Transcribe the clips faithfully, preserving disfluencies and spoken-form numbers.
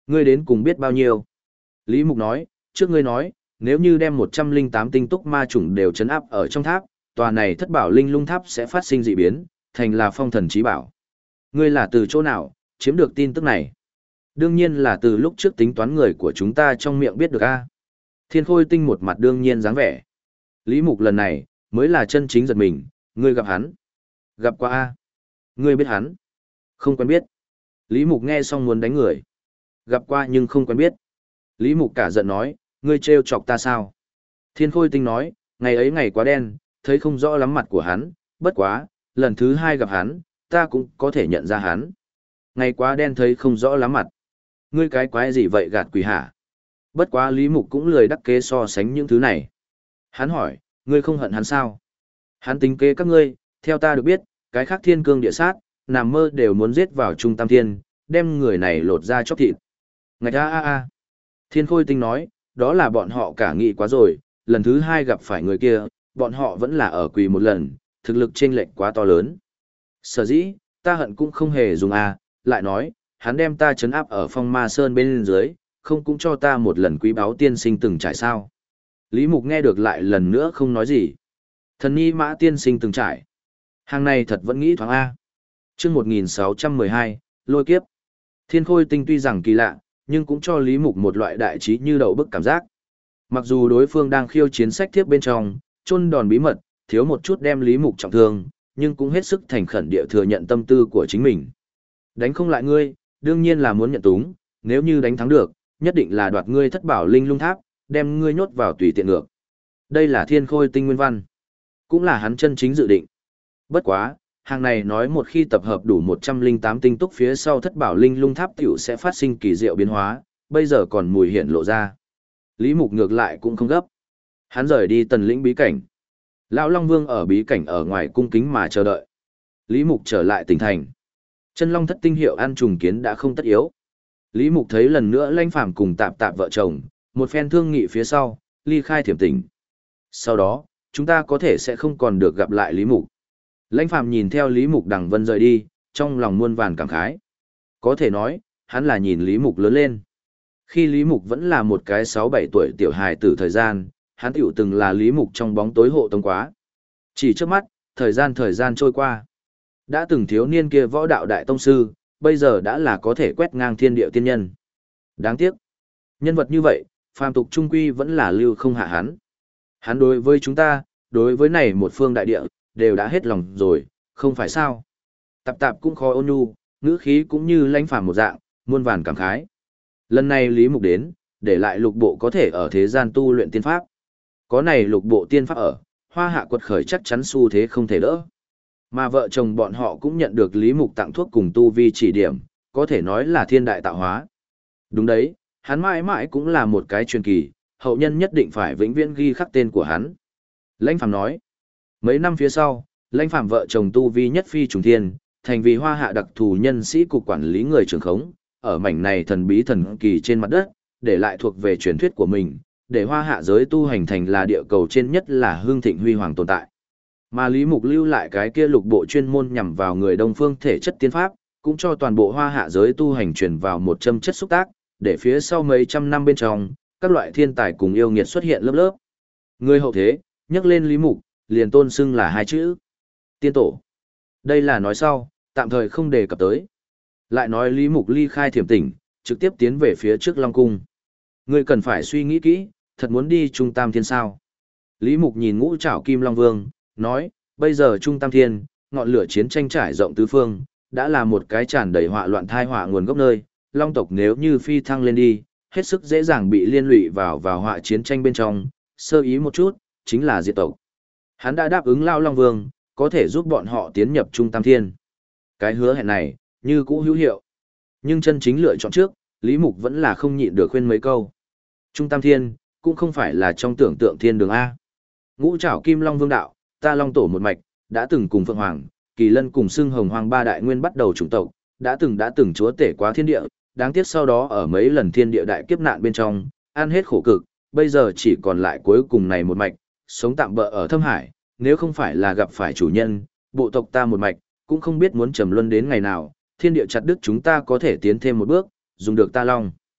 Ngươi đến cùng biết bao nhiêu? Lý Mục nói, trước ngươi nói, nếu như đem một trăm linh tám tinh túc ma chủng đều chấn áp ở trong tháp, tòa này thất bảo linh lung tháp sẽ phát sinh dị biến, thành là phong thần chí bảo. Ngươi là từ chỗ nào, chiếm được tin tức này? Đương nhiên là từ lúc trước tính toán người của chúng ta trong miệng biết được a. Thiên Khôi Tinh một mặt đương nhiên dáng vẻ. Lý Mục lần này, mới là chân chính giật mình, ngươi gặp hắn. Gặp qua a. Ngươi biết hắn? Không quen biết. Lý Mục nghe xong muốn đánh người. Gặp qua nhưng không quen biết. Lý Mục cả giận nói, ngươi trêu chọc ta sao? Thiên Khôi Tinh nói, ngày ấy ngày quá đen, thấy không rõ lắm mặt của hắn, bất quá, lần thứ hai gặp hắn, ta cũng có thể nhận ra hắn. Ngày quá đen thấy không rõ lắm mặt. Ngươi cái quái gì vậy gạt quỷ hả? Bất quá Lý Mục cũng lười đắc kế so sánh những thứ này. Hắn hỏi, ngươi không hận hắn sao? Hắn tính kế các ngươi, theo ta được biết, cái khác thiên cương địa sát, nằm mơ đều muốn giết vào trung tam thiên, đem người này lột ra chóc thịt. Ngạch a a a. Thiên Khôi Tinh nói, đó là bọn họ cả nghĩ quá rồi, lần thứ hai gặp phải người kia, bọn họ vẫn là ở quỳ một lần, thực lực chênh lệch quá to lớn. Sở dĩ, ta hận cũng không hề dùng a, lại nói, hắn đem ta trấn áp ở phong ma sơn bên dưới, không cũng cho ta một lần quý báu tiên sinh từng trải sao. Lý Mục nghe được lại lần nữa không nói gì. Thần ni mã tiên sinh từng trải. Hàng này thật vẫn nghĩ thoáng A. Trước một nghìn sáu trăm mười hai, lôi kiếp. Thiên Khôi Tinh tuy rằng kỳ lạ, nhưng cũng cho Lý Mục một loại đại trí như đậu bức cảm giác. Mặc dù đối phương đang khiêu chiến sách tiếp bên trong, chôn đòn bí mật, thiếu một chút đem Lý Mục trọng thương, nhưng cũng hết sức thành khẩn địa thừa nhận tâm tư của chính mình. Đánh không lại ngươi, đương nhiên là muốn nhận túng, nếu như đánh thắng được, nhất định là đoạt ngươi thất bảo linh lung tháp, đem ngươi nhốt vào tùy tiện ngược. Đây là Thiên Khôi Tinh nguyên văn, cũng là hắn chân chính dự định. Bất quá, hàng này nói một khi tập hợp đủ một trăm linh tám tinh túc phía sau thất bảo linh lung tháp tiểu sẽ phát sinh kỳ diệu biến hóa, bây giờ còn mùi hiện lộ ra. Lý Mục ngược lại cũng không gấp. Hắn rời đi tần lĩnh bí cảnh. Lão Long Vương ở bí cảnh ở ngoài cung kính mà chờ đợi. Lý Mục trở lại tỉnh thành. Chân Long thất tinh hiệu ăn trùng kiến đã không tất yếu. Lý Mục thấy lần nữa Lãnh Phàm cùng Tạp Tạp vợ chồng, một phen thương nghị phía sau, ly khai thiểm tỉnh. Sau đó, chúng ta có thể sẽ không còn được gặp lại Lý Mục. Lãnh Phàm nhìn theo Lý Mục đằng vân rời đi, trong lòng muôn vàn cảm khái. Có thể nói, hắn là nhìn Lý Mục lớn lên. Khi Lý Mục vẫn là một cái sáu bảy tuổi tiểu hài tử thời gian, hắn tiểu từng là Lý Mục trong bóng tối hộ tông quá. Chỉ trước mắt, thời gian thời gian trôi qua. Đã từng thiếu niên kia võ đạo đại tông sư, bây giờ đã là có thể quét ngang thiên địa tiên nhân. Đáng tiếc. Nhân vật như vậy, phàm tục trung quy vẫn là lưu không hạ hắn. Hắn đối với chúng ta, đối với này một phương đại địa, đều đã hết lòng rồi, không phải sao. Tạp Tạp cũng khó ôn nhu, ngữ khí cũng như Lãnh Phàm một dạng, muôn vàn cảm khái. Lần này Lý Mục đến, để lại lục bộ có thể ở thế gian tu luyện tiên pháp. Có này lục bộ tiên pháp ở, Hoa Hạ quật khởi chắc chắn xu thế không thể đỡ. Mà vợ chồng bọn họ cũng nhận được Lý Mục tặng thuốc cùng tu vi chỉ điểm, có thể nói là thiên đại tạo hóa. Đúng đấy, hắn mãi mãi cũng là một cái truyền kỳ, hậu nhân nhất định phải vĩnh viễn ghi khắc tên của hắn. Lãnh Phàm nói, mấy năm phía sau, Lãnh Phàm vợ chồng tu vi nhất phi trùng thiên, thành vì Hoa Hạ đặc thù nhân sĩ cục quản lý người trưởng khống, ở mảnh này thần bí thần kỳ trên mặt đất, để lại thuộc về truyền thuyết của mình, để Hoa Hạ giới tu hành thành là địa cầu trên nhất là hương thịnh huy hoàng tồn tại. Mà Lý Mục lưu lại cái kia lục bộ chuyên môn nhằm vào người Đông phương thể chất tiên pháp, cũng cho toàn bộ Hoa Hạ giới tu hành truyền vào một châm chất xúc tác, để phía sau mấy trăm năm bên trong, các loại thiên tài cùng yêu nghiệt xuất hiện lớp lớp. Người hậu thế, nhắc lên Lý Mục, liền tôn xưng là hai chữ: tiên tổ. Đây là nói sau, tạm thời không đề cập tới. Lại nói Lý Mục ly khai thiểm tỉnh, trực tiếp tiến về phía trước Long Cung. Người cần phải suy nghĩ kỹ, thật muốn đi Trung Tam Thiên sao? Lý Mục nhìn Ngũ Trảo Kim Long Vương, nói, bây giờ Trung Tam Thiên, ngọn lửa chiến tranh trải rộng tứ phương, đã là một cái tràn đầy họa loạn thai họa nguồn gốc nơi, Long tộc nếu như phi thăng lên đi, hết sức dễ dàng bị liên lụy vào vào họa chiến tranh bên trong, sơ ý một chút, chính là diệt tộc. Hắn đã đáp ứng Lao Long Vương, có thể giúp bọn họ tiến nhập Trung Tam Thiên. Cái hứa hẹn này, như cũ hữu hiệu. Nhưng chân chính lựa chọn trước, Lý Mục vẫn là không nhịn được khuyên mấy câu. Trung Tam Thiên, cũng không phải là trong tưởng tượng thiên đường A. Ngũ Trảo Kim Long Vương đạo, ta Long tổ một mạch, đã từng cùng Phượng Hoàng, Kỳ Lân cùng xưng Hồng Hoàng ba đại nguyên bắt đầu chủng tộc, đã từng đã từng chúa tể quá thiên địa, đáng tiếc sau đó ở mấy lần thiên địa đại kiếp nạn bên trong, ăn hết khổ cực, bây giờ chỉ còn lại cuối cùng này một mạch, sống tạm bỡ ở Thâm Hải, nếu không phải là gặp phải chủ nhân, bộ tộc ta một mạch, cũng không biết muốn trầm luân đến ngày nào, thiên địa chặt đứt chúng ta có thể tiến thêm một bước, dùng được ta Long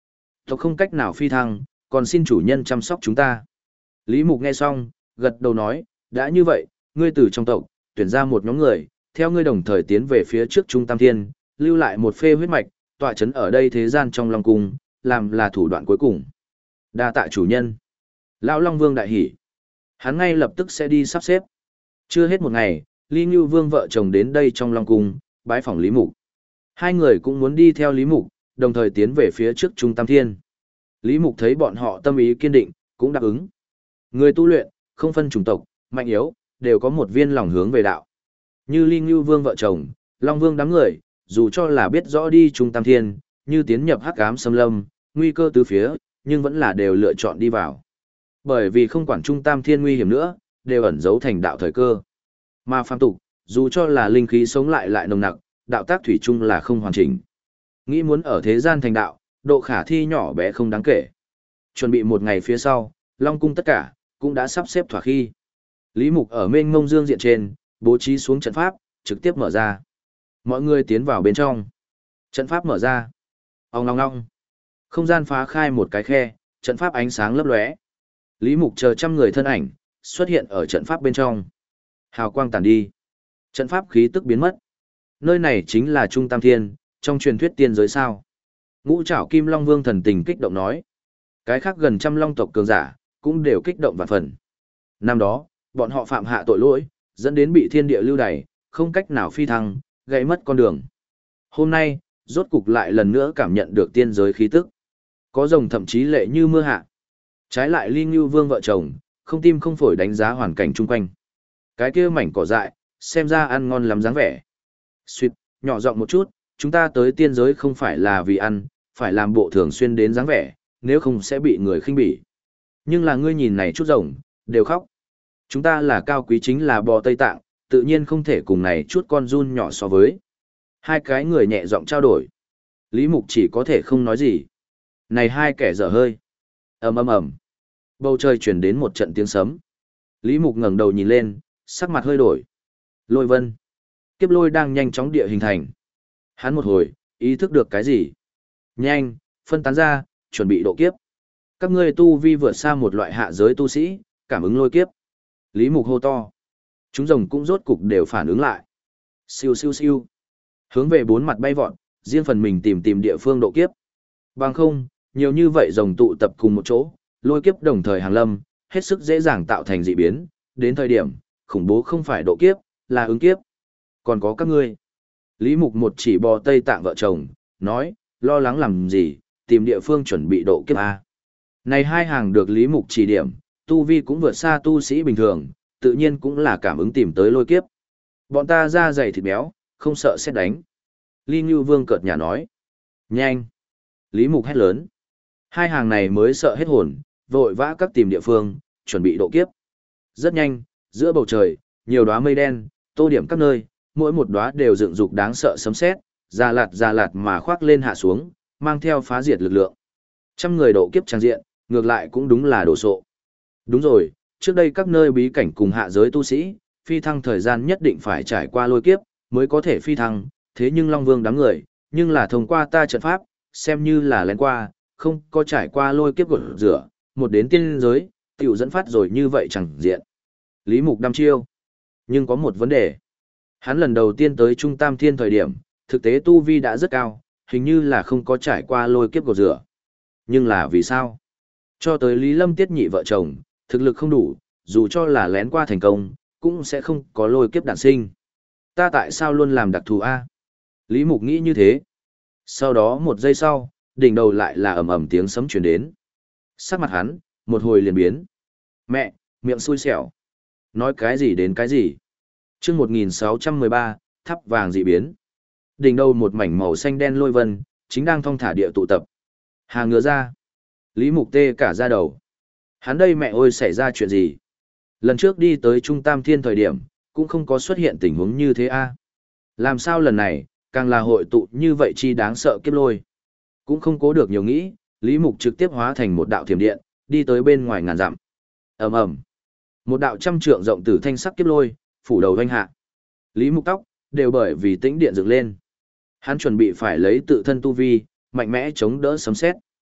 Tộc không cách nào phi thăng, còn xin chủ nhân chăm sóc chúng ta. Lý Mục nghe xong, gật đầu nói, đã như vậy, ngươi từ trong tộc, tuyển ra một nhóm người, theo ngươi đồng thời tiến về phía trước Trung Tam Thiên, lưu lại một phê huyết mạch, tọa chấn ở đây thế gian trong Long Cung, làm là thủ đoạn cuối cùng. Đa tạ chủ nhân. Lão Long Vương đại hỉ. Hắn ngay lập tức sẽ đi sắp xếp. Chưa hết một ngày, Lý Ngưu Vương vợ chồng đến đây trong Long Cung, bái phỏng Lý Mục. Hai người cũng muốn đi theo Lý Mục, đồng thời tiến về phía trước Trung Tam Thiên. Lý Mục thấy bọn họ tâm ý kiên định, cũng đáp ứng. Người tu luyện, không phân chủng tộc, mạnh yếu, đều có một viên lòng hướng về đạo. Như Lý Ngưu Vương vợ chồng, Long Vương đám người, dù cho là biết rõ đi Trung Tam Thiên, như tiến nhập hắc ám xâm lâm, nguy cơ tứ phía, nhưng vẫn là đều lựa chọn đi vào. Bởi vì không quản Trung Tam Thiên nguy hiểm nữa, đều ẩn giấu thành đạo thời cơ. Mà phàm tục, dù cho là linh khí sống lại lại nồng nặc, đạo tác thủy chung là không hoàn chỉnh. Nghĩ muốn ở thế gian thành đạo, độ khả thi nhỏ bé không đáng kể. Chuẩn bị một ngày phía sau, Long Cung tất cả, cũng đã sắp xếp thỏa khi. Lý Mục ở mênh mông dương diện trên, bố trí xuống trận pháp, trực tiếp mở ra. Mọi người tiến vào bên trong. Trận pháp mở ra. Ong long long. Không gian phá khai một cái khe, trận pháp ánh sáng lấp lóe. Lý Mục chờ trăm người thân ảnh, xuất hiện ở trận pháp bên trong. Hào quang tàn đi. Trận pháp khí tức biến mất. Nơi này chính là Trung Tam Thiên, trong truyền thuyết tiên giới sao. Ngũ Trảo Kim Long Vương thần tình kích động nói. Cái khác gần trăm long tộc cường giả, cũng đều kích động vạn phần. Năm đó, bọn họ phạm hạ tội lỗi, dẫn đến bị thiên địa lưu đày, không cách nào phi thăng, gãy mất con đường. Hôm nay, rốt cục lại lần nữa cảm nhận được tiên giới khí tức. Có rồng thậm chí lệ như mưa hạ. Trái lại Ly Ngưu Vương vợ chồng, không tim không phổi đánh giá hoàn cảnh chung quanh. Cái kia mảnh cỏ dại, xem ra ăn ngon lắm dáng vẻ. Xuyệt, nhỏ giọng một chút, chúng ta tới tiên giới không phải là vì ăn, phải làm bộ thường xuyên đến dáng vẻ, nếu không sẽ bị người khinh bỉ. Nhưng là ngươi nhìn này chút rồng, đều khóc. Chúng ta là cao quý chính là bò Tây Tạng, tự nhiên không thể cùng này chút con run nhỏ so với. Hai cái người nhẹ giọng trao đổi. Lý Mục chỉ có thể không nói gì. Này hai kẻ dở hơi. Ầm ầm ầm. Bầu trời truyền đến một trận tiếng sấm. Lý Mục ngẩng đầu nhìn lên, sắc mặt hơi đổi. Lôi vân. Kiếp lôi đang nhanh chóng địa hình thành. Hắn một hồi, ý thức được cái gì? Nhanh, phân tán ra, chuẩn bị độ kiếp. Các ngươi tu vi vượt xa một loại hạ giới tu sĩ, cảm ứng lôi kiếp. Lý Mục hô to. Chúng rồng cũng rốt cục đều phản ứng lại. Siêu siêu siêu. Hướng về bốn mặt bay vọt, riêng phần mình tìm tìm địa phương độ kiếp. Bằng không, nhiều như vậy rồng tụ tập cùng một chỗ, lôi kiếp đồng thời hàng lâm, hết sức dễ dàng tạo thành dị biến, đến thời điểm, khủng bố không phải độ kiếp, là ứng kiếp. Còn có các ngươi. Lý Mục một chỉ bò Tây Tạng vợ chồng, nói, lo lắng làm gì, tìm địa phương chuẩn bị độ kiếp A. Này hai hàng được Lý Mục chỉ điểm, tu vi cũng vượt xa tu sĩ bình thường, tự nhiên cũng là cảm ứng tìm tới lôi kiếp. Bọn ta da dày thịt béo, không sợ xét đánh. Lý Ngưu Vương cợt nhà nói. Nhanh. Lý Mục hét lớn. Hai hàng này mới sợ hết hồn, vội vã các tìm địa phương, chuẩn bị độ kiếp. Rất nhanh, giữa bầu trời, nhiều đóa mây đen, tô điểm các nơi, mỗi một đóa đều dựng dục đáng sợ sấm sét, già lạt già lạt mà khoác lên hạ xuống, mang theo phá diệt lực lượng. Trăm người độ kiếp trang diện, ngược lại cũng đúng là đồ sộ. Đúng rồi, trước đây các nơi bí cảnh cùng hạ giới tu sĩ, phi thăng thời gian nhất định phải trải qua lôi kiếp, mới có thể phi thăng, thế nhưng Long Vương đám người, nhưng là thông qua ta trận pháp, xem như là lén qua, không có trải qua lôi kiếp gột rửa, một đến tiên giới, tiểu dẫn phát rồi như vậy chẳng diện. Lý Mục đăm chiêu. Nhưng có một vấn đề. Hắn lần đầu tiên tới Trung Tam Thiên thời điểm, thực tế tu vi đã rất cao, hình như là không có trải qua lôi kiếp gột rửa. Nhưng là vì sao? Cho tới Lý Lâm Tiết nhị vợ chồng, thực lực không đủ, dù cho là lén qua thành công, cũng sẽ không có lôi kiếp đản sinh. Ta tại sao luôn làm đặc thù A? Lý Mục nghĩ như thế. Sau đó một giây sau, đỉnh đầu lại là ầm ầm tiếng sấm truyền đến. Sắc mặt hắn, một hồi liền biến. Mẹ, miệng xui xẻo. Nói cái gì đến cái gì? Chương một nghìn sáu trăm mười ba, tháp vàng dị biến. Đỉnh đầu một mảnh màu xanh đen lôi vân, chính đang thong thả địa tụ tập. Hà ngựa ra. Lý Mục tê cả da đầu. Hắn đây mẹ ơi xảy ra chuyện gì? Lần trước đi tới Trung Tam Thiên thời điểm, cũng không có xuất hiện tình huống như thế a. Làm sao lần này, càng là hội tụ như vậy chi đáng sợ kiếp lôi. Cũng không cố được nhiều nghĩ, Lý Mục trực tiếp hóa thành một đạo thiểm điện, đi tới bên ngoài ngàn dặm. Ầm ầm. Một đạo trăm trượng rộng tử thanh sắc kiếp lôi, phủ đầu vanh hạ. Lý Mục tóc, đều bởi vì tĩnh điện dựng lên. Hắn chuẩn bị phải lấy tự thân tu vi, mạnh mẽ chống đỡ sấm sét.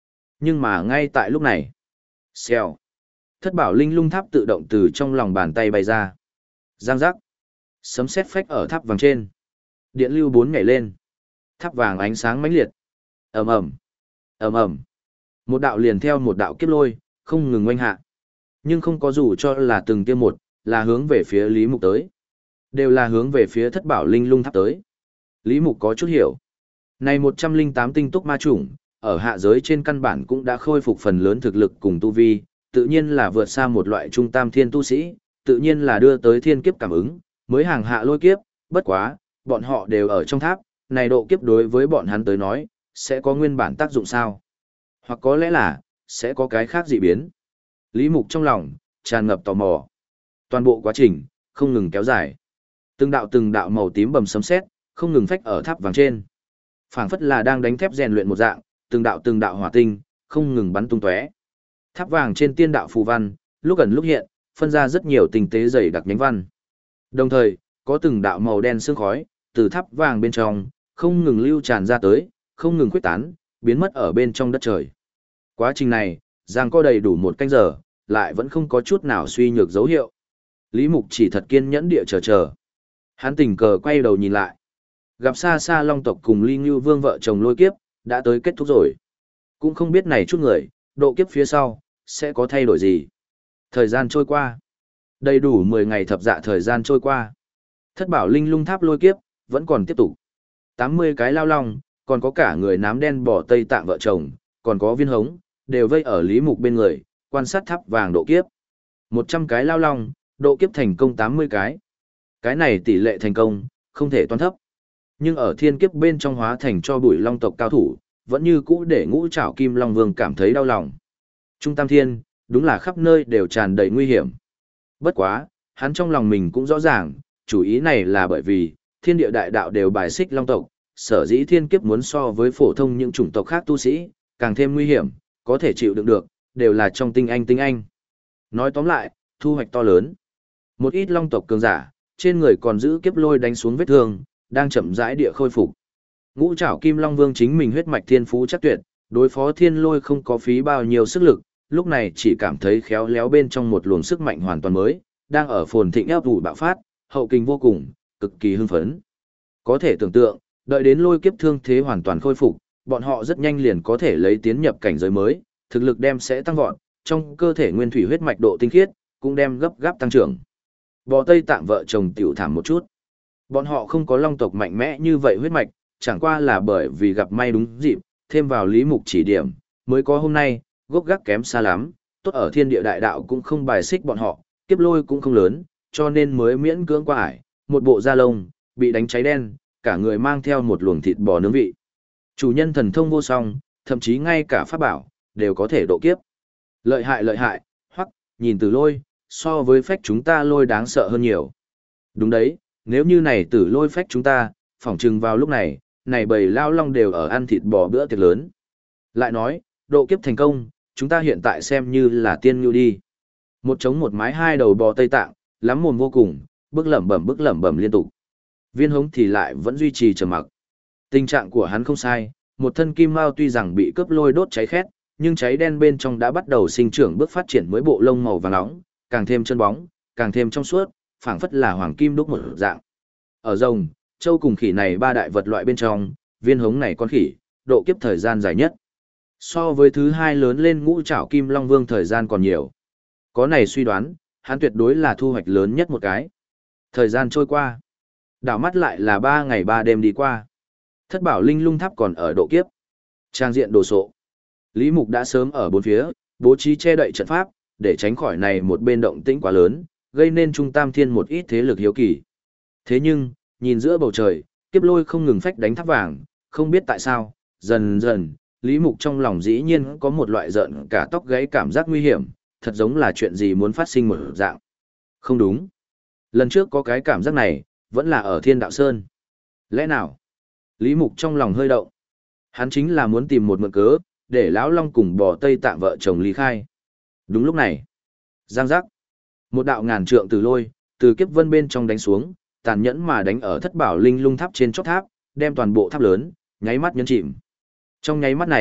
Nhưng mà ngay tại lúc này, xèo, thất bảo linh lung tháp tự động từ trong lòng bàn tay bay ra. Giang giác, sấm sét phách ở tháp vàng trên. Điện lưu bốn nhảy lên. Tháp vàng ánh sáng mãnh liệt. Ầm ầm, ầm ầm. Một đạo liền theo một đạo kiếp lôi, không ngừng oanh hạ. Nhưng không có dù cho là từng tiêm một, là hướng về phía Lý Mục tới. Đều là hướng về phía thất bảo linh lung tháp tới. Lý Mục có chút hiểu. Này một trăm linh tám tinh túc ma chủng, ở hạ giới trên căn bản cũng đã khôi phục phần lớn thực lực cùng tu vi, tự nhiên là vượt xa một loại trung tam thiên tu sĩ, tự nhiên là đưa tới thiên kiếp cảm ứng, mới hàng hạ lôi kiếp, bất quá, bọn họ đều ở trong tháp, này độ kiếp đối với bọn hắn tới nói, sẽ có nguyên bản tác dụng sao? Hoặc có lẽ là, sẽ có cái khác dị biến. Lý Mục trong lòng, tràn ngập tò mò. Toàn bộ quá trình, không ngừng kéo dài. Từng đạo từng đạo màu tím bầm sấm sét, không ngừng phách ở tháp vàng trên. Phảng phất là đang đánh thép rèn luyện một dạng, từng đạo từng đạo hỏa tinh, không ngừng bắn tung tóe. Tháp vàng trên tiên đạo phù văn, lúc ẩn lúc hiện, phân ra rất nhiều tinh tế dày đặc nhánh văn. Đồng thời, có từng đạo màu đen sương khói, từ tháp vàng bên trong, không ngừng lưu tràn ra tới, không ngừng khuếch tán, biến mất ở bên trong đất trời. Quá trình này, giang có đầy đủ một canh giờ, lại vẫn không có chút nào suy nhược dấu hiệu. Lý Mục chỉ thật kiên nhẫn địa chờ chờ. Hắn tình cờ quay đầu nhìn lại. Gặp xa xa Long tộc cùng Ly Ngưu Vương vợ chồng lôi kiếp, đã tới kết thúc rồi. Cũng không biết này chút người, độ kiếp phía sau, sẽ có thay đổi gì. Thời gian trôi qua. Đầy đủ mười ngày thập dạ thời gian trôi qua. Thất bảo linh lung tháp lôi kiếp, vẫn còn tiếp tục. tám mươi cái lao long, còn có cả người nám đen bỏ Tây Tạng vợ chồng, còn có viên hống, đều vây ở Lý Mục bên người, quan sát tháp vàng độ kiếp. một trăm cái lao long, độ kiếp thành công tám mươi cái. Cái này tỷ lệ thành công, không thể toán thấp. Nhưng ở thiên kiếp bên trong hóa thành cho bụi long tộc cao thủ, vẫn như cũ để ngũ trảo kim long vương cảm thấy đau lòng. Trung Tam Thiên, đúng là khắp nơi đều tràn đầy nguy hiểm. Bất quá, hắn trong lòng mình cũng rõ ràng, chủ ý này là bởi vì, thiên địa đại đạo đều bài xích long tộc, sở dĩ thiên kiếp muốn so với phổ thông những chủng tộc khác tu sĩ, càng thêm nguy hiểm, có thể chịu đựng được, đều là trong tinh anh tinh anh. Nói tóm lại, thu hoạch to lớn. Một ít long tộc cường giả, trên người còn giữ kiếp lôi đánh xuống vết thương, đang chậm rãi địa khôi phục. Ngũ trảo kim long vương chính mình huyết mạch thiên phú chắc tuyệt, đối phó thiên lôi không có phí bao nhiêu sức lực, lúc này chỉ cảm thấy khéo léo bên trong một luồng sức mạnh hoàn toàn mới, đang ở phồn thịnh áp ủ bạo phát, hậu kinh vô cùng, cực kỳ hưng phấn. Có thể tưởng tượng, đợi đến lôi kiếp thương thế hoàn toàn khôi phục, bọn họ rất nhanh liền có thể lấy tiến nhập cảnh giới mới, thực lực đem sẽ tăng vọt, trong cơ thể nguyên thủy huyết mạch độ tinh khiết cũng đem gấp gáp tăng trưởng. Bò Tây Tạng vợ chồng tiểu thảm một chút. Bọn họ không có long tộc mạnh mẽ như vậy huyết mạch, chẳng qua là bởi vì gặp may đúng dịp, thêm vào Lý Mục chỉ điểm, mới có hôm nay, gốc gác kém xa lắm, tốt ở thiên địa đại đạo cũng không bài xích bọn họ, kiếp lôi cũng không lớn, cho nên mới miễn cưỡng qua ải, một bộ da lông, bị đánh cháy đen, cả người mang theo một luồng thịt bò nướng vị. Chủ nhân thần thông vô song, thậm chí ngay cả pháp bảo, đều có thể độ kiếp. Lợi hại lợi hại, hoặc, nhìn từ lôi, so với phách chúng ta lôi đáng sợ hơn nhiều. Đúng đấy, nếu như này tử lôi phách chúng ta, phỏng chừng vào lúc này, này bầy lao long đều ở ăn thịt bò bữa tiệc lớn. Lại nói, độ kiếp thành công, chúng ta hiện tại xem như là tiên ngưu đi. Một trống một mái hai đầu bò Tây Tạng, lắm mồm vô cùng, bước lẩm bẩm bước lẩm bẩm liên tục. Viên hống thì lại vẫn duy trì trầm mặc. Tình trạng của hắn không sai, một thân kim mao tuy rằng bị cướp lôi đốt cháy khét, nhưng cháy đen bên trong đã bắt đầu sinh trưởng bước phát triển mới bộ lông màu vàng nóng, càng thêm chân bóng, càng thêm trong suốt, phảng phất là hoàng kim đúc một dạng. Ở rồng, châu cùng khỉ này ba đại vật loại bên trong, viên hống này con khỉ, độ kiếp thời gian dài nhất. So với thứ hai lớn lên ngũ trảo kim long vương thời gian còn nhiều. Có này suy đoán, hắn tuyệt đối là thu hoạch lớn nhất một cái. Thời gian trôi qua. Đảo mắt lại là ba ngày ba đêm đi qua. Thất bảo linh lung tháp còn ở độ kiếp. Trang diện đồ sộ. Lý Mục đã sớm ở bốn phía, bố trí che đậy trận pháp, để tránh khỏi này một bên động tĩnh quá lớn, gây nên trung tam thiên một ít thế lực hiếu kỳ. Thế nhưng, nhìn giữa bầu trời, kiếp lôi không ngừng phách đánh tháp vàng, không biết tại sao, dần dần, Lý Mục trong lòng dĩ nhiên có một loại giận cả tóc gáy cảm giác nguy hiểm, thật giống là chuyện gì muốn phát sinh một dạng. Không đúng. Lần trước có cái cảm giác này, vẫn là ở Thiên Đạo Sơn. Lẽ nào? Lý Mục trong lòng hơi động. Hắn chính là muốn tìm một mượn cớ, để Lão Long cùng bò Tây Tạng vợ chồng ly khai. Đúng lúc này. Giang giác. Một đạo ngàn trượng từ lôi, từ kiếp vân bên trong đánh xuống, tàn nhẫn mà đánh ở thất bảo linh lung tháp trên chót tháp, đem toàn bộ tháp lớn, nháy mắt nhấn chìm. Trong nháy mắt này,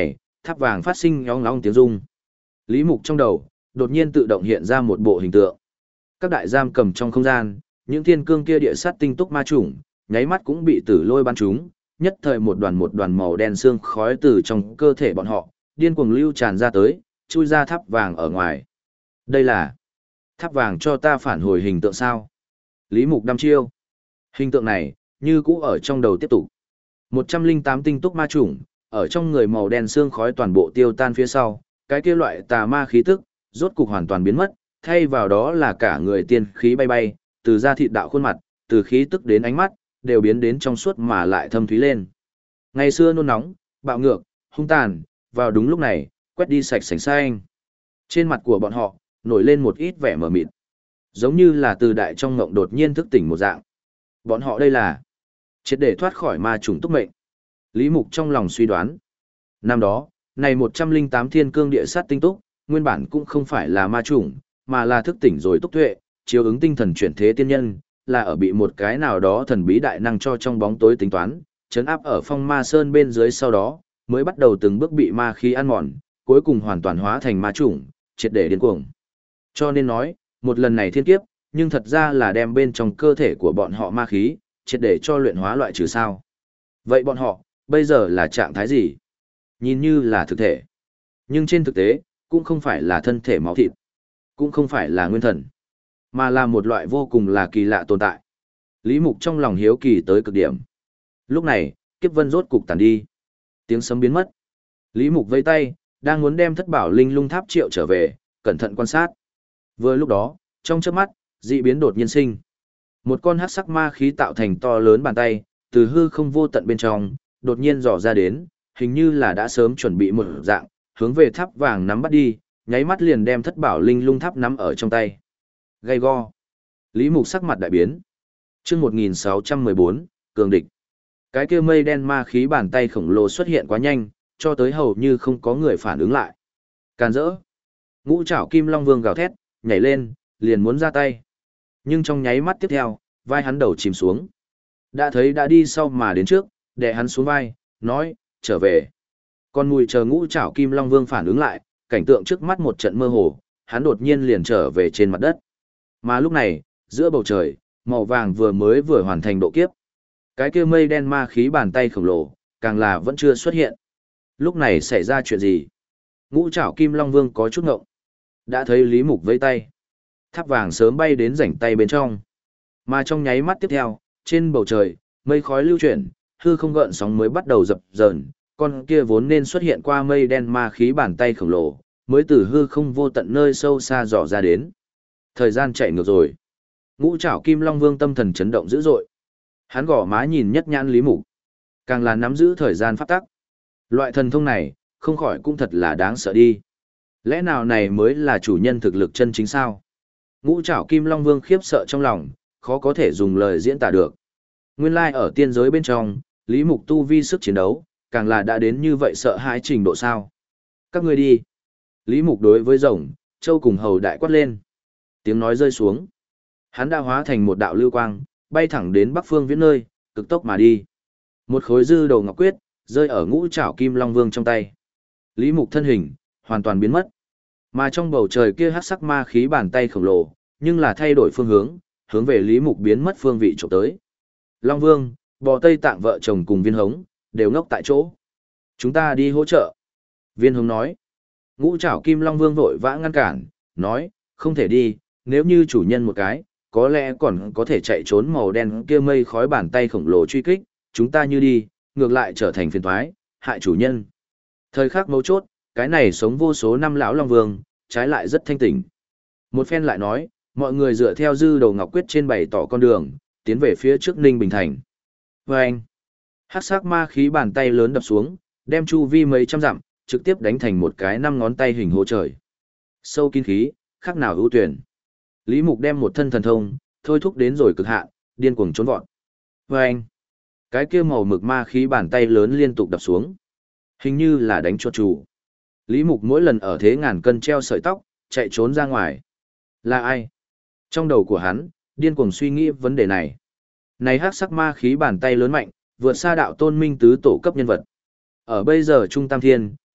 tháp vàng phát sinh nhóng ngóng tiếng rung. Lý Mục trong đầu, đột nhiên tự động hiện ra một bộ hình tượng. Các đại giam cầm trong không gian, những thiên cương kia địa sát tinh túc ma chủng, nháy mắt cũng bị tử lôi bắn trúng, nhất thời một đoàn một đoàn màu đen xương khói từ trong cơ thể bọn họ, điên cuồng lưu tràn ra tới, chui ra tháp vàng ở ngoài. Đây là tháp vàng cho ta phản hồi hình tượng sao? Lý Mục đăm chiêu. Hình tượng này, như cũ ở trong đầu tiếp tục. một trăm lẻ tám tinh túc ma chủng, ở trong người màu đen xương khói toàn bộ tiêu tan phía sau, cái kia loại tà ma khí tức, rốt cục hoàn toàn biến mất, thay vào đó là cả người tiên khí bay bay, từ da thịt đạo khuôn mặt, từ khí tức đến ánh mắt, đều biến đến trong suốt mà lại thâm thúy lên. Ngày xưa nôn nóng, bạo ngược, hung tàn, vào đúng lúc này, quét đi sạch sành xanh. Trên mặt của bọn họ, nổi lên một ít vẻ mờ mịt. Giống như là từ đại trong ngộng đột nhiên thức tỉnh một dạng. Bọn họ đây là triệt để thoát khỏi ma chủng túc mệnh. Lý Mục trong lòng suy đoán. Năm đó, này một trăm lẻ tám thiên cương địa sát tinh túc, nguyên bản cũng không phải là ma chủng, mà là thức tỉnh rồi túc tuệ, chiếu ứng tinh thần chuyển thế tiên nhân, là ở bị một cái nào đó thần bí đại năng cho trong bóng tối tính toán, chấn áp ở phong ma sơn bên dưới sau đó, mới bắt đầu từng bước bị ma khí ăn mòn, cuối cùng hoàn toàn hóa thành ma chủng, triệt để điên cuồng. Cho nên nói, một lần này thiên kiếp, nhưng thật ra là đem bên trong cơ thể của bọn họ ma khí, triệt để cho luyện hóa loại trừ sao. Vậy bọn họ, bây giờ là trạng thái gì? Nhìn như là thực thể. Nhưng trên thực tế, cũng không phải là thân thể máu thịt. Cũng không phải là nguyên thần. Mà là một loại vô cùng là kỳ lạ tồn tại. Lý Mục trong lòng hiếu kỳ tới cực điểm. Lúc này, kiếp vân rốt cục tàn đi. Tiếng sấm biến mất. Lý Mục vây tay, đang muốn đem thất bảo linh lung tháp triệu trở về, cẩn thận quan sát. Vừa lúc đó, trong chớp mắt, dị biến đột nhiên sinh. Một con hắc sắc ma khí tạo thành to lớn bàn tay, từ hư không vô tận bên trong, đột nhiên dò ra đến, hình như là đã sớm chuẩn bị một dạng, hướng về tháp vàng nắm bắt đi, nháy mắt liền đem thất bảo linh lung tháp nắm ở trong tay. Gay go. Lý Mục sắc mặt đại biến. Chương một nghìn sáu trăm mười bốn, cường địch. Cái kia mây đen ma khí bàn tay khổng lồ xuất hiện quá nhanh, cho tới hầu như không có người phản ứng lại. Càn rỡ. Ngũ Trảo Kim Long Vương gào thét, nhảy lên, liền muốn ra tay. Nhưng trong nháy mắt tiếp theo, vai hắn đầu chìm xuống. Đã thấy đã đi sau mà đến trước, đè hắn xuống vai, nói, trở về. Còn mùi chờ Ngũ Trảo Kim Long Vương phản ứng lại, cảnh tượng trước mắt một trận mơ hồ, hắn đột nhiên liền trở về trên mặt đất. Mà lúc này, giữa bầu trời, màu vàng vừa mới vừa hoàn thành độ kiếp. Cái kia mây đen ma khí bàn tay khổng lồ, càng là vẫn chưa xuất hiện. Lúc này xảy ra chuyện gì? Ngũ Trảo Kim Long Vương có chút ngộng. Đã thấy Lý Mục vẫy tay. Tháp vàng sớm bay đến rảnh tay bên trong. Mà trong nháy mắt tiếp theo, trên bầu trời, mây khói lưu chuyển, hư không gợn sóng mới bắt đầu dập dờn, con kia vốn nên xuất hiện qua mây đen ma khí bàn tay khổng lồ, mới từ hư không vô tận nơi sâu xa dò ra đến. Thời gian chạy ngược rồi. Ngũ Trảo Kim Long Vương tâm thần chấn động dữ dội. Hắn gõ má nhìn nhất nhãn Lý Mục, càng là nắm giữ thời gian pháp tắc. Loại thần thông này, không khỏi cũng thật là đáng sợ đi. Lẽ nào này mới là chủ nhân thực lực chân chính sao? Ngũ Trảo Kim Long Vương khiếp sợ trong lòng, khó có thể dùng lời diễn tả được. Nguyên lai ở tiên giới bên trong, Lý Mục tu vi sức chiến đấu, càng là đã đến như vậy sợ hãi trình độ sao. Các ngươi đi. Lý Mục đối với rồng, châu cùng hầu đại quát lên. Tiếng nói rơi xuống. Hắn đã hóa thành một đạo lưu quang, bay thẳng đến bắc phương viễn nơi, cực tốc mà đi. Một khối dư đầu ngọc quyết, rơi ở Ngũ Trảo Kim Long Vương trong tay. Lý Mục thân hình, hoàn toàn biến mất. Mà trong bầu trời kia hắc sắc ma khí bàn tay khổng lồ, nhưng là thay đổi phương hướng, hướng về Lý Mục biến mất phương vị trộm tới. Long Vương, Bò Tây Tạng vợ chồng cùng Viên Hống, đều ngốc tại chỗ. Chúng ta đi hỗ trợ. Viên Hống nói. Ngũ Trảo Kim Long Vương vội vã ngăn cản, nói, không thể đi, nếu như chủ nhân một cái, có lẽ còn có thể chạy trốn màu đen kia mây khói bàn tay khổng lồ truy kích, chúng ta như đi, ngược lại trở thành phiền toái, hại chủ nhân. Thời khắc mấu chốt, cái này sống vô số năm lão Long Vương, trái lại rất thanh tỉnh. Một phen lại nói, mọi người dựa theo dư đầu ngọc quyết trên bày tỏ con đường, tiến về phía trước Ninh Bình Thành. Và anh, hắc sắc ma khí bàn tay lớn đập xuống, đem chu vi mấy trăm dặm, trực tiếp đánh thành một cái năm ngón tay hình hố trời. Sâu kín khí, khác nào ưu tuyển. Lý Mục đem một thân thần thông, thôi thúc đến rồi cực hạn, điên cuồng trốn vọt. Và anh, cái kia màu mực ma khí bàn tay lớn liên tục đập xuống. Hình như là đánh chuột chủ. Lý Mục mỗi lần ở thế ngàn cân treo sợi tóc, chạy trốn ra ngoài. Là ai? Trong đầu của hắn, điên cuồng suy nghĩ vấn đề này. Này hắc sắc ma khí bàn tay lớn mạnh, vượt xa đạo tôn minh tứ tổ cấp nhân vật. Ở bây giờ Trung Tam Thiên,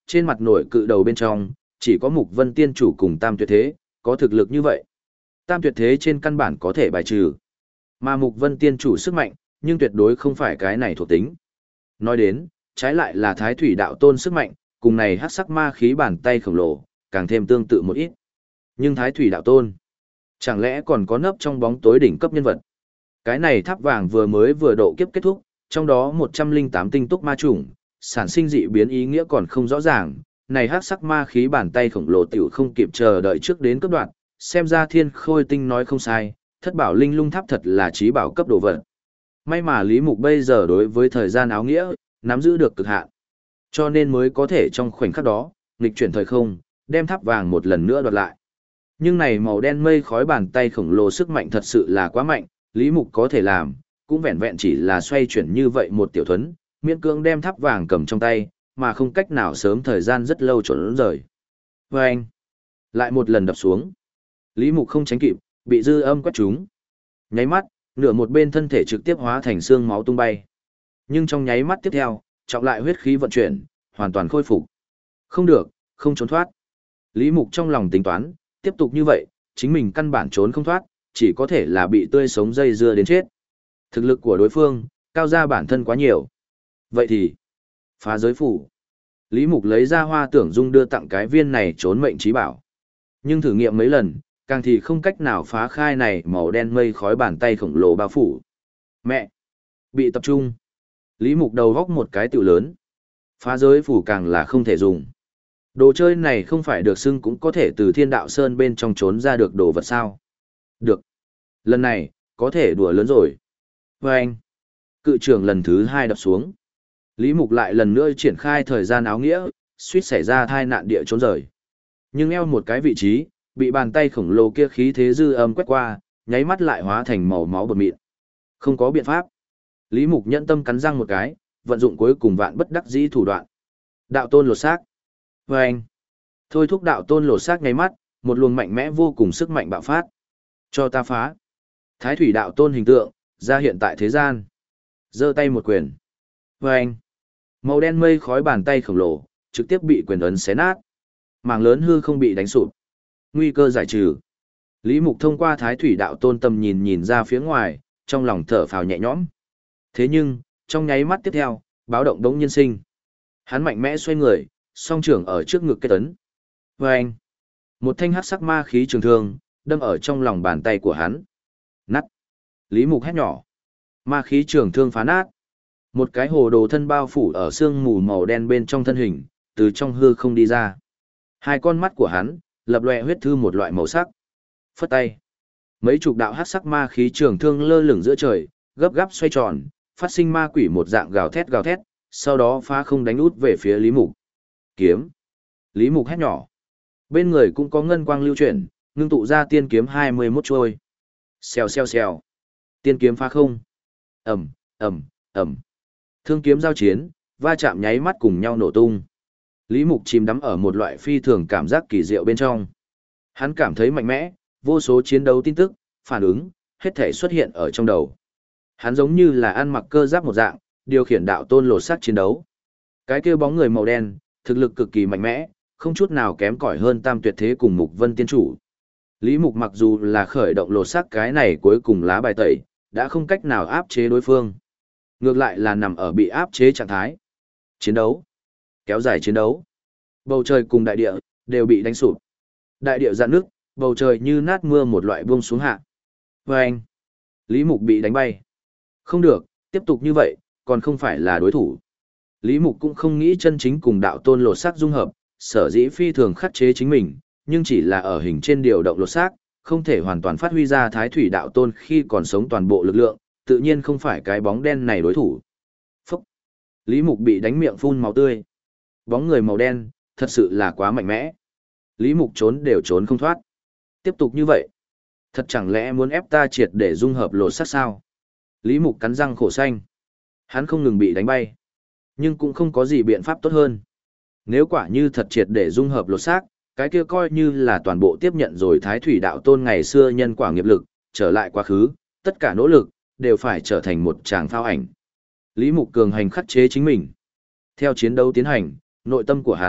trên mặt nổi cự đầu bên trong, chỉ có Mục Vân Tiên Chủ cùng Tam Tuyệt Thế, có thực lực như vậy. Tam Tuyệt Thế trên căn bản có thể bài trừ. Mà Mục Vân Tiên Chủ sức mạnh, nhưng tuyệt đối không phải cái này thuộc tính. Nói đến, trái lại là Thái Thủy Đạo Tôn sức mạnh, cùng này hắc sắc ma khí bàn tay khổng lồ, càng thêm tương tự một ít. Nhưng Thái Thủy Đạo Tôn, chẳng lẽ còn có nấp trong bóng tối đỉnh cấp nhân vật? Cái này tháp vàng vừa mới vừa độ kiếp kết thúc, trong đó một trăm linh tám tinh túc ma chủng, sản sinh dị biến ý nghĩa còn không rõ ràng, này hắc sắc ma khí bàn tay khổng lồ tiểu không kịp chờ đợi trước đến cấp đoạn, xem ra Thiên Khôi Tinh nói không sai, thất bảo linh lung tháp thật là trí bảo cấp đồ vật. May mà Lý Mục bây giờ đối với thời gian áo nghĩa, nắm giữ được cực hạn, cho nên mới có thể trong khoảnh khắc đó, nghịch chuyển thời không, đem tháp vàng một lần nữa đoạt lại. Nhưng này màu đen mây khói bàn tay khổng lồ sức mạnh thật sự là quá mạnh, Lý Mục có thể làm, cũng vẹn vẹn chỉ là xoay chuyển như vậy một tiểu thuấn, miễn cưỡng đem tháp vàng cầm trong tay, mà không cách nào sớm thời gian rất lâu trốn rời. Và anh, lại một lần đập xuống. Lý Mục không tránh kịp, bị dư âm quét trúng. Nháy mắt, nửa một bên thân thể trực tiếp hóa thành xương máu tung bay. Nhưng trong nháy mắt tiếp theo, trọng lại huyết khí vận chuyển, hoàn toàn khôi phục. Không được, không trốn thoát. Lý Mục trong lòng tính toán, tiếp tục như vậy, chính mình căn bản trốn không thoát, chỉ có thể là bị tươi sống dây dưa đến chết. Thực lực của đối phương, cao ra bản thân quá nhiều. Vậy thì, phá giới phủ. Lý Mục lấy ra hoa tưởng dung đưa tặng cái viên này trốn mệnh trí bảo. Nhưng thử nghiệm mấy lần, càng thì không cách nào phá khai này màu đen mây khói bàn tay khổng lồ bao phủ. Mẹ! Bị tập trung. Lý Mục đầu góc một cái tiểu lớn. Phá giới phủ càng là không thể dùng. Đồ chơi này không phải được xưng cũng có thể từ thiên đạo sơn bên trong trốn ra được đồ vật sao. Được. Lần này, có thể đùa lớn rồi. Và anh, cự trưởng lần thứ hai đập xuống. Lý Mục lại lần nữa triển khai thời gian áo nghĩa, suýt xảy ra thai nạn địa trốn rời. Nhưng eo một cái vị trí, bị bàn tay khổng lồ kia khí thế dư âm quét qua, nháy mắt lại hóa thành màu máu bột mịn. Không có biện pháp. Lý Mục nhẫn tâm cắn răng một cái, vận dụng cuối cùng vạn bất đắc dĩ thủ đoạn. Đạo tôn lột xác. Và anh, thôi thúc đạo tôn lột xác nháy mắt, một luồng mạnh mẽ vô cùng sức mạnh bạo phát. Cho ta phá. Thái thủy đạo tôn hình tượng, ra hiện tại thế gian. Giơ tay một quyền. Và anh, màu đen mây khói bàn tay khổng lồ, trực tiếp bị quyền ấn xé nát. Mảng lớn hư không bị đánh sụp. Nguy cơ giải trừ. Lý Mục thông qua thái thủy đạo tôn tầm nhìn nhìn ra phía ngoài, trong lòng thở phào nhẹ nhõm. Thế nhưng, trong nháy mắt tiếp theo, báo động đống nhân sinh. Hắn mạnh mẽ xoay người, song trưởng ở trước ngực kết ấn. Và anh, một thanh hắc sắc ma khí trường thương, đâm ở trong lòng bàn tay của hắn. Nắt. Lý Mục hét nhỏ. Ma khí trường thương phá nát. Một cái hồ đồ thân bao phủ ở xương mù màu đen bên trong thân hình, từ trong hư không đi ra. Hai con mắt của hắn, lập lòe huyết thư một loại màu sắc. Phất tay. Mấy chục đạo hắc sắc ma khí trường thương lơ lửng giữa trời, gấp gáp xoay tròn, phát sinh ma quỷ một dạng gào thét gào thét, sau đó phá không đánh út về phía Lý Mục. Kiếm. Lý Mục hét nhỏ. Bên người cũng có ngân quang lưu chuyển, ngưng tụ ra tiên kiếm hai mươi mốt trôi. Xèo xèo xèo. Tiên kiếm phá không. Ầm, ầm, ầm. Thương kiếm giao chiến, va chạm nháy mắt cùng nhau nổ tung. Lý Mục chìm đắm ở một loại phi thường cảm giác kỳ diệu bên trong. Hắn cảm thấy mạnh mẽ, vô số chiến đấu tin tức, phản ứng, hết thể xuất hiện ở trong đầu. Hắn giống như là ăn mặc cơ giáp một dạng, điều khiển đạo tôn lột xác chiến đấu. Cái kia bóng người màu đen, thực lực cực kỳ mạnh mẽ, không chút nào kém cỏi hơn Tam Tuyệt Thế cùng Mục Vân Tiên Chủ. Lý Mục mặc dù là khởi động lột xác cái này cuối cùng lá bài tẩy, đã không cách nào áp chế đối phương. Ngược lại là nằm ở bị áp chế trạng thái. Chiến đấu. Kéo dài chiến đấu. Bầu trời cùng đại địa, đều bị đánh sụp. Đại địa dạn nước, bầu trời như nát mưa một loại buông xuống hạ. Và anh. Lý Mục bị đánh bay. Không được, tiếp tục như vậy, còn không phải là đối thủ. Lý Mục cũng không nghĩ chân chính cùng đạo tôn lột xác dung hợp, sở dĩ phi thường khắc chế chính mình, nhưng chỉ là ở hình trên điều động lột xác, không thể hoàn toàn phát huy ra thái thủy đạo tôn khi còn sống toàn bộ lực lượng, tự nhiên không phải cái bóng đen này đối thủ. Phúc! Lý Mục bị đánh miệng phun máu tươi. Bóng người màu đen, thật sự là quá mạnh mẽ. Lý Mục trốn đều trốn không thoát. Tiếp tục như vậy. Thật chẳng lẽ muốn ép ta triệt để dung hợp lột xác sao? Lý Mục cắn răng khổ xanh. Hắn không ngừng bị đánh bay. Nhưng cũng không có gì biện pháp tốt hơn. Nếu quả như thật triệt để dung hợp lột xác, cái kia coi như là toàn bộ tiếp nhận rồi thái thủy đạo tôn ngày xưa nhân quả nghiệp lực, trở lại quá khứ, tất cả nỗ lực, đều phải trở thành một tràng phao ảnh. Lý Mục cường hành khắc chế chính mình. Theo chiến đấu tiến hành, nội tâm của hắn,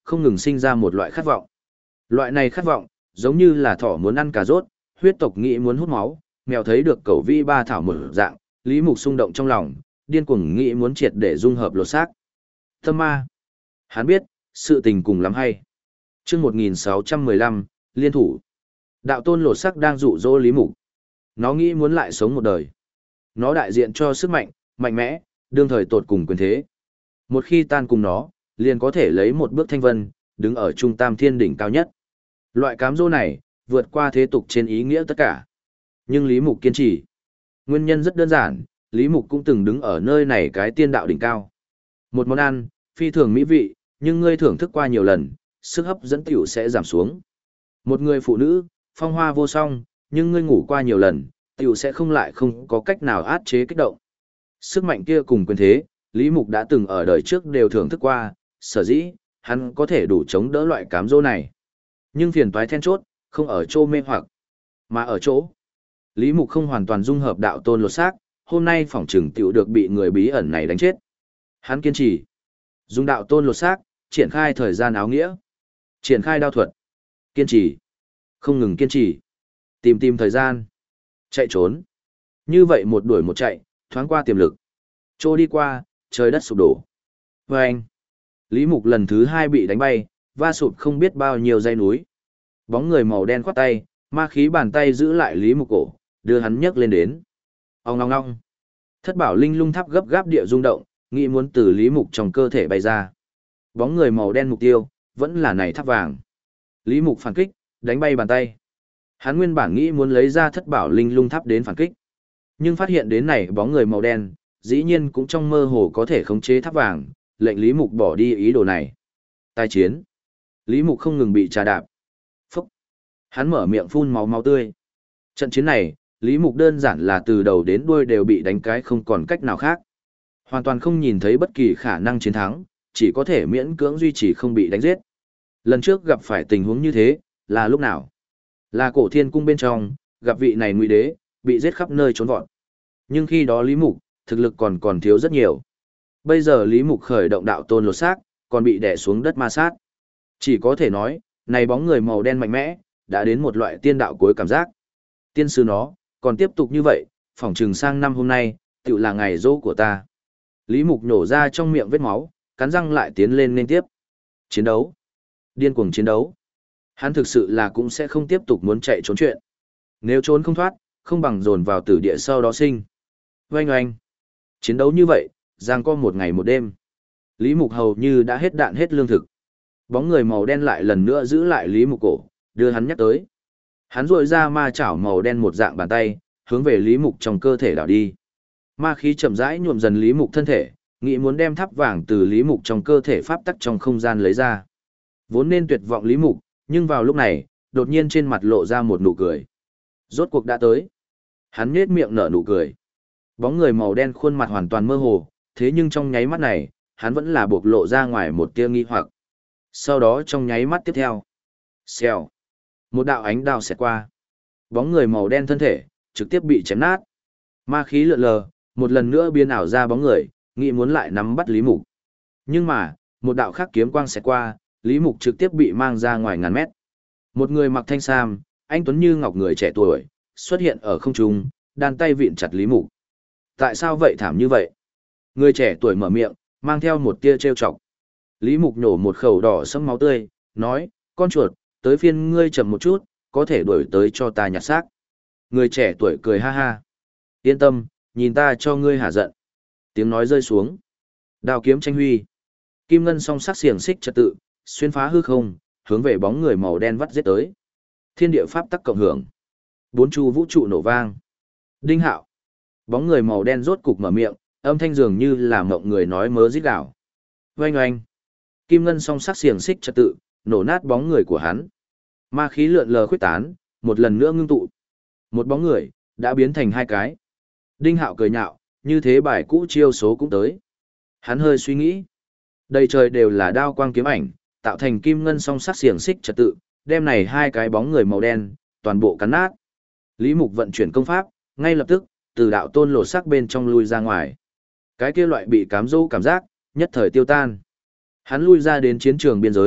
không ngừng sinh ra một loại khát vọng. Loại này khát vọng, giống như là thỏ muốn ăn cà rốt, huyết tộc nghĩ muốn hút máu, mèo thấy được cẩu vi ba thảo một dạng, Lý Mục xung động trong lòng, điên cuồng nghĩ muốn triệt để dung hợp lột xác. Tâm ma. Hắn biết, sự tình cùng lắm hay. Chương một nghìn sáu trăm mười lăm, liên thủ. Đạo tôn lột xác đang dụ dỗ Lý Mục. Nó nghĩ muốn lại sống một đời. Nó đại diện cho sức mạnh, mạnh mẽ, đương thời tột cùng quyền thế. Một khi tan cùng nó, liền có thể lấy một bước thanh vân, đứng ở trung tam thiên đỉnh cao nhất. Loại cám dỗ này, vượt qua thế tục trên ý nghĩa tất cả. Nhưng Lý Mục kiên trì. Nguyên nhân rất đơn giản, Lý Mục cũng từng đứng ở nơi này cái tiên đạo đỉnh cao. Một món ăn, phi thường mỹ vị, nhưng ngươi thưởng thức qua nhiều lần, sức hấp dẫn tiểu sẽ giảm xuống. Một người phụ nữ, phong hoa vô song, nhưng ngươi ngủ qua nhiều lần, tiểu sẽ không lại không có cách nào át chế kích động. Sức mạnh kia cùng quyền thế, Lý Mục đã từng ở đời trước đều thưởng thức qua, sở dĩ, hắn có thể đủ chống đỡ loại cám dỗ này. Nhưng phiền toái then chốt, không ở chỗ mê hoặc, mà ở chỗ. Lý Mục không hoàn toàn dung hợp đạo tôn lột xác, hôm nay phỏng trừng tiểu được bị người bí ẩn này đánh chết. Hắn kiên trì. Dùng đạo tôn lột xác, triển khai thời gian áo nghĩa. Triển khai đao thuật. Kiên trì. Không ngừng kiên trì. Tìm tìm thời gian. Chạy trốn. Như vậy một đuổi một chạy, thoáng qua tiềm lực. Trôi đi qua, trời đất sụp đổ. Và anh. Lý Mục lần thứ hai bị đánh bay, va sụp không biết bao nhiêu dãy núi. Bóng người màu đen khoát tay, ma khí bàn tay giữ lại Lý Mục cổ, đưa hắn nhấc lên đến. Ong ngong ngong. Thất bảo linh lung tháp gấp gáp địa rung động, nghĩ muốn từ Lý Mục trong cơ thể bay ra. Bóng người màu đen mục tiêu, vẫn là này tháp vàng. Lý Mục phản kích, đánh bay bàn tay. Hắn nguyên bản nghĩ muốn lấy ra thất bảo linh lung tháp đến phản kích. Nhưng phát hiện đến này bóng người màu đen, dĩ nhiên cũng trong mơ hồ có thể khống chế tháp vàng, lệnh Lý Mục bỏ đi ý đồ này. Tai chiến. Lý Mục không ngừng bị trà đạp. Phúc. Hắn mở miệng phun máu máu tươi. Trận chiến này, Lý Mục đơn giản là từ đầu đến đuôi đều bị đánh cái không còn cách nào khác. Hoàn toàn không nhìn thấy bất kỳ khả năng chiến thắng, chỉ có thể miễn cưỡng duy trì không bị đánh giết. Lần trước gặp phải tình huống như thế, là lúc nào? Là cổ thiên cung bên trong, gặp vị này ngụy đế, bị giết khắp nơi trốn vọt. Nhưng khi đó Lý Mục, thực lực còn còn thiếu rất nhiều. Bây giờ Lý Mục khởi động đạo tôn lột xác, còn bị đè xuống đất ma sát. Chỉ có thể nói, này bóng người màu đen mạnh mẽ, đã đến một loại tiên đạo cuối cảm giác. Tiên sư nó, còn tiếp tục như vậy, phỏng trừng sang năm hôm nay, tự là ngày dỗ của ta. Lý Mục nổ ra trong miệng vết máu, cắn răng lại tiến lên nên tiếp. Chiến đấu. Điên cuồng chiến đấu. Hắn thực sự là cũng sẽ không tiếp tục muốn chạy trốn chuyện. Nếu trốn không thoát, không bằng dồn vào tử địa sau đó sinh. Oanh oanh. Chiến đấu như vậy, giằng co một ngày một đêm. Lý Mục hầu như đã hết đạn hết lương thực. Bóng người màu đen lại lần nữa giữ lại Lý Mục cổ, đưa hắn nhắc tới. Hắn rội ra ma chảo màu đen một dạng bàn tay, hướng về Lý Mục trong cơ thể đảo đi. Ma khí chậm rãi nhuộm dần Lý Mục thân thể, nghĩ muốn đem tháp vàng từ Lý Mục trong cơ thể pháp tắc trong không gian lấy ra. Vốn nên tuyệt vọng Lý Mục, nhưng vào lúc này, đột nhiên trên mặt lộ ra một nụ cười. Rốt cuộc đã tới. Hắn nhếch miệng nở nụ cười. Bóng người màu đen khuôn mặt hoàn toàn mơ hồ, thế nhưng trong nháy mắt này, hắn vẫn là bộc lộ ra ngoài một tia nghi hoặc. Sau đó trong nháy mắt tiếp theo, xèo, một đạo ánh đao xẹt qua. Bóng người màu đen thân thể, trực tiếp bị chém nát. Ma khí lượn lờ, một lần nữa biến ảo ra bóng người, nghĩ muốn lại nắm bắt Lý Mục. Nhưng mà, một đạo khác kiếm quang xẹt qua, Lý Mục trực tiếp bị mang ra ngoài ngàn mét. Một người mặc thanh sam, anh tuấn như ngọc người trẻ tuổi, xuất hiện ở không trung, đan tay vịn chặt Lý Mục. Tại sao vậy thảm như vậy? Người trẻ tuổi mở miệng, mang theo một tia trêu chọc. Lý Mục nhổ một khẩu đỏ sẫm máu tươi, nói, con chuột, tới phiên ngươi chậm một chút, có thể đuổi tới cho ta nhặt xác. Người trẻ tuổi cười ha ha. Yên tâm, nhìn ta cho ngươi hả giận. Tiếng nói rơi xuống. Đao kiếm tranh huy. Kim ngân song sắc xiềng xích trật tự, xuyên phá hư không, hướng về bóng người màu đen vắt giết tới. Thiên địa pháp tắc cộng hưởng. Bốn chu vũ trụ nổ vang. Đinh Hạo. Bóng người màu đen rốt cục mở miệng, âm thanh dường như là mộng người nói mớ rít gào. Oanh oanh. Kim ngân song sắc xiềng xích trật tự, nổ nát bóng người của hắn. Ma khí lượn lờ khuyết tán, một lần nữa ngưng tụ. Một bóng người, đã biến thành hai cái. Đinh Hạo cười nhạo, như thế bài cũ chiêu số cũng tới. Hắn hơi suy nghĩ. Đầy trời đều là đao quang kiếm ảnh, tạo thành kim ngân song sắc xiềng xích trật tự, đem này hai cái bóng người màu đen, toàn bộ cắn nát. Lý Mục vận chuyển công pháp, ngay lập tức, từ đạo tôn lột sắc bên trong lui ra ngoài. Cái kia loại bị cám dỗ cảm giác, nhất thời tiêu tan. Hắn lui ra đến chiến trường biên giới,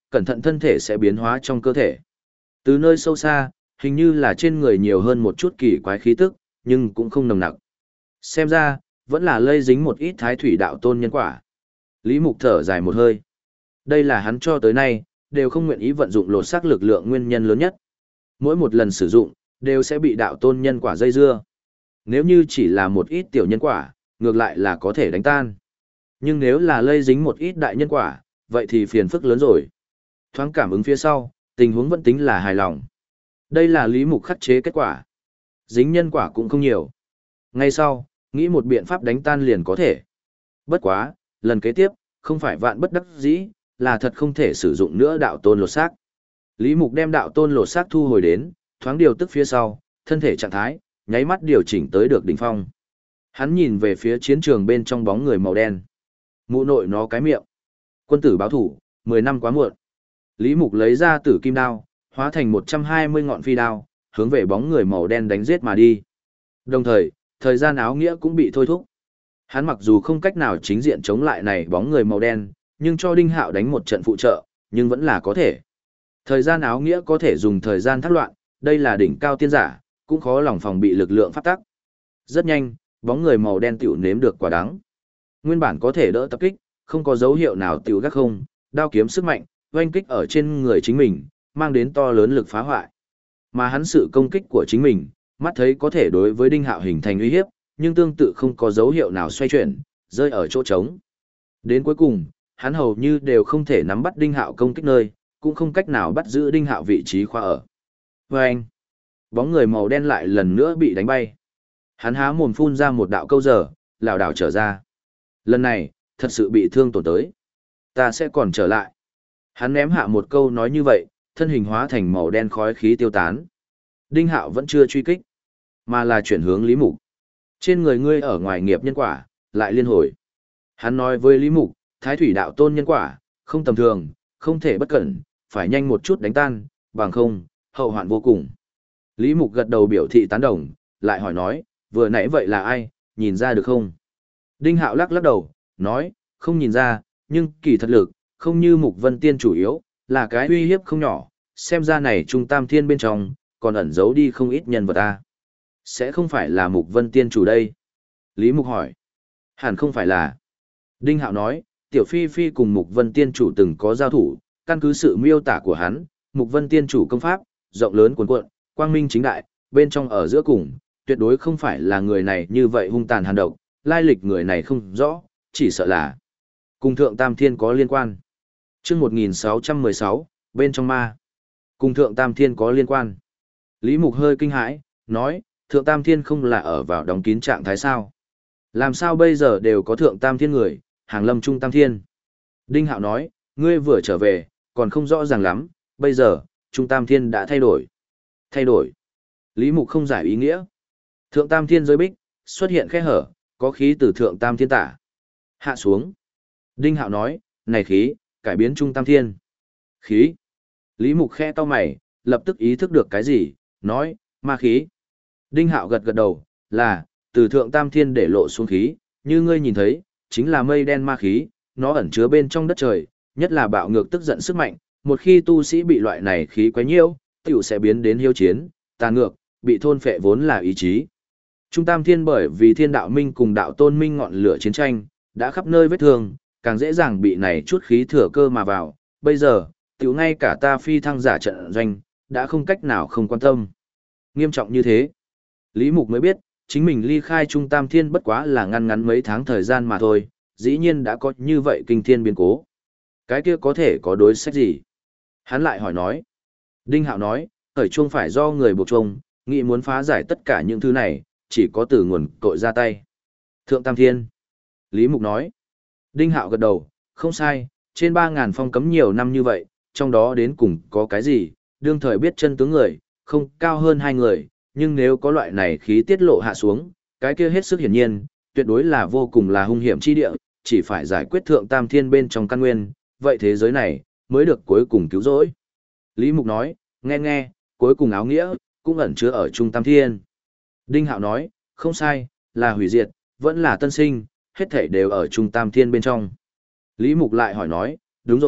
cẩn thận thân thể sẽ biến hóa trong cơ thể. Từ nơi sâu xa, hình như là trên người nhiều hơn một chút kỳ quái khí tức, nhưng cũng không nồng nặc. Xem ra, vẫn là lây dính một ít thái thủy đạo tôn nhân quả. Lý Mục thở dài một hơi. Đây là hắn cho tới nay, đều không nguyện ý vận dụng lột xác lực lượng nguyên nhân lớn nhất. Mỗi một lần sử dụng, đều sẽ bị đạo tôn nhân quả dây dưa. Nếu như chỉ là một ít tiểu nhân quả, ngược lại là có thể đánh tan. Nhưng nếu là lây dính một ít đại nhân quả, vậy thì phiền phức lớn rồi. Thoáng cảm ứng phía sau, tình huống vẫn tính là hài lòng. Đây là Lý Mục khắc chế kết quả. Dính nhân quả cũng không nhiều. Ngay sau, nghĩ một biện pháp đánh tan liền có thể. Bất quá, lần kế tiếp, không phải vạn bất đắc dĩ, là thật không thể sử dụng nữa đạo tôn lột xác. Lý Mục đem đạo tôn lột xác thu hồi đến, thoáng điều tức phía sau, thân thể trạng thái, nháy mắt điều chỉnh tới được đỉnh phong. Hắn nhìn về phía chiến trường bên trong bóng người màu đen. Mụ nội nó cái miệng. Quân tử báo thủ, mười năm quá muộn. Lý Mục lấy ra tử kim đao, hóa thành một trăm hai mươi ngọn phi đao, hướng về bóng người màu đen đánh giết mà đi. Đồng thời, thời gian áo nghĩa cũng bị thôi thúc. Hắn mặc dù không cách nào chính diện chống lại này bóng người màu đen, nhưng cho Đinh Hạo đánh một trận phụ trợ, nhưng vẫn là có thể. Thời gian áo nghĩa có thể dùng thời gian thác loạn, đây là đỉnh cao tiên giả, cũng khó lòng phòng bị lực lượng pháp tắc. Rất nhanh, bóng người màu đen tiểu nếm được quả đắng. Nguyên bản có thể đỡ tập kích, không có dấu hiệu nào tiểu gác không, đao kiếm sức mạnh, oanh kích ở trên người chính mình, mang đến to lớn lực phá hoại. Mà hắn sự công kích của chính mình, mắt thấy có thể đối với Đinh Hạo hình thành uy hiếp, nhưng tương tự không có dấu hiệu nào xoay chuyển, rơi ở chỗ trống. Đến cuối cùng, hắn hầu như đều không thể nắm bắt Đinh Hạo công kích nơi, cũng không cách nào bắt giữ Đinh Hạo vị trí khoa ở. Và anh, bóng người màu đen lại lần nữa bị đánh bay. Hắn há mồm phun ra một đạo câu giờ, lảo đảo trở ra. Lần này, thật sự bị thương tổn tới. Ta sẽ còn trở lại. Hắn ném hạ một câu nói như vậy, thân hình hóa thành màu đen khói khí tiêu tán. Đinh Hạo vẫn chưa truy kích, mà là chuyển hướng Lý Mục. Trên người ngươi ở ngoài nghiệp nhân quả, lại liên hồi. Hắn nói với Lý Mục, Thái Thủy đạo tôn nhân quả, không tầm thường, không thể bất cẩn, phải nhanh một chút đánh tan, bằng không, hậu hoạn vô cùng. Lý Mục gật đầu biểu thị tán đồng, lại hỏi nói, vừa nãy vậy là ai, nhìn ra được không? Đinh Hạo lắc lắc đầu, nói, không nhìn ra, nhưng kỳ thật lực, không như Mục Vân Tiên chủ yếu, là cái uy hiếp không nhỏ, xem ra này Trung Tam Thiên bên trong, còn ẩn giấu đi không ít nhân vật ta. Sẽ không phải là Mục Vân Tiên chủ đây? Lý Mục hỏi. Hẳn không phải là. Đinh Hạo nói, Tiểu Phi Phi cùng Mục Vân Tiên chủ từng có giao thủ, căn cứ sự miêu tả của hắn, Mục Vân Tiên chủ công pháp, rộng lớn cuồn cuộn, quang minh chính đại, bên trong ở giữa cùng, tuyệt đối không phải là người này như vậy hung tàn hàn độc, lai lịch người này không rõ, chỉ sợ là cùng Thượng Tam Thiên có liên quan. Chương một nghìn sáu trăm mười sáu, bên trong ma. Cùng Thượng Tam Thiên có liên quan. Lý Mục hơi kinh hãi, nói, Thượng Tam Thiên không là ở vào đóng kín trạng thái sao? Làm sao bây giờ đều có Thượng Tam Thiên người, hàng lâm Trung Tam Thiên? Đinh Hạo nói, ngươi vừa trở về, còn không rõ ràng lắm, bây giờ, Trung Tam Thiên đã thay đổi. Thay đổi. Lý Mục không giải ý nghĩa. Thượng Tam Thiên giới bích, xuất hiện khe hở, có khí từ Thượng Tam Thiên tả. Hạ xuống. Đinh Hạo nói, này khí, cải biến Trung Tam Thiên. Khí. Lý Mục khe to mày, lập tức ý thức được cái gì, nói, ma khí. Đinh Hạo gật gật đầu, là, từ Thượng Tam Thiên để lộ xuống khí, như ngươi nhìn thấy, chính là mây đen ma khí, nó ẩn chứa bên trong đất trời, nhất là bạo ngược tức giận sức mạnh, một khi tu sĩ bị loại này khí quấy nhiễu, tiểu sẽ biến đến hiếu chiến, tàn ngược, bị thôn phệ vốn là ý chí. Trung Tam Thiên bởi vì Thiên Đạo Minh cùng Đạo Tôn Minh ngọn lửa chiến tranh, đã khắp nơi vết thương, càng dễ dàng bị này chút khí thừa cơ mà vào, bây giờ, tiểu ngay cả ta phi thăng giả trận doanh, đã không cách nào không quan tâm. Nghiêm trọng như thế, Lý Mục mới biết, chính mình ly khai Trung Tam Thiên bất quá là ngăn ngắn mấy tháng thời gian mà thôi, dĩ nhiên đã có như vậy kinh thiên biến cố. Cái kia có thể có đối sách gì? Hắn lại hỏi nói. Đinh Hạo nói, khởi chuông phải do người buộc chuông, nghĩ muốn phá giải tất cả những thứ này, chỉ có từ nguồn cội ra tay. Thượng Tam Thiên. Lý Mục nói. Đinh Hạo gật đầu, không sai, trên ba ngàn phong cấm nhiều năm như vậy, trong đó đến cùng có cái gì, đương thời biết chân tướng người, không cao hơn hai người, nhưng nếu có loại này khí tiết lộ hạ xuống, cái kia hết sức hiển nhiên, tuyệt đối là vô cùng là hung hiểm chi địa, chỉ phải giải quyết Thượng Tam Thiên bên trong căn nguyên, vậy thế giới này, mới được cuối cùng cứu rỗi. Lý Mục nói, nghe nghe, cuối cùng áo nghĩa, cũng ẩn chứa ở Trung Tam Thiên. Đinh Hạo nói, không sai, là hủy diệt, vẫn là tân sinh, hết thảy đều ở Trung Tam Thiên bên trong. Lý Mục lại hỏi nói, đúng rồi,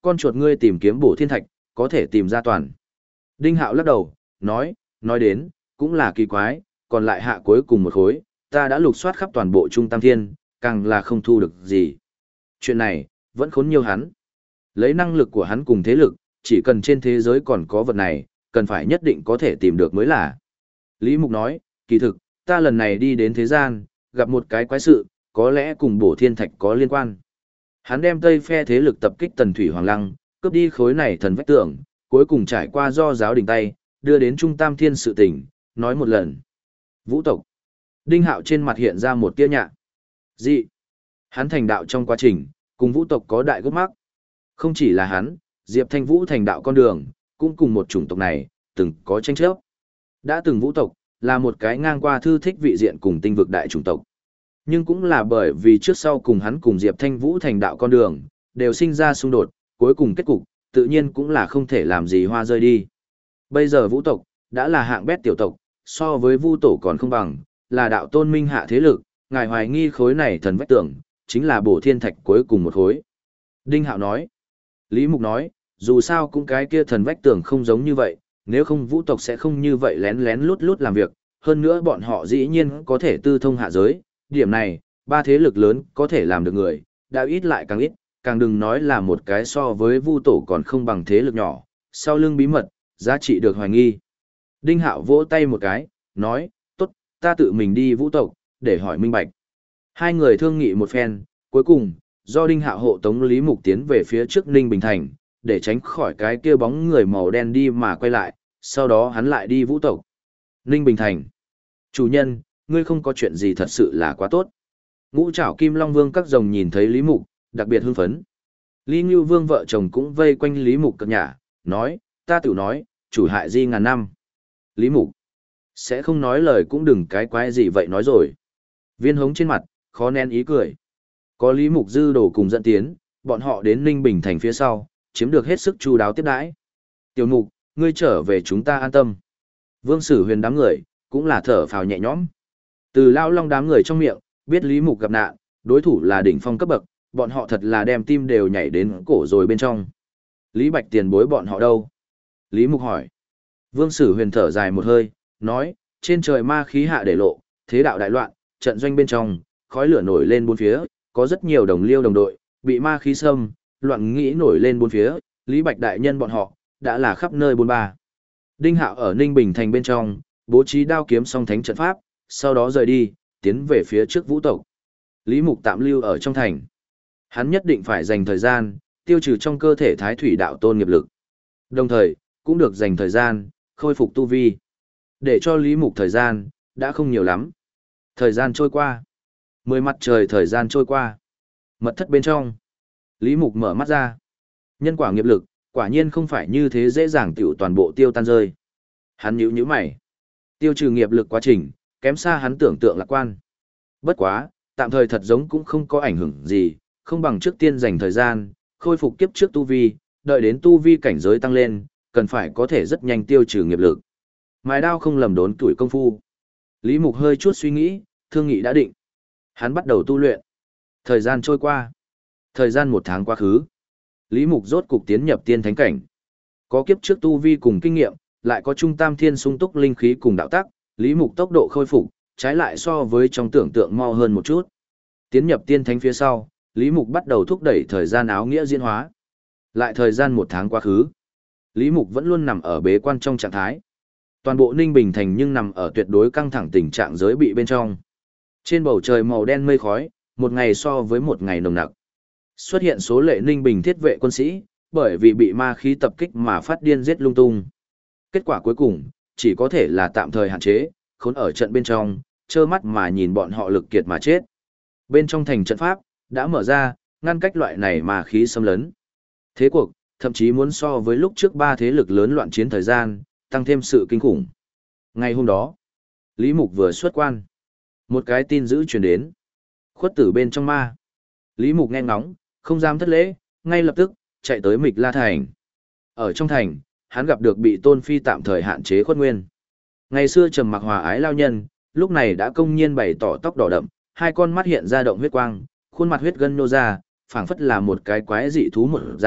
con chuột ngươi tìm kiếm bổ thiên thạch, có thể tìm ra toàn. Đinh Hạo lắc đầu, nói, nói đến, cũng là kỳ quái, còn lại hạ cuối cùng một khối, ta đã lục soát khắp toàn bộ Trung Tam Thiên, càng là không thu được gì. Chuyện này, vẫn khốn nhiều hắn. Lấy năng lực của hắn cùng thế lực, chỉ cần trên thế giới còn có vật này, cần phải nhất định có thể tìm được mới là. Lý Mục nói, kỳ thực, ta lần này đi đến thế gian, gặp một cái quái sự, có lẽ cùng bổ thiên thạch có liên quan. Hắn đem Tây phe thế lực tập kích Tần Thủy Hoàng Lăng, cướp đi khối này thần vách tượng, cuối cùng trải qua do giáo đình tay, đưa đến Trung Tam Thiên sự tình, nói một lần. Vũ tộc. Đinh Hạo trên mặt hiện ra một tia nhạ. Dị. Hắn thành đạo trong quá trình, cùng vũ tộc có đại gốc mắc. Không chỉ là hắn, Diệp Thanh Vũ thành đạo con đường, cũng cùng một chủng tộc này, từng có tranh chấp. Đã từng vũ tộc, là một cái ngang qua thư thích vị diện cùng tinh vực đại chủng tộc. Nhưng cũng là bởi vì trước sau cùng hắn cùng Diệp Thanh Vũ thành đạo con đường, đều sinh ra xung đột, cuối cùng kết cục, tự nhiên cũng là không thể làm gì hoa rơi đi. Bây giờ vũ tộc, đã là hạng bét tiểu tộc, so với vu tổ còn không bằng, là đạo tôn minh hạ thế lực, ngài hoài nghi khối này thần vách tưởng, chính là bổ thiên thạch cuối cùng một khối. Đinh Hạo nói, Lý Mục nói, dù sao cũng cái kia thần vách tưởng không giống như vậy, nếu không vũ tộc sẽ không như vậy lén lén lút lút làm việc, hơn nữa bọn họ dĩ nhiên có thể tư thông hạ giới, điểm này, ba thế lực lớn có thể làm được người, đã ít lại càng ít, càng đừng nói là một cái so với vu tổ còn không bằng thế lực nhỏ, sau lưng bí mật, giá trị được hoài nghi. Đinh Hạo vỗ tay một cái, nói, tốt, ta tự mình đi vũ tộc, để hỏi minh bạch. Hai người thương nghị một phen, cuối cùng, do Đinh Hạo hộ tống Lý Mục tiến về phía trước Ninh Bình Thành, để tránh khỏi cái kia bóng người màu đen đi mà quay lại, sau đó hắn lại đi vũ tộc. Ninh Bình Thành. Chủ nhân, ngươi không có chuyện gì thật sự là quá tốt. Ngũ Trảo Kim Long Vương các rồng nhìn thấy Lý Mục, đặc biệt hưng phấn. Lý Ngưu Vương vợ chồng cũng vây quanh Lý Mục cập nhả, nói, ta tự nói, chủ hại di ngàn năm. Lý Mục, sẽ không nói lời cũng đừng cái quái gì vậy nói rồi. Viên hống trên mặt, khó nén ý cười. Có Lý Mục dư đồ cùng dẫn tiến, bọn họ đến Ninh Bình Thành phía sau, chiếm được hết sức chu đáo tiếp đãi. Tiểu Mục, ngươi trở về chúng ta an tâm. Vương Sử Huyền đám người, cũng là thở phào nhẹ nhõm. Từ Lao Long đám người trong miệng, biết Lý Mục gặp nạn, đối thủ là đỉnh phong cấp bậc, bọn họ thật là đem tim đều nhảy đến cổ rồi bên trong. Lý Bạch tiền bối bọn họ đâu? Lý Mục hỏi. Vương Sử Huyền thở dài một hơi, nói, trên trời ma khí hạ để lộ, thế đạo đại loạn, trận doanh bên trong, khói lửa nổi lên bốn phía, có rất nhiều đồng liêu đồng đội, bị ma khí xâm, loạn nghĩ nổi lên bốn phía, Lý Bạch đại nhân bọn họ, đã là khắp nơi bốn ba. Đinh Hạo ở Ninh Bình Thành bên trong, bố trí đao kiếm song thánh trận pháp, sau đó rời đi, tiến về phía trước vũ tộc. Lý Mục tạm lưu ở trong thành. Hắn nhất định phải dành thời gian, tiêu trừ trong cơ thể thái thủy đạo tôn nghiệp lực. Đồng thời, cũng được dành thời gian, khôi phục tu vi. Để cho Lý Mục thời gian, đã không nhiều lắm. Thời gian trôi qua. Mười mặt trời thời gian trôi qua. Mật thất bên trong. Lý Mục mở mắt ra. Nhân quả nghiệp lực, quả nhiên không phải như thế dễ dàng tiểu toàn bộ tiêu tan rơi. Hắn nhíu nhíu mày. Tiêu trừ nghiệp lực quá trình, kém xa hắn tưởng tượng lạc quan. Bất quá, tạm thời thật giống cũng không có ảnh hưởng gì, không bằng trước tiên dành thời gian, khôi phục kiếp trước tu vi, đợi đến tu vi cảnh giới tăng lên, cần phải có thể rất nhanh tiêu trừ nghiệp lực. Mài đao không lầm đốn tuổi công phu. Lý Mục hơi chút suy nghĩ, thương nghị đã định. Hắn bắt đầu tu luyện. Thời gian trôi qua. Thời gian một tháng quá khứ. Lý Mục rốt cục tiến nhập tiên thánh cảnh. Có kiếp trước tu vi cùng kinh nghiệm, lại có trung tam thiên sung túc linh khí cùng đạo tắc, Lý Mục tốc độ khôi phục, trái lại so với trong tưởng tượng mau hơn một chút. Tiến nhập tiên thánh phía sau, Lý Mục bắt đầu thúc đẩy thời gian áo nghĩa diễn hóa. Lại thời gian một tháng quá khứ. Lý Mục vẫn luôn nằm ở bế quan trong trạng thái. Toàn bộ Ninh Bình Thành nhưng nằm ở tuyệt đối căng thẳng tình trạng giới bị bên trong. Trên bầu trời màu đen mây khói, một ngày so với một ngày nồng nặc. Xuất hiện số lệ Ninh Bình thiết vệ quân sĩ, bởi vì bị ma khí tập kích mà phát điên giết lung tung. Kết quả cuối cùng, chỉ có thể là tạm thời hạn chế, khốn ở trận bên trong, trơ mắt mà nhìn bọn họ lực kiệt mà chết. Bên trong thành trận pháp, đã mở ra, ngăn cách loại này ma khí xâm lấn. Thế cuộc, thậm chí muốn so với lúc trước ba thế lực lớn loạn chiến thời gian, tăng thêm sự kinh khủng. Ngày hôm đó, Lý Mục vừa xuất quan. Một cái tin dữ truyền đến. Khuất tử bên trong ma. Lý Mục nghe ngóng, không dám thất lễ, ngay lập tức, chạy tới Mịch La Thành. Ở trong thành, hắn gặp được bị Tôn Phi tạm thời hạn chế khuất nguyên. Ngày xưa trầm mặc hòa ái lao nhân, lúc này đã công nhiên bày tỏ tóc đỏ đậm, hai con mắt hiện ra động huyết quang, khuôn mặt huyết gân nô ra, phảng phất là một cái quái dị thú một dạng,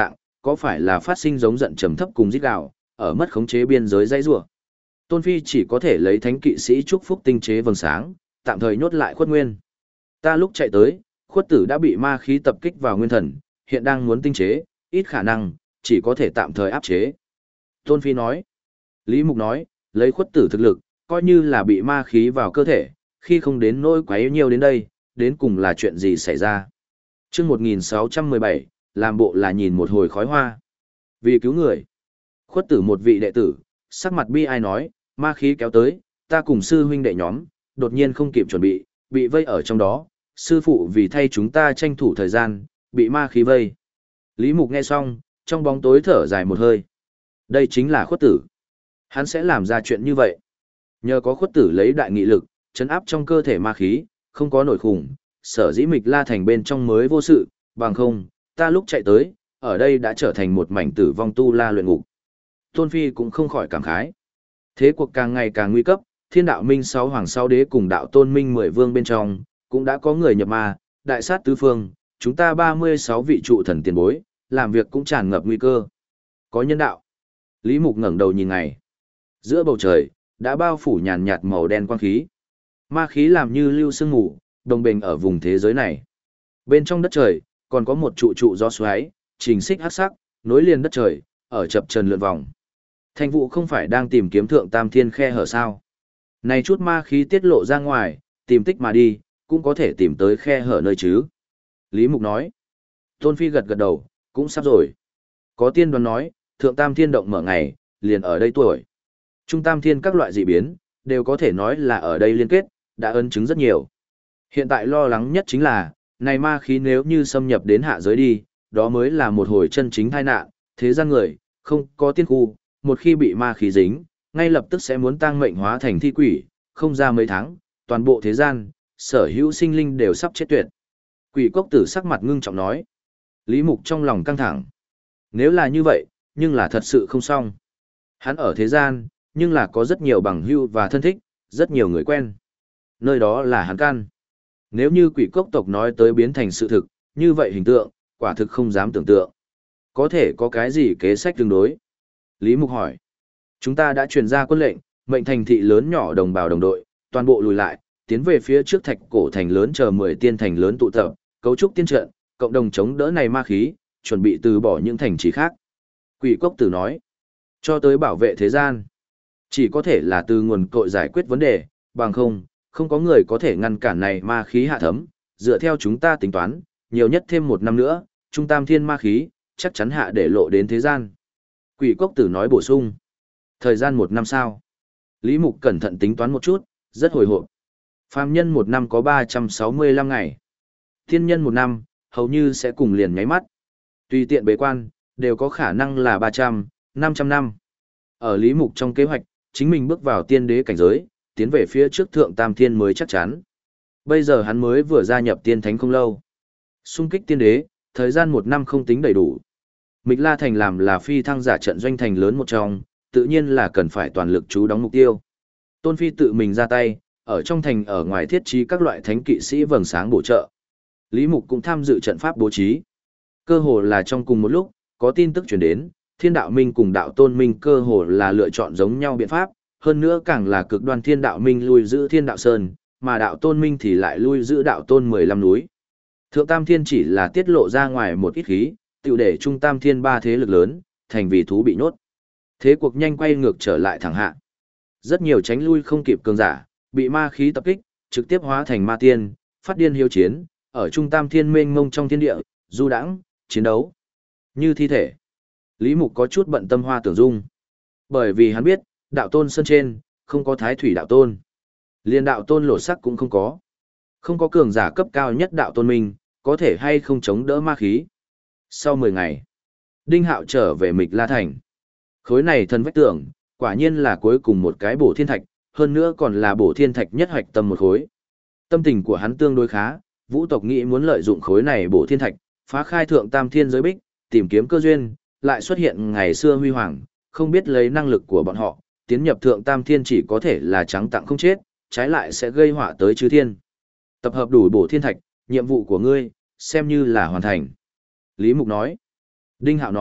có phải là phát sinh giống giận trầm thấp cùng rít gào, ở mất khống chế biên giới dãy rủa. Tôn Phi chỉ có thể lấy thánh kỵ sĩ chúc phúc tinh chế vầng sáng, tạm thời nhốt lại Khuất Nguyên. Ta lúc chạy tới, Khuất Tử đã bị ma khí tập kích vào nguyên thần, hiện đang muốn tinh chế, ít khả năng, chỉ có thể tạm thời áp chế. Tôn Phi nói. Lý Mục nói, lấy Khuất Tử thực lực, coi như là bị ma khí vào cơ thể, khi không đến nỗi quá yếu nhiều đến đây, đến cùng là chuyện gì xảy ra. Chương một nghìn sáu trăm mười bảy, làm bộ là nhìn một hồi khói hoa. Vì cứu người. Khuất Tử một vị đệ tử, sắc mặt bi ai nói, ma khí kéo tới, ta cùng sư huynh đệ nhóm, đột nhiên không kịp chuẩn bị, bị vây ở trong đó, sư phụ vì thay chúng ta tranh thủ thời gian, bị ma khí vây. Lý Mục nghe xong, trong bóng tối thở dài một hơi. Đây chính là Khuất Tử. Hắn sẽ làm ra chuyện như vậy. Nhờ có Khuất Tử lấy đại nghị lực, chấn áp trong cơ thể ma khí, không có nổi khủng, sở dĩ Mịch La Thành bên trong mới vô sự, bằng không, ta lúc chạy tới, ở đây đã trở thành một mảnh tử vong tu la luyện ngục. Tôn Phi cũng không khỏi cảm khái. Thế cuộc càng ngày càng nguy cấp, Thiên Đạo Minh sáu hoàng sáu đế cùng Đạo Tôn Minh mười vương bên trong, cũng đã có người nhập ma, đại sát tứ phương, chúng ta ba mươi sáu vị trụ thần tiền bối, làm việc cũng tràn ngập nguy cơ. Có nhân đạo. Lý Mục ngẩng đầu nhìn ngày. Giữa bầu trời, đã bao phủ nhàn nhạt màu đen quang khí. Ma khí làm như lưu sương mù, đồng bình ở vùng thế giới này. Bên trong đất trời, còn có một trụ trụ gió xoáy, trình xích hắc sắc, nối liền đất trời, ở chập trần lượn vòng. Thanh vụ không phải đang tìm kiếm thượng tam thiên khe hở sao. Này chút ma khí tiết lộ ra ngoài, tìm tích mà đi, cũng có thể tìm tới khe hở nơi chứ. Lý Mục nói. Tôn Phi gật gật đầu, cũng sắp rồi. Có tiên đoán nói, thượng tam thiên động mở ngày, liền ở đây tuổi. Trung tam thiên các loại dị biến, đều có thể nói là ở đây liên kết, đã ấn chứng rất nhiều. Hiện tại lo lắng nhất chính là, này ma khí nếu như xâm nhập đến hạ giới đi, đó mới là một hồi chân chính tai nạn, thế gian người, không có tiên khu, một khi bị ma khí dính, ngay lập tức sẽ muốn tăng mệnh hóa thành thi quỷ, không ra mấy tháng, toàn bộ thế gian, sở hữu sinh linh đều sắp chết tuyệt. Quỷ cốc tử sắc mặt ngưng trọng nói. Lý Mục trong lòng căng thẳng. Nếu là như vậy, nhưng là thật sự không xong. Hắn ở thế gian, nhưng là có rất nhiều bằng hữu và thân thích, rất nhiều người quen. Nơi đó là hắn căn. Nếu như quỷ cốc tộc nói tới biến thành sự thực, như vậy hình tượng, quả thực không dám tưởng tượng. Có thể có cái gì kế sách tương đối? Lý Mục hỏi. Chúng ta đã truyền ra quân lệnh, mệnh thành thị lớn nhỏ đồng bào đồng đội, toàn bộ lùi lại, tiến về phía trước thạch cổ thành lớn chờ mười tiên thành lớn tụ tập, cấu trúc tiên trận, cộng đồng chống đỡ này ma khí, chuẩn bị từ bỏ những thành trì khác. Quỷ cốc tử nói. Cho tới bảo vệ thế gian. Chỉ có thể là từ nguồn cội giải quyết vấn đề, bằng không, không có người có thể ngăn cản này ma khí hạ thấm. Dựa theo chúng ta tính toán, nhiều nhất thêm một năm nữa, trung tam thiên ma khí, chắc chắn hạ để lộ đến thế gian. Quỷ cốc tử nói bổ sung. Thời gian một năm sau. Lý Mục cẩn thận tính toán một chút, rất hồi hộp. Phàm nhân một năm có ba trăm sáu mươi lăm ngày. Thiên nhân một năm, hầu như sẽ cùng liền nháy mắt. Tùy tiện bế quan, đều có khả năng là ba trăm, năm trăm năm. Ở Lý Mục trong kế hoạch, chính mình bước vào tiên đế cảnh giới, tiến về phía trước thượng tam thiên mới chắc chắn. Bây giờ hắn mới vừa gia nhập tiên thánh không lâu. Xung kích tiên đế, thời gian một năm không tính đầy đủ. Mịch La Thành làm là phi thăng giả trận doanh thành lớn một trong, tự nhiên là cần phải toàn lực chú đóng mục tiêu. Tôn Phi tự mình ra tay, ở trong thành ở ngoài thiết trí các loại thánh kỵ sĩ vầng sáng bổ trợ. Lý Mục cũng tham dự trận pháp bố trí. Cơ hồ là trong cùng một lúc, có tin tức truyền đến, Thiên Đạo Minh cùng Đạo Tôn Minh cơ hồ là lựa chọn giống nhau biện pháp, hơn nữa càng là cực đoan Thiên Đạo Minh lui giữ Thiên Đạo Sơn, mà Đạo Tôn Minh thì lại lui giữ Đạo Tôn mười lăm núi. Thượng Tam Thiên chỉ là tiết lộ ra ngoài một ít khí, tiểu để Trung Tam Thiên ba thế lực lớn, thành vì thú bị nhốt. Thế cuộc nhanh quay ngược trở lại thẳng hạ. Rất nhiều tránh lui không kịp cường giả, bị ma khí tập kích, trực tiếp hóa thành ma tiên, phát điên hiếu chiến, ở Trung Tam Thiên mênh mông trong thiên địa, du đãng, chiến đấu. Như thi thể. Lý Mục có chút bận tâm Hoa Tưởng Dung. Bởi vì hắn biết, Đạo Tôn Sơn trên, không có Thái Thủy Đạo Tôn. Liên Đạo Tôn lột sắc cũng không có. Không có cường giả cấp cao nhất Đạo Tôn mình, có thể hay không chống đỡ ma khí. Sau mười ngày, Đinh Hạo trở về Mịch La Thành. Khối này thần vách tưởng, quả nhiên là cuối cùng một cái bổ thiên thạch, hơn nữa còn là bổ thiên thạch nhất hoạch tâm một khối. Tâm tình của hắn tương đối khá, vũ tộc nghĩ muốn lợi dụng khối này bổ thiên thạch, phá khai thượng tam thiên giới bích, tìm kiếm cơ duyên, lại xuất hiện ngày xưa huy hoàng, không biết lấy năng lực của bọn họ, tiến nhập thượng tam thiên chỉ có thể là trắng tặng không chết, trái lại sẽ gây họa tới chư thiên. Tập hợp đủ bổ thiên thạch, nhiệm vụ của ngươi, xem như là hoàn thành. Lý Mục nói. Đinh Hạo nói,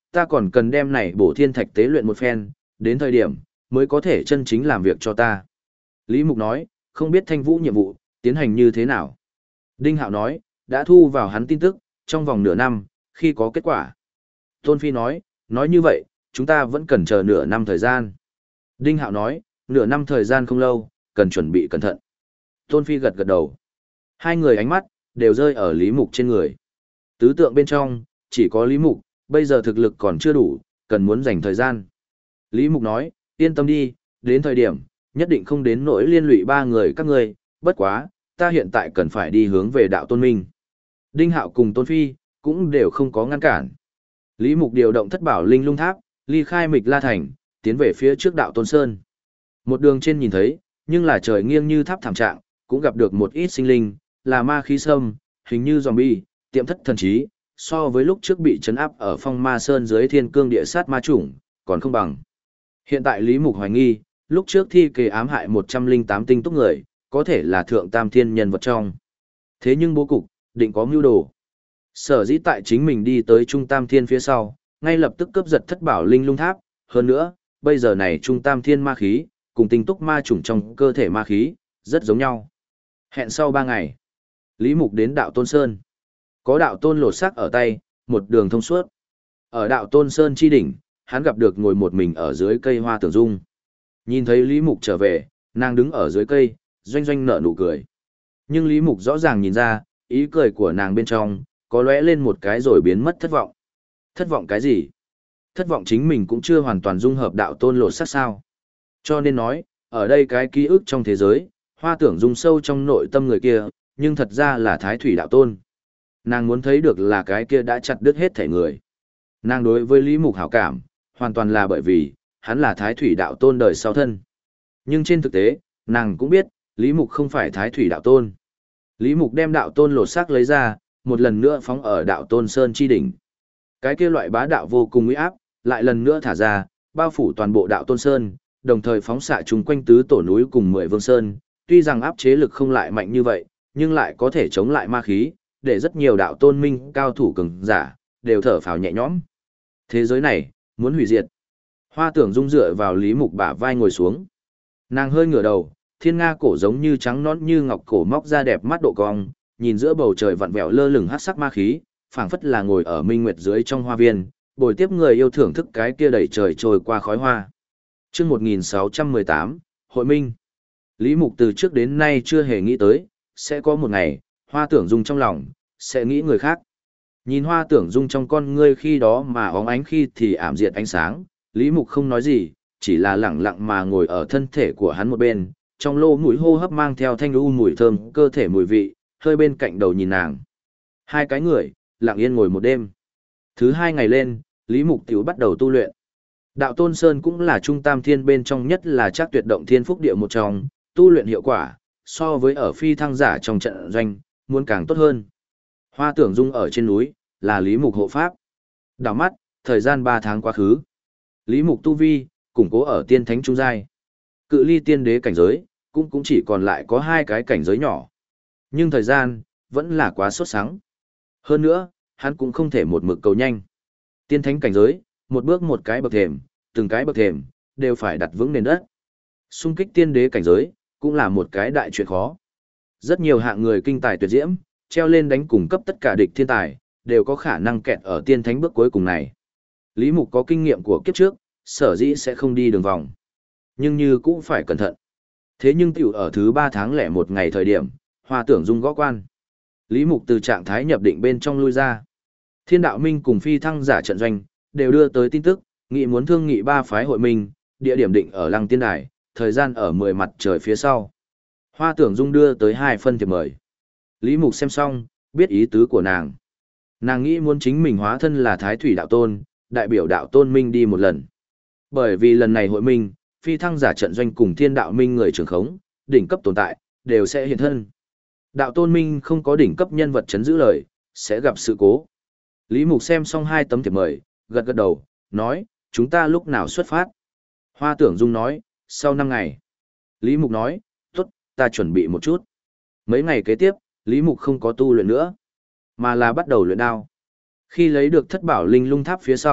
ta còn cần đem này bổ thiên thạch tế luyện một phen, đến thời điểm, mới có thể chân chính làm việc cho ta. Lý Mục nói, không biết Thanh Vũ nhiệm vụ, tiến hành như thế nào. Đinh Hạo nói, đã thu vào hắn tin tức, trong vòng nửa năm, khi có kết quả. Tôn Phi nói, nói như vậy, chúng ta vẫn cần chờ nửa năm thời gian. Đinh Hạo nói, nửa năm thời gian không lâu, cần chuẩn bị cẩn thận. Tôn Phi gật gật đầu. Hai người ánh mắt, đều rơi ở Lý Mục trên người. Tứ tượng bên trong, chỉ có Lý Mục, bây giờ thực lực còn chưa đủ, cần muốn dành thời gian. Lý Mục nói, yên tâm đi, đến thời điểm, nhất định không đến nỗi liên lụy ba người các ngươi, bất quá, ta hiện tại cần phải đi hướng về đạo tôn minh. Đinh Hạo cùng Tôn Phi, cũng đều không có ngăn cản. Lý Mục điều động thất bảo linh lung tháp, ly khai Mịch La Thành, tiến về phía trước đạo Tôn Sơn. Một đường trên nhìn thấy, nhưng là trời nghiêng như tháp thảm trạng, cũng gặp được một ít sinh linh, là ma khí sâm, hình như zombie, tiệm thất thần trí, so với lúc trước bị trấn áp ở phong ma sơn dưới thiên cương địa sát ma chủng, còn không bằng. Hiện tại Lý Mục hoài nghi, lúc trước thi kề ám hại một trăm lẻ tám tinh túc người, có thể là thượng tam thiên nhân vật trong. Thế nhưng bố cục, định có mưu đồ. Sở dĩ tại chính mình đi tới trung tam thiên phía sau, ngay lập tức cướp giật thất bảo linh lung tháp, hơn nữa, bây giờ này trung tam thiên ma khí, cùng tinh túc ma chủng trong cơ thể ma khí, rất giống nhau. Hẹn sau ba ngày, Lý Mục đến đạo Tôn Sơn. Có đạo Tôn lột xác ở tay, một đường thông suốt. Ở đạo Tôn Sơn chi đỉnh, hắn gặp được ngồi một mình ở dưới cây hoa tưởng dung. Nhìn thấy Lý Mục trở về, nàng đứng ở dưới cây, doanh doanh nở nụ cười. Nhưng Lý Mục rõ ràng nhìn ra, ý cười của nàng bên trong, có lóe lên một cái rồi biến mất thất vọng. Thất vọng cái gì? Thất vọng chính mình cũng chưa hoàn toàn dung hợp đạo Tôn lột xác sao. Cho nên nói, ở đây cái ký ức trong thế giới, hoa tưởng dung sâu trong nội tâm người kia, nhưng thật ra là Thái Thủy đạo Tôn. Nàng muốn thấy được là cái kia đã chặt đứt hết thể người. Nàng đối với Lý Mục hảo cảm, hoàn toàn là bởi vì, hắn là Thái Thủy đạo Tôn đời sau thân. Nhưng trên thực tế, nàng cũng biết, Lý Mục không phải Thái Thủy đạo Tôn. Lý Mục đem đạo Tôn lột xác lấy ra, một lần nữa phóng ở đạo Tôn Sơn chi đỉnh. Cái kia loại bá đạo vô cùng uy áp, lại lần nữa thả ra, bao phủ toàn bộ đạo Tôn Sơn, đồng thời phóng xạ chung quanh tứ tổ núi cùng mười vương sơn, tuy rằng áp chế lực không lại mạnh như vậy, nhưng lại có thể chống lại ma khí, để rất nhiều đạo tôn minh cao thủ cường giả, đều thở phào nhẹ nhõm. Thế giới này, muốn hủy diệt. Hoa tưởng dung dựa vào Lý Mục bả vai ngồi xuống. Nàng hơi ngửa đầu, thiên nga cổ giống như trắng nõn như ngọc cổ móc ra đẹp mắt độ cong, nhìn giữa bầu trời vặn vẹo lơ lửng hắc sắc ma khí, phảng phất là ngồi ở minh nguyệt dưới trong hoa viên, bồi tiếp người yêu thưởng thức cái kia đẩy trời trôi qua khói hoa. Chương một nghìn sáu trăm mười tám, Hội Minh. Lý Mục từ trước đến nay chưa hề nghĩ tới, sẽ có một ngày, hoa tưởng dung trong lòng, sẽ nghĩ người khác. Nhìn hoa tưởng dung trong con ngươi khi đó mà óng ánh khi thì ảm diệt ánh sáng, Lý Mục không nói gì, chỉ là lẳng lặng mà ngồi ở thân thể của hắn một bên, trong lô mũi hô hấp mang theo thanh u mùi thơm, cơ thể mùi vị, hơi bên cạnh đầu nhìn nàng. Hai cái người, lặng yên ngồi một đêm. Thứ hai ngày lên, Lý Mục tiểu bắt đầu tu luyện. Đạo Tôn Sơn cũng là trung tam thiên bên trong nhất là chắc tuyệt động thiên phúc địa một trong, tu luyện hiệu quả, so với ở phi thăng giả trong trận doanh, muốn càng tốt hơn. Hoa tưởng dung ở trên núi, là Lý Mục hộ pháp. Đảo mắt, thời gian ba tháng quá khứ. Lý Mục tu vi, củng cố ở tiên thánh trung giai. Cự ly tiên đế cảnh giới, cũng cũng chỉ còn lại có hai cái cảnh giới nhỏ. Nhưng thời gian, vẫn là quá sốt sắng. Hơn nữa, hắn cũng không thể một mực cầu nhanh. Tiên thánh cảnh giới, một bước một cái bậc thềm, từng cái bậc thềm, đều phải đặt vững nền đất. Xung kích tiên đế cảnh giới, cũng là một cái đại chuyện khó. Rất nhiều hạng người kinh tài tuyệt diễm, treo lên đánh cùng cấp tất cả địch thiên tài, đều có khả năng kẹt ở tiên thánh bước cuối cùng này. Lý Mục có kinh nghiệm của kiếp trước, sở dĩ sẽ không đi đường vòng. Nhưng như cũng phải cẩn thận. Thế nhưng tiểu ở thứ ba tháng lẻ một ngày thời điểm, hoa tưởng dung gõ quan. Lý Mục từ trạng thái nhập định bên trong lui ra. Thiên đạo minh cùng phi thăng giả trận doanh, đều đưa tới tin tức, nghị muốn thương nghị ba phái hội minh, địa điểm định ở Lăng Tiên Đài, thời gian ở mười mặt trời phía sau. Hoa tưởng dung đưa tới hai phân thiệp mời. Lý Mục xem xong, biết ý tứ của nàng. Nàng nghĩ muốn chính mình hóa thân là Thái Thủy đạo tôn, đại biểu đạo tôn minh đi một lần. Bởi vì lần này hội minh, phi thăng giả trận doanh cùng thiên đạo minh người trưởng khống, đỉnh cấp tồn tại, đều sẽ hiện thân. Đạo tôn minh không có đỉnh cấp nhân vật chấn giữ lời, sẽ gặp sự cố. Lý Mục xem xong hai tấm thiệp mời, gật gật đầu, nói, chúng ta lúc nào xuất phát? Hoa tưởng dung nói, sau năm ngày. Lý Mục nói, tốt, ta chuẩn bị một chút. Mấy ngày kế tiếp, Lý Mục không có tu luyện nữa, mà là bắt đầu luyện đao. Khi lấy được thất bảo linh lung tháp phía sau,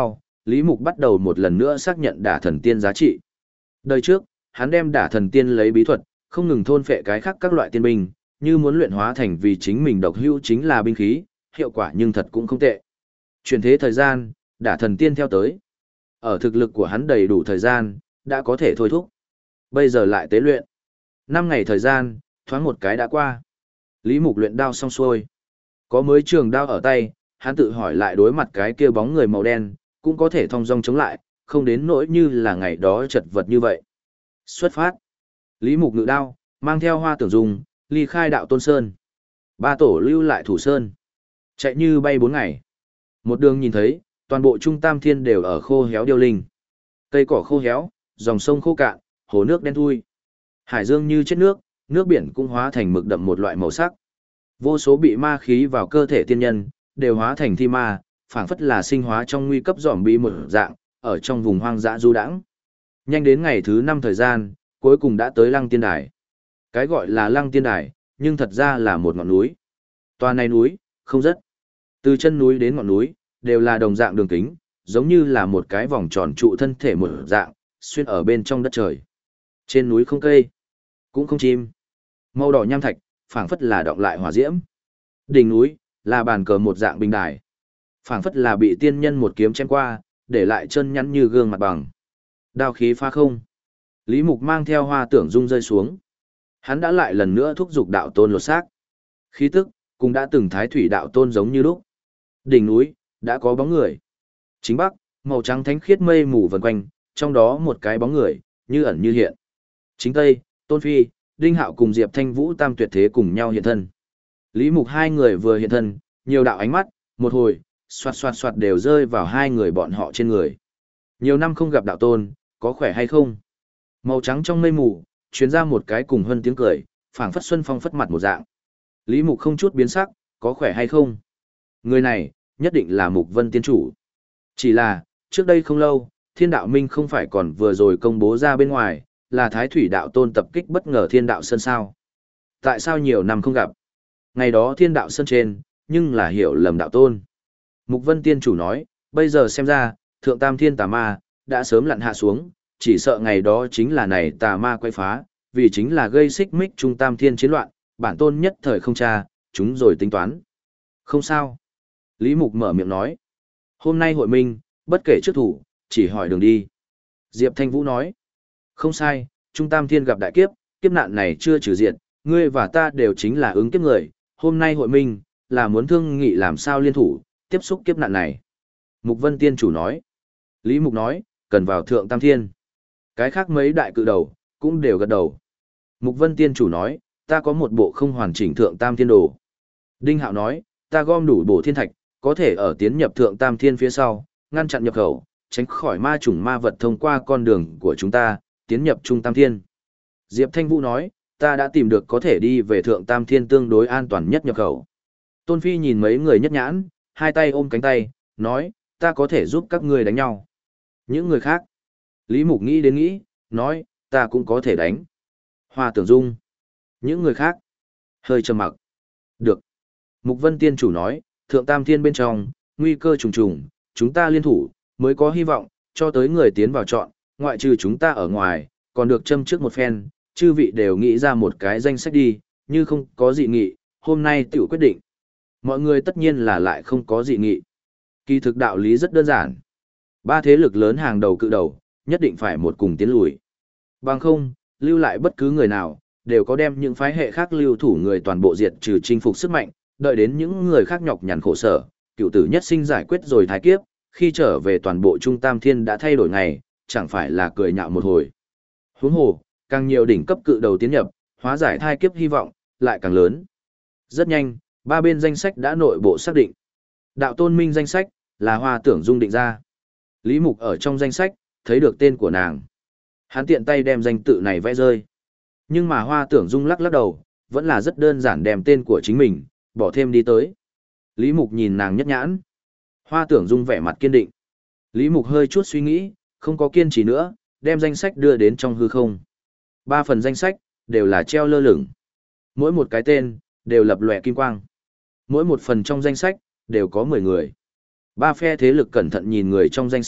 Lý Mục bắt đầu một lần nữa xác nhận đả thần tiên giá trị. Đời trước, hắn đem đả thần tiên lấy bí thuật, không ngừng thôn phệ cái khác các loại tiên binh, như muốn luyện hóa thành vì chính mình độc hữu chính là binh khí, hiệu quả nhưng thật cũng không tệ. Chuyển thế thời gian, đả thần tiên theo tới. Ở thực lực của hắn đầy đủ thời gian, đã có thể thôi thúc. Bây giờ lại tế luyện. Năm ngày thời gian, thoáng một cái đã qua. Lý Mục luyện đao xong xuôi. Có mới trường đao ở tay, hắn tự hỏi lại đối mặt cái kia bóng người màu đen, cũng có thể thong dong chống lại, không đến nỗi như là ngày đó chật vật như vậy. Xuất phát. Lý Mục ngự đao, mang theo Hoa Tưởng Dung, ly khai đạo Tôn Sơn. Ba tổ lưu lại Thủ Sơn. Chạy như bay bốn ngày. Một đường nhìn thấy, toàn bộ Trung Tam Thiên đều ở khô héo điêu linh. Cây cỏ khô héo, dòng sông khô cạn, hồ nước đen thui. Hải dương như chết nước, nước biển cũng hóa thành mực đậm một loại màu sắc. Vô số bị ma khí vào cơ thể tiên nhân, đều hóa thành thi ma, phảng phất là sinh hóa trong nguy cấp giòm bị một dạng, ở trong vùng hoang dã du đãng. Nhanh đến ngày thứ năm thời gian, cuối cùng đã tới Lăng Tiên Đài. Cái gọi là Lăng Tiên Đài, nhưng thật ra là một ngọn núi. Tòa này núi, không rất. Từ chân núi đến ngọn núi, đều là đồng dạng đường kính, giống như là một cái vòng tròn trụ thân thể một dạng, xuyên ở bên trong đất trời. Trên núi không cây, cũng không chim. Màu đỏ nham thạch, phảng phất là đọng lại hỏa diễm. Đỉnh núi, là bàn cờ một dạng bình đài. Phảng phất là bị tiên nhân một kiếm chém qua, để lại chân nhắn như gương mặt bằng. Đao khí pha không. Lý Mục mang theo Hoa Tưởng Dung rơi xuống. Hắn đã lại lần nữa thúc giục đạo tôn lột xác. Khí tức, cũng đã từng thái thủy đạo tôn giống như lúc. Đỉnh núi, đã có bóng người. Chính bắc, màu trắng thánh khiết mây mù vần quanh, trong đó một cái bóng người, như ẩn như hiện. Chính tây, Tôn Phi, Đinh Hạo cùng Diệp Thanh Vũ tam tuyệt thế cùng nhau hiện thân. Lý Mục hai người vừa hiện thân, nhiều đạo ánh mắt, một hồi, xoạt xoạt xoạt đều rơi vào hai người bọn họ trên người. Nhiều năm không gặp đạo tôn, có khỏe hay không? Màu trắng trong mây mù, truyền ra một cái cùng hân tiếng cười, phảng phất xuân phong phất mặt một dạng. Lý Mục không chút biến sắc, có khỏe hay không? Người này, nhất định là Mục Vân Tiên Chủ. Chỉ là, trước đây không lâu, Thiên Đạo Minh không phải còn vừa rồi công bố ra bên ngoài, là Thái Thủy Đạo Tôn tập kích bất ngờ Thiên Đạo Sơn sao? Tại sao nhiều năm không gặp? Ngày đó Thiên Đạo Sơn trên, nhưng là hiểu lầm Đạo Tôn. Mục Vân Tiên Chủ nói, bây giờ xem ra, Thượng Tam Thiên Tà Ma, đã sớm lặn hạ xuống, chỉ sợ ngày đó chính là này Tà Ma quay phá, vì chính là gây xích mích Trung Tam Thiên chiến loạn, bản tôn nhất thời không tra, chúng rồi tính toán. Không sao. Lý Mục mở miệng nói, hôm nay hội minh, bất kể trước thủ, chỉ hỏi đường đi. Diệp Thanh Vũ nói, không sai, Trung Tam Thiên gặp đại kiếp, kiếp nạn này chưa trừ diệt, ngươi và ta đều chính là ứng kiếp người, hôm nay hội minh, là muốn thương nghị làm sao liên thủ, tiếp xúc kiếp nạn này. Mục Vân Tiên Chủ nói, Lý Mục nói, cần vào Thượng Tam Thiên. Cái khác mấy đại cự đầu, cũng đều gật đầu. Mục Vân Tiên Chủ nói, ta có một bộ không hoàn chỉnh Thượng Tam Thiên đồ. Đinh Hạo nói, ta gom đủ bổ thiên thạch, có thể ở tiến nhập Thượng Tam Thiên phía sau, ngăn chặn nhập khẩu, tránh khỏi ma chủng ma vật thông qua con đường của chúng ta, tiến nhập Trung Tam Thiên. Diệp Thanh Vũ nói, ta đã tìm được có thể đi về Thượng Tam Thiên tương đối an toàn nhất nhập khẩu. Tôn Phi nhìn mấy người nhất nhãn, hai tay ôm cánh tay, nói, ta có thể giúp các ngươi đánh nhau. Những người khác, Lý Mục nghĩ đến nghĩ, nói, ta cũng có thể đánh. Hoa Tưởng Dung, những người khác, hơi trầm mặc. Được. Mục Vân Tiên Chủ nói, Thượng Tam Thiên bên trong, nguy cơ trùng trùng, chúng ta liên thủ, mới có hy vọng, cho tới người tiến vào chọn, ngoại trừ chúng ta ở ngoài, còn được châm trước một phen, chư vị đều nghĩ ra một cái danh sách đi, như không có dị nghị, hôm nay tiểu quyết định. Mọi người tất nhiên là lại không có dị nghị. Kỳ thực đạo lý rất đơn giản. Ba thế lực lớn hàng đầu cự đầu, nhất định phải một cùng tiến lùi. Bằng không, lưu lại bất cứ người nào, đều có đem những phái hệ khác lưu thủ người toàn bộ diệt trừ chinh phục sức mạnh, đợi đến những người khác nhọc nhằn khổ sở, cựu tử nhất sinh giải quyết rồi thái kiếp, khi trở về toàn bộ Trung Tam Thiên đã thay đổi ngày, chẳng phải là cười nhạo một hồi. Huống hồ, càng nhiều đỉnh cấp cự đầu tiến nhập, hóa giải thai kiếp hy vọng, lại càng lớn. Rất nhanh, ba bên danh sách đã nội bộ xác định. Đạo Tôn Minh danh sách, là Hoa Tưởng Dung định ra. Lý Mục ở trong danh sách, thấy được tên của nàng. Hắn tiện tay đem danh tự này vẽ rơi. Nhưng mà Hoa Tưởng Dung lắc lắc đầu, vẫn là rất đơn giản đem tên của chính mình, bỏ thêm đi tới. Lý Mục nhìn nàng nhất nhãn. Hoa Tưởng Dung vẻ mặt kiên định. Lý Mục hơi chút suy nghĩ, không có kiên trì nữa, đem danh sách đưa đến trong hư không. Ba phần danh sách, đều là treo lơ lửng. Mỗi một cái tên, đều lập lòe kim quang. Mỗi một phần trong danh sách, đều có mười người. Ba phe thế lực cẩn thận nhìn người trong danh sách,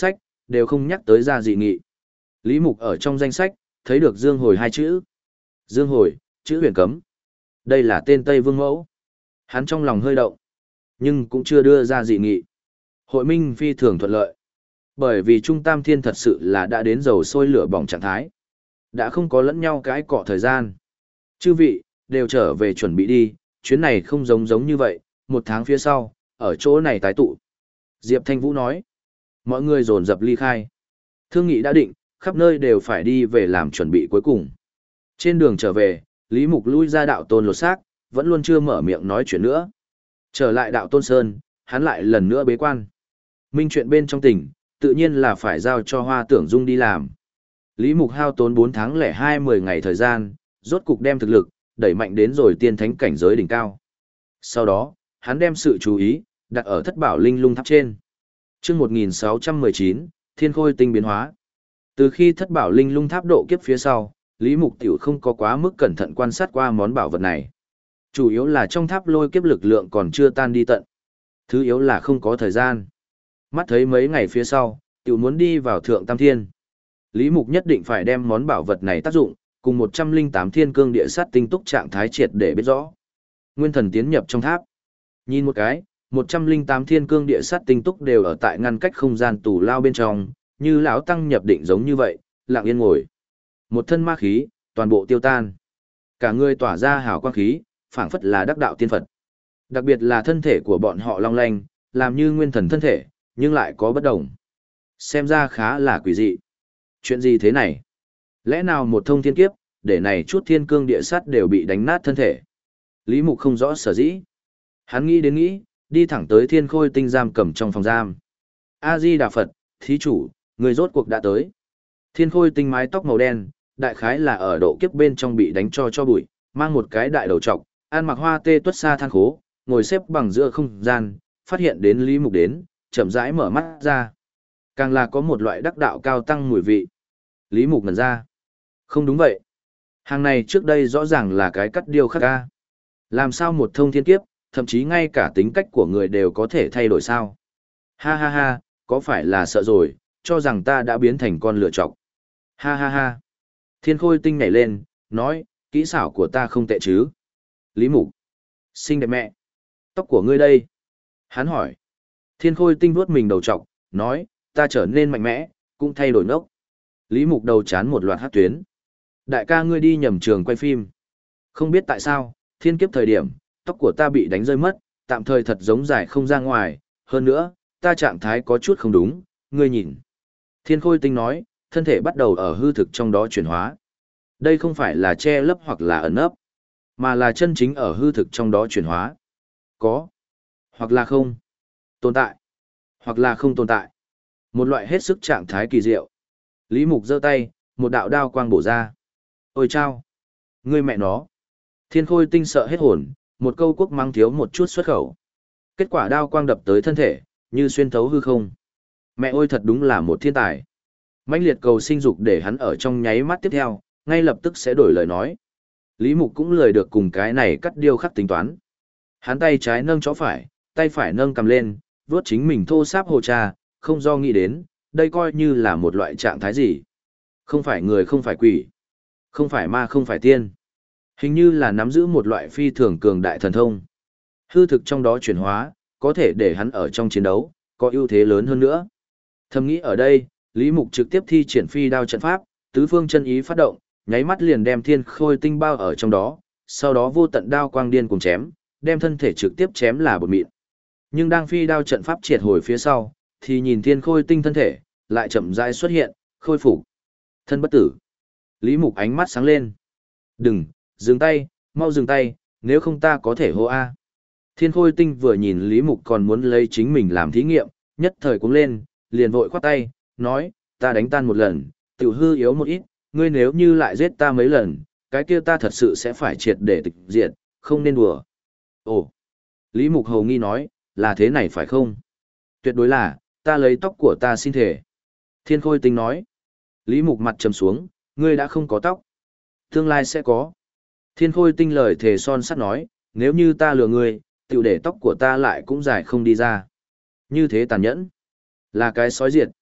đều không nhắc tới ra dị nghị. Lý Mục ở trong danh sách, thấy được Dương Hồi hai chữ. Dương Hồi, chữ huyền cấm. Đây là tên Tây Vương Mẫu. Hắn trong lòng hơi động, nhưng cũng chưa đưa ra dị nghị. Hội minh phi thường thuận lợi. Bởi vì Trung Tam Thiên thật sự là đã đến dầu sôi lửa bỏng trạng thái. Đã không có lẫn nhau cái cọ thời gian. Chư vị, đều trở về chuẩn bị đi, chuyến này không giống giống như vậy, một tháng phía sau, ở chỗ này tái tụ. Diệp Thanh Vũ nói. Mọi người dồn dập ly khai. Thương nghị đã định, khắp nơi đều phải đi về làm chuẩn bị cuối cùng. Trên đường trở về, Lý Mục lui ra đạo tôn lột xác, vẫn luôn chưa mở miệng nói chuyện nữa. Trở lại đạo tôn sơn, hắn lại lần nữa bế quan. Minh chuyện bên trong tỉnh, tự nhiên là phải giao cho Hoa Tưởng Dung đi làm. Lý Mục hao tốn bốn tháng lẻ hai mươi ngày thời gian, rốt cục đem thực lực, đẩy mạnh đến rồi tiên thánh cảnh giới đỉnh cao. Sau đó, hắn đem sự chú ý, đặt ở thất bảo linh lung tháp trên. Trước một nghìn sáu trăm mười chín, Thiên Khôi tinh biến hóa. Từ khi thất bảo linh lung tháp độ kiếp phía sau, Lý Mục tiểu không có quá mức cẩn thận quan sát qua món bảo vật này. Chủ yếu là trong tháp lôi kiếp lực lượng còn chưa tan đi tận. Thứ yếu là không có thời gian. Mắt thấy mấy ngày phía sau, tiểu muốn đi vào thượng tam thiên. Lý Mục nhất định phải đem món bảo vật này tác dụng, cùng một trăm linh tám thiên cương địa sát tinh túc trạng thái triệt để biết rõ. Nguyên thần tiến nhập trong tháp. Nhìn một cái, một trăm linh tám thiên cương địa sát tinh túc đều ở tại ngăn cách không gian tù lao bên trong, như lão tăng nhập định giống như vậy, lặng yên ngồi. Một thân ma khí, toàn bộ tiêu tan. Cả người tỏa ra hào quang khí, phảng phất là đắc đạo tiên Phật. Đặc biệt là thân thể của bọn họ long lanh, làm như nguyên thần thân thể, nhưng lại có bất đồng. Xem ra khá là quỷ dị. Chuyện gì thế này? Lẽ nào một thông thiên kiếp, để này chút thiên cương địa sát đều bị đánh nát thân thể? Lý Mục không rõ sở dĩ. Hắn nghĩ đến nghĩ, đi thẳng tới Thiên Khôi tinh giam cầm trong phòng giam. A-di-đà Phật, thí chủ, người rốt cuộc đã tới. Thiên Khôi tinh mái tóc màu đen, đại khái là ở độ kiếp bên trong bị đánh cho cho bụi, mang một cái đại đầu trọc, ăn mặc hoa tê tuất xa than khố, ngồi xếp bằng giữa không gian, phát hiện đến Lý Mục đến, chậm rãi mở mắt ra. Càng là có một loại đắc đạo cao tăng mùi vị. Lý Mục ngẩn ra. Không đúng vậy. Hàng này trước đây rõ ràng là cái cắt điêu khắc ca. Làm sao một thông thiên kiếp, thậm chí ngay cả tính cách của người đều có thể thay đổi sao? Ha ha ha, có phải là sợ rồi, cho rằng ta đã biến thành con lựa chọc. Ha ha ha. Thiên Khôi tinh nhảy lên, nói, kỹ xảo của ta không tệ chứ. Lý Mục. Xinh đẹp mẹ. Tóc của ngươi đây. Hắn hỏi. Thiên Khôi tinh vuốt mình đầu trọc, nói, ta trở nên mạnh mẽ, cũng thay đổi nốc. Lý Mục đầu chán một loạt hát tuyến. Đại ca ngươi đi nhầm trường quay phim. Không biết tại sao, thiên kiếp thời điểm, tóc của ta bị đánh rơi mất, tạm thời thật giống dài không ra ngoài, hơn nữa, ta trạng thái có chút không đúng, ngươi nhìn. Thiên Khôi tinh nói, thân thể bắt đầu ở hư thực trong đó chuyển hóa. Đây không phải là che lấp hoặc là ẩn ấp, mà là chân chính ở hư thực trong đó chuyển hóa. Có, hoặc là không, tồn tại, hoặc là không tồn tại. Một loại hết sức trạng thái kỳ diệu. Lý Mục giơ tay, một đạo đao quang bổ ra. Ôi chao! Ngươi mẹ nó! Thiên Khôi tinh sợ hết hồn, một câu quốc mắng thiếu một chút xuất khẩu. Kết quả đao quang đập tới thân thể, như xuyên thấu hư không. Mẹ ôi thật đúng là một thiên tài. Mãnh liệt cầu sinh dục để hắn ở trong nháy mắt tiếp theo, ngay lập tức sẽ đổi lời nói. Lý Mục cũng lười được cùng cái này cắt điêu khắc tính toán. Hắn tay trái nâng chó phải, tay phải nâng cầm lên, vuốt chính mình thô sáp hồ trà, không do nghĩ đến, đây coi như là một loại trạng thái gì. Không phải người không phải quỷ, không phải ma không phải tiên. Hình như là nắm giữ một loại phi thường cường đại thần thông. Hư thực trong đó chuyển hóa, có thể để hắn ở trong chiến đấu, có ưu thế lớn hơn nữa. Thầm nghĩ ở đây, Lý Mục trực tiếp thi triển phi đao trận pháp, tứ phương chân ý phát động, nháy mắt liền đem Thiên Khôi tinh bao ở trong đó, sau đó vô tận đao quang điên cùng chém, đem thân thể trực tiếp chém là bột mịn. Nhưng đang phi đao trận pháp triệt hồi phía sau, thì nhìn Thiên Khôi tinh thân thể, lại chậm rãi xuất hiện, khôi phục. Thân bất tử. Lý Mục ánh mắt sáng lên. Đừng, dừng tay, mau dừng tay, nếu không ta có thể hô A. Thiên Khôi tinh vừa nhìn Lý Mục còn muốn lấy chính mình làm thí nghiệm, nhất thời cũng lên, liền vội khoát tay, nói, ta đánh tan một lần, tiểu hư yếu một ít, ngươi nếu như lại giết ta mấy lần, cái kia ta thật sự sẽ phải triệt để tịch diệt, không nên đùa. Ồ, Lý Mục hầu nghi nói, là thế này phải không? Tuyệt đối là, ta lấy tóc của ta xin thể. Thiên Khôi tinh nói, Lý Mục mặt trầm xuống, ngươi đã không có tóc. Tương lai sẽ có. Thiên Khôi tinh lời thề son sắt nói, nếu như ta lừa ngươi, tiểu để tóc của ta lại cũng dài không đi ra. Như thế tàn nhẫn. Là cái sói diệt.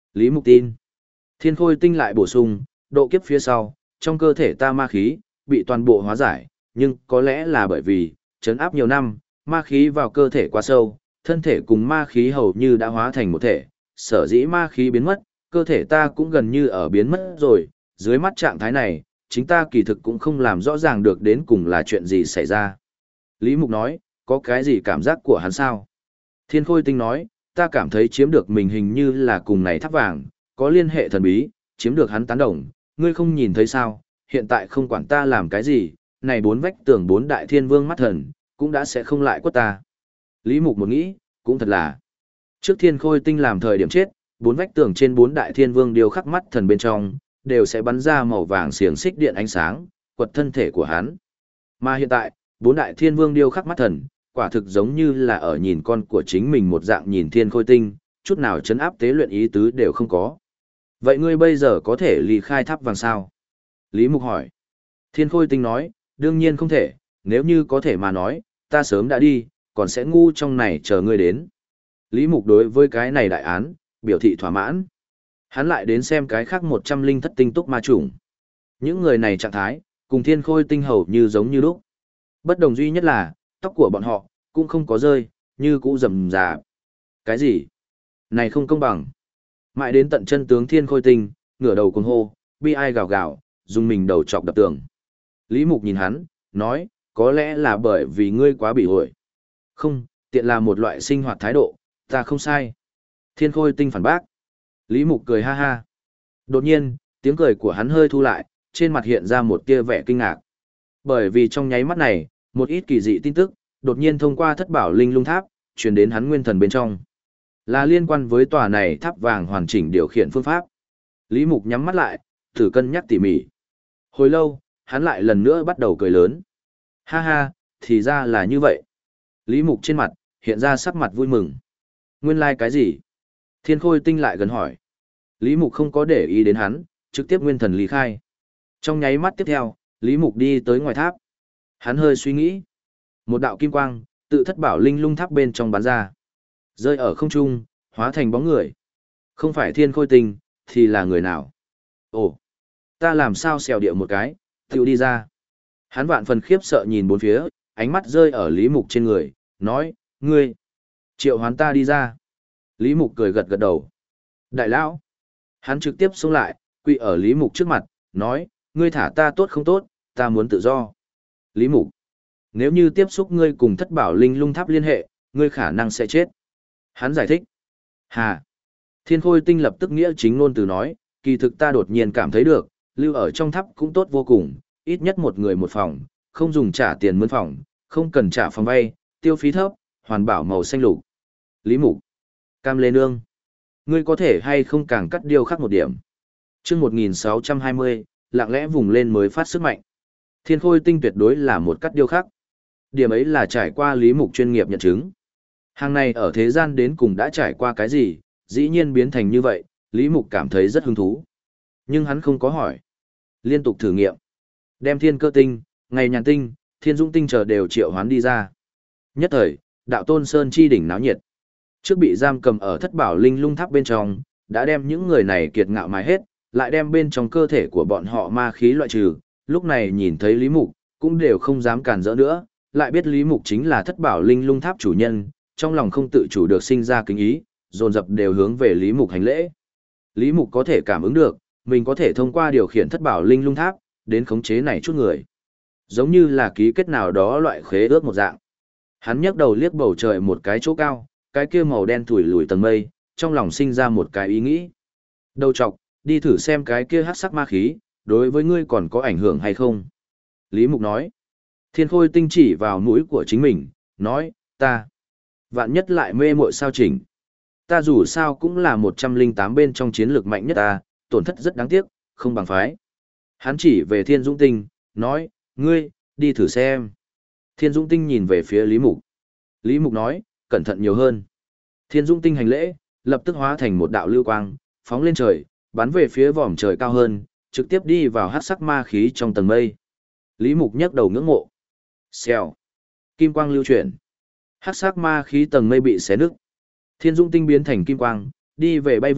Lý Mục tin. Thiên Khôi Tinh lại bổ sung, độ kiếp phía sau, trong cơ thể ta ma khí, bị toàn bộ hóa giải, nhưng có lẽ là bởi vì, trấn áp nhiều năm, ma khí vào cơ thể quá sâu, thân thể cùng ma khí hầu như đã hóa thành một thể, sở dĩ ma khí biến mất, cơ thể ta cũng gần như ở biến mất rồi, dưới mắt trạng thái này, chính ta kỳ thực cũng không làm rõ ràng được đến cùng là chuyện gì xảy ra. Lý Mục nói, có cái gì cảm giác của hắn sao? Thiên Khôi Tinh nói, ta cảm thấy chiếm được mình hình như là cùng này tháp vàng, có liên hệ thần bí, chiếm được hắn tán đồng, ngươi không nhìn thấy sao, hiện tại không quản ta làm cái gì, này bốn vách tường bốn đại thiên vương mắt thần, cũng đã sẽ không lại quất ta. Lý Mục một nghĩ, cũng thật là. Trước Thiên Khôi Tinh làm thời điểm chết, bốn vách tường trên bốn đại thiên vương điều khắc mắt thần bên trong, đều sẽ bắn ra màu vàng xiềng xích điện ánh sáng, quật thân thể của hắn. Mà hiện tại, bốn đại thiên vương điêu khắc mắt thần, quả thực giống như là ở nhìn con của chính mình một dạng nhìn Thiên Khôi Tinh, chút nào chấn áp tế luyện ý tứ đều không có. Vậy ngươi bây giờ có thể ly khai tháp vàng sao? Lý Mục hỏi. Thiên Khôi Tinh nói, đương nhiên không thể, nếu như có thể mà nói, ta sớm đã đi, còn sẽ ngu trong này chờ ngươi đến. Lý Mục đối với cái này đại án, biểu thị thỏa mãn. Hắn lại đến xem cái khác một trăm linh thất tinh túc ma chủng. Những người này trạng thái, cùng Thiên Khôi Tinh hầu như giống như lúc. Bất đồng duy nhất là, tóc của bọn họ, cũng không có rơi, như cũ rầm rà. Cái gì? Này không công bằng. Mãi đến tận chân tướng Thiên Khôi Tinh, ngửa đầu cuồng hô, bi ai gào gào, dùng mình đầu chọc đập tường. Lý Mục nhìn hắn, nói, có lẽ là bởi vì ngươi quá bị hội. Không, tiện là một loại sinh hoạt thái độ, ta không sai. Thiên Khôi Tinh phản bác. Lý Mục cười ha ha. Đột nhiên, tiếng cười của hắn hơi thu lại, trên mặt hiện ra một tia vẻ kinh ngạc. Bởi vì trong nháy mắt này, một ít kỳ dị tin tức, đột nhiên thông qua thất bảo linh lung tháp, truyền đến hắn nguyên thần bên trong. Là liên quan với tòa này tháp vàng hoàn chỉnh điều khiển phương pháp. Lý Mục nhắm mắt lại, thử cân nhắc tỉ mỉ. Hồi lâu, hắn lại lần nữa bắt đầu cười lớn. Ha ha, thì ra là như vậy. Lý Mục trên mặt, hiện ra sắc mặt vui mừng. Nguyên lai like cái gì? Thiên Khôi Tinh lại gần hỏi. Lý Mục không có để ý đến hắn, trực tiếp nguyên thần lý khai. Trong nháy mắt tiếp theo, Lý Mục đi tới ngoài tháp. Hắn hơi suy nghĩ. Một đạo kim quang, tự thất bảo linh lung tháp bên trong bắn ra. Rơi ở không trung, hóa thành bóng người. Không phải Thiên Khôi Tinh, thì là người nào? Ồ, ta làm sao xèo điệu một cái, tiểu đi ra. Hắn vạn phần khiếp sợ nhìn bốn phía, ánh mắt rơi ở Lý Mục trên người, nói, ngươi, triệu hoán ta đi ra. Lý Mục cười gật gật đầu. Đại lão, hắn trực tiếp xông lại, quỳ ở Lý Mục trước mặt, nói, ngươi thả ta tốt không tốt, ta muốn tự do. Lý Mục, nếu như tiếp xúc ngươi cùng thất bảo linh lung tháp liên hệ, ngươi khả năng sẽ chết. Hắn giải thích. Hà. Thiên Khôi Tinh lập tức nghĩa chính ngôn từ nói, kỳ thực ta đột nhiên cảm thấy được, lưu ở trong tháp cũng tốt vô cùng, ít nhất một người một phòng, không dùng trả tiền mướn phòng, không cần trả phòng vay, tiêu phí thấp, hoàn bảo màu xanh lục. Lý Mục. Cam Lê Nương. Ngươi có thể hay không càng cắt điêu khắc một điểm. chương một nghìn sáu trăm hai mươi, lặng lẽ vùng lên mới phát sức mạnh. Thiên Khôi Tinh tuyệt đối là một cắt điêu khắc. Điểm ấy là trải qua Lý Mục chuyên nghiệp nhận chứng. Hàng này ở thế gian đến cùng đã trải qua cái gì, dĩ nhiên biến thành như vậy, Lý Mục cảm thấy rất hứng thú. Nhưng hắn không có hỏi. Liên tục thử nghiệm. Đem Thiên Cơ Tinh, Ngày Nhàn Tinh, Thiên Dũng Tinh chờ đều triệu hoán đi ra. Nhất thời, đạo Tôn Sơn chi đỉnh náo nhiệt. Trước bị giam cầm ở thất bảo linh lung tháp bên trong, đã đem những người này kiệt ngạo mài hết, lại đem bên trong cơ thể của bọn họ ma khí loại trừ, lúc này nhìn thấy Lý Mục, cũng đều không dám cản rỡ nữa, lại biết Lý Mục chính là thất bảo linh lung tháp chủ nhân, trong lòng không tự chủ được sinh ra kính ý, dồn dập đều hướng về Lý Mục hành lễ. Lý Mục có thể cảm ứng được, mình có thể thông qua điều khiển thất bảo linh lung tháp, đến khống chế này chút người. Giống như là ký kết nào đó loại khế ước một dạng. Hắn nhấc đầu liếc bầu trời một cái chỗ cao, cái kia màu đen thủi lùi tầng mây, trong lòng sinh ra một cái ý nghĩ. Đầu chọc, đi thử xem cái kia hắc sắc ma khí, đối với ngươi còn có ảnh hưởng hay không? Lý Mục nói. Thiên Khôi Tinh chỉ vào mũi của chính mình, nói, ta. Vạn nhất lại mê muội sao chỉnh. Ta dù sao cũng là một trăm linh tám bên trong chiến lược mạnh nhất ta, tổn thất rất đáng tiếc, không bằng phái. Hắn chỉ về Thiên Dũng Tinh, nói, ngươi, đi thử xem. Thiên Dũng Tinh nhìn về phía Lý Mục. Lý Mục nói, cẩn thận nhiều hơn. Thiên Dũng Tinh hành lễ, lập tức hóa thành một đạo lưu quang, phóng lên trời, bắn về phía vòm trời cao hơn, trực tiếp đi vào hắc sắc ma khí trong tầng mây. Lý Mục nhấc đầu ngưỡng mộ. Xèo. Kim quang lưu chuyển. Hắc sắc ma khí tầng mây bị xé nứt. Thiên Dũng Tinh biến thành kim quang, đi về bay vụt,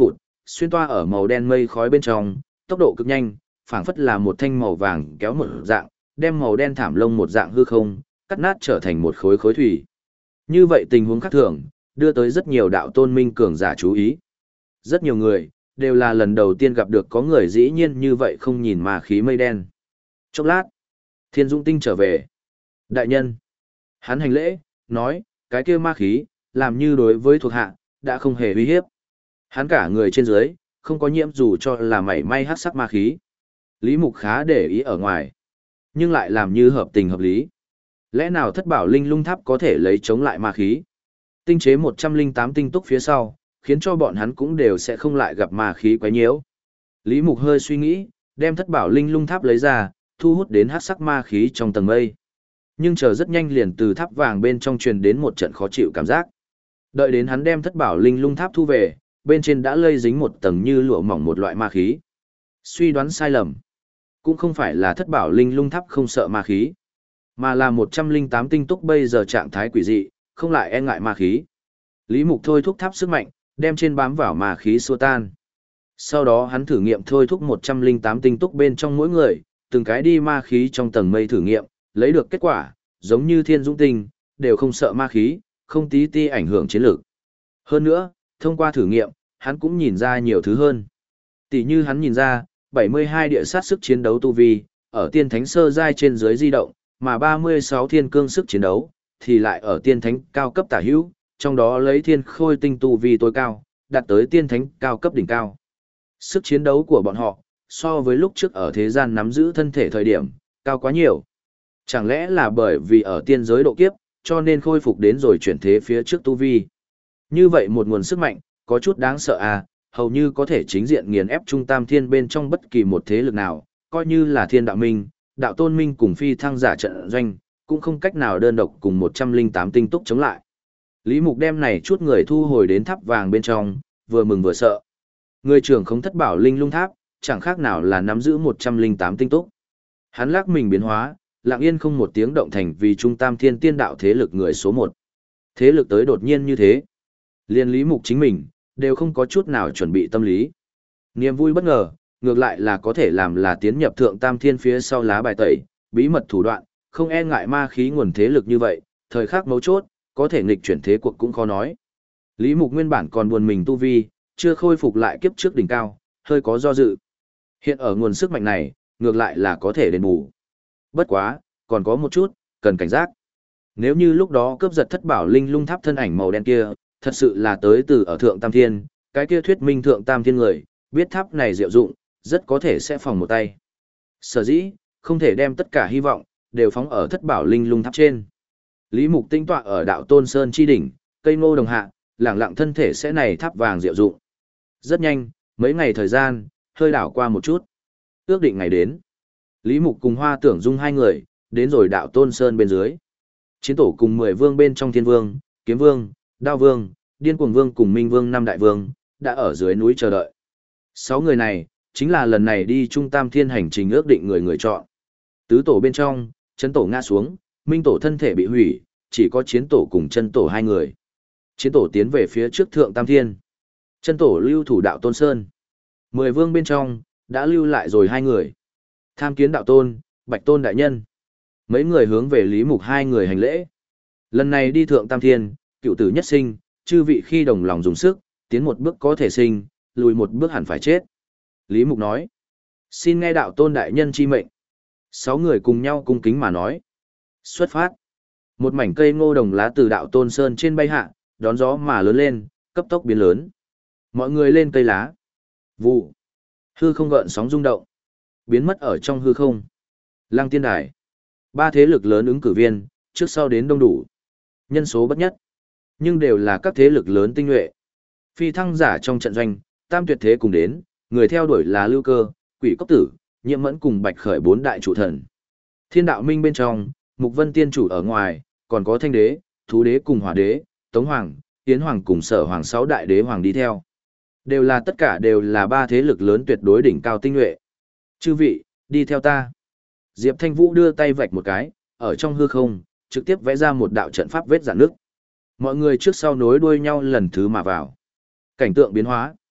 xuyên toa ở màu đen mây khói bên trong, tốc độ cực nhanh, phảng phất là một thanh màu vàng kéo một dạng, đem màu đen thảm lông một dạng hư không, cắt nát trở thành một khối khối thủy. Như vậy tình huống khác thường, đưa tới rất nhiều đạo tôn minh cường giả chú ý. Rất nhiều người, đều là lần đầu tiên gặp được có người dĩ nhiên như vậy không nhìn mà khí mây đen. Chốc lát, Thiên Dũng Tinh trở về. Đại nhân, hắn hành lễ, nói, cái kia ma khí, làm như đối với thuộc hạ, đã không hề uy hiếp. Hắn cả người trên dưới, không có nhiễm dù cho là mảy may hắc sắc ma khí. Lý Mục khá để ý ở ngoài, nhưng lại làm như hợp tình hợp lý. Lẽ nào thất bảo linh lung tháp có thể lấy chống lại ma khí? Tinh chế một trăm linh tám tinh túc phía sau, khiến cho bọn hắn cũng đều sẽ không lại gặp ma khí quấy nhiễu. Lý Mục hơi suy nghĩ, đem thất bảo linh lung tháp lấy ra, thu hút đến hắc sắc ma khí trong tầng mây. Nhưng chờ rất nhanh liền từ tháp vàng bên trong truyền đến một trận khó chịu cảm giác. Đợi đến hắn đem thất bảo linh lung tháp thu về, bên trên đã lây dính một tầng như lụa mỏng một loại ma khí. Suy đoán sai lầm. Cũng không phải là thất bảo linh lung tháp không sợ ma khí, mà là một trăm linh tám tinh túc bây giờ trạng thái quỷ dị, không lại e ngại ma khí. Lý Mục thôi thúc tháp sức mạnh, đem trên bám vào ma khí xua tan. Sau đó hắn thử nghiệm thôi thúc một trăm linh tám tinh túc bên trong mỗi người, từng cái đi ma khí trong tầng mây thử nghiệm, lấy được kết quả, giống như Thiên Dũng Tinh, đều không sợ ma khí, không tí ti ảnh hưởng chiến lược. Hơn nữa, thông qua thử nghiệm, hắn cũng nhìn ra nhiều thứ hơn. Tỷ như hắn nhìn ra, bảy mươi hai địa sát sức chiến đấu tu vi, ở tiên thánh sơ giai trên dưới di động, mà ba mươi sáu thiên cương sức chiến đấu, thì lại ở tiên thánh cao cấp tả hữu, trong đó lấy thiên khôi tinh tu vi tối cao, đạt tới tiên thánh cao cấp đỉnh cao. Sức chiến đấu của bọn họ, so với lúc trước ở thế gian nắm giữ thân thể thời điểm, cao quá nhiều. Chẳng lẽ là bởi vì ở tiên giới độ kiếp, cho nên khôi phục đến rồi chuyển thế phía trước tu vi. Như vậy một nguồn sức mạnh, có chút đáng sợ à, hầu như có thể chính diện nghiền ép trung tam thiên bên trong bất kỳ một thế lực nào, coi như là thiên đạo minh, đạo tôn minh cùng phi thăng giả trận doanh, cũng không cách nào đơn độc cùng một trăm linh tám tinh túc chống lại. Lý Mục đem này chút người thu hồi đến tháp vàng bên trong, vừa mừng vừa sợ. Người trưởng không thất bảo linh lung tháp, chẳng khác nào là nắm giữ một trăm linh tám tinh túc. Hắn lắc mình biến hóa, lặng yên không một tiếng động thành vì trung tam thiên tiên đạo thế lực người số một. Thế lực tới đột nhiên như thế. Liên Lý Mục chính mình, đều không có chút nào chuẩn bị tâm lý. Niềm vui bất ngờ, ngược lại là có thể làm là tiến nhập thượng tam thiên phía sau lá bài tẩy, bí mật thủ đoạn, không e ngại ma khí nguồn thế lực như vậy, thời khắc mấu chốt, có thể nghịch chuyển thế cuộc cũng khó nói. Lý Mục nguyên bản còn buồn mình tu vi, chưa khôi phục lại kiếp trước đỉnh cao, hơi có do dự. Hiện ở nguồn sức mạnh này, ngược lại là có thể đền bù. Bất quá, còn có một chút, cần cảnh giác. Nếu như lúc đó cướp giật thất bảo linh lung tháp thân ảnh màu đen kia, thật sự là tới từ ở thượng tam thiên, cái kia thuyết minh thượng tam thiên người, biết tháp này diệu dụng, rất có thể sẽ phòng một tay. Sở dĩ, không thể đem tất cả hy vọng, đều phóng ở thất bảo linh lung tháp trên. Lý Mục tinh tọa ở đạo Tôn Sơn chi đỉnh, cây ngô đồng hạ, lẳng lặng thân thể sẽ này tháp vàng diệu dụng. Rất nhanh, mấy ngày thời gian, hơi đảo qua một chút. Ước định ngày đến. Lý Mục cùng Hoa Tưởng Dung hai người, đến rồi đạo Tôn Sơn bên dưới. Chiến tổ cùng mười vương bên trong Thiên Vương, Kiếm Vương, Đao Vương, Điên Cuồng Vương cùng Minh Vương năm đại vương, đã ở dưới núi chờ đợi. Sáu người này, chính là lần này đi trung tam thiên hành trình ước định người người chọn. Tứ tổ bên trong, chân tổ ngã xuống, Minh tổ thân thể bị hủy, chỉ có chiến tổ cùng chân tổ hai người. Chiến tổ tiến về phía trước thượng tam thiên. Chân tổ lưu thủ đạo Tôn Sơn. Mười vương bên trong, đã lưu lại rồi hai người. Tham kiến đạo tôn, Bạch Tôn đại nhân. Mấy người hướng về Lý Mục hai người hành lễ. Lần này đi thượng tam thiên, cựu tử nhất sinh, chư vị khi đồng lòng dùng sức, tiến một bước có thể sinh, lùi một bước hẳn phải chết. Lý Mục nói. Xin nghe đạo tôn đại nhân chi mệnh. Sáu người cùng nhau cung kính mà nói. Xuất phát. Một mảnh cây ngô đồng lá từ đạo Tôn Sơn trên bay hạ, đón gió mà lớn lên, cấp tốc biến lớn. Mọi người lên cây lá. Vụ. Hư không gợn sóng rung động. Biến mất ở trong hư không. Lăng Tiên Đài. Ba thế lực lớn ứng cử viên, trước sau đến đông đủ. Nhân số bất nhất. Nhưng đều là các thế lực lớn tinh nhuệ. Phi thăng giả trong trận doanh, tam tuyệt thế cùng đến, người theo đuổi là Lưu Cơ, Quỷ Cốc Tử, Nhiệm Mẫn cùng Bạch Khởi bốn đại chủ thần. Thiên đạo minh bên trong, Mục Vân tiên chủ ở ngoài, còn có Thanh đế, Thú đế cùng Hỏa đế, Tống hoàng, Tiến hoàng cùng Sở hoàng sáu đại đế hoàng đi theo. Đều là tất cả đều là ba thế lực lớn tuyệt đối đỉnh cao tinh nhuệ. Chư vị, đi theo ta. Diệp Thanh Vũ đưa tay vạch một cái, ở trong hư không, trực tiếp vẽ ra một đạo trận pháp vết rạn nước. Mọi người trước sau nối đuôi nhau lần thứ mà vào. Cảnh tượng biến hóa.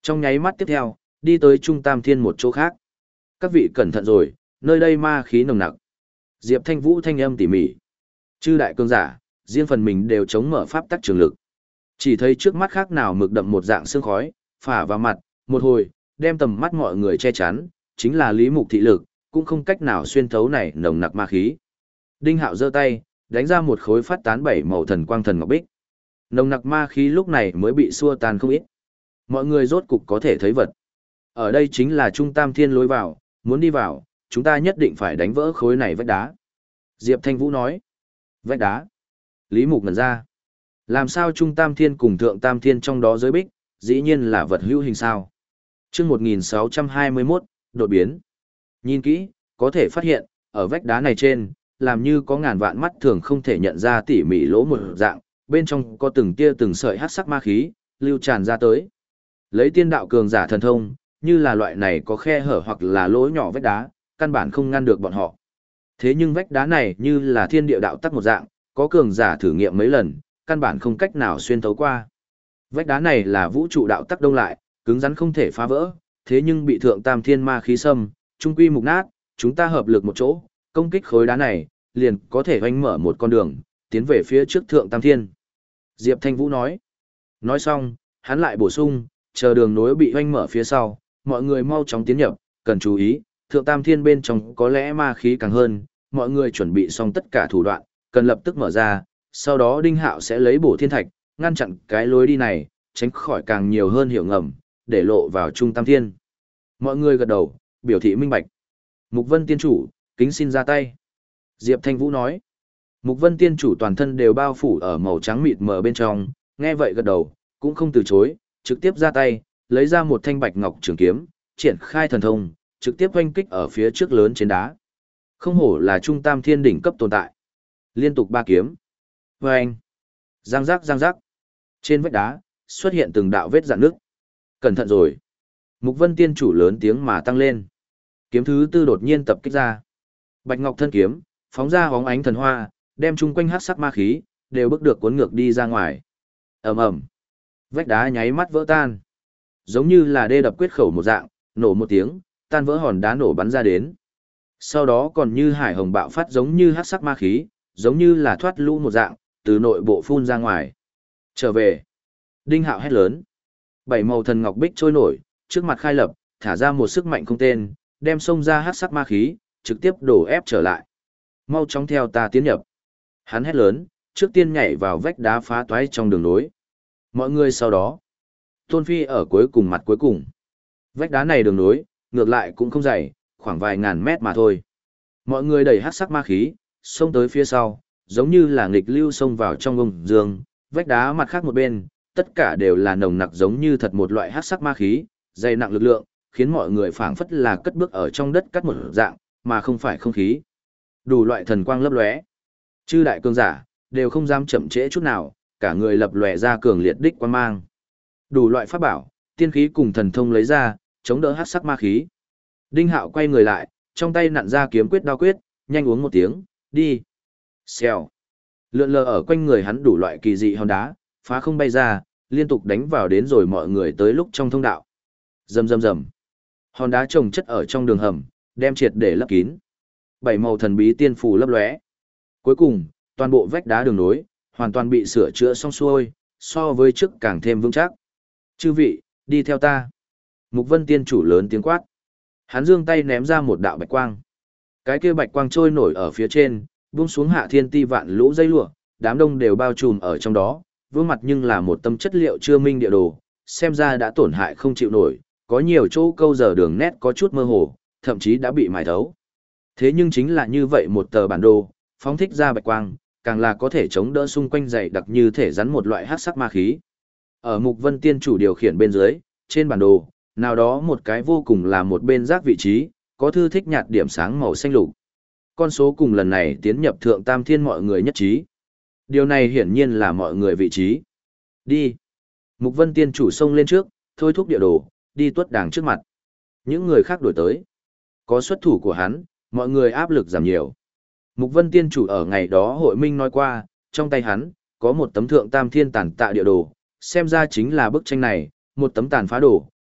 Trong nháy mắt tiếp theo, đi tới Trung Tam Thiên một chỗ khác. Các vị cẩn thận rồi, nơi đây ma khí nồng nặc. Diệp Thanh Vũ thanh âm tỉ mỉ. Chư đại cương giả, riêng phần mình đều chống mở pháp tắc trường lực. Chỉ thấy trước mắt khác nào mực đậm một dạng sương khói, phả vào mặt, một hồi, đem tầm mắt mọi người che chắn, chính là Lý Mục thị lực, cũng không cách nào xuyên thấu này nồng nặc ma khí. Đinh Hạo giơ tay, đánh ra một khối phát tán bảy màu thần quang thần ngọc bích. Nồng nặc ma khí lúc này mới bị xua tan không ít. Mọi người rốt cục có thể thấy vật. Ở đây chính là Trung Tam Thiên lối vào, muốn đi vào, chúng ta nhất định phải đánh vỡ khối này vách đá. Diệp Thanh Vũ nói. Vách đá. Lý Mục ngẩn ra. Làm sao Trung Tam Thiên cùng Thượng Tam Thiên trong đó giới bích, dĩ nhiên là vật hữu hình sao. Chương một nghìn sáu trăm hai mươi mốt, đột biến. Nhìn kỹ, có thể phát hiện, ở vách đá này trên, làm như có ngàn vạn mắt thường không thể nhận ra tỉ mỉ lỗ một dạng, bên trong có từng tia từng sợi hắc sắc ma khí, lưu tràn ra tới. Lấy tiên đạo cường giả thần thông, như là loại này có khe hở hoặc là lỗ nhỏ vách đá, căn bản không ngăn được bọn họ. Thế nhưng vách đá này như là thiên địa đạo tắc một dạng, có cường giả thử nghiệm mấy lần, căn bản không cách nào xuyên thấu qua. Vách đá này là vũ trụ đạo tắc đông lại, cứng rắn không thể phá vỡ, thế nhưng bị thượng tam thiên ma khí xâm, trung quy mục nát, chúng ta hợp lực một chỗ, công kích khối đá này, liền có thể hoành mở một con đường, tiến về phía trước thượng tam thiên. Diệp Thanh Vũ nói. Nói xong, hắn lại bổ sung, chờ đường nối bị hoành mở phía sau, mọi người mau chóng tiến nhập, cần chú ý, thượng tam thiên bên trong có lẽ ma khí càng hơn, mọi người chuẩn bị xong tất cả thủ đoạn, cần lập tức mở ra, sau đó Đinh Hạo sẽ lấy bổ thiên thạch, ngăn chặn cái lối đi này, tránh khỏi càng nhiều hơn hiểu ngầm, để lộ vào Trung Tam Thiên. Mọi người gật đầu, biểu thị minh bạch. Mục Vân Tiên Chủ, kính xin ra tay. Diệp Thanh Vũ nói. Mục Vân Tiên Chủ toàn thân đều bao phủ ở màu trắng mịt mờ bên trong, nghe vậy gật đầu, cũng không từ chối, trực tiếp ra tay, lấy ra một thanh bạch ngọc trường kiếm, triển khai thần thông, trực tiếp oanh kích ở phía trước lớn trên đá. Không hổ là Trung Tam Thiên đỉnh cấp tồn tại. Liên tục ba kiếm. Oanh. Giang giác giang giác. Trên vách đá, xuất hiện từng đạo vết rạn nước. Cẩn thận rồi. Mục Vân Tiên Chủ lớn tiếng mà tăng lên. Kiếm thứ tư đột nhiên tập kích ra. Bạch ngọc thân kiếm, phóng ra hóng ánh thần hoa, đem chung quanh hắc sắc ma khí, đều bước được cuốn ngược đi ra ngoài. Ầm ầm. Vách đá nháy mắt vỡ tan. Giống như là đê đập quyết khẩu một dạng, nổ một tiếng, tan vỡ hòn đá nổ bắn ra đến. Sau đó còn như hải hồng bạo phát giống như hắc sắc ma khí, giống như là thoát lũ một dạng, từ nội bộ phun ra ngoài. Trở về. Đinh Hạo hét lớn. Bảy màu thần ngọc bích trôi nổi, trước mặt khai lập, thả ra một sức mạnh không tên, đem xông ra hắc sắc ma khí, trực tiếp đổ ép trở lại. Mau chóng theo ta tiến nhập. Hắn hét lớn, trước tiên nhảy vào vách đá phá toái trong đường nối. Mọi người sau đó. Tôn Phi ở cuối cùng mặt cuối cùng. Vách đá này đường nối, ngược lại cũng không dày, khoảng vài ngàn mét mà thôi. Mọi người đẩy hắc sắc ma khí, xông tới phía sau, giống như là nghịch lưu xông vào trong ông dương, vách đá mặt khác một bên, tất cả đều là nồng nặc giống như thật một loại hắc sắc ma khí, dày nặng lực lượng, khiến mọi người phảng phất là cất bước ở trong đất cắt một dạng, mà không phải không khí. Đủ loại thần quang lấp lóe. Chư đại cường giả đều không dám chậm trễ chút nào, cả người lập lòe ra cường liệt đích quang mang. Đủ loại pháp bảo, tiên khí cùng thần thông lấy ra, chống đỡ hắc sắc ma khí. Đinh Hạo quay người lại, trong tay nặn ra kiếm quyết đao quyết, nhanh uống một tiếng, đi. Xèo. Lượn lờ ở quanh người hắn đủ loại kỳ dị hòn đá, phá không bay ra, liên tục đánh vào đến rồi mọi người tới lúc trong thông đạo. Rầm rầm rầm. Hòn đá chồng chất ở trong đường hầm, đem triệt để lấp kín. Bảy màu thần bí tiên phù lấp lóe. Cuối cùng, toàn bộ vách đá đường nối hoàn toàn bị sửa chữa xong xuôi, so với trước càng thêm vững chắc. Chư vị, đi theo ta. Mục Vân Tiên Chủ lớn tiếng quát. Hắn giương tay ném ra một đạo bạch quang. Cái kia bạch quang trôi nổi ở phía trên, buông xuống hạ thiên ti vạn lũ dây lụa, đám đông đều bao trùm ở trong đó, vương mặt nhưng là một tâm chất liệu chưa minh địa đồ, xem ra đã tổn hại không chịu nổi, có nhiều chỗ câu giờ đường nét có chút mơ hồ, thậm chí đã bị mài thấu. Thế nhưng chính là như vậy một tờ bản đồ, phóng thích ra bạch quang, càng là có thể chống đỡ xung quanh dày đặc như thể rắn một loại hắc sắc ma khí. Ở Mục Vân Tiên Chủ điều khiển bên dưới, trên bản đồ, nào đó một cái vô cùng là một bên rác vị trí, có thư thích nhạt điểm sáng màu xanh lục. Con số cùng lần này tiến nhập thượng tam thiên mọi người nhất trí. Điều này hiển nhiên là mọi người vị trí. Đi. Mục Vân Tiên Chủ xông lên trước, thôi thúc địa đồ, đi tuất đàng trước mặt. Những người khác đuổi tới. Có xuất thủ của hắn, mọi người áp lực giảm nhiều. Mục Vân Tiên Chủ ở ngày đó hội minh nói qua, trong tay hắn, có một tấm thượng tam thiên tàn tạ địa đồ, xem ra chính là bức tranh này, một tấm tàn phá đồ,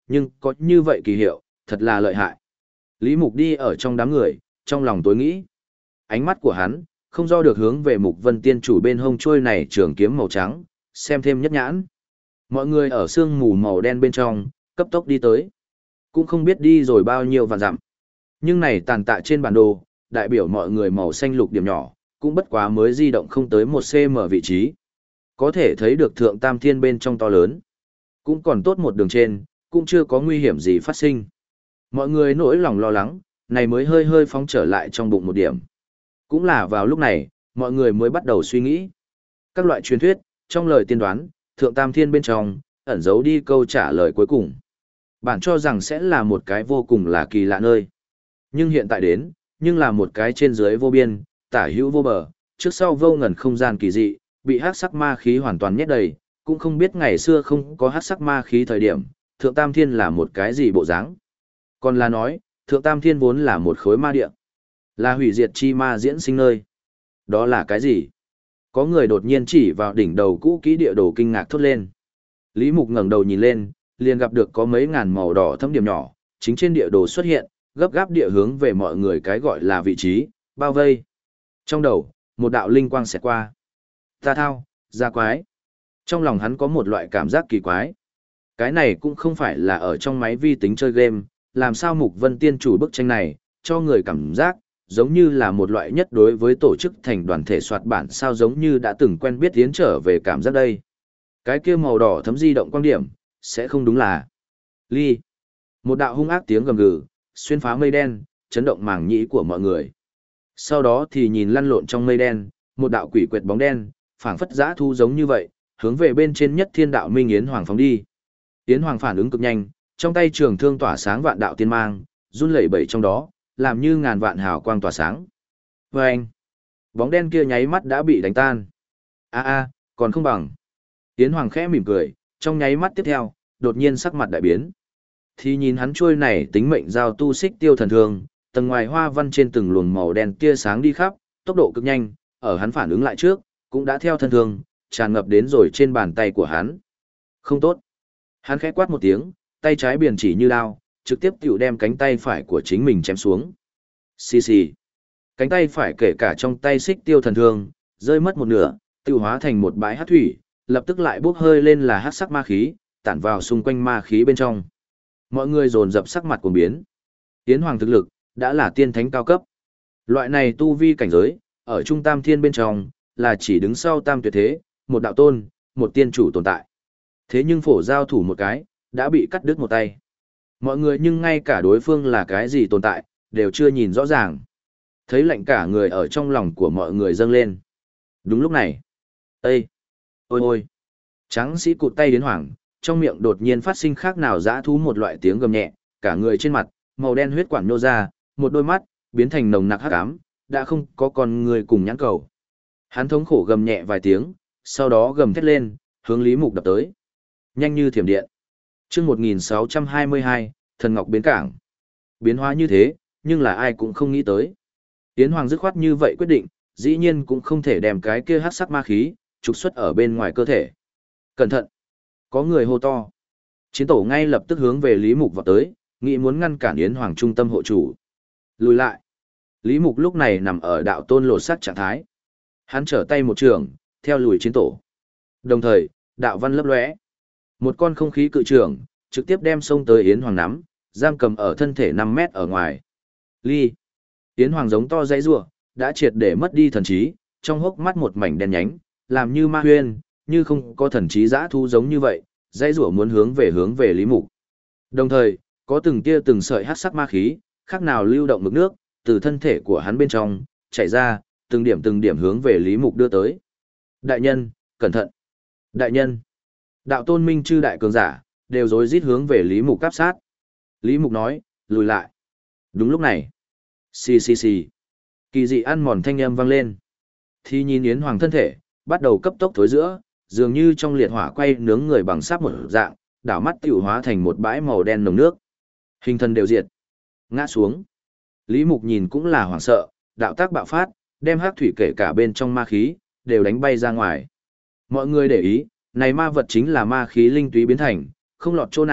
nhưng có như vậy kỳ hiệu, thật là lợi hại. Lý Mục đi ở trong đám người, trong lòng tối nghĩ. Ánh mắt của hắn, không do được hướng về Mục Vân Tiên chủ bên hông trôi này trường kiếm màu trắng, xem thêm nhất nhãn. Mọi người ở sương mù màu đen bên trong, cấp tốc đi tới. Cũng không biết đi rồi bao nhiêu vạn dặm. Nhưng này tàn tạ trên bản đồ, đại biểu mọi người màu xanh lục điểm nhỏ, cũng bất quá mới di động không tới một xăng-ti-mét vị trí. Có thể thấy được thượng tam thiên bên trong to lớn. Cũng còn tốt một đường trên, cũng chưa có nguy hiểm gì phát sinh. Mọi người nỗi lòng lo lắng, này mới hơi hơi phóng trở lại trong bụng một điểm. Cũng là vào lúc này, mọi người mới bắt đầu suy nghĩ. Các loại truyền thuyết, trong lời tiên đoán, thượng tam thiên bên trong, ẩn giấu đi câu trả lời cuối cùng. Bạn cho rằng sẽ là một cái vô cùng là kỳ lạ nơi. Nhưng hiện tại đến, nhưng là một cái trên dưới vô biên, tả hữu vô bờ, trước sau vô ngần không gian kỳ dị, bị hắc sắc ma khí hoàn toàn nhét đầy, cũng không biết ngày xưa không có hắc sắc ma khí thời điểm, thượng tam thiên là một cái gì bộ dáng. Còn là nói, thượng tam thiên vốn là một khối ma địa, là hủy diệt chi ma diễn sinh nơi. Đó là cái gì? Có người đột nhiên chỉ vào đỉnh đầu cũ kỹ địa đồ kinh ngạc thốt lên. Lý Mục ngẩng đầu nhìn lên, liền gặp được có mấy ngàn màu đỏ thâm điểm nhỏ, chính trên địa đồ xuất hiện, gấp gáp địa hướng về mọi người cái gọi là vị trí, bao vây. Trong đầu, một đạo linh quang xẹt qua. Ta thao, ra quái. Trong lòng hắn có một loại cảm giác kỳ quái. Cái này cũng không phải là ở trong máy vi tính chơi game, làm sao Mục Vân Tiên chủ bức tranh này, cho người cảm giác, giống như là một loại nhất đối với tổ chức thành đoàn thể soạt bản sao giống như đã từng quen biết tiến trở về cảm giác đây. Cái kia màu đỏ thấm di động quan điểm, sẽ không đúng là. Ly. Một đạo hung ác tiếng gầm gừ, xuyên phá mây đen, chấn động màng nhĩ của mọi người. Sau đó thì nhìn lăn lộn trong mây đen, một đạo quỷ quyệt bóng đen, phảng phất dã thu giống như vậy, hướng về bên trên nhất thiên đạo minh Yến Hoàng phóng đi. Yến Hoàng phản ứng cực nhanh, trong tay trường thương tỏa sáng vạn đạo tiên mang, run lẩy bẩy trong đó, làm như ngàn vạn hào quang tỏa sáng. Và anh, bóng đen kia nháy mắt đã bị đánh tan. A a, còn không bằng. Yến Hoàng khẽ mỉm cười, trong nháy mắt tiếp theo, đột nhiên sắc mặt đại biến. Thì nhìn hắn trôi này tính mệnh giao tu xích tiêu thần thương, tầng ngoài hoa văn trên từng luồng màu đen tia sáng đi khắp, tốc độ cực nhanh, ở hắn phản ứng lại trước, cũng đã theo thân thương, tràn ngập đến rồi trên bàn tay của hắn. Không tốt. Hắn khẽ quát một tiếng, tay trái biển chỉ như đao, trực tiếp tiểu đem cánh tay phải của chính mình chém xuống. Xì xì. Cánh tay phải kể cả trong tay xích tiêu thần thương, rơi mất một nửa, tiêu hóa thành một bãi hắc thủy, lập tức lại bốc hơi lên là hắc sắc ma khí, tản vào xung quanh ma khí bên trong. Mọi người dồn dập sắc mặt cuồng biến. Yến Hoàng thực lực đã là tiên thánh cao cấp. Loại này tu vi cảnh giới, ở trung tam thiên bên trong, là chỉ đứng sau tam tuyệt thế, một đạo tôn, một tiên chủ tồn tại. Thế nhưng phổ giao thủ một cái, đã bị cắt đứt một tay. Mọi người nhưng ngay cả đối phương là cái gì tồn tại, đều chưa nhìn rõ ràng. Thấy lạnh cả người ở trong lòng của mọi người dâng lên. Đúng lúc này. Ê! Ôi ôi! Tráng sĩ cụt tay đến hoảng, trong miệng đột nhiên phát sinh khác nào dã thú một loại tiếng gầm nhẹ, cả người trên mặt, màu đen huyết quản nô ra, một đôi mắt, biến thành nồng nặc hắc ám, đã không có con người cùng nhãn cầu. Hắn thống khổ gầm nhẹ vài tiếng, sau đó gầm thét lên, hướng Lý Mục đập tới. Nhanh như thiểm điện. Chương một nghìn sáu trăm hai mươi hai, Thần Ngọc Bến Cảng. Biến hóa như thế, nhưng là ai cũng không nghĩ tới. Yến Hoàng dứt khoát như vậy quyết định, dĩ nhiên cũng không thể đem cái kia hắc sắc ma khí trục xuất ở bên ngoài cơ thể. Cẩn thận! Có người hô to. Chiến tổ ngay lập tức hướng về Lý Mục vào tới, nghĩ muốn ngăn cản Yến Hoàng trung tâm hộ chủ. Lùi lại. Lý Mục lúc này nằm ở đạo tôn lột sắc trạng thái. Hắn trở tay một trường, theo lùi chiến tổ. Đồng thời, đạo văn lấp lóe. Một con không khí cự trường, trực tiếp đem xông tới Yến Hoàng nắm, giam cầm ở thân thể năm mét ở ngoài. Ly. Yến Hoàng giống to dãy rủa, đã triệt để mất đi thần trí, trong hốc mắt một mảnh đen nhánh, làm như ma huyên, như không có thần trí dã thu giống như vậy, dãy rủa muốn hướng về hướng về Lý Mục. Đồng thời, có từng tia từng sợi hắc sắc ma khí, khác nào lưu động mực nước, từ thân thể của hắn bên trong chảy ra, từng điểm từng điểm hướng về Lý Mục đưa tới. Đại nhân, cẩn thận. Đại nhân. Đạo tôn minh chư đại cường giả, đều rối rít hướng về Lý Mục cáp sát. Lý Mục nói, lùi lại. Đúng lúc này. Xì xì xì. Kỳ dị ăn mòn thanh âm vang lên. Thì nhìn Yến Hoàng thân thể, bắt đầu cấp tốc thối giữa, dường như trong liệt hỏa quay nướng người bằng sáp một dạng, đảo mắt tiểu hóa thành một bãi màu đen nồng nước. Hình thân đều diệt. Ngã xuống. Lý Mục nhìn cũng là hoảng sợ, đạo tác bạo phát, đem hắc thủy kể cả bên trong ma khí, đều đánh bay ra ngoài. Mọi người để ý, này ma vật chính là ma khí linh túy biến thành, không lọt chỗ nào,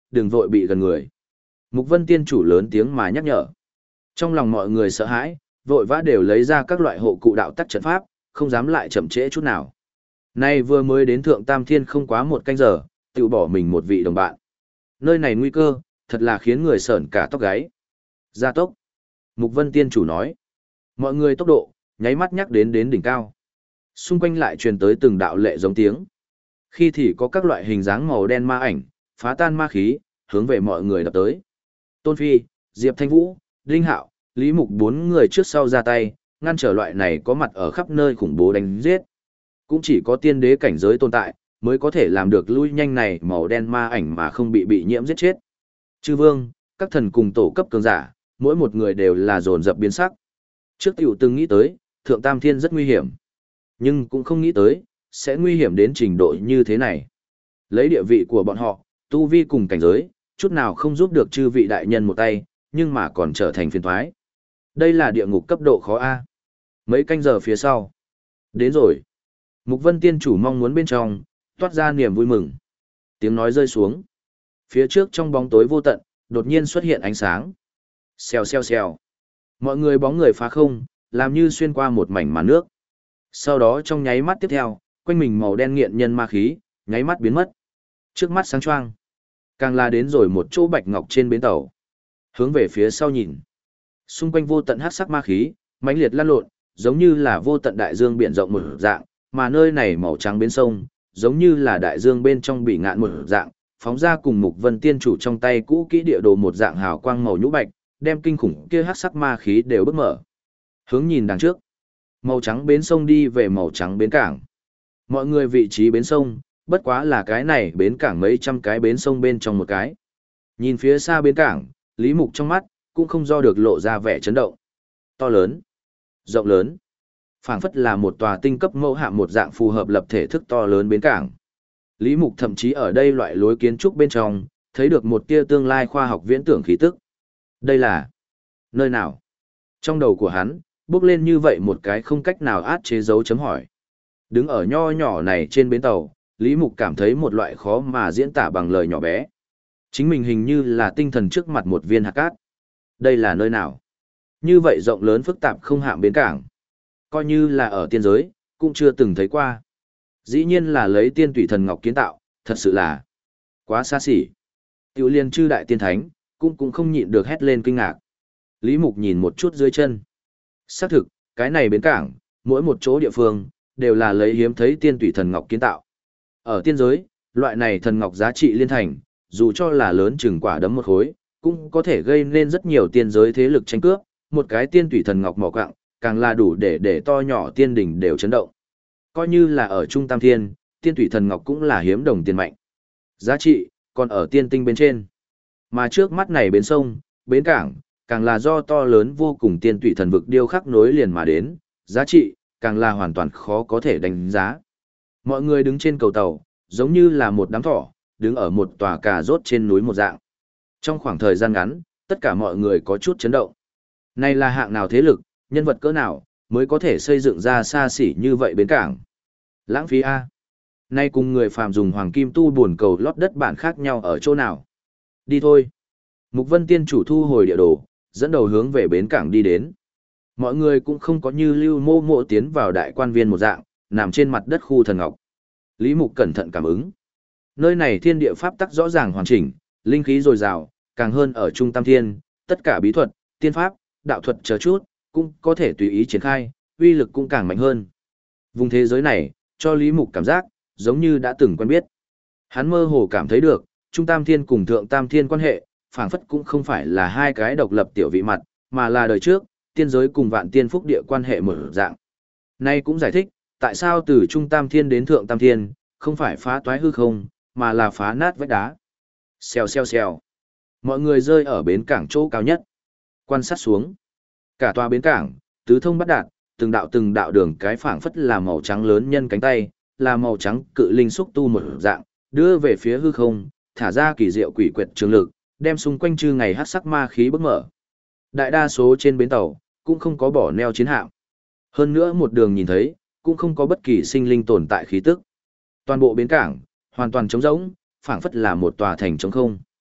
đừng vội bị gần người. Mục Vân Tiên chủ lớn tiếng mà nhắc nhở. Trong lòng mọi người sợ hãi, vội vã đều lấy ra các loại hộ cụ đạo tắc trận pháp, không dám lại chậm trễ chút nào. Nay vừa mới đến Thượng Tam Thiên không quá một canh giờ, tự bỏ mình một vị đồng bạn. Nơi này nguy cơ, thật là khiến người sởn cả tóc gáy. Gia tốc. Mục Vân Tiên chủ nói. Mọi người tốc độ, nháy mắt nhắc đến đến đỉnh cao. Xung quanh lại truyền tới từng đạo lệ giống tiếng. Khi thì có các loại hình dáng màu đen ma ảnh, phá tan ma khí, hướng về mọi người đập tới. Tôn Phi, Diệp Thanh Vũ, Đinh Hạo, Lý Mục bốn người trước sau ra tay, ngăn trở loại này có mặt ở khắp nơi khủng bố đánh giết. Cũng chỉ có tiên đế cảnh giới tồn tại, mới có thể làm được lui nhanh này màu đen ma ảnh mà không bị bị nhiễm giết chết. Chư vương, các thần cùng tổ cấp cường giả, mỗi một người đều là dồn dập biến sắc. Trước tiểu từng nghĩ tới, Thượng Tam Thiên rất nguy hiểm. Nhưng cũng không nghĩ tới, sẽ nguy hiểm đến trình độ như thế này. Lấy địa vị của bọn họ, tu vi cùng cảnh giới, chút nào không giúp được chư vị đại nhân một tay, nhưng mà còn trở thành phiền toái. Đây là địa ngục cấp độ khó A. Mấy canh giờ phía sau. Đến rồi. Mục Vân Tiên chủ mong muốn bên trong, toát ra niềm vui mừng. Tiếng nói rơi xuống. Phía trước trong bóng tối vô tận, đột nhiên xuất hiện ánh sáng. Xèo xèo xèo. Mọi người bóng người phá không, làm như xuyên qua một mảnh màn nước. Sau đó trong nháy mắt tiếp theo, quanh mình màu đen nghiện nhân ma khí, nháy mắt biến mất. Trước mắt sáng choang. Càng là đến rồi một chỗ bạch ngọc trên bến tàu. Hướng về phía sau nhìn. Xung quanh vô tận hắc sắc ma khí, mãnh liệt lan lộn, giống như là vô tận đại dương biển rộng một dạng, mà nơi này màu trắng bến sông, giống như là đại dương bên trong bị ngạn một dạng, phóng ra cùng Mục Vân Tiên chủ trong tay cũ kỹ địa đồ một dạng hào quang màu nhũ bạch, đem kinh khủng kia hắc sắc ma khí đều bức mở. Hướng nhìn đằng trước, màu trắng bến sông đi về màu trắng bến cảng. Mọi người vị trí bến sông, bất quá là cái này bến cảng mấy trăm cái bến sông bên trong một cái. Nhìn phía xa bến cảng, Lý Mục trong mắt, cũng không do được lộ ra vẻ chấn động. To lớn, rộng lớn, phảng phất là một tòa tinh cấp mẫu hạm một dạng phù hợp lập thể thức to lớn bến cảng. Lý Mục thậm chí ở đây loại lối kiến trúc bên trong, thấy được một tia tương lai khoa học viễn tưởng khí tức. Đây là nơi nào? Trong đầu của hắn, bước lên như vậy một cái không cách nào át chế dấu chấm hỏi. Đứng ở nho nhỏ này trên bến tàu, Lý Mục cảm thấy một loại khó mà diễn tả bằng lời nhỏ bé. Chính mình hình như là tinh thần trước mặt một viên hạt cát. Đây là nơi nào? Như vậy rộng lớn phức tạp không hạm bến cảng. Coi như là ở tiên giới, cũng chưa từng thấy qua. Dĩ nhiên là lấy tiên tùy thần ngọc kiến tạo, thật sự là quá xa xỉ. Tiểu liên chư đại tiên thánh, cũng cũng không nhịn được hét lên kinh ngạc. Lý Mục nhìn một chút dưới chân. Xác thực, cái này bến cảng, mỗi một chỗ địa phương, đều là lấy hiếm thấy tiên tùy thần ngọc kiến tạo. Ở tiên giới, loại này thần ngọc giá trị liên thành, dù cho là lớn chừng quả đấm một khối, cũng có thể gây nên rất nhiều tiên giới thế lực tranh cướp, một cái tiên tùy thần ngọc mỏ quạng, càng là đủ để để to nhỏ tiên đỉnh đều chấn động. Coi như là ở Trung Tam Thiên, tiên tùy thần ngọc cũng là hiếm đồng tiền mạnh. Giá trị, còn ở tiên tinh bên trên. Mà trước mắt này bến sông, bến cảng, càng là do to lớn vô cùng tiên tùy thần vực điêu khắc nối liền mà đến, giá trị, càng là hoàn toàn khó có thể đánh giá. Mọi người đứng trên cầu tàu, giống như là một đám thỏ, đứng ở một tòa cà rốt trên núi một dạng. Trong khoảng thời gian ngắn, tất cả mọi người có chút chấn động. Này là hạng nào thế lực, nhân vật cỡ nào, mới có thể xây dựng ra xa xỉ như vậy bến cảng. Lãng phí A. Nay cùng người phàm dùng hoàng kim tu buồn cầu lót đất bản khác nhau ở chỗ nào. Đi thôi. Mục Vân Tiên chủ thu hồi địa đồ, dẫn đầu hướng về bến cảng đi đến. Mọi người cũng không có như lưu mô mộ tiến vào đại quan viên một dạng, nằm trên mặt đất khu thần ngọc. Lý Mục cẩn thận cảm ứng. Nơi này thiên địa pháp tắc rõ ràng hoàn chỉnh, linh khí dồi dào, càng hơn ở Trung Tam Thiên, tất cả bí thuật, tiên pháp, đạo thuật chờ chút, cũng có thể tùy ý triển khai, uy lực cũng càng mạnh hơn. Vùng thế giới này, cho Lý Mục cảm giác, giống như đã từng quen biết. Hắn mơ hồ cảm thấy được, Trung Tam Thiên cùng Thượng Tam Thiên quan hệ, phảng phất cũng không phải là hai cái độc lập tiểu vị mặt, mà là đời trước, tiên giới cùng vạn tiên phúc địa quan hệ mở dạng. Nay cũng giải thích, tại sao từ Trung Tam Thiên đến Thượng Tam Thiên, không phải phá toái hư không, mà là phá nát vách đá. Xèo xèo xèo. Mọi người rơi ở bến cảng chỗ cao nhất. Quan sát xuống. Cả tòa bến cảng, tứ thông bắt đạt, từng đạo từng đạo đường cái phảng phất là màu trắng lớn nhân cánh tay, là màu trắng cự linh xúc tu một dạng, đưa về phía hư không, thả ra kỳ diệu quỷ quyệt trường lực, đem xung quanh chư ngày hắc sắc ma khí bức mở. Đại đa số trên bến tàu, cũng không có bỏ neo chiến hạm. Hơn nữa một đường nhìn thấy, cũng không có bất kỳ sinh linh tồn tại khí tức. Toàn bộ bến cảng, hoàn toàn trống rỗng, phảng phất là một tòa thành trống không.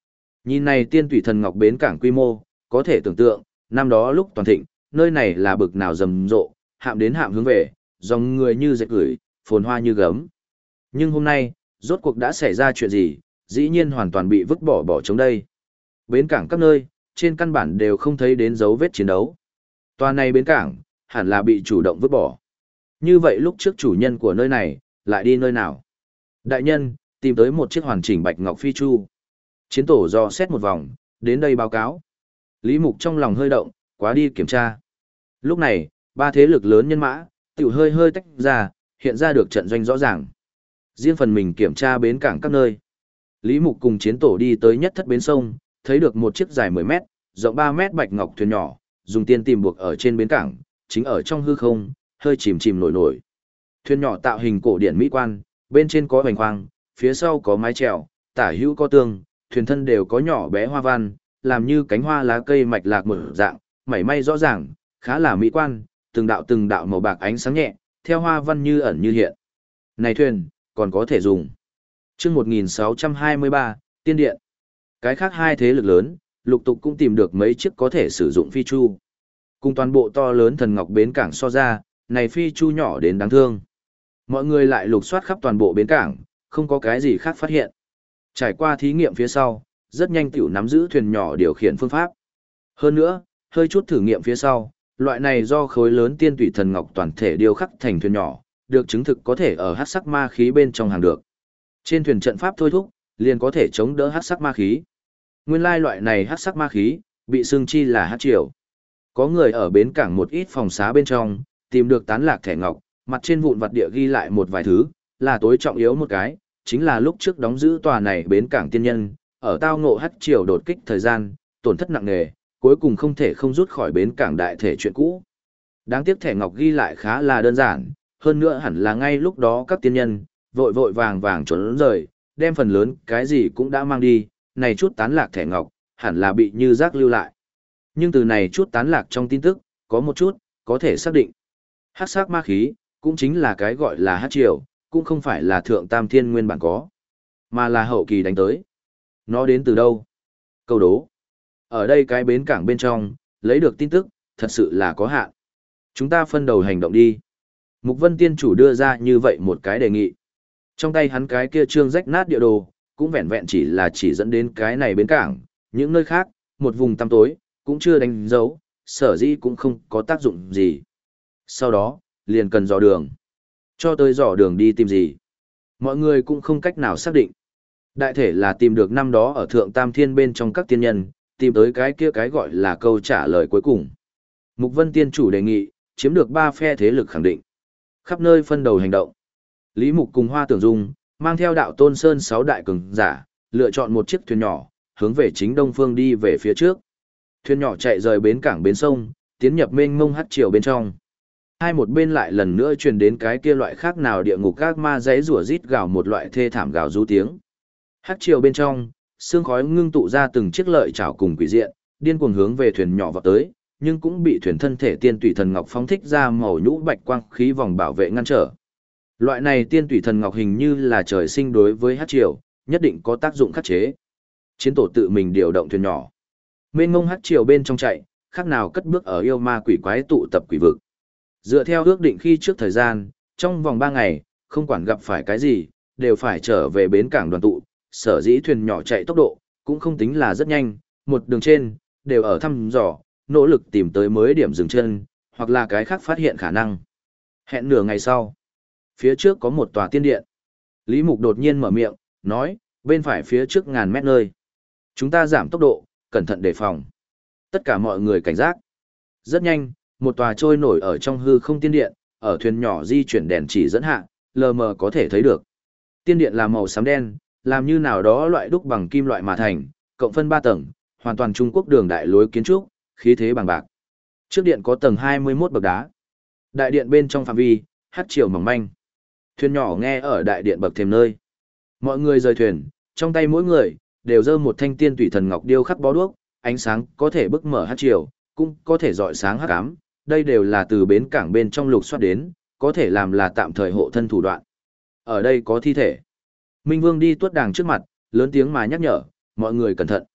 Nhìn này tiên thủy thần ngọc bến cảng quy mô, có thể tưởng tượng, năm đó lúc toàn thịnh, nơi này là bực nào rầm rộ, hạm đến hạm hướng về, dòng người như dệt gửi, phồn hoa như gấm. Nhưng hôm nay, rốt cuộc đã xảy ra chuyện gì, dĩ nhiên hoàn toàn bị vứt bỏ bỏ trống đây. Bến cảng các nơi, trên căn bản đều không thấy đến dấu vết chiến đấu. Tòa này bến cảng, hẳn là bị chủ động vứt bỏ. Như vậy lúc trước chủ nhân của nơi này, lại đi nơi nào? Đại nhân, tìm tới một chiếc hoàn chỉnh bạch ngọc phi chu. Chiến tổ dò xét một vòng, đến đây báo cáo. Lý Mục trong lòng hơi động, quá đi kiểm tra. Lúc này, ba thế lực lớn nhân mã, tiểu hơi hơi tách ra, hiện ra được trận doanh rõ ràng. Riêng phần mình kiểm tra bến cảng các nơi. Lý Mục cùng chiến tổ đi tới nhất thất bến sông, thấy được một chiếc dài mười mét, rộng ba mét bạch ngọc thuyền nhỏ, dùng tiên tìm buộc ở trên bến cảng, chính ở trong hư không, hơi chìm chìm nổi nổi. Thuyền nhỏ tạo hình cổ điển mỹ quan, bên trên có hoành khoang, phía sau có mái chèo, tả hữu có tường, thuyền thân đều có nhỏ bé hoa văn, làm như cánh hoa lá cây mạch lạc mở dạng, mảy may rõ ràng, khá là mỹ quan, từng đạo từng đạo màu bạc ánh sáng nhẹ, theo hoa văn như ẩn như hiện. Này thuyền, còn có thể dùng. Chương một nghìn sáu trăm hai mươi ba, Tiên Điện. Cái khác hai thế lực lớn, lục tục cũng tìm được mấy chiếc có thể sử dụng phi chu. Cùng toàn bộ to lớn thần ngọc bến cảng so ra, này phi chu nhỏ đến đáng thương. Mọi người lại lục soát khắp toàn bộ bến cảng, không có cái gì khác phát hiện. Trải qua thí nghiệm phía sau, rất nhanh tiểu nắm giữ thuyền nhỏ điều khiển phương pháp. Hơn nữa, hơi chút thử nghiệm phía sau, loại này do khối lớn tiên tủy thần ngọc toàn thể điều khắc thành thuyền nhỏ, được chứng thực có thể ở hắc sắc ma khí bên trong hàng được. Trên thuyền trận pháp thôi thúc, liền có thể chống đỡ hắc sắc ma khí. Nguyên lai loại này hắc sắc ma khí, bị xưng chi là hắc triều. Có người ở bến cảng một ít phòng xá bên trong, tìm được tán lạc thẻ ngọc, mặt trên vụn vặt địa ghi lại một vài thứ, là tối trọng yếu một cái, chính là lúc trước đóng giữ tòa này bến cảng tiên nhân, ở tao ngộ hắc triều đột kích thời gian, tổn thất nặng nề, cuối cùng không thể không rút khỏi bến cảng đại thể chuyện cũ. Đáng tiếc thẻ ngọc ghi lại khá là đơn giản, hơn nữa hẳn là ngay lúc đó các tiên nhân, vội vội vàng vàng trốn rời, đem phần lớn cái gì cũng đã mang đi, này chút tán lạc thẻ ngọc, hẳn là bị như rác lưu lại. Nhưng từ này chút tán lạc trong tin tức, có một chút, có thể xác định. Hắc sắc ma khí, cũng chính là cái gọi là hắc triều, cũng không phải là thượng tam thiên nguyên bản có, mà là hậu kỳ đánh tới. Nó đến từ đâu? Câu đố. Ở đây cái bến cảng bên trong, lấy được tin tức, thật sự là có hạn. Chúng ta phân đầu hành động đi. Mục Vân Tiên chủ đưa ra như vậy một cái đề nghị. Trong tay hắn cái kia trương rách nát địa đồ, cũng vẹn vẹn chỉ là chỉ dẫn đến cái này bến cảng, những nơi khác, một vùng tăm tối, cũng chưa đánh dấu, sở dĩ cũng không có tác dụng gì. Sau đó, liền cần dò đường. Cho tới dò đường đi tìm gì. Mọi người cũng không cách nào xác định. Đại thể là tìm được năm đó ở Thượng Tam Thiên bên trong các tiên nhân, tìm tới cái kia cái gọi là câu trả lời cuối cùng. Mục Vân Tiên chủ đề nghị, chiếm được ba phe thế lực khẳng định. Khắp nơi phân đầu hành động. Lý Mục cùng Hoa Tưởng Dung, mang theo đạo Tôn Sơn sáu đại cường giả, lựa chọn một chiếc thuyền nhỏ, hướng về chính đông phương đi về phía trước. Thuyền nhỏ chạy rời bến cảng bến sông, tiến nhập mênh mông hắc triều bên trong. Hai một bên lại lần nữa truyền đến cái kia loại khác nào địa ngục các ma giấy rủa rít gào một loại thê thảm gào rú tiếng. Hắc triều bên trong, sương khói ngưng tụ ra từng chiếc lợi chảo cùng quỷ diện, điên cuồng hướng về thuyền nhỏ vào tới, nhưng cũng bị thuyền thân thể tiên tủy thần ngọc phóng thích ra màu nhũ bạch quang khí vòng bảo vệ ngăn trở. Loại này tiên tủy thần ngọc hình như là trời sinh đối với hắc triều, nhất định có tác dụng khắc chế. Chiến tổ tự mình điều động thuyền nhỏ. Mênh mông hắc triều bên trong chạy, khác nào cất bước ở yêu ma quỷ quái tụ tập quỷ vực. Dựa theo ước định khi trước thời gian, trong vòng ba ngày, không quản gặp phải cái gì, đều phải trở về bến cảng đoàn tụ, sở dĩ thuyền nhỏ chạy tốc độ, cũng không tính là rất nhanh, một đường trên, đều ở thăm dò, nỗ lực tìm tới mới điểm dừng chân, hoặc là cái khác phát hiện khả năng. Hẹn nửa ngày sau, phía trước có một tòa tiên điện. Lý Mục đột nhiên mở miệng, nói, bên phải phía trước ngàn mét nơi. Chúng ta giảm tốc độ, cẩn thận đề phòng. Tất cả mọi người cảnh giác. Rất nhanh, một tòa trôi nổi ở trong hư không tiên điện, ở thuyền nhỏ di chuyển đèn chỉ dẫn hạ, lờ mờ có thể thấy được. Tiên điện là màu xám đen, làm như nào đó loại đúc bằng kim loại mà thành, cộng phân ba tầng, hoàn toàn Trung Quốc đường đại lối kiến trúc, khí thế bằng bạc. Trước điện có tầng hai mươi mốt bậc đá. Đại điện bên trong phạm vi, hắt chiều mỏng manh. Thuyền nhỏ nghe ở đại điện bậc thềm nơi. Mọi người rời thuyền, trong tay mỗi người đều giơ một thanh tiên tùy thần ngọc điêu khắc bó đuốc, ánh sáng có thể bức mở hắt chiều, cũng có thể rọi sáng hắc ám. Đây đều là từ bến cảng bên trong lục soát đến, có thể làm là tạm thời hộ thân thủ đoạn. Ở đây có thi thể. Minh Vương đi tuốt đàng trước mặt, lớn tiếng mà nhắc nhở, mọi người cẩn thận.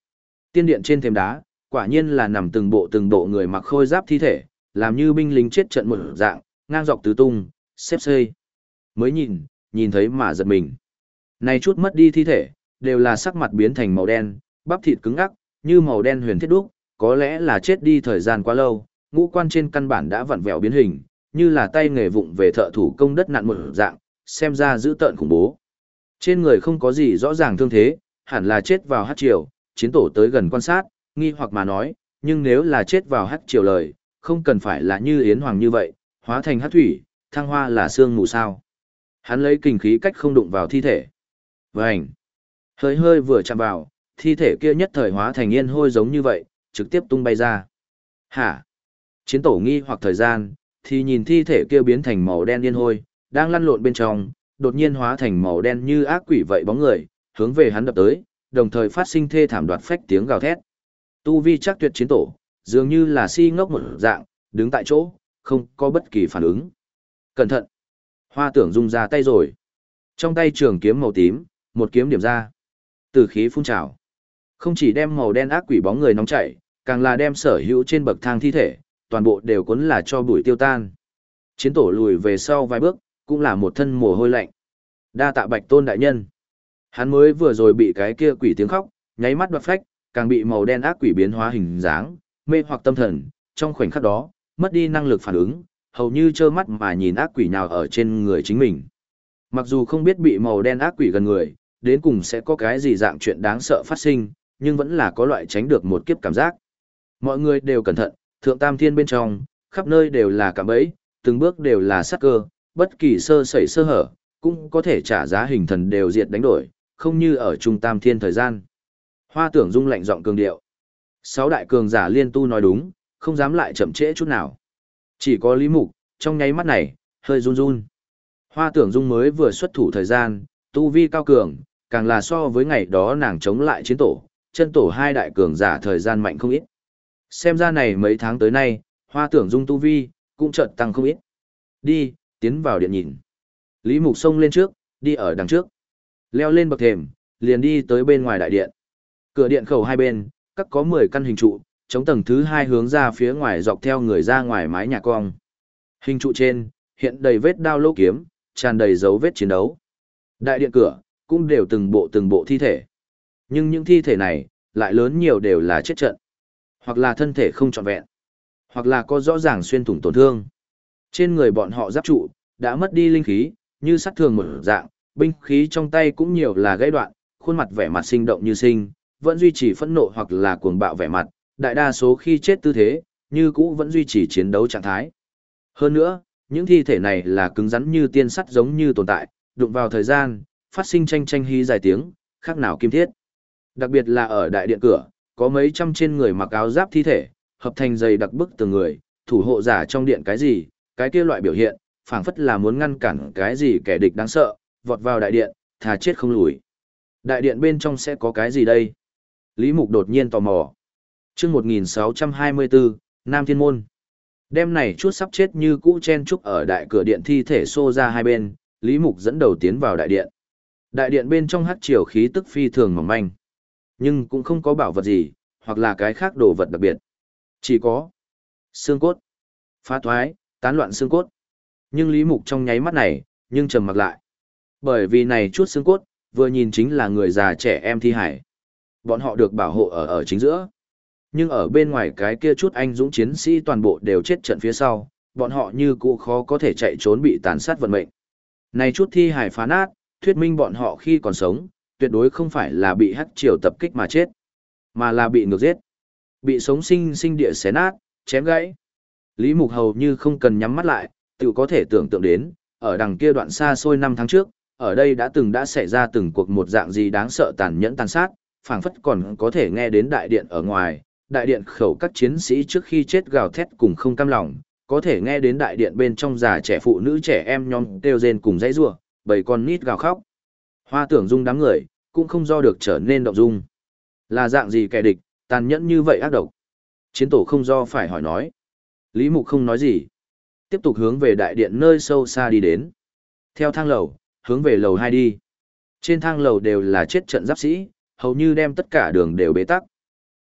Tiên điện trên thềm đá, quả nhiên là nằm từng bộ từng bộ người mặc khôi giáp thi thể, làm như binh lính chết trận một dạng, ngang dọc tứ tung, xếp xây. Mới nhìn, nhìn thấy mà giật mình. Này chút mất đi thi thể, đều là sắc mặt biến thành màu đen, bắp thịt cứng ngắc, như màu đen huyền thiết đúc, có lẽ là chết đi thời gian quá lâu, ngũ quan trên căn bản đã vặn vẹo biến hình, như là tay nghề vụng về thợ thủ công đất nặn một dạng, xem ra dữ tợn khủng bố. Trên người không có gì rõ ràng thương thế, hẳn là chết vào hắc triều, chiến tổ tới gần quan sát, nghi hoặc mà nói, nhưng nếu là chết vào hắc triều lời, không cần phải là như Yến Hoàng như vậy, hóa thành hắc thủy, thăng hoa là xương mù sao. Hắn lấy kinh khí cách không đụng vào thi thể. Vành! Hơi hơi vừa chạm vào, thi thể kia nhất thời hóa thành yên hôi giống như vậy, trực tiếp tung bay ra. Hả? Chiến tổ nghi hoặc thời gian, thì nhìn thi thể kia biến thành màu đen yên hôi, đang lăn lộn bên trong, đột nhiên hóa thành màu đen như ác quỷ vậy bóng người, hướng về hắn đập tới, đồng thời phát sinh thê thảm đoạt phách tiếng gào thét. Tu vi chắc tuyệt chiến tổ, dường như là si ngốc một dạng, đứng tại chỗ, không có bất kỳ phản ứng. Cẩn thận! Hoa Tưởng Dung ra tay rồi. Trong tay trường kiếm màu tím, một kiếm điểm ra. Tử khí phun trào. Không chỉ đem màu đen ác quỷ bóng người nóng chảy, càng là đem sở hữu trên bậc thang thi thể, toàn bộ đều cuốn là cho bụi tiêu tan. Chiến tổ lùi về sau vài bước, cũng là một thân mồ hôi lạnh. Đa tạ Bạch Tôn đại nhân. Hắn mới vừa rồi bị cái kia quỷ tiếng khóc, nháy mắt đoạt phách, càng bị màu đen ác quỷ biến hóa hình dáng, mê hoặc tâm thần, trong khoảnh khắc đó, mất đi năng lực phản ứng, hầu như trơ mắt mà nhìn ác quỷ nào ở trên người chính mình. Mặc dù không biết bị màu đen ác quỷ gần người, đến cùng sẽ có cái gì dạng chuyện đáng sợ phát sinh, nhưng vẫn là có loại tránh được một kiếp cảm giác. Mọi người đều cẩn thận, thượng tam thiên bên trong, khắp nơi đều là cạm bẫy, từng bước đều là sát cơ, bất kỳ sơ sẩy sơ hở, cũng có thể trả giá hình thần đều diệt đánh đổi, không như ở trung tam thiên thời gian. Hoa Tưởng Dung lạnh giọng cường điệu. Sáu đại cường giả liên tu nói đúng, không dám lại chậm trễ chút nào. Chỉ có Lý Mục, trong nháy mắt này, hơi run run. Hoa Tưởng Dung mới vừa xuất thủ thời gian, tu vi cao cường, càng là so với ngày đó nàng chống lại chiến tổ, chân tổ hai đại cường giả thời gian mạnh không ít. Xem ra này mấy tháng tới nay, Hoa Tưởng Dung tu vi, cũng chợt tăng không ít. Đi, tiến vào điện nhìn. Lý Mục xông lên trước, đi ở đằng trước. Leo lên bậc thềm, liền đi tới bên ngoài đại điện. Cửa điện khẩu hai bên, các có mười căn hình trụ, chống tầng thứ hai hướng ra phía ngoài dọc theo người ra ngoài mái nhà cong. Hình trụ trên, hiện đầy vết đao lỗ kiếm, tràn đầy dấu vết chiến đấu. Đại điện cửa, cũng đều từng bộ từng bộ thi thể. Nhưng những thi thể này, lại lớn nhiều đều là chết trận. Hoặc là thân thể không trọn vẹn. Hoặc là có rõ ràng xuyên thủng tổn thương. Trên người bọn họ giáp trụ, đã mất đi linh khí, như sắt thường một dạng, binh khí trong tay cũng nhiều là gãy đoạn, khuôn mặt vẻ mặt sinh động như sinh, vẫn duy trì phẫn nộ hoặc là cuồng bạo vẻ mặt, đại đa số khi chết tư thế, như cũ vẫn duy trì chiến đấu trạng thái. Hơn nữa, những thi thể này là cứng rắn như tiên sắt giống như tồn tại, đụng vào thời gian, phát sinh tranh tranh hí dài tiếng, khác nào kim thiết. Đặc biệt là ở đại điện cửa, có mấy trăm trên người mặc áo giáp thi thể, hợp thành dày đặc bức từng người, thủ hộ giả trong điện cái gì, cái kia loại biểu hiện, phảng phất là muốn ngăn cản cái gì kẻ địch đáng sợ, vọt vào đại điện, thà chết không lùi. Đại điện bên trong sẽ có cái gì đây? Lý Mục đột nhiên tò mò. Chương một nghìn sáu trăm hai mươi bốn, Nam Thiên Môn. Đêm này chút sắp chết như cũ chen chúc ở đại cửa điện thi thể xô ra hai bên, Lý Mục dẫn đầu tiến vào đại điện. Đại điện bên trong hắc triều khí tức phi thường mỏng manh, nhưng cũng không có bảo vật gì, hoặc là cái khác đồ vật đặc biệt. Chỉ có xương cốt, phá thoái, tán loạn xương cốt. Nhưng Lý Mục trong nháy mắt này, nhưng trầm mặc lại. Bởi vì này chút xương cốt, vừa nhìn chính là người già trẻ em thi hải. Bọn họ được bảo hộ ở ở chính giữa. Nhưng ở bên ngoài cái kia chút anh dũng chiến sĩ toàn bộ đều chết trận phía sau, bọn họ như cũ khó có thể chạy trốn bị tàn sát vận mệnh. Này chút thi hải phá nát, thuyết minh bọn họ khi còn sống, tuyệt đối không phải là bị hắc triều tập kích mà chết, mà là bị ngược giết. Bị sống sinh sinh địa xé nát, chém gãy. Lý Mục hầu như không cần nhắm mắt lại, tự có thể tưởng tượng đến, ở đằng kia đoạn xa xôi năm tháng trước, ở đây đã từng đã xảy ra từng cuộc một dạng gì đáng sợ tàn nhẫn tàn sát, phảng phất còn có thể nghe đến đại điện ở ngoài, đại điện khẩu các chiến sĩ trước khi chết gào thét cùng không cam lòng, có thể nghe đến đại điện bên trong già trẻ phụ nữ trẻ em nhóm kêu rên cùng dãy rủa, bầy con nít gào khóc. Hoa Tưởng Dung đám người, cũng không do được trở nên động dung. Là dạng gì kẻ địch, tàn nhẫn như vậy ác độc. Chiến tổ không do phải hỏi nói. Lý Mục không nói gì. Tiếp tục hướng về đại điện nơi sâu xa đi đến. Theo thang lầu, hướng về lầu hai đi. Trên thang lầu đều là chết trận giáp sĩ, hầu như đem tất cả đường đều bế tắc.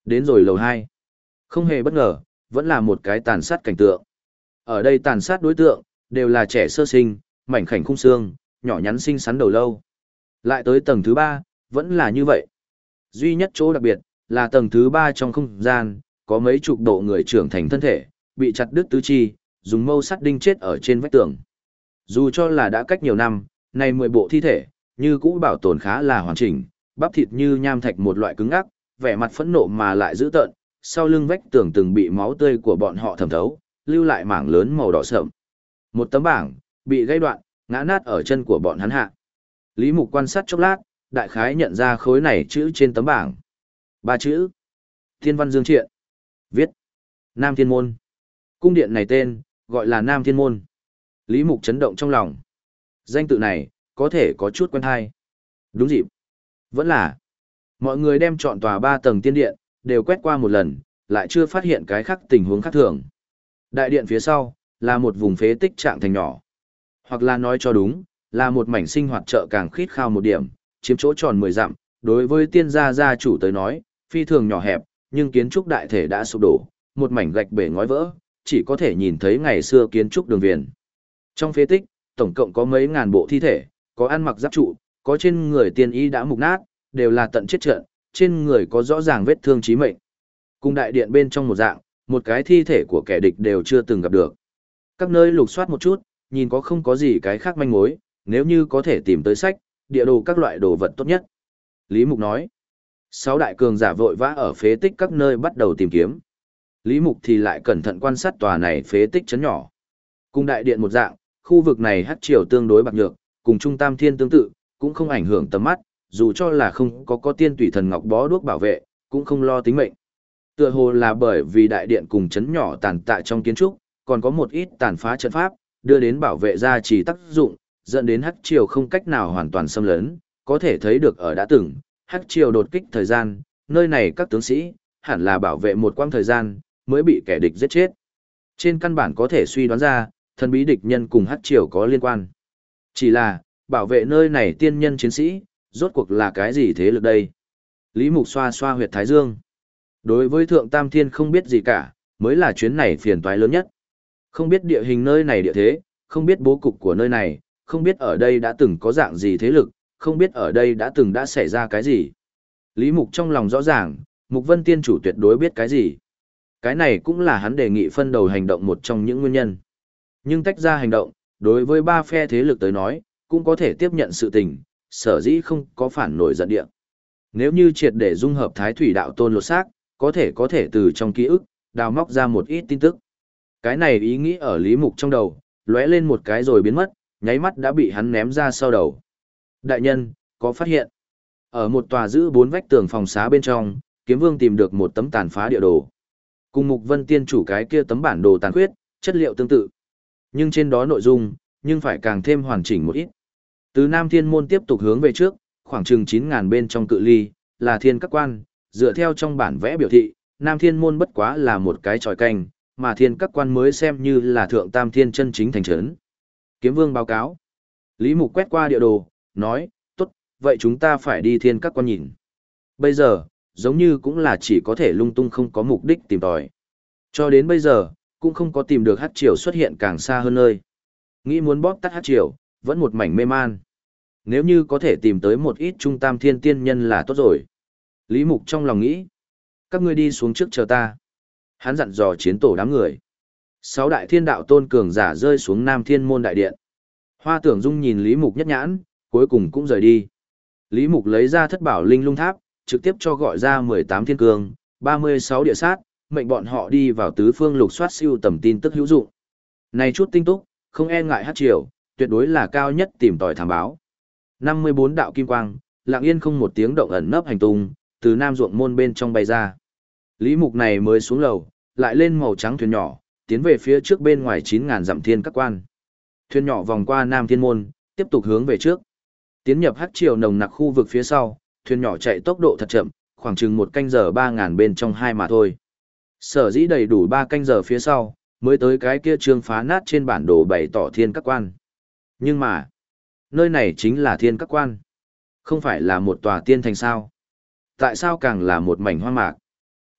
Đến rồi lầu hai. Không hề bất ngờ, vẫn là một cái tàn sát cảnh tượng. Ở đây tàn sát đối tượng, đều là trẻ sơ sinh, mảnh khảnh khung xương, nhỏ nhắn xinh xắn đầu lâu. Lại tới tầng thứ ba, vẫn là như vậy. Duy nhất chỗ đặc biệt, là tầng thứ ba trong không gian, có mấy chục độ người trưởng thành thân thể, bị chặt đứt tứ chi, dùng mâu sắt đinh chết ở trên vách tường. Dù cho là đã cách nhiều năm, nay mười bộ thi thể, như cũ bảo tồn khá là hoàn chỉnh, bắp thịt như nham thạch một loại cứng ắc, vẻ mặt phẫn nộ mà lại dữ tợn, sau lưng vách tường từng bị máu tươi của bọn họ thẩm thấu, lưu lại mảng lớn màu đỏ sậm. Một tấm bảng, bị gãy đoạn, ngã nát ở chân của bọn hắn hạ. Lý Mục quan sát chốc lát, đại khái nhận ra khối này chữ trên tấm bảng. Ba chữ. Thiên văn dương triện. Viết. Nam Thiên Môn. Cung điện này tên, gọi là Nam Thiên Môn. Lý Mục chấn động trong lòng. Danh tự này, có thể có chút quen hay. Đúng dịp. Vẫn là. Mọi người đem chọn tòa ba tầng tiên điện, đều quét qua một lần, lại chưa phát hiện cái khác tình huống khác thường. Đại điện phía sau, là một vùng phế tích trạng thành nhỏ. Hoặc là nói cho đúng, là một mảnh sinh hoạt chợ càng khít khao một điểm, chiếm chỗ tròn mười dặm, đối với tiên gia gia chủ tới nói, phi thường nhỏ hẹp, nhưng kiến trúc đại thể đã sụp đổ, một mảnh gạch bể ngói vỡ, chỉ có thể nhìn thấy ngày xưa kiến trúc đường viền. Trong phế tích, tổng cộng có mấy ngàn bộ thi thể, có ăn mặc giáp trụ, có trên người tiên y đã mục nát, đều là tận chết trận, trên người có rõ ràng vết thương chí mệnh. Cùng đại điện bên trong một dạng, một cái thi thể của kẻ địch đều chưa từng gặp được. Các nơi lục soát một chút, nhìn có không có gì cái khác manh mối, nếu như có thể tìm tới sách, địa đồ các loại đồ vật tốt nhất. Lý Mục nói, sáu đại cường giả vội vã ở phế tích các nơi bắt đầu tìm kiếm. Lý Mục thì lại cẩn thận quan sát tòa này phế tích chấn nhỏ. Cùng đại điện một dạng, khu vực này hắc triều tương đối bạc nhược, cùng Trung Tam Thiên tương tự, cũng không ảnh hưởng tầm mắt, dù cho là không có có tiên tùy thần ngọc bó đuốc bảo vệ, cũng không lo tính mệnh. Tựa hồ là bởi vì đại điện cùng chấn nhỏ tàn tạ trong kiến trúc, còn có một ít tàn phá trận pháp, đưa đến bảo vệ gia trì tác dụng, dẫn đến hắc triều không cách nào hoàn toàn xâm lấn, có thể thấy được ở đã từng, hắc triều đột kích thời gian, nơi này các tướng sĩ, hẳn là bảo vệ một quãng thời gian, mới bị kẻ địch giết chết. Trên căn bản có thể suy đoán ra, thần bí địch nhân cùng hắc triều có liên quan. Chỉ là, bảo vệ nơi này tiên nhân chiến sĩ, rốt cuộc là cái gì thế lực đây? Lý Mục xoa xoa huyệt thái dương. Đối với Thượng Tam Thiên không biết gì cả, mới là chuyến này phiền toái lớn nhất. Không biết địa hình nơi này địa thế, không biết bố cục của nơi này, không biết ở đây đã từng có dạng gì thế lực, không biết ở đây đã từng đã xảy ra cái gì. Lý Mục trong lòng rõ ràng, Mục Vân Tiên chủ tuyệt đối biết cái gì. Cái này cũng là hắn đề nghị phân đầu hành động một trong những nguyên nhân. Nhưng tách ra hành động, đối với ba phe thế lực tới nói, cũng có thể tiếp nhận sự tình, sở dĩ không có phản nổi giận địa. Nếu như triệt để dung hợp Thái Thủy Đạo Tôn lột xác, có thể có thể từ trong ký ức, đào móc ra một ít tin tức. Cái này ý nghĩ ở Lý Mục trong đầu, lóe lên một cái rồi biến mất, nháy mắt đã bị hắn ném ra sau đầu. Đại nhân, có phát hiện. Ở một tòa giữ bốn vách tường phòng xá bên trong, Kiếm Vương tìm được một tấm tàn phá địa đồ. Cùng Mục Vân Tiên chủ cái kia tấm bản đồ tàn khuyết, chất liệu tương tự. Nhưng trên đó nội dung, nhưng phải càng thêm hoàn chỉnh một ít. Từ Nam Thiên Môn tiếp tục hướng về trước, khoảng chừng chín nghìn bên trong cự ly, là Thiên Các Quan, dựa theo trong bản vẽ biểu thị, Nam Thiên Môn bất quá là một cái tròi canh, mà Thiên Các Quan mới xem như là Thượng Tam Thiên chân chính thành trấn. Kiếm Vương báo cáo. Lý Mục quét qua địa đồ, nói, tốt, vậy chúng ta phải đi Thiên Các Quan nhìn. Bây giờ, giống như cũng là chỉ có thể lung tung không có mục đích tìm tòi. Cho đến bây giờ, cũng không có tìm được hắc triều xuất hiện càng xa hơn nơi. Nghĩ muốn bóp tắt hắc triều, vẫn một mảnh mê man. Nếu như có thể tìm tới một ít trung tam thiên tiên nhân là tốt rồi. Lý Mục trong lòng nghĩ. Các ngươi đi xuống trước chờ ta. Hắn dặn dò chiến tổ đám người. Sáu đại thiên đạo tôn cường giả rơi xuống Nam Thiên Môn đại điện. Hoa Tưởng Dung nhìn Lý Mục nhất nhãn, cuối cùng cũng rời đi. Lý Mục lấy ra thất bảo linh lung tháp, trực tiếp cho gọi ra mười tám thiên cường, ba mươi sáu địa sát, mệnh bọn họ đi vào tứ phương lục soát siêu tầm tin tức hữu dụng. Này chút tinh túc, không e ngại hát triều, tuyệt đối là cao nhất tìm tòi thám báo. năm mươi bốn đạo kim quang, lặng yên không một tiếng động ẩn nấp hành tung, từ nam ruộng môn bên trong bay ra. Lý Mục này mới xuống lầu, lại lên màu trắng thuyền nhỏ, tiến về phía trước bên ngoài chín nghìn dặm thiên các quan. Thuyền nhỏ vòng qua Nam Thiên Môn, tiếp tục hướng về trước. Tiến nhập hắc triều nồng nặc khu vực phía sau, thuyền nhỏ chạy tốc độ thật chậm, khoảng chừng một canh giờ ba nghìn bên trong hai mà thôi. Sở dĩ đầy đủ ba canh giờ phía sau, mới tới cái kia trương phá nát trên bản đồ bày tỏ thiên các quan. Nhưng mà, nơi này chính là thiên các quan. Không phải là một tòa tiên thành sao. Tại sao càng là một mảnh hoang mạc?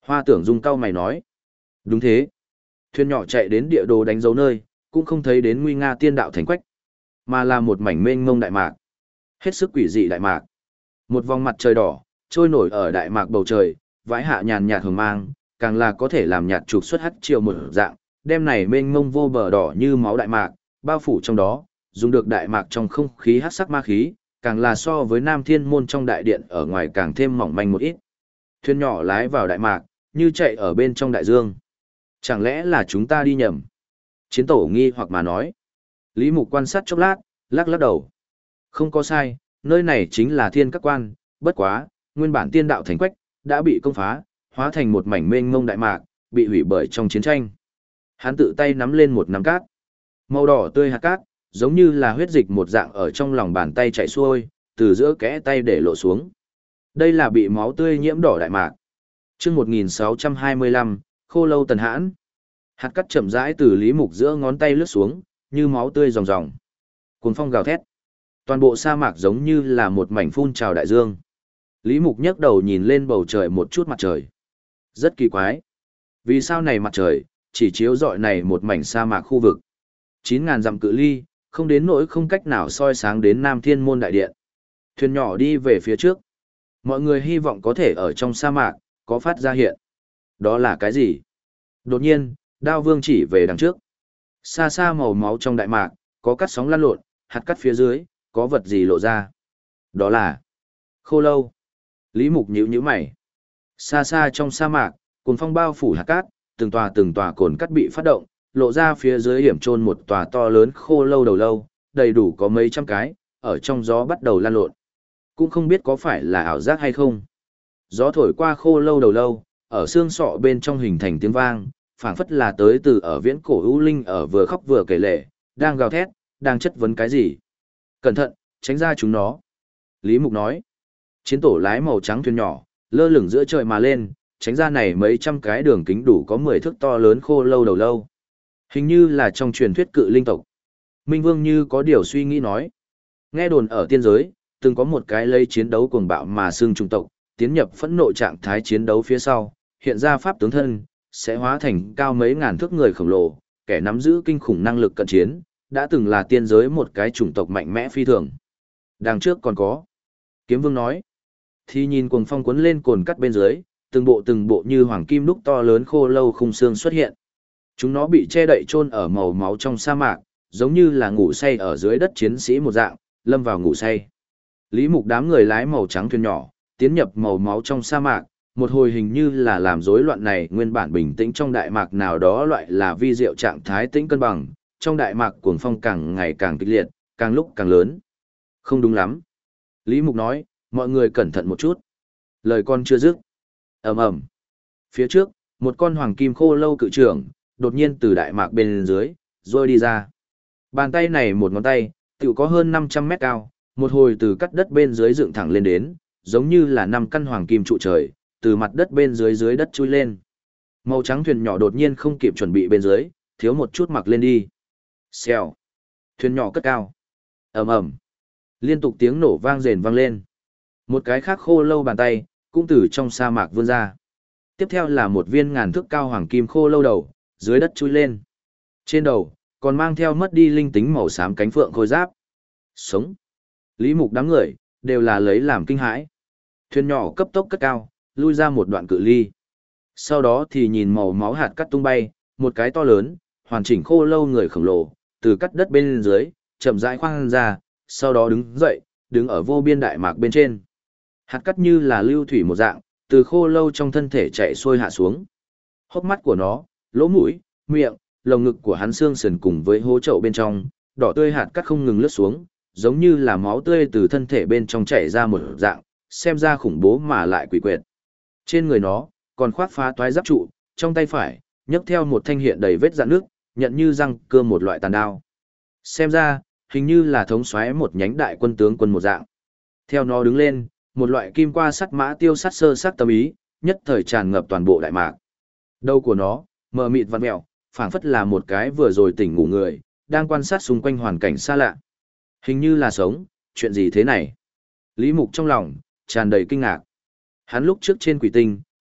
Hoa Tưởng Dung cau mày nói. Đúng thế. Thuyền nhỏ chạy đến địa đồ đánh dấu nơi, cũng không thấy đến nguy nga tiên đạo thành quách, mà là một mảnh mênh mông đại mạc. Hết sức quỷ dị đại mạc. Một vòng mặt trời đỏ, trôi nổi ở đại mạc bầu trời, vãi hạ nhàn nhạt hồng mang, càng là có thể làm nhạt trục xuất hắt chiều một dạng, đem này mênh mông vô bờ đỏ như máu đại mạc, bao phủ trong đó, dùng được đại mạc trong không khí hắc sắc ma khí, càng là so với Nam Thiên môn trong đại điện ở ngoài càng thêm mỏng manh một ít. Thuyền nhỏ lái vào đại mạc, như chạy ở bên trong đại dương. Chẳng lẽ là chúng ta đi nhầm? Chiến tổ nghi hoặc mà nói. Lý Mục quan sát chốc lát, lắc lắc đầu. Không có sai, nơi này chính là thiên các quan, bất quá, nguyên bản tiên đạo thành quách, đã bị công phá, hóa thành một mảnh mênh mông đại mạc, bị hủy bởi trong chiến tranh. Hắn tự tay nắm lên một nắm cát. Màu đỏ tươi hạt cát, giống như là huyết dịch một dạng ở trong lòng bàn tay chảy xuôi, từ giữa kẽ tay để lộ xuống. Đây là bị máu tươi nhiễm đỏ đại mạc. Chương một nghìn sáu trăm hai mươi lăm, Khô Lâu Tần Hãn. Hạt cát chậm rãi từ Lý Mục giữa ngón tay lướt xuống, như máu tươi ròng ròng. Cuồng phong gào thét. Toàn bộ sa mạc giống như là một mảnh phun trào đại dương. Lý Mục nhấc đầu nhìn lên bầu trời một chút mặt trời. Rất kỳ quái. Vì sao này mặt trời chỉ chiếu rọi này một mảnh sa mạc khu vực? chín ngàn dặm cự ly, không đến nỗi không cách nào soi sáng đến Nam Thiên môn đại điện. Thuyền nhỏ đi về phía trước. Mọi người hy vọng có thể ở trong sa mạc có phát ra hiện. Đó là cái gì? Đột nhiên, Đao Vương chỉ về đằng trước. Xa xa màu máu trong đại mạc, có cắt sóng lăn lộn, hạt cắt phía dưới, có vật gì lộ ra. Đó là Khô Lâu. Lý Mục nhíu nhíu mày. Xa xa trong sa mạc, cồn phong bao phủ hạt cát, từng tòa từng tòa cồn cắt bị phát động, lộ ra phía dưới hiểm trôn một tòa to lớn khô lâu đầu lâu, đầy đủ có mấy trăm cái, ở trong gió bắt đầu lan lộn. Cũng không biết có phải là ảo giác hay không. Gió thổi qua khô lâu đầu lâu, ở xương sọ bên trong hình thành tiếng vang, phảng phất là tới từ ở viễn cổ ưu linh ở vừa khóc vừa kể lể, đang gào thét, đang chất vấn cái gì. Cẩn thận, tránh ra chúng nó. Lý Mục nói. Chiến tổ lái màu trắng thuyền nhỏ, lơ lửng giữa trời mà lên, tránh ra này mấy trăm cái đường kính đủ có mười thước to lớn khô lâu đầu lâu. Hình như là trong truyền thuyết cự linh tộc. Minh Vương như có điều suy nghĩ nói. Nghe đồn ở tiên giới, từng có một cái lây chiến đấu cuồng bạo mà xương trùng tộc, tiến nhập phẫn nộ trạng thái chiến đấu phía sau, hiện ra pháp tướng thân, sẽ hóa thành cao mấy ngàn thước người khổng lồ, kẻ nắm giữ kinh khủng năng lực cận chiến, đã từng là tiên giới một cái chủng tộc mạnh mẽ phi thường. Đằng trước còn có. Kiếm Vương nói. Thì nhìn cuồng phong cuốn lên cồn cắt bên dưới, từng bộ từng bộ như hoàng kim đúc to lớn khô lâu khung xương xuất hiện. Chúng nó bị che đậy chôn ở màu máu trong sa mạc, giống như là ngủ say ở dưới đất chiến sĩ một dạng, lâm vào ngủ say. Lý Mục đám người lái màu trắng thuyền nhỏ, tiến nhập màu máu trong sa mạc, một hồi hình như là làm rối loạn này nguyên bản bình tĩnh trong đại mạc nào đó loại là vi diệu trạng thái tĩnh cân bằng, trong đại mạc cuồng phong càng ngày càng kịch liệt, càng lúc càng lớn. Không đúng lắm. Lý Mục nói, mọi người cẩn thận một chút. Lời con chưa dứt. Ầm ầm. Phía trước, một con hoàng kim khô lâu cự trưởng, đột nhiên từ đại mạc bên dưới, rồi đi ra. Bàn tay này một ngón tay, tự có hơn năm trăm mét cao, một hồi từ cắt đất bên dưới dựng thẳng lên đến, giống như là năm căn hoàng kim trụ trời, từ mặt đất bên dưới dưới đất chui lên. Màu trắng thuyền nhỏ đột nhiên không kịp chuẩn bị bên dưới, thiếu một chút mặc lên đi. Xèo. Thuyền nhỏ cất cao. Ầm ầm. Liên tục tiếng nổ vang rền vang lên. Một cái khác khô lâu bàn tay, cũng từ trong sa mạc vươn ra. Tiếp theo là một viên ngàn thước cao hoàng kim khô lâu đầu, dưới đất chui lên. Trên đầu, còn mang theo mất đi linh tính màu xám cánh phượng khôi giáp. Sống. Lý Mục đám người, đều là lấy làm kinh hãi. Thuyền nhỏ cấp tốc cất cao, lui ra một đoạn cự ly. Sau đó thì nhìn màu máu hạt cắt tung bay, một cái to lớn, hoàn chỉnh khô lâu người khổng lồ, từ cắt đất bên dưới, chậm rãi khoan ra, sau đó đứng dậy, đứng ở vô biên đại mạc bên trên. Hạt cắt như là lưu thủy một dạng, từ khô lâu trong thân thể chạy xuôi hạ xuống. Hốc mắt của nó, lỗ mũi, miệng, lồng ngực của hắn xương sườn cùng với hố chậu bên trong, đỏ tươi hạt cắt không ngừng lướt xuống, giống như là máu tươi từ thân thể bên trong chảy ra một dạng, xem ra khủng bố mà lại quỷ quyệt. Trên người nó, còn khoác phá toái giáp trụ, trong tay phải, nhấc theo một thanh hiện đầy vết rạn nước, nhận như răng cưa một loại tàn đao. Xem ra, hình như là thống soái một nhánh đại quân tướng quân một dạng. Theo nó đứng lên, một loại kim qua sắt mã tiêu sắt sơ sắc tâm ý, nhất thời tràn ngập toàn bộ đại mạc. Đầu của nó, mờ mịt vặn mèo, phảng phất là một cái vừa rồi tỉnh ngủ người, đang quan sát xung quanh hoàn cảnh xa lạ. Hình như là sống, chuyện gì thế này? Lý Mục trong lòng, tràn đầy kinh ngạc. Hắn lúc trước trên quỷ tinh,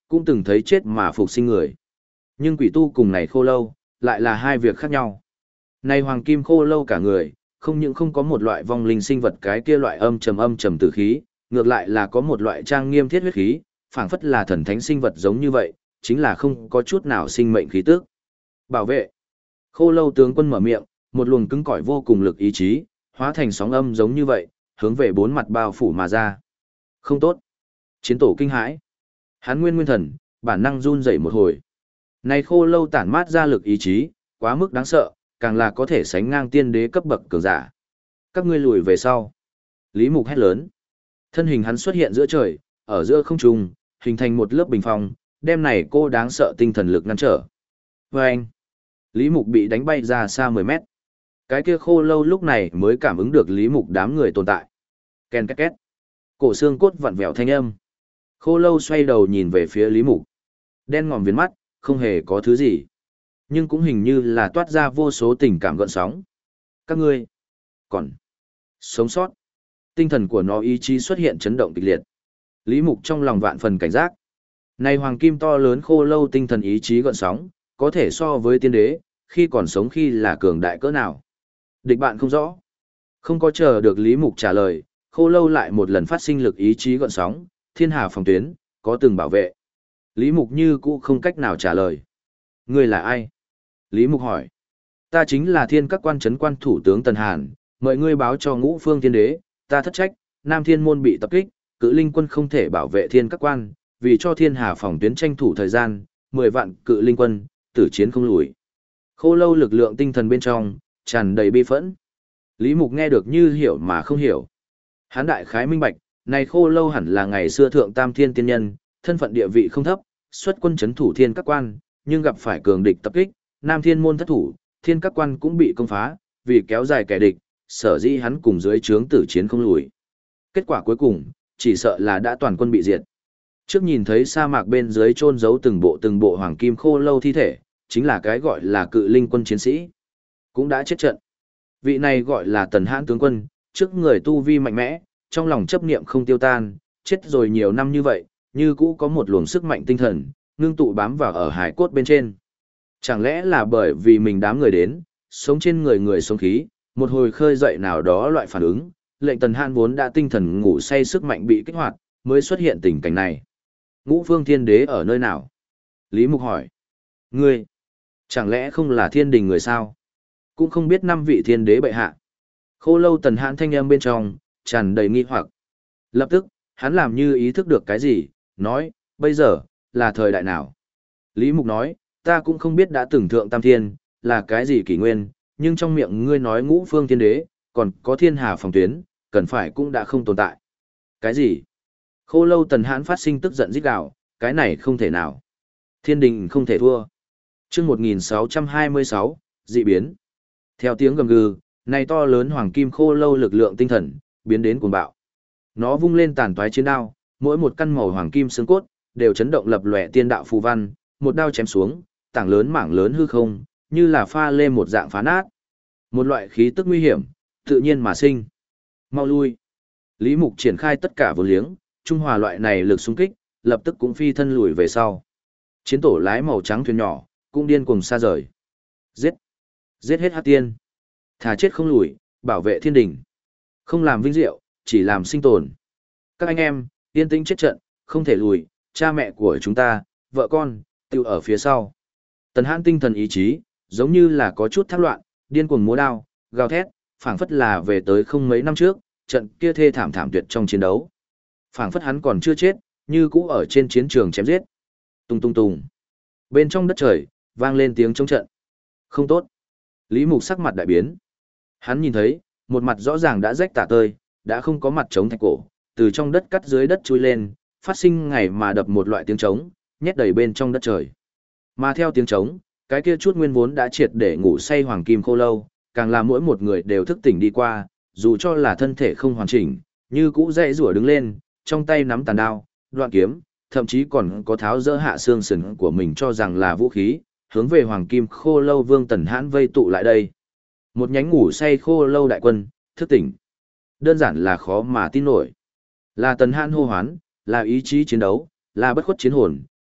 cũng từng thấy chết mà phục sinh người. Nhưng quỷ tu cùng này khô lâu, lại là hai việc khác nhau. Này hoàng kim khô lâu cả người, không những không có một loại vong linh sinh vật cái kia loại âm trầm âm trầm tử khí, ngược lại là có một loại trang nghiêm thiết huyết khí, phảng phất là thần thánh sinh vật giống như vậy, chính là không có chút nào sinh mệnh khí tức. Bảo vệ. Khô lâu tướng quân mở miệng, một luồng cứng cỏi vô cùng lực ý chí, hóa thành sóng âm giống như vậy, hướng về bốn mặt bao phủ mà ra. Không tốt. Chiến tổ kinh hãi. Hắn nguyên nguyên thần, bản năng run rẩy một hồi. Này khô lâu tản mát ra lực ý chí, quá mức đáng sợ, càng là có thể sánh ngang tiên đế cấp bậc cường giả. Các ngươi lùi về sau. Lý Mục hét lớn. Thân hình hắn xuất hiện giữa trời, ở giữa không trung, hình thành một lớp bình phong, đem này cô đáng sợ tinh thần lực ngăn trở. Và anh, Lý Mục bị đánh bay ra xa mười mét. Cái kia khô lâu lúc này mới cảm ứng được Lý Mục đám người tồn tại. Ken két két. Cổ xương cốt vặn vẹo thanh âm. Khô lâu xoay đầu nhìn về phía Lý Mục. Đen ngòm viền mắt, không hề có thứ gì. Nhưng cũng hình như là toát ra vô số tình cảm gợn sóng. Các ngươi, còn sống sót. Tinh thần của nó ý chí xuất hiện chấn động kịch liệt. Lý Mục trong lòng vạn phần cảnh giác. Này hoàng kim to lớn khô lâu tinh thần ý chí gợn sóng, có thể so với tiên đế, khi còn sống khi là cường đại cỡ nào. Địch bạn không rõ. Không có chờ được Lý Mục trả lời, khô lâu lại một lần phát sinh lực ý chí gợn sóng, thiên hà phòng tuyến, có từng bảo vệ. Lý Mục như cũ không cách nào trả lời. Ngươi là ai? Lý Mục hỏi. Ta chính là thiên các quan trấn quan thủ tướng Tần Hàn, mời ngươi báo cho ngũ phương tiên đế, ta thất trách, Nam Thiên Môn bị tập kích, cự linh quân không thể bảo vệ thiên các quan, vì cho thiên hà phòng tuyến tranh thủ thời gian, mười vạn cự linh quân, tử chiến không lùi. Khô lâu lực lượng tinh thần bên trong, tràn đầy bi phẫn. Lý Mục nghe được như hiểu mà không hiểu. Hán đại khái minh bạch, này khô lâu hẳn là ngày xưa thượng tam thiên tiên nhân, thân phận địa vị không thấp, xuất quân chấn thủ thiên các quan, nhưng gặp phải cường địch tập kích, Nam Thiên Môn thất thủ, thiên các quan cũng bị công phá, vì kéo dài kẻ địch, sở dĩ hắn cùng dưới trướng tử chiến không lùi. Kết quả cuối cùng, chỉ sợ là đã toàn quân bị diệt. Trước nhìn thấy sa mạc bên dưới chôn giấu từng bộ từng bộ hoàng kim khô lâu thi thể, chính là cái gọi là cự linh quân chiến sĩ. Cũng đã chết trận. Vị này gọi là Tần Hãn tướng quân, trước người tu vi mạnh mẽ, trong lòng chấp niệm không tiêu tan, chết rồi nhiều năm như vậy, như cũ có một luồng sức mạnh tinh thần, ngưng tụ bám vào ở hải cốt bên trên. Chẳng lẽ là bởi vì mình đám người đến, sống trên người người sống khí, một hồi khơi dậy nào đó loại phản ứng, lệnh Tần Hãn vốn đã tinh thần ngủ say sức mạnh bị kích hoạt, mới xuất hiện tình cảnh này. Ngũ phương thiên đế ở nơi nào? Lý Mục hỏi. Ngươi, chẳng lẽ không là thiên đình người sao? Cũng không biết năm vị thiên đế bệ hạ. Khô lâu Tần Hãn thanh âm bên trong, tràn đầy nghi hoặc. Lập tức, hắn làm như ý thức được cái gì, nói, bây giờ, là thời đại nào? Lý Mục nói, ta cũng không biết đã từng thượng tam thiên, là cái gì kỷ nguyên, nhưng trong miệng ngươi nói ngũ phương thiên đế, còn có thiên hà phòng tuyến, cần phải cũng đã không tồn tại. Cái gì? Khô lâu Tần Hãn phát sinh tức giận rít gào, cái này không thể nào. Thiên đình không thể thua. Chương một nghìn sáu trăm hai mươi sáu, dị biến. Theo tiếng gầm gừ, này to lớn hoàng kim khô lâu lực lượng tinh thần, biến đến cuồng bạo. Nó vung lên tàn toái chiến đao, mỗi một căn màu hoàng kim xương cốt, đều chấn động lập lòe tiên đạo phù văn, một đao chém xuống, tảng lớn mảng lớn hư không, như là pha lê một dạng phá nát. Một loại khí tức nguy hiểm, tự nhiên mà sinh. Mau lui. Lý Mục triển khai tất cả vô liếng, trung hòa loại này lực xung kích, lập tức cũng phi thân lùi về sau. Chiến tổ lái màu trắng thuyền nhỏ, cũng điên cuồng xa rời. Giết. Giết hết hắc tiên. Thà chết không lùi, bảo vệ thiên đình. Không làm vinh diệu, chỉ làm sinh tồn. Các anh em, yên tĩnh chết trận, không thể lùi, cha mẹ của chúng ta, vợ con, tiêu ở phía sau. Tần Hãn tinh thần ý chí, giống như là có chút thác loạn, điên cuồng múa đao, gào thét, phảng phất là về tới không mấy năm trước, trận kia thê thảm thảm tuyệt trong chiến đấu. Phảng phất hắn còn chưa chết, như cũ ở trên chiến trường chém giết. Tung tung tung. Bên trong đất trời, vang lên tiếng chống trận. Không tốt. Lý Mục sắc mặt đại biến. Hắn nhìn thấy, một mặt rõ ràng đã rách tả tơi, đã không có mặt chống thạch cổ, từ trong đất cắt dưới đất chui lên, phát sinh ngày mà đập một loại tiếng trống, nhét đầy bên trong đất trời. Mà theo tiếng trống, cái kia chút nguyên vốn đã triệt để ngủ say hoàng kim khô lâu, càng làm mỗi một người đều thức tỉnh đi qua, dù cho là thân thể không hoàn chỉnh, như cũ dậy rủa đứng lên, trong tay nắm tàn đao, đoạn kiếm, thậm chí còn có tháo dỡ hạ xương sườn của mình cho rằng là vũ khí, hướng về hoàng kim khô lâu Vương Tần Hãn vây tụ lại đây. Một nhánh ngủ say khô lâu đại quân, thức tỉnh. Đơn giản là khó mà tin nổi. Là Tần Hãn hô hoán, là ý chí chiến đấu, là bất khuất chiến hồn,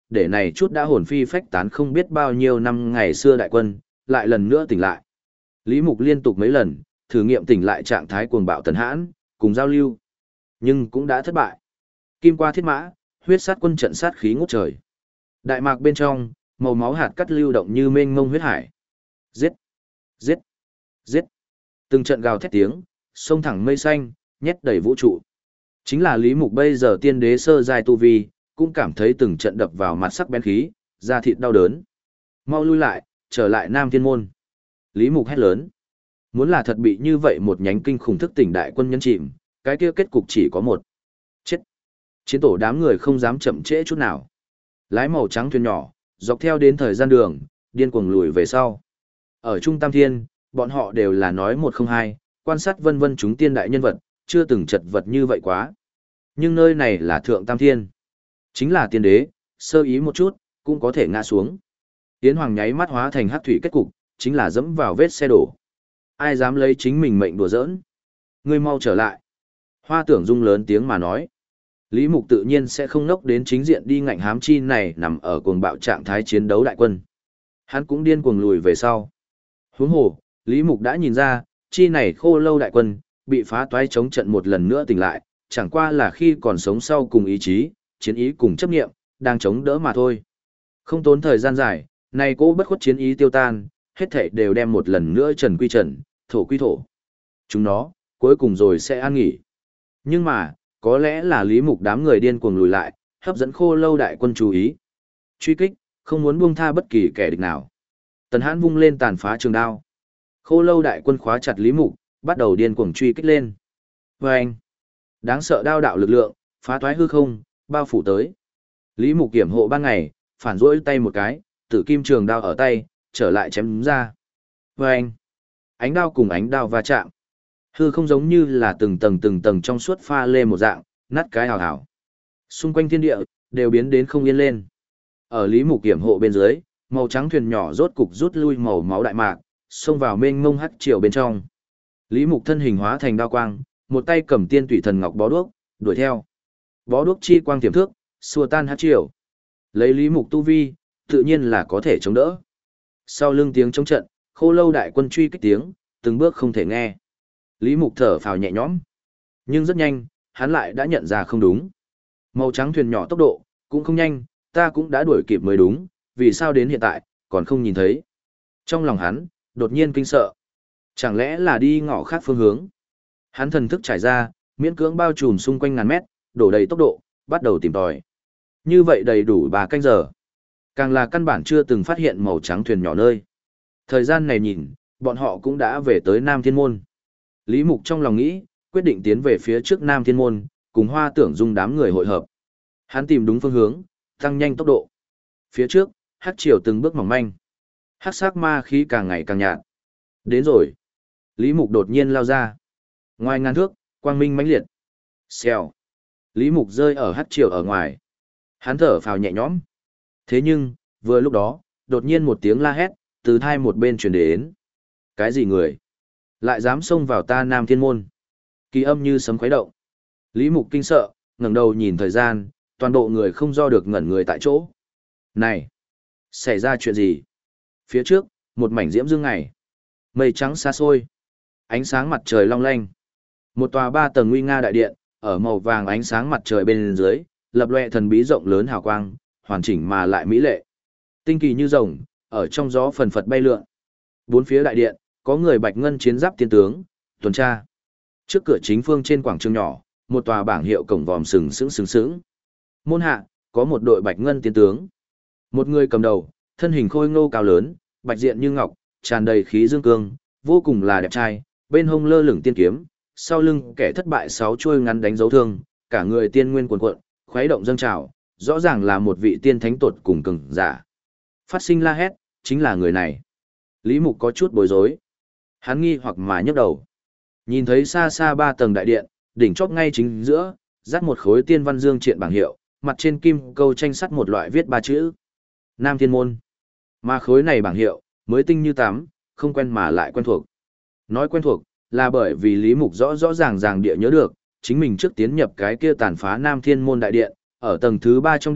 để này chút đã hồn phi phách tán không biết bao nhiêu năm ngày xưa đại quân, lại lần nữa tỉnh lại. Lý Mục liên tục mấy lần, thử nghiệm tỉnh lại trạng thái cuồng bạo tấn hãn, cùng giao lưu. Nhưng cũng đã thất bại. Kim qua thiết mã, huyết sát quân trận sát khí ngút trời. Đại mạc bên trong, màu máu hạt cắt lưu động như mênh mông huyết hải. Giết! Giết! Giết! Từng trận gào thét tiếng, sông thẳng mây xanh, nhét đầy vũ trụ. Chính là Lý Mục bây giờ tiên đế sơ giai tu vi, cũng cảm thấy từng trận đập vào mặt sắc bén khí, da thịt đau đớn. Mau lui lại, trở lại Nam Thiên Môn. Lý Mục hét lớn. Muốn là thật bị như vậy một nhánh kinh khủng thức tỉnh đại quân nhấn chìm, cái kia kết cục chỉ có một. Chết. Chiến tổ đám người không dám chậm trễ chút nào. Lái màu trắng thuyền nhỏ, dọc theo đến thời gian đường, điên cuồng lùi về sau. Ở Trung Tam Thiên, bọn họ đều là nói một không hai, quan sát vân vân chúng tiên đại nhân vật, chưa từng chật vật như vậy quá. Nhưng nơi này là Thượng Tam Thiên. Chính là tiên đế, sơ ý một chút, cũng có thể ngã xuống. Tiến Hoàng nháy mắt hóa thành hắc thủy kết cục, chính là dẫm vào vết xe đổ. Ai dám lấy chính mình mệnh đùa giỡn? Ngươi mau trở lại. Hoa Tưởng Dung lớn tiếng mà nói. Lý Mục tự nhiên sẽ không nốc đến chính diện đi ngạnh hám chi này nằm ở cuồng bạo trạng thái chiến đấu đại quân. Hắn cũng điên cuồng lùi về sau. Huống hồ, Lý Mục đã nhìn ra, chi này khô lâu đại quân, bị phá toái chống trận một lần nữa tỉnh lại, chẳng qua là khi còn sống sau cùng ý chí, chiến ý cùng chấp nghiệm, đang chống đỡ mà thôi. Không tốn thời gian dài, này cố bất khuất chiến ý tiêu tan, hết thảy đều đem một lần nữa trần quy trần, thổ quy thổ. Chúng nó, cuối cùng rồi sẽ an nghỉ. Nhưng mà, có lẽ là Lý Mục đám người điên cuồng lùi lại, hấp dẫn khô lâu đại quân chú ý. Truy kích, không muốn buông tha bất kỳ kẻ địch nào. Tần Hãn vung lên tàn phá trường đao. Khô lâu đại quân khóa chặt Lý Mục, bắt đầu điên cuồng truy kích lên. Vâng! Đáng sợ đao đạo lực lượng, phá toái hư không, bao phủ tới. Lý Mục kiểm hộ ban ngày, phản rỗi tay một cái, tử kim trường đao ở tay, trở lại chém ra. Vâng! Ánh đao cùng ánh đao va chạm. Hư không giống như là từng tầng từng tầng trong suốt pha lê một dạng, nát cái hào hào. Xung quanh thiên địa, đều biến đến không yên lên. Ở Lý Mục kiểm hộ bên dưới, màu trắng thuyền nhỏ rốt cục rút lui màu máu đại mạc, xông vào mênh mông hắc triều bên trong. Lý Mục thân hình hóa thành đao quang, một tay cầm tiên tủy thần ngọc bó đuốc, đuổi theo. Bó đuốc chi quang tiềm thước, xua tan hắc triều. Lấy Lý Mục tu vi, tự nhiên là có thể chống đỡ. Sau lưng tiếng chống trận, khô lâu đại quân truy kích tiếng, từng bước không thể nghe. Lý Mục thở phào nhẹ nhõm. Nhưng rất nhanh, hắn lại đã nhận ra không đúng. Màu trắng thuyền nhỏ tốc độ, cũng không nhanh, ta cũng đã đuổi kịp mới đúng, vì sao đến hiện tại, còn không nhìn thấy. Trong lòng hắn, đột nhiên kinh sợ. Chẳng lẽ là đi ngõ khác phương hướng? Hắn thần thức trải ra, miễn cưỡng bao trùm xung quanh ngàn mét, đổ đầy tốc độ, bắt đầu tìm tòi. Như vậy đầy đủ ba canh giờ. Càng là căn bản chưa từng phát hiện màu trắng thuyền nhỏ nơi. Thời gian này nhìn, bọn họ cũng đã về tới Nam Thiên Môn. Lý Mục trong lòng nghĩ, quyết định tiến về phía trước Nam Thiên Môn, cùng Hoa Tưởng Dung đám người hội hợp. Hắn tìm đúng phương hướng, tăng nhanh tốc độ. Phía trước, hắc triều từng bước mỏng manh. Hắc sắc ma khí càng ngày càng nhạt. Đến rồi. Lý Mục đột nhiên lao ra. Ngoài ngàn thước, quang minh mãnh liệt. Xèo. Lý Mục rơi ở hắc triều ở ngoài. Hắn thở phào nhẹ nhõm. Thế nhưng, vừa lúc đó, đột nhiên một tiếng la hét, từ thai một bên truyền đến. Cái gì người? Lại dám xông vào ta Nam Thiên Môn. Kỳ âm như sấm khuấy động. Lý Mục kinh sợ, ngẩng đầu nhìn thời gian, toàn bộ người không do được ngẩn người tại chỗ. Này! Xảy ra chuyện gì? Phía trước, một mảnh diễm dương ngày. Mây trắng xa xôi. Ánh sáng mặt trời long lanh. Một tòa ba tầng nguy nga đại điện, ở màu vàng ánh sáng mặt trời bên dưới, lập loè thần bí rộng lớn hào quang, hoàn chỉnh mà lại mỹ lệ. Tinh kỳ như rồng, ở trong gió phần phật bay lượn. Bốn phía đại điện, có người bạch ngân chiến giáp tiên tướng, tuần tra. Trước cửa chính phương trên quảng trường nhỏ, một tòa bảng hiệu cổng vòm sừng sững sừng sững. Môn hạ, có một đội bạch ngân tiên tướng. Một người cầm đầu, thân hình khôi ngô cao lớn, bạch diện như ngọc, tràn đầy khí dương cương, vô cùng là đẹp trai, bên hông lơ lửng tiên kiếm, sau lưng kẻ thất bại sáu chuôi ngắn đánh dấu thương, cả người tiên nguyên cuồn cuộn, khuấy động dâng trào, rõ ràng là một vị tiên thánh tột cùng cường giả. Phát sinh la hét, chính là người này. Lý Mục có chút bối rối. Hắn nghi hoặc mà nhấc đầu. Nhìn thấy xa xa ba tầng đại điện, đỉnh chóp ngay chính giữa, dắt một khối tiên văn dương triện bảng hiệu, mặt trên kim câu tranh sắt một loại viết ba chữ. Nam Thiên Môn. Mà khối này bảng hiệu, mới tinh như tám, không quen mà lại quen thuộc. Nói quen thuộc, là bởi vì Lý Mục rõ rõ ràng ràng địa nhớ được, chính mình trước tiến nhập cái kia tàn phá Nam Thiên Môn đại điện, ở tầng thứ ba trong điện,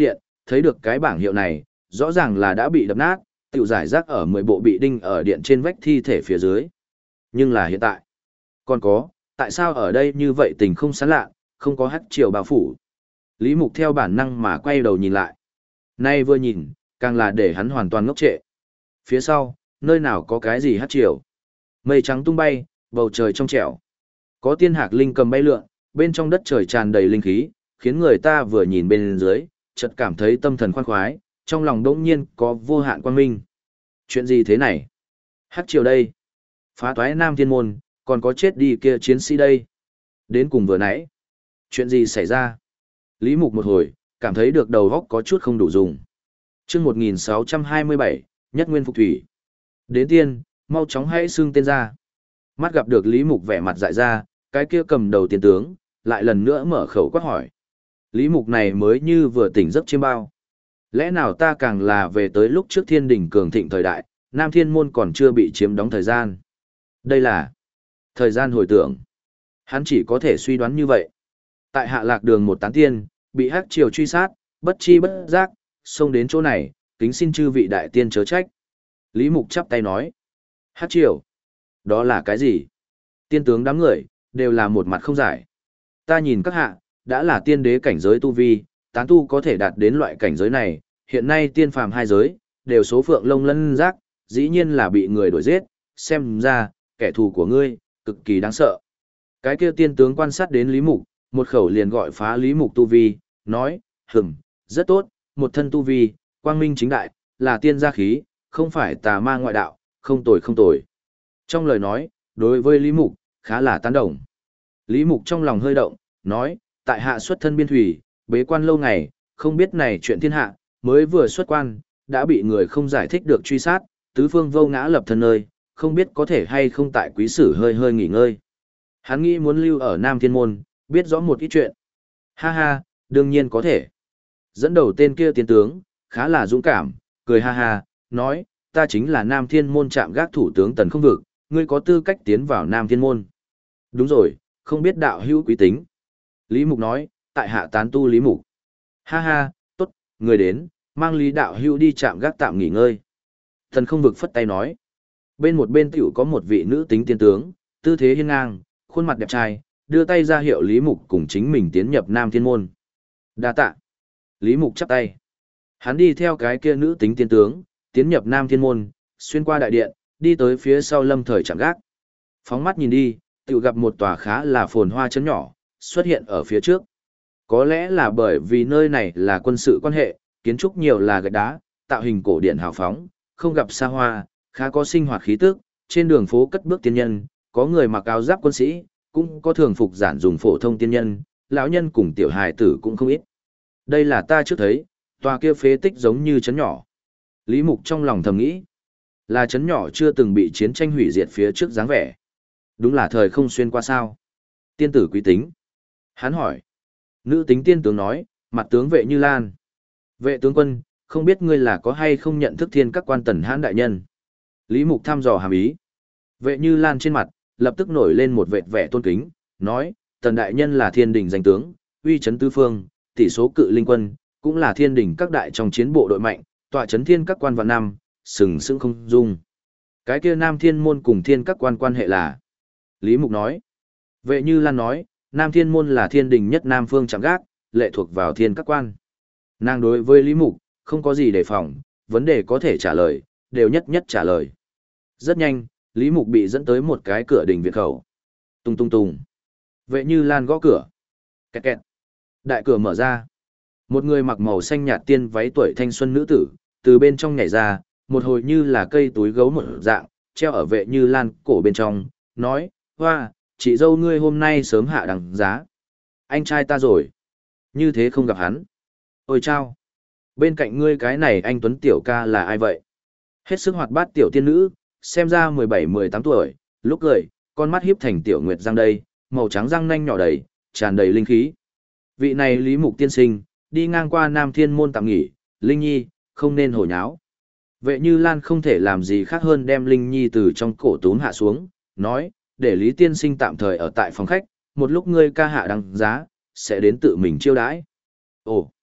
thấy được cái bảng hiệu này, rõ ràng là đã bị đập nát, tiểu giải rác ở mười bộ bị đinh ở điện trên vách thi thể phía dưới. Nhưng là hiện tại, còn có, tại sao ở đây như vậy tình không sán lạ, không có hắc triều bao phủ. Lý Mục theo bản năng mà quay đầu nhìn lại. Nay vừa nhìn, càng là để hắn hoàn toàn ngốc trệ. Phía sau, nơi nào có cái gì hắc triều. Mây trắng tung bay, bầu trời trong trẻo. Có tiên hạc linh cầm bay lượn, bên trong đất trời tràn đầy linh khí, khiến người ta vừa nhìn bên dưới, chợt cảm thấy tâm thần khoan khoái, trong lòng đỗng nhiên có vô hạn quang minh. Chuyện gì thế này? Hắc triều đây. Phá toái Nam Thiên Môn, còn có chết đi kia chiến sĩ đây. Đến cùng vừa nãy. Chuyện gì xảy ra? Lý Mục một hồi, cảm thấy được đầu óc có chút không đủ dùng. Chương một nghìn sáu trăm hai mươi bảy, Nhất Nguyên Phục Thủy. Đến tiên, mau chóng hãy xưng tên ra. Mắt gặp được Lý Mục vẻ mặt dại ra, cái kia cầm đầu tiền tướng, lại lần nữa mở khẩu quát hỏi. Lý Mục này mới như vừa tỉnh giấc chiêm bao. Lẽ nào ta càng là về tới lúc trước thiên đỉnh cường thịnh thời đại, Nam Thiên Môn còn chưa bị chiếm đóng thời gian. Đây là thời gian hồi tưởng. Hắn chỉ có thể suy đoán như vậy. Tại hạ lạc đường một tán tiên, bị hắc triều truy sát, bất chi bất giác, xông đến chỗ này, kính xin chư vị đại tiên chớ trách. Lý Mục chắp tay nói. Hắc triều? Đó là cái gì? Tiên tướng đám người, đều là một mặt không giải. Ta nhìn các hạ, đã là tiên đế cảnh giới tu vi, tán tu có thể đạt đến loại cảnh giới này, hiện nay tiên phàm hai giới, đều số phượng lông lân giác, dĩ nhiên là bị người đuổi giết, xem ra, kẻ thù của ngươi, cực kỳ đáng sợ. Cái kia tiên tướng quan sát đến Lý Mục, một khẩu liền gọi phá Lý Mục tu vi, nói, hừm, rất tốt, một thân tu vi, quang minh chính đại, là tiên gia khí, không phải tà ma ngoại đạo, không tồi không tồi. Trong lời nói, đối với Lý Mục, khá là tán đồng. Lý Mục trong lòng hơi động, nói, tại hạ xuất thân biên thủy, bế quan lâu ngày, không biết này chuyện thiên hạ, mới vừa xuất quan, đã bị người không giải thích được truy sát, tứ phương vô ngã lập thân nơi, không biết có thể hay không tại quý sử hơi hơi nghỉ ngơi. Hắn nghĩ muốn lưu ở Nam Thiên Môn, biết rõ một ít chuyện. Ha ha, đương nhiên có thể. Dẫn đầu tên kia tiến tướng, khá là dũng cảm, cười ha ha, nói, ta chính là Nam Thiên Môn trạm gác thủ tướng Tần Không Vực, ngươi có tư cách tiến vào Nam Thiên Môn. Đúng rồi, không biết đạo hữu quý tính. Lý Mục nói, tại hạ tán tu Lý Mục. Ha ha, tốt, người đến, mang Lý đạo hữu đi trạm gác tạm nghỉ ngơi. Tần Không Vực phất tay nói. Bên một bên tiểu có một vị nữ tính tiên tướng, tư thế hiên ngang, khuôn mặt đẹp trai, đưa tay ra hiệu Lý Mục cùng chính mình tiến nhập Nam Thiên Môn. Đa tạ. Lý Mục chắp tay. Hắn đi theo cái kia nữ tính tiên tướng, tiến nhập Nam Thiên Môn, xuyên qua đại điện, đi tới phía sau lâm thời trạm gác. Phóng mắt nhìn đi, tiểu gặp một tòa khá là phồn hoa trấn nhỏ, xuất hiện ở phía trước. Có lẽ là bởi vì nơi này là quân sự quan hệ, kiến trúc nhiều là gạch đá, tạo hình cổ điển hào phóng, không gặp xa hoa, khá có sinh hoạt khí tức, trên đường phố cất bước tiên nhân, có người mặc áo giáp quân sĩ, cũng có thường phục giản dùng phổ thông tiên nhân, lão nhân cùng tiểu hài tử cũng không ít. Đây là ta trước thấy, tòa kia phế tích giống như trấn nhỏ. Lý Mục trong lòng thầm nghĩ, là trấn nhỏ chưa từng bị chiến tranh hủy diệt phía trước dáng vẻ. Đúng là thời không xuyên qua sao. Tiên tử quý tính. Hắn hỏi. Nữ tính tiên tướng nói, mặt tướng Vệ Như Lan. Vệ tướng quân, không biết ngươi là có hay không nhận thức thiên các quan Tần Hãn đại nhân. Lý Mục thăm dò hàm ý. Vệ Như Lan trên mặt, lập tức nổi lên một vệt vẻ tôn kính, nói, Tần đại nhân là thiên đình danh tướng, uy chấn tứ phương, tỷ số cự linh quân, cũng là thiên đình các đại trong chiến bộ đội mạnh, tọa chấn thiên các quan vạn năm, sừng sững không dung. Cái kia Nam Thiên Môn cùng thiên các quan quan hệ là? Lý Mục nói. Vệ Như Lan nói, Nam Thiên Môn là thiên đình nhất Nam phương trạm gác, lệ thuộc vào thiên các quan. Nàng đối với Lý Mục, không có gì đề phòng, vấn đề có thể trả lời, đều nhất nhất trả lời. Rất nhanh, Lý Mục bị dẫn tới một cái cửa đình viện khẩu. Tung tung tung. Vệ Như Lan gõ cửa. Kẹt kẹt. Đại cửa mở ra. Một người mặc màu xanh nhạt tiên váy tuổi thanh xuân nữ tử, từ bên trong nhảy ra, một hồi như là cây túi gấu một dạng, treo ở Vệ Như Lan cổ bên trong, nói, hoa, chị dâu ngươi hôm nay sớm hạ đằng giá. Anh trai ta rồi. Như thế không gặp hắn. Ôi chao. Bên cạnh ngươi cái này anh Tuấn tiểu ca là ai vậy? Hết sức hoạt bát tiểu tiên nữ, xem ra mười bảy mười tám tuổi, lúc cười, con mắt hiếp thành tiểu nguyệt răng đây, màu trắng răng nanh nhỏ đầy, tràn đầy linh khí. Vị này Lý Mục tiên sinh, đi ngang qua Nam Thiên Môn tạm nghỉ, Linh Nhi, không nên hồ nháo. Vệ Như Lan không thể làm gì khác hơn đem Linh Nhi từ trong cổ túm hạ xuống, nói, để Lý tiên sinh tạm thời ở tại phòng khách, một lúc ngươi ca hạ đăng giá, sẽ đến tự mình chiêu đãi. Ồ,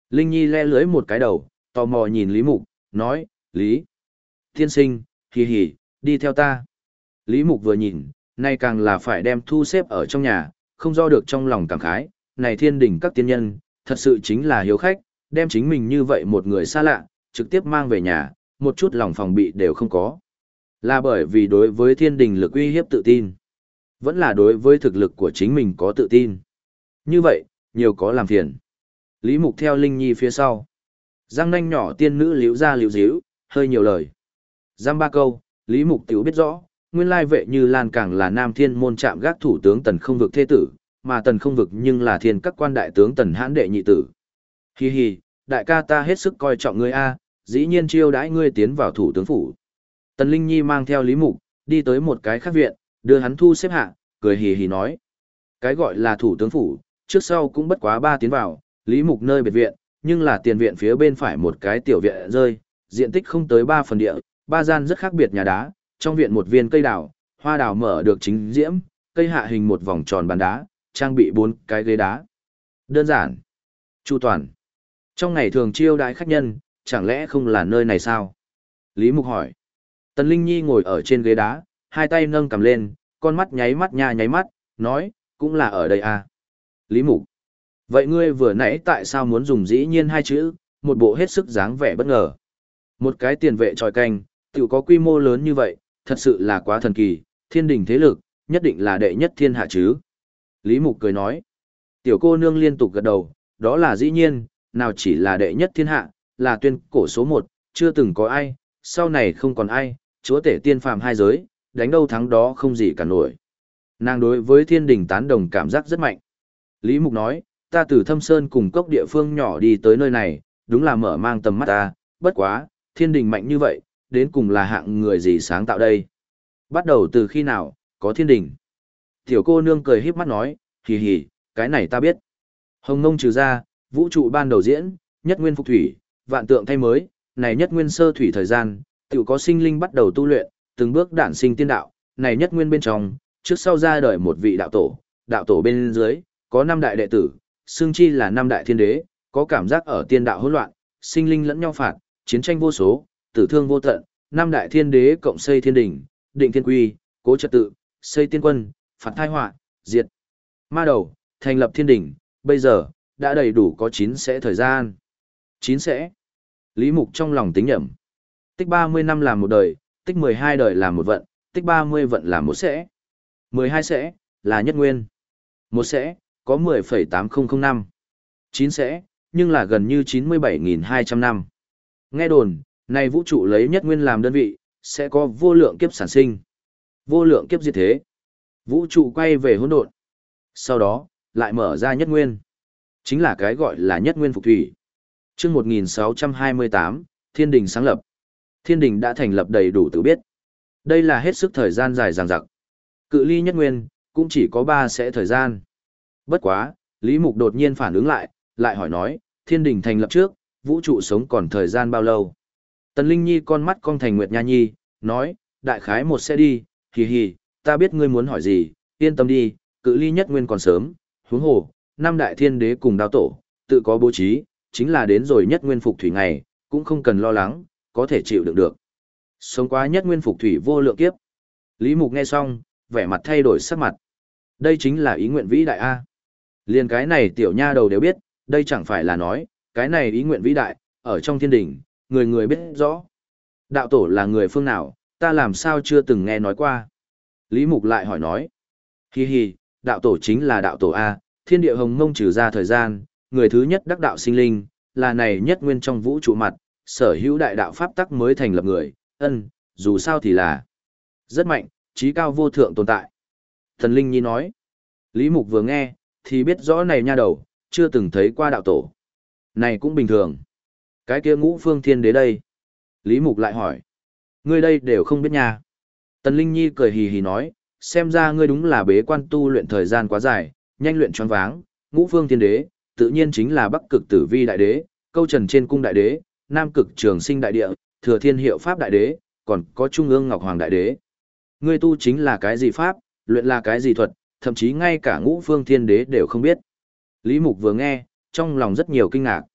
Linh Nhi le lưới một cái đầu, tò mò nhìn Lý Mục, nói, Lý. Tiên sinh, hì hì, đi theo ta. Lý Mục vừa nhìn, nay càng là phải đem thu xếp ở trong nhà, không do được trong lòng cảm khái, này thiên đình các tiên nhân, thật sự chính là hiếu khách, đem chính mình như vậy một người xa lạ, trực tiếp mang về nhà, một chút lòng phòng bị đều không có. Là bởi vì đối với thiên đình lực uy hiếp tự tin, vẫn là đối với thực lực của chính mình có tự tin. Như vậy, nhiều có làm phiền. Lý Mục theo Linh Nhi phía sau. Giang nanh nhỏ tiên nữ liễu ra liễu díu, hơi nhiều lời. Giam ba câu, Lý Mục tiểu biết rõ, nguyên lai vệ như Lan càng là nam thiên môn trạm gác thủ tướng Tần Không Vực thế tử, mà Tần Không Vực nhưng là thiên các quan đại tướng Tần Hãn đệ nhị tử. Hi hi, đại ca ta hết sức coi trọng ngươi a, dĩ nhiên chiêu đãi ngươi tiến vào thủ tướng phủ. Tần Linh Nhi mang theo Lý Mục, đi tới một cái khác viện, đưa hắn thu xếp hạ, cười hì hì nói. Cái gọi là thủ tướng phủ, trước sau cũng bất quá ba tiến vào, Lý Mục nơi biệt viện, nhưng là tiền viện phía bên phải một cái tiểu viện rơi, diện tích không tới ba phần địa, ba gian rất khác biệt nhà đá, trong viện một viên cây đào, hoa đào mở được chính diễm, cây hạ hình một vòng tròn bàn đá, trang bị bốn cái ghế đá. Đơn giản, chu toàn. Trong ngày thường chiêu đãi khách nhân, chẳng lẽ không là nơi này sao? Lý Mục hỏi. Tần Linh Nhi ngồi ở trên ghế đá, hai tay nâng cầm lên, con mắt nháy mắt nha nháy mắt, nói, cũng là ở đây à. Lý Mục. Vậy ngươi vừa nãy tại sao muốn dùng dĩ nhiên hai chữ, một bộ hết sức dáng vẻ bất ngờ. Một cái tiền vệ tròi canh, tự có quy mô lớn như vậy, thật sự là quá thần kỳ, thiên đình thế lực, nhất định là đệ nhất thiên hạ chứ. Lý Mục cười nói. Tiểu cô nương liên tục gật đầu, đó là dĩ nhiên, nào chỉ là đệ nhất thiên hạ, là tuyên cổ số một, chưa từng có ai, sau này không còn ai, chúa tể tiên phàm hai giới, đánh đâu thắng đó không gì cả nổi. Nàng đối với thiên đình tán đồng cảm giác rất mạnh. Lý Mục nói, ta từ Thâm Sơn cùng cốc địa phương nhỏ đi tới nơi này, đúng là mở mang tầm mắt ta, bất quá, thiên đình mạnh như vậy, đến cùng là hạng người gì sáng tạo đây? Bắt đầu từ khi nào, có thiên đình? Tiểu cô nương cười híp mắt nói, hì hì, cái này ta biết. Hồng Nông trừ ra, vũ trụ ban đầu diễn, nhất nguyên phục thủy, vạn tượng thay mới, này nhất nguyên sơ thủy thời gian, tự có sinh linh bắt đầu tu luyện, từng bước đản sinh tiên đạo, này nhất nguyên bên trong, trước sau ra đời một vị đạo tổ, đạo tổ bên dưới, có năm đại đệ tử, xương chi là năm đại thiên đế, có cảm giác ở tiên đạo hỗn loạn, sinh linh lẫn nhau phạt, chiến tranh vô số, tử thương vô tận, năm đại thiên đế cộng xây thiên đỉnh, định thiên quy, cố trật tự, xây tiên quân, phạt thai họa, diệt ma đầu, thành lập thiên đỉnh, bây giờ đã đầy đủ có chín sẽ thời gian. Chín sẽ. Lý Mục trong lòng tính nhẩm. Tích ba mươi năm làm một đời, tích mười hai đời làm một vận, tích ba mươi vận làm một sẽ. mười hai sẽ là nhất nguyên. Một sẽ có mười phẩy tám không năm. chín sẽ, nhưng là gần như chín mươi bảy nghìn hai trăm năm. Nghe đồn, này vũ trụ lấy nhất nguyên làm đơn vị, sẽ có vô lượng kiếp sản sinh, vô lượng kiếp diệt thế. Vũ trụ quay về hỗn độn. Sau đó, lại mở ra nhất nguyên. Chính là cái gọi là nhất nguyên phục thủy. Chương một nghìn sáu trăm hai mươi tám, Thiên đình sáng lập. Thiên đình đã thành lập đầy đủ tự biết. Đây là hết sức thời gian dài dằng dặc. Cự ly nhất nguyên, cũng chỉ có ba sẽ thời gian. Bất quá, Lý Mục đột nhiên phản ứng lại, lại hỏi nói, thiên đình thành lập trước, vũ trụ sống còn thời gian bao lâu? Tần Linh Nhi con mắt cong thành Nguyệt Nha Nhi, nói, đại khái một sẽ đi, hì hì, ta biết ngươi muốn hỏi gì, yên tâm đi, cự ly nhất nguyên còn sớm, huống hồ, năm đại thiên đế cùng đao tổ, tự có bố trí, chính là đến rồi nhất nguyên phục thủy ngày, cũng không cần lo lắng, có thể chịu đựng được. Sống quá nhất nguyên phục thủy vô lượng kiếp. Lý Mục nghe xong, vẻ mặt thay đổi sắc mặt. Đây chính là ý nguyện vĩ đại A. Liên cái này tiểu nha đầu đều biết, đây chẳng phải là nói, cái này ý nguyện vĩ đại, ở trong thiên đỉnh, người người biết rõ. Đạo tổ là người phương nào, ta làm sao chưa từng nghe nói qua. Lý Mục lại hỏi nói. Hi hi, đạo tổ chính là đạo tổ A, thiên địa hồng mông trừ ra thời gian, người thứ nhất đắc đạo sinh linh, là này nhất nguyên trong vũ trụ mặt, sở hữu đại đạo pháp tắc mới thành lập người, ân, dù sao thì là rất mạnh, trí cao vô thượng tồn tại. Thần Linh Nhi nói. Lý Mục vừa nghe, thì biết rõ này nha đầu, chưa từng thấy qua đạo tổ. Này cũng bình thường. Cái kia ngũ phương thiên đế đây. Lý Mục lại hỏi. Ngươi đây đều không biết nha. Tần Linh Nhi cười hì hì nói, xem ra ngươi đúng là bế quan tu luyện thời gian quá dài, nhanh luyện choáng váng, ngũ phương thiên đế, tự nhiên chính là Bắc Cực Tử Vi đại đế, Câu Trần Trên Cung đại đế, Nam Cực Trường Sinh đại địa, Thừa Thiên Hiệu Pháp đại đế, còn có Trung ương Ngọc Hoàng đại đế. Ngươi tu chính là cái gì pháp, luyện là cái gì thuật, thậm chí ngay cả ngũ phương thiên đế đều không biết. Lý Mục vừa nghe, trong lòng rất nhiều kinh ngạc.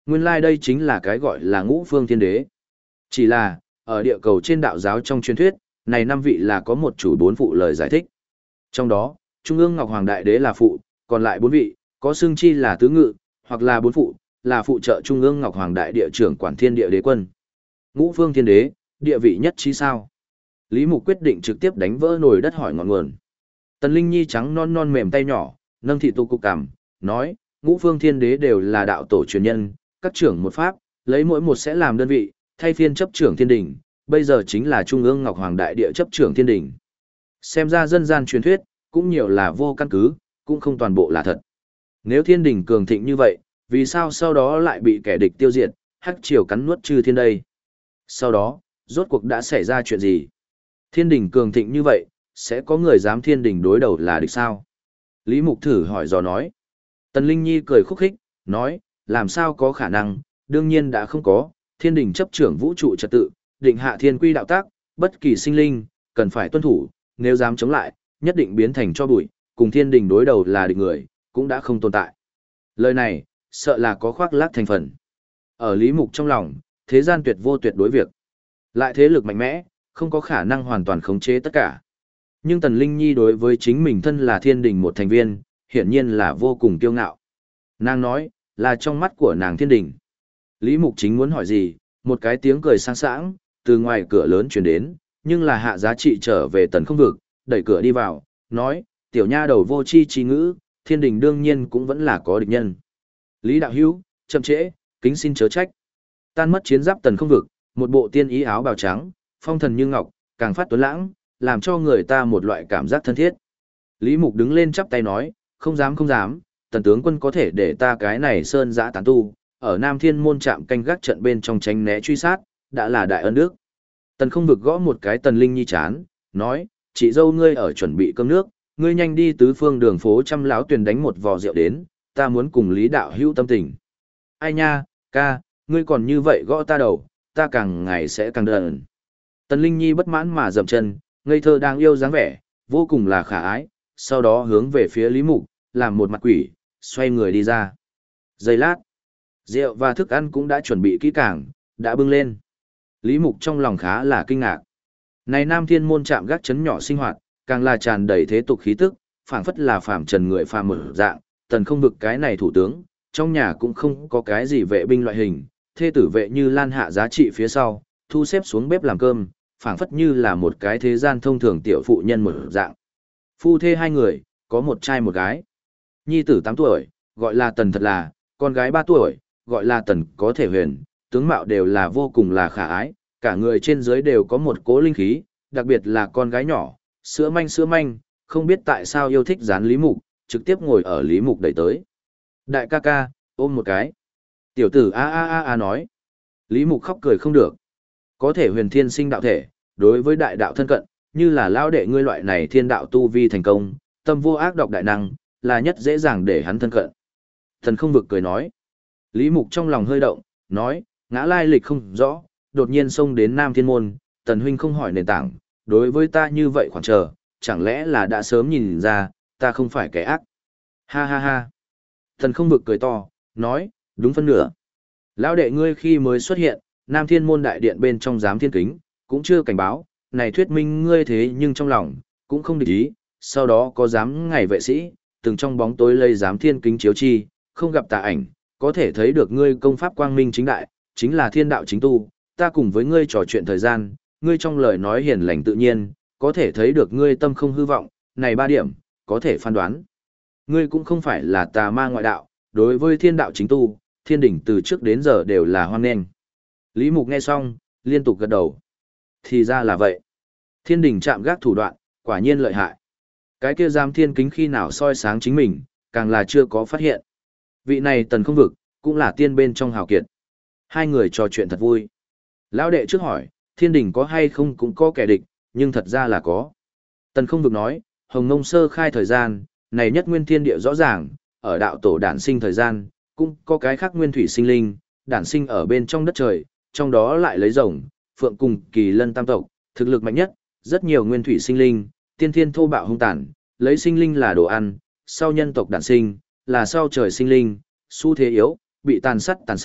Nguyên lai like đây chính là cái gọi là ngũ phương thiên đế. Chỉ là, ở địa cầu trên đạo giáo trong truyền thuyết, này năm vị là có một chủ bốn phụ lời giải thích. Trong đó, Trung ương Ngọc Hoàng Đại Đế là phụ, còn lại bốn vị, có xưng chi là tứ ngự, hoặc là bốn phụ, là phụ trợ Trung ương Ngọc Hoàng Đại Địa trưởng quản thiên địa đế quân. Ngũ phương thiên đế, địa vị nhất trí sao? Lý Mục quyết định trực tiếp đánh vỡ nồi đất hỏi ngọn nguồn. Tần Linh Nhi trắng non non mềm tay nhỏ, nâng thị tu cục cằm, nói, ngũ phương thiên đế đều là đạo tổ truyền nhân, các trưởng một pháp, lấy mỗi một sẽ làm đơn vị, thay phiên chấp trưởng thiên đình, bây giờ chính là Trung ương Ngọc Hoàng Đại Địa chấp trưởng thiên đình. Xem ra dân gian truyền thuyết, cũng nhiều là vô căn cứ, cũng không toàn bộ là thật. Nếu thiên đình cường thịnh như vậy, vì sao sau đó lại bị kẻ địch tiêu diệt, hắc triều cắn nuốt chư thiên đây? Sau đó, rốt cuộc đã xảy ra chuyện gì? Thiên đình cường thịnh như vậy, sẽ có người dám thiên đình đối đầu là địch sao? Lý Mục thử hỏi dò nói. Tần Linh Nhi cười khúc khích, nói, làm sao có khả năng, đương nhiên đã không có, thiên đình chấp trưởng vũ trụ trật tự, định hạ thiên quy đạo tác, bất kỳ sinh linh, cần phải tuân thủ, nếu dám chống lại, nhất định biến thành cho bụi, cùng thiên đình đối đầu là địch người, cũng đã không tồn tại. Lời này, sợ là có khoác lác thành phần. Ở Lý Mục trong lòng, thế gian tuyệt vô tuyệt đối việc. Lại thế lực mạnh mẽ, không có khả năng hoàn toàn khống chế tất cả. Nhưng Tần Linh Nhi đối với chính mình thân là thiên đình một thành viên, hiển nhiên là vô cùng kiêu ngạo. Nàng nói, là trong mắt của nàng thiên đình. Lý Mục chính muốn hỏi gì, một cái tiếng cười sang sảng, từ ngoài cửa lớn truyền đến, nhưng là Hạ Giá Trị trở về Tần không vực, đẩy cửa đi vào, nói, tiểu nha đầu vô chi chi ngữ, thiên đình đương nhiên cũng vẫn là có địch nhân. Lý đạo hữu, chậm trễ, kính xin chớ trách. Tan mất chiến giáp Tần không vực, một bộ tiên ý áo bào trắng, phong thần như ngọc, càng phát tuấn lãng, làm cho người ta một loại cảm giác thân thiết. Lý Mục đứng lên chắp tay nói, không dám không dám, Tần tướng quân có thể để ta cái này sơn dã tán tu, ở Nam Thiên môn trạm canh gác trận bên trong tránh né truy sát, đã là đại ân đức. Tần không vực gõ một cái Tần Linh Nhi chán, nói, chị dâu ngươi ở chuẩn bị cơm nước, ngươi nhanh đi tứ phương đường phố trăm lão tuyền đánh một vò rượu đến, ta muốn cùng Lý đạo hữu tâm tình. Ai nha, ca, ngươi còn như vậy gõ ta đầu, ta càng ngày sẽ càng đần. Tần Linh Nhi bất mãn mà dậm chân, ngây thơ đang yêu dáng vẻ, vô cùng là khả ái, sau đó hướng về phía Lý Mục, làm một mặt quỷ, xoay người đi ra. Giây lát, rượu và thức ăn cũng đã chuẩn bị kỹ càng, đã bưng lên. Lý Mục trong lòng khá là kinh ngạc. Này Nam Thiên môn trạm gác chấn nhỏ sinh hoạt, càng là tràn đầy thế tục khí tức, phảng phất là phàm trần người phàm mở dạng, Tần không vực cái này thủ tướng, trong nhà cũng không có cái gì vệ binh loại hình, thê tử vệ như Lan Hạ Giá Trị phía sau, thu xếp xuống bếp làm cơm, phảng phất như là một cái thế gian thông thường tiểu phụ nhân mở dạng. Phu thê hai người, có một trai một gái. Nhi tử tám tuổi, gọi là Tần thật là, con gái ba tuổi, gọi là Tần có thể huyền, tướng mạo đều là vô cùng là khả ái, cả người trên dưới đều có một cố linh khí, đặc biệt là con gái nhỏ, sữa manh sữa manh, không biết tại sao yêu thích dán Lý Mục, trực tiếp ngồi ở Lý Mục đẩy tới. Đại ca ca, ôm một cái. Tiểu tử a a a a nói. Lý Mục khóc cười không được. Có thể huyền thiên sinh đạo thể, đối với đại đạo thân cận, như là lao đệ ngươi loại này thiên đạo tu vi thành công, tâm vô ác độc đại năng, là nhất dễ dàng để hắn thân cận. Thần không vực cười nói. Lý Mục trong lòng hơi động, nói, ngã lai lịch không rõ, đột nhiên xông đến Nam Thiên Môn, Tần huynh không hỏi nền tảng, đối với ta như vậy khoảng chờ, chẳng lẽ là đã sớm nhìn ra, ta không phải kẻ ác. Ha ha ha. Thần không vực cười to, nói, đúng phân nửa. Lão đệ ngươi khi mới xuất hiện, Nam Thiên Môn đại điện bên trong giám thiên kính, cũng chưa cảnh báo, này thuyết minh ngươi thế nhưng trong lòng, cũng không địch ý, sau đó có giám ngày vệ sĩ, từng trong bóng tối lây giám thiên kính chiếu chi, không gặp tà ảnh, có thể thấy được ngươi công pháp quang minh chính đại, chính là thiên đạo chính tu, ta cùng với ngươi trò chuyện thời gian, ngươi trong lời nói hiền lành tự nhiên, có thể thấy được ngươi tâm không hư vọng, này ba điểm, có thể phán đoán. Ngươi cũng không phải là tà ma ngoại đạo, đối với thiên đạo chính tu, thiên đỉnh từ trước đến giờ đều là hoan nghênh. Lý Mục nghe xong, liên tục gật đầu. Thì ra là vậy. Thiên đỉnh chạm gác thủ đoạn, quả nhiên lợi hại. Cái kia giam thiên kính khi nào soi sáng chính mình, càng là chưa có phát hiện. Vị này Tần không vực, cũng là tiên bên trong hào kiệt. Hai người trò chuyện thật vui. Lão đệ trước hỏi, thiên đỉnh có hay không cũng có kẻ địch, nhưng thật ra là có. Tần không vực nói, Hồng Nông sơ khai thời gian, này nhất nguyên thiên địa rõ ràng, ở đạo tổ đản sinh thời gian, cũng có cái khác nguyên thủy sinh linh, đản sinh ở bên trong đất trời, trong đó lại lấy rồng, phượng cùng kỳ lân tam tộc, thực lực mạnh nhất, rất nhiều nguyên thủy sinh linh, tiên thiên thô bạo hung tàn, lấy sinh linh là đồ ăn, sau nhân tộc đản sinh, là sau trời sinh linh, xu thế yếu, bị tàn sát tàn sát,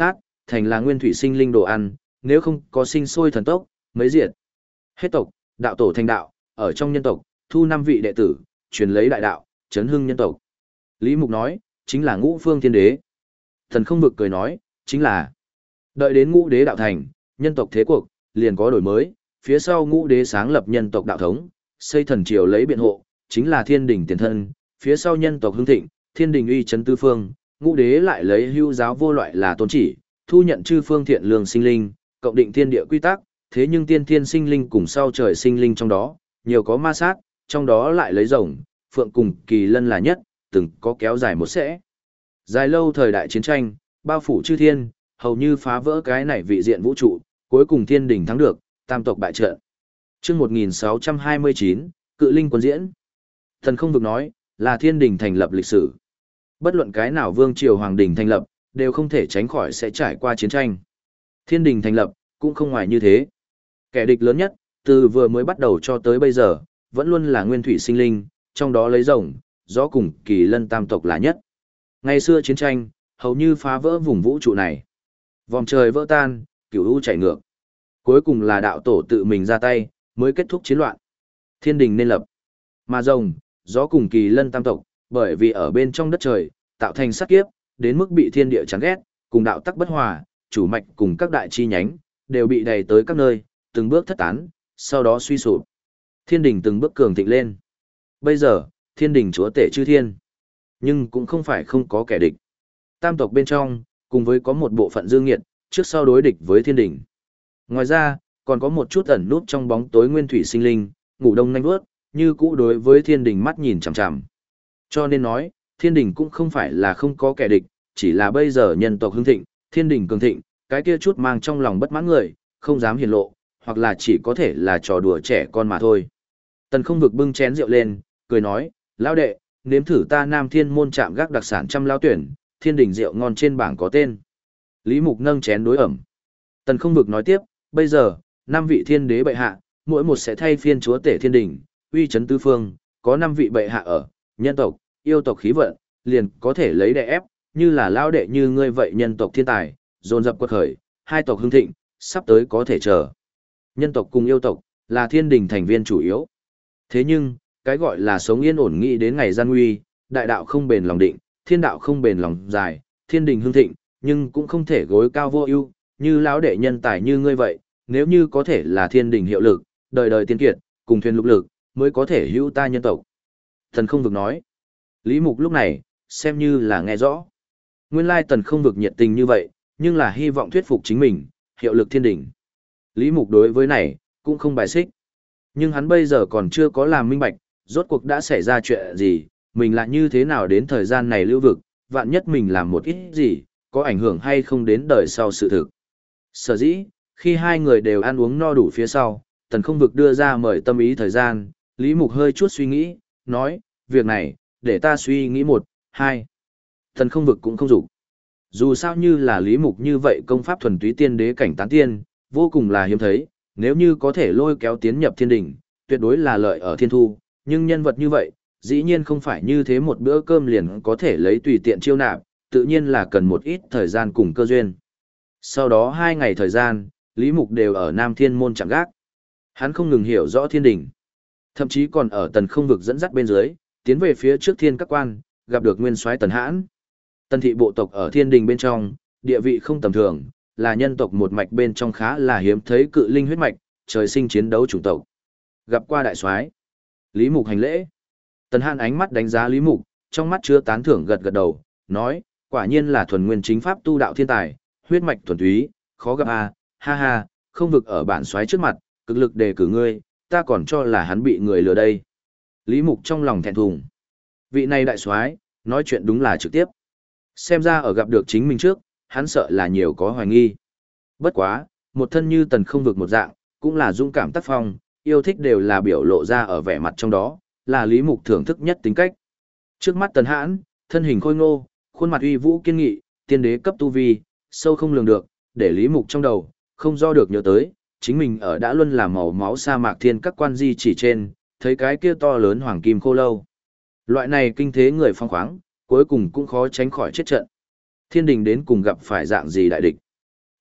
thành là nguyên thủy sinh linh đồ ăn, nếu không có sinh sôi thần tốc, mấy diệt. Hết tộc, đạo tổ thành đạo, ở trong nhân tộc, thu năm vị đệ tử, truyền lấy đại đạo, chấn hưng nhân tộc. Lý Mục nói, chính là ngũ phương thiên đế. Thần không vực cười nói, chính là đợi đến ngũ đế đạo thành, nhân tộc thế cuộc, liền có đổi mới, phía sau ngũ đế sáng lập nhân tộc đạo thống, xây thần triều lấy biện hộ, chính là thiên đình tiền thân, phía sau nhân tộc hưng thịnh, thiên đình uy chấn tứ phương, ngũ đế lại lấy hưu giáo vô loại là tôn chỉ, thu nhận chư phương thiện lương sinh linh, cộng định thiên địa quy tắc, thế nhưng tiên thiên sinh linh cùng sau trời sinh linh trong đó, nhiều có ma sát, trong đó lại lấy rồng, phượng cùng kỳ lân là nhất, từng có kéo dài một sẽ. Dài lâu thời đại chiến tranh, bao phủ chư thiên, hầu như phá vỡ cái này vị diện vũ trụ, cuối cùng thiên đình thắng được, tam tộc bại trận. Chương một nghìn sáu trăm hai mươi chín, Cự Linh quân diễn. Thần không vực nói, là thiên đình thành lập lịch sử. Bất luận cái nào vương triều hoàng đình thành lập, đều không thể tránh khỏi sẽ trải qua chiến tranh. Thiên đình thành lập, cũng không ngoài như thế. Kẻ địch lớn nhất, từ vừa mới bắt đầu cho tới bây giờ, vẫn luôn là nguyên thủy sinh linh, trong đó lấy rồng, gió cùng kỳ lân tam tộc là nhất. Ngày xưa chiến tranh, hầu như phá vỡ vùng vũ trụ này. Vòng trời vỡ tan, cửu u chảy ngược. Cuối cùng là đạo tổ tự mình ra tay, mới kết thúc chiến loạn. Thiên đình nên lập. Mà rồng, gió cùng kỳ lân tam tộc, bởi vì ở bên trong đất trời, tạo thành sát kiếp, đến mức bị thiên địa chán ghét, cùng đạo tắc bất hòa, chủ mạch cùng các đại chi nhánh, đều bị đẩy tới các nơi, từng bước thất tán, sau đó suy sụp. Thiên đình từng bước cường thịnh lên. Bây giờ, thiên đình chúa tể chư thiên. Nhưng cũng không phải không có kẻ địch. Tam tộc bên trong, cùng với có một bộ phận dương nghiệt, trước sau đối địch với thiên đình. Ngoài ra, còn có một chút ẩn nút trong bóng tối nguyên thủy sinh linh, ngủ đông nhanh vớt, như cũ đối với thiên đình mắt nhìn chằm chằm. Cho nên nói, thiên đình cũng không phải là không có kẻ địch, chỉ là bây giờ nhân tộc hưng thịnh, thiên đình cường thịnh, cái kia chút mang trong lòng bất mãn người, không dám hiển lộ, hoặc là chỉ có thể là trò đùa trẻ con mà thôi. Tần không vực bưng chén rượu lên, cười nói, lão đệ, nếm thử ta Nam Thiên môn chạm gác đặc sản trăm lao tuyển, thiên đình rượu ngon trên bảng có tên. Lý Mục nâng chén đối ẩm. Tần không vực nói tiếp, bây giờ, năm vị thiên đế bệ hạ, mỗi một sẽ thay phiên chúa tể thiên đình, uy chấn tứ phương, có năm vị bệ hạ ở, nhân tộc, yêu tộc khí vận, liền có thể lấy đè ép, như là lao đệ như ngươi vậy nhân tộc thiên tài, dồn dập quật khởi, hai tộc hưng thịnh, sắp tới có thể chờ. Nhân tộc cùng yêu tộc, là thiên đình thành viên chủ yếu. Thế nhưng, cái gọi là sống yên ổn nghĩ đến ngày gian nguy, đại đạo không bền lòng định, thiên đạo không bền lòng dài, thiên đình hưng thịnh, nhưng cũng không thể gối cao vô ưu, như lão đệ nhân tài như ngươi vậy, nếu như có thể là thiên đình hiệu lực, đời đời tiên kiệt, cùng thuyền lục lực, mới có thể hữu ta nhân tộc. Thần không vực nói. Lý Mục lúc này, xem như là nghe rõ. Nguyên lai tần không vực nhiệt tình như vậy, nhưng là hy vọng thuyết phục chính mình, hiệu lực thiên đình. Lý Mục đối với này, cũng không bài xích. Nhưng hắn bây giờ còn chưa có làm minh bạch, rốt cuộc đã xảy ra chuyện gì, mình là như thế nào đến thời gian này lưu vực, vạn nhất mình làm một ít gì, có ảnh hưởng hay không đến đời sau sự thực. Sở dĩ, khi hai người đều ăn uống no đủ phía sau, tần không vực đưa ra mời tâm ý thời gian, Lý Mục hơi chút suy nghĩ, nói, việc này, để ta suy nghĩ một, hai. Tần không vực cũng không dục. Dù sao như là Lý Mục như vậy công pháp thuần túy tiên đế cảnh tán tiên, vô cùng là hiếm thấy, nếu như có thể lôi kéo tiến nhập thiên đỉnh, tuyệt đối là lợi ở thiên thu, nhưng nhân vật như vậy, dĩ nhiên không phải như thế một bữa cơm liền có thể lấy tùy tiện chiêu nạp, tự nhiên là cần một ít thời gian cùng cơ duyên. Sau đó hai ngày thời gian, Lý Mục đều ở Nam Thiên môn chạm gác. Hắn không ngừng hiểu rõ thiên đỉnh, thậm chí còn ở tần không vực dẫn dắt bên dưới, tiến về phía trước thiên các quan, gặp được nguyên soái Tần Hãn. Tần thị bộ tộc ở thiên đình bên trong, địa vị không tầm thường, là nhân tộc một mạch bên trong khá là hiếm thấy cự linh huyết mạch, trời sinh chiến đấu chủng tộc. Gặp qua đại soái, Lý Mục hành lễ. Tần Hãn ánh mắt đánh giá Lý Mục, trong mắt chứa tán thưởng gật gật đầu, nói, quả nhiên là thuần nguyên chính pháp tu đạo thiên tài, huyết mạch thuần túy, khó gặp a, ha ha, không vực ở bản soái trước mặt, cực lực đề cử ngươi, ta còn cho là hắn bị người lừa đây. Lý Mục trong lòng thẹn thùng. Vị này đại soái, nói chuyện đúng là trực tiếp. Xem ra ở gặp được chính mình trước, hắn sợ là nhiều có hoài nghi. Bất quá, một thân như tần không vực một dạng, cũng là dũng cảm tác phong, yêu thích đều là biểu lộ ra ở vẻ mặt trong đó, là Lý Mục thưởng thức nhất tính cách. Trước mắt Tần Hãn, thân hình khôi ngô, khuôn mặt uy vũ kiên nghị, tiên đế cấp tu vi, sâu không lường được, để Lý Mục trong đầu, không do được nhớ tới, chính mình ở đã luôn là màu máu sa mạc thiên các quan di chỉ trên, thấy cái kia to lớn hoàng kim khô lâu. Loại này kinh thế người phong khoáng, cuối cùng cũng khó tránh khỏi chết trận. Thiên đình đến cùng gặp phải dạng gì đại địch.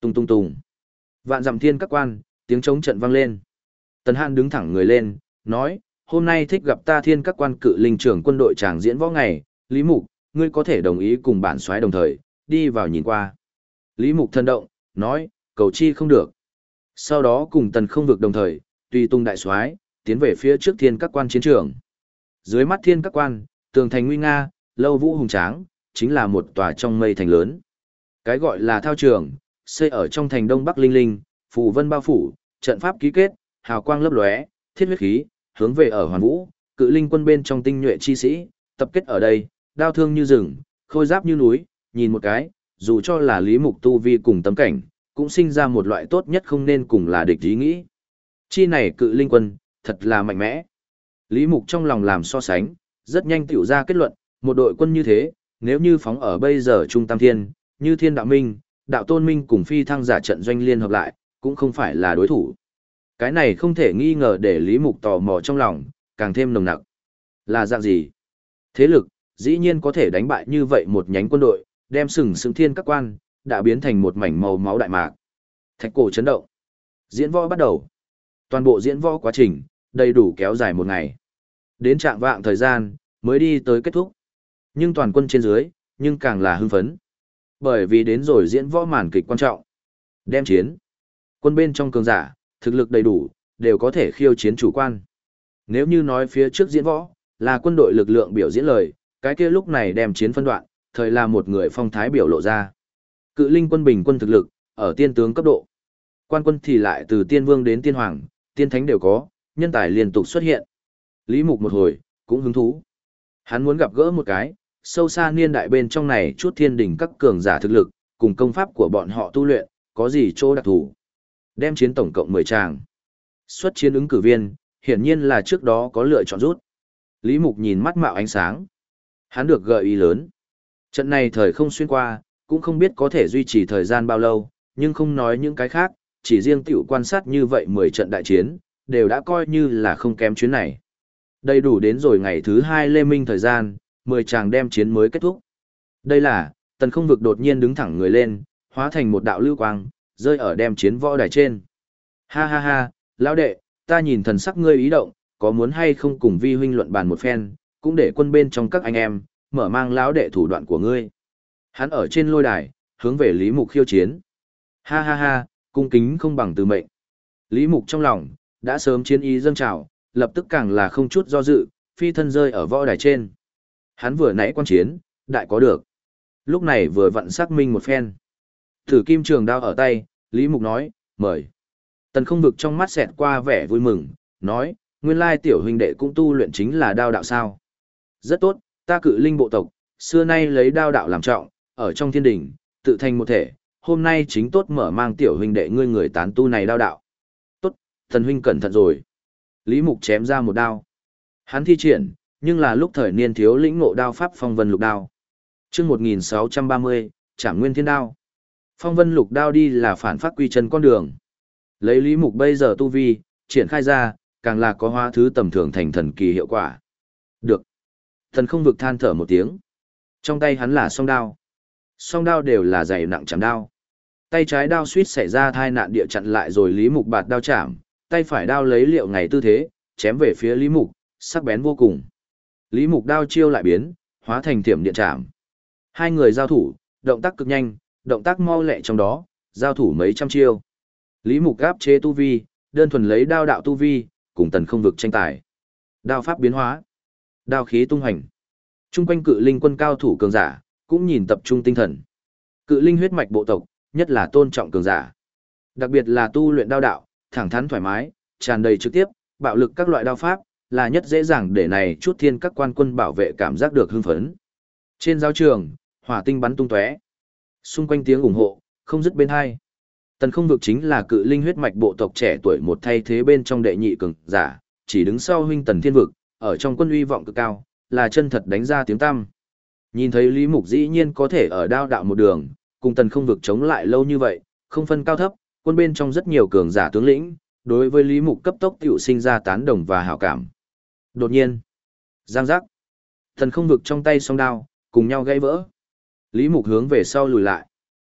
Tung tung tùng. Vạn dặm thiên các quan, tiếng trống trận vang lên. Tần Hàn đứng thẳng người lên, nói, hôm nay thích gặp ta thiên các quan cự linh trưởng quân đội tràng diễn võ ngày, Lý Mục, ngươi có thể đồng ý cùng bản soái đồng thời, đi vào nhìn qua. Lý Mục thân động, nói, cầu chi không được. Sau đó cùng Tần Không Vực đồng thời, tùy tung đại soái tiến về phía trước thiên các quan chiến trường. Dưới mắt thiên các quan, tường thành nguy nga, lâu vũ hùng tráng, chính là một tòa trong mây thành lớn. Cái gọi là thao trường, xây ở trong thành Đông Bắc linh linh, phù vân bao phủ, trận pháp ký kết, hào quang lấp lóe, thiết huyết khí, hướng về ở hoàn vũ, cự linh quân bên trong tinh nhuệ chi sĩ, tập kết ở đây, đao thương như rừng, khôi giáp như núi, nhìn một cái, dù cho là Lý Mục tu vi cùng tấm cảnh, cũng sinh ra một loại tốt nhất không nên cùng là địch ý nghĩ. Chi này cự linh quân, thật là mạnh mẽ. Lý Mục trong lòng làm so sánh, rất nhanh tiểu ra kết luận, một đội quân như thế, nếu như phóng ở bây giờ Trung Tam Thiên, như Thiên Đạo Minh, Đạo Tôn Minh cùng phi thăng giả trận doanh liên hợp lại, cũng không phải là đối thủ. Cái này không thể nghi ngờ để Lý Mục tò mò trong lòng, càng thêm nồng nặc. Là dạng gì? Thế lực, dĩ nhiên có thể đánh bại như vậy một nhánh quân đội, đem sừng sững thiên các quan, đã biến thành một mảnh màu máu đại mạc. Thạch cổ chấn động. Diễn võ bắt đầu. Toàn bộ diễn võ quá trình, đầy đủ kéo dài một ngày. Đến trạng vạng thời gian, mới đi tới kết thúc. Nhưng toàn quân trên dưới, nhưng càng là hưng phấn. Bởi vì đến rồi diễn võ màn kịch quan trọng. Đem chiến. Quân bên trong cường giả, thực lực đầy đủ, đều có thể khiêu chiến chủ quan. Nếu như nói phía trước diễn võ, là quân đội lực lượng biểu diễn lời, cái kia lúc này đem chiến phân đoạn, thời là một người phong thái biểu lộ ra. Cự linh quân bình quân thực lực, ở tiên tướng cấp độ. Quan quân thì lại từ tiên vương đến tiên hoàng, tiên thánh đều có, nhân tài liên tục xuất hiện. Lý Mục một hồi, cũng hứng thú. Hắn muốn gặp gỡ một cái, sâu xa niên đại bên trong này chút thiên đỉnh các cường giả thực lực, cùng công pháp của bọn họ tu luyện, có gì chỗ đặc thù. Đem chiến tổng cộng mười tràng. Xuất chiến ứng cử viên, hiển nhiên là trước đó có lựa chọn rút. Lý Mục nhìn mắt mạo ánh sáng. Hắn được gợi ý lớn. Trận này thời không xuyên qua, cũng không biết có thể duy trì thời gian bao lâu, nhưng không nói những cái khác, chỉ riêng tiểu quan sát như vậy mười trận đại chiến, đều đã coi như là không kém chuyến này. Đầy đủ đến rồi ngày thứ hai lê minh thời gian, mười tràng đem chiến mới kết thúc. Đây là, Tần Không Vực đột nhiên đứng thẳng người lên, hóa thành một đạo lưu quang, rơi ở đem chiến võ đài trên. Ha ha ha, lão đệ, ta nhìn thần sắc ngươi ý động, có muốn hay không cùng vi huynh luận bàn một phen, cũng để quân bên trong các anh em, mở mang lão đệ thủ đoạn của ngươi. Hắn ở trên lôi đài, hướng về Lý Mục khiêu chiến. Ha ha ha, cung kính không bằng từ mệnh. Lý Mục trong lòng, đã sớm chiến ý dâng trào, lập tức càng là không chút do dự, phi thân rơi ở võ đài trên. Hắn vừa nãy quan chiến, đại có được. Lúc này vừa vặn xác minh một phen. Thử kim trường đao ở tay, Lý Mục nói, mời. Tần Không Vực trong mắt xẹt qua vẻ vui mừng, nói, nguyên lai tiểu huynh đệ cũng tu luyện chính là đao đạo sao. Rất tốt, ta cự linh bộ tộc, xưa nay lấy đao đạo làm trọng, ở trong thiên đình, tự thành một thể, hôm nay chính tốt mở mang tiểu huynh đệ ngươi người tán tu này đao đạo. Tốt, thần huynh cẩn thận rồi. Lý Mục chém ra một đao. Hắn thi triển, nhưng là lúc thời niên thiếu lĩnh ngộ đao pháp phong vân lục đao. Chương một nghìn sáu trăm ba mươi, Trảm Nguyên Thiên Đao. Phong vân lục đao đi là phản phát quy chân con đường. Lấy Lý Mục bây giờ tu vi, triển khai ra, càng là có hóa thứ tầm thường thành thần kỳ hiệu quả. Được. Thần Không Vực than thở một tiếng. Trong tay hắn là song đao. Song đao đều là dày nặng chạm đao. Tay trái đao suýt xảy ra thai nạn địa chặn lại rồi Lý Mục bạt đao chạm, tay phải đao lấy liệu ngày tư thế, chém về phía Lý Mục, sắc bén vô cùng. Lý Mục đao chiêu lại biến, hóa thành thiểm điện chạm. Hai người giao thủ, động tác cực nhanh, động tác mau lẹ trong đó, giao thủ mấy trăm chiêu. Lý Mục áp chế tu vi, đơn thuần lấy đao đạo tu vi, cùng Tần Không Vực tranh tài. Đao pháp biến hóa, đao khí tung hành. Trung quanh cự linh quân cao thủ cường giả, cũng nhìn tập trung tinh thần. Cự linh huyết mạch bộ tộc, nhất là tôn trọng cường giả. Đặc biệt là tu luyện đao đạo, thẳng thắn thoải mái, tràn đầy trực tiếp, bạo lực các loại đao pháp, là nhất dễ dàng để này chút thiên các quan quân bảo vệ cảm giác được hưng phấn. Trên giáo trường, hỏa tinh bắn tung tóe. Xung quanh tiếng ủng hộ, không dứt bên hai. Tần Không Vực chính là cự linh huyết mạch bộ tộc trẻ tuổi một thay thế bên trong đệ nhị cường giả, chỉ đứng sau huynh Tần Thiên Vực, ở trong quân uy vọng cực cao, là chân thật đánh ra tiếng tăm. Nhìn thấy Lý Mục dĩ nhiên có thể ở đao đạo một đường, cùng Tần Không Vực chống lại lâu như vậy, không phân cao thấp, quân bên trong rất nhiều cường giả tướng lĩnh, đối với Lý Mục cấp tốc tiểu sinh ra tán đồng và hảo cảm. Đột nhiên, giang giác, Tần Không Vực trong tay song đao, cùng nhau gãy vỡ. Lý Mục hướng về sau lùi lại.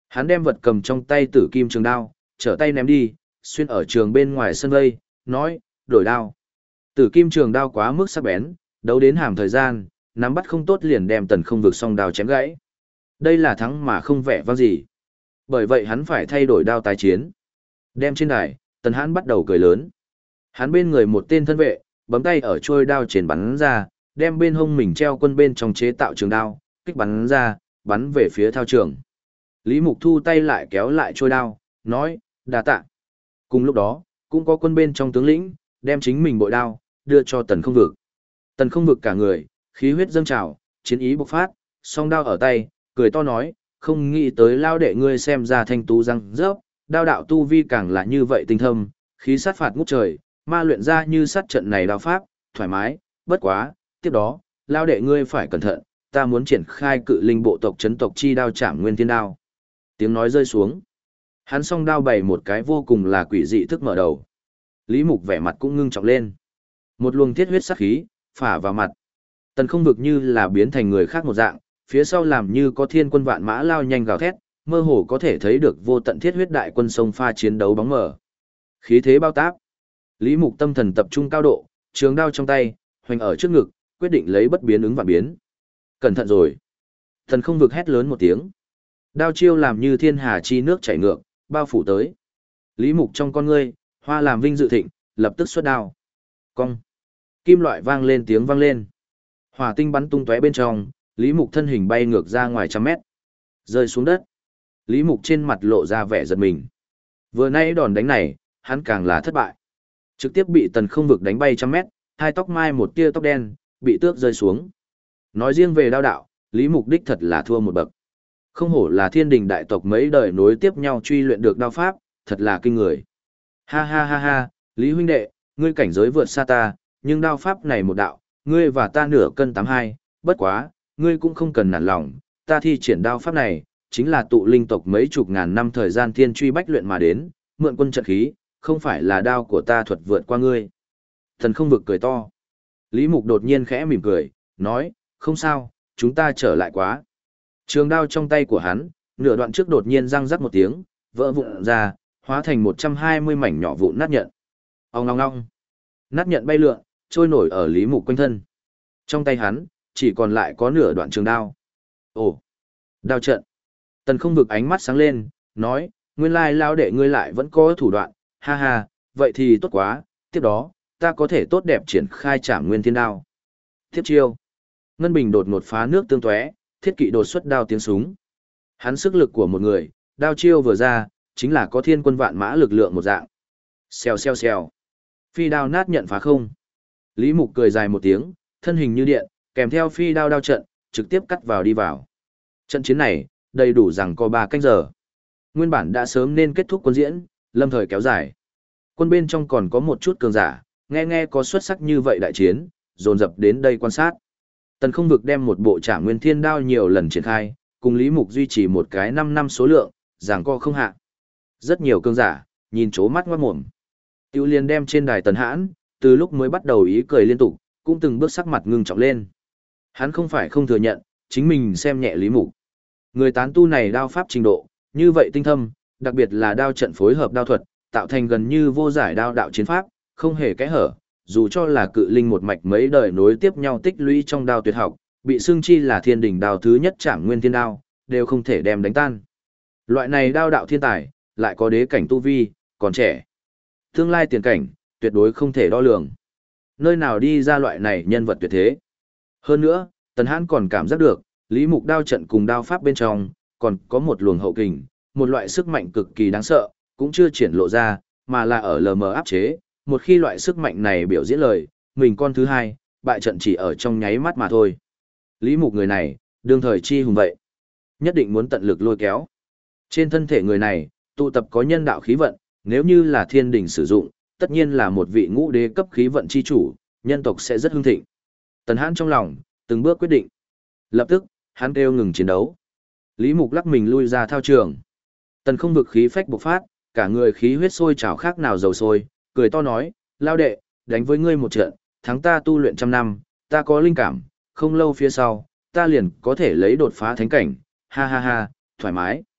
Hắn đem vật cầm trong tay tử kim trường đao, trở tay ném đi, xuyên ở trường bên ngoài sân vây, nói, đổi đao. Tử kim trường đao quá mức sắc bén, đấu đến hàm thời gian, nắm bắt không tốt liền đem tần không vực song đao chém gãy. Đây là thắng mà không vẻ vang gì. Bởi vậy hắn phải thay đổi đao tái chiến. Đem trên đài, tần hãn bắt đầu cười lớn. Hắn bên người một tên thân vệ, bấm tay ở trôi đao trên bắn ra, đem bên hông mình treo quân bên trong chế tạo trường đao, kích bắn ra, bắn về phía thao trường. Lý Mục thu tay lại kéo lại trôi đao, nói, đa tạ. Cùng lúc đó, cũng có quân bên trong tướng lĩnh, đem chính mình bội đao, đưa cho tần không vực. Tần không vực cả người, khí huyết dâng trào, chiến ý bộc phát, song đao ở tay, cười to nói, không nghĩ tới lao đệ ngươi xem ra thanh tú răng rớp, đao đạo tu vi càng là như vậy tinh thâm, khí sát phạt ngút trời, ma luyện ra như sát trận này đao pháp, thoải mái, bất quá, tiếp đó, lao đệ ngươi phải cẩn thận, ta muốn triển khai cự linh bộ tộc chấn tộc chi đao chạm nguyên thiên đao. Tiếng nói rơi xuống. Hắn song đao bày một cái vô cùng là quỷ dị thức mở đầu. Lý Mục vẻ mặt cũng ngưng trọng lên. Một luồng thiết huyết sát khí, phả vào mặt. Tần không vực như là biến thành người khác một dạng, phía sau làm như có thiên quân vạn mã lao nhanh gào thét, mơ hồ có thể thấy được vô tận thiết huyết đại quân sông pha chiến đấu bóng mờ. Khí thế bao táp. Lý Mục tâm thần tập trung cao độ, trường đao trong tay, hoành ở trước ngực, quyết định lấy bất biến ứng vạn biến. Cẩn thận rồi. Tần không vực hét lớn một tiếng. Đao chiêu làm như thiên hà chi nước chảy ngược, bao phủ tới. Lý Mục trong con ngươi, hoa làm vinh dự thịnh, lập tức xuất đao. Cong. Kim loại vang lên tiếng vang lên. Hỏa tinh bắn tung tóe bên trong, Lý Mục thân hình bay ngược ra ngoài trăm mét. Rơi xuống đất. Lý Mục trên mặt lộ ra vẻ giật mình. Vừa nãy đòn đánh này, hắn càng là thất bại. Trực tiếp bị tần không vực đánh bay trăm mét, hai tóc mai một tia tóc đen, bị tước rơi xuống. Nói riêng về đao đạo, Lý Mục đích thật là thua một bậc. Không hổ là thiên đình đại tộc mấy đời nối tiếp nhau truy luyện được đao pháp, thật là kinh người. Ha ha ha ha, Lý huynh đệ, ngươi cảnh giới vượt xa ta, nhưng đao pháp này một đạo, ngươi và ta nửa cân tám hai, bất quá, ngươi cũng không cần nản lòng, ta thi triển đao pháp này, chính là tụ linh tộc mấy chục ngàn năm thời gian thiên truy bách luyện mà đến, mượn quân trận khí, không phải là đao của ta thuật vượt qua ngươi. Thần không vực cười to. Lý Mục đột nhiên khẽ mỉm cười, nói, không sao, chúng ta trở lại quá. Trường đao trong tay của hắn, nửa đoạn trước đột nhiên răng rắc một tiếng, vỡ vụn ra, hóa thành một trăm hai mươi mảnh nhỏ vụn nát nhận. Ong ong ong. Nát nhận bay lượn, trôi nổi ở Lý Mục quanh thân. Trong tay hắn, chỉ còn lại có nửa đoạn trường đao. Ồ, đao trận. Tần không vực ánh mắt sáng lên, nói, nguyên lai lao đệ ngươi lại vẫn có thủ đoạn, ha ha, vậy thì tốt quá, tiếp đó, ta có thể tốt đẹp triển khai trảm nguyên thiên đao. Tiếp chiêu. Ngân bình đột ngột phá nước tương tóe, thiết kỵ đột xuất đao tiếng súng. Hắn sức lực của một người, đao chiêu vừa ra, chính là có thiên quân vạn mã lực lượng một dạng. Xèo xèo xèo. Phi đao nát nhận phá không. Lý Mục cười dài một tiếng, thân hình như điện, kèm theo phi đao đao trận, trực tiếp cắt vào đi vào. Trận chiến này, đầy đủ rằng có ba canh giờ. Nguyên bản đã sớm nên kết thúc quân diễn, lâm thời kéo dài. Quân bên trong còn có một chút cường giả, nghe nghe có xuất sắc như vậy đại chiến, dồn dập đến đây quan sát. Tần không vực đem một bộ trảm nguyên thiên đao nhiều lần triển khai, cùng Lý Mục duy trì một cái năm năm số lượng, giảng co không hạ. Rất nhiều cường giả, nhìn chố mắt ngoát mồm. Tiêu liên đem trên đài tần hãn, từ lúc mới bắt đầu ý cười liên tục, cũng từng bước sắc mặt ngưng trọng lên. Hắn không phải không thừa nhận, chính mình xem nhẹ Lý Mục. Người tán tu này đao pháp trình độ, như vậy tinh thâm, đặc biệt là đao trận phối hợp đao thuật, tạo thành gần như vô giải đao đạo chiến pháp, không hề kẽ hở, dù cho là cự linh một mạch mấy đời nối tiếp nhau tích lũy trong đao tuyệt học, bị xưng chi là thiên đỉnh đao thứ nhất trảm nguyên thiên đao, đều không thể đem đánh tan. Loại này đao đạo thiên tài, lại có đế cảnh tu vi, còn trẻ. Tương lai tiền cảnh, tuyệt đối không thể đo lường. Nơi nào đi ra loại này nhân vật tuyệt thế. Hơn nữa, Tần Hãn còn cảm giác được, Lý Mục đao trận cùng đao pháp bên trong, còn có một luồng hậu kình, một loại sức mạnh cực kỳ đáng sợ, cũng chưa triển lộ ra, mà là ở lờ mờ áp chế. Một khi loại sức mạnh này biểu diễn lời, mình con thứ hai, bại trận chỉ ở trong nháy mắt mà thôi. Lý Mục người này, đương thời chi hùng vậy. Nhất định muốn tận lực lôi kéo. Trên thân thể người này, tụ tập có nhân đạo khí vận, nếu như là thiên đình sử dụng, tất nhiên là một vị ngũ đế cấp khí vận chi chủ, nhân tộc sẽ rất hưng thịnh. Tần Hãn trong lòng, từng bước quyết định. Lập tức, hắn kêu ngừng chiến đấu. Lý Mục lắc mình lui ra thao trường. Tần không vực khí phách bộc phát, cả người khí huyết sôi trào khác nào dầu sôi, cười to nói, lao đệ, đánh với ngươi một trận, thắng ta tu luyện trăm năm, ta có linh cảm, không lâu phía sau, ta liền có thể lấy đột phá thánh cảnh, ha ha ha, thoải mái.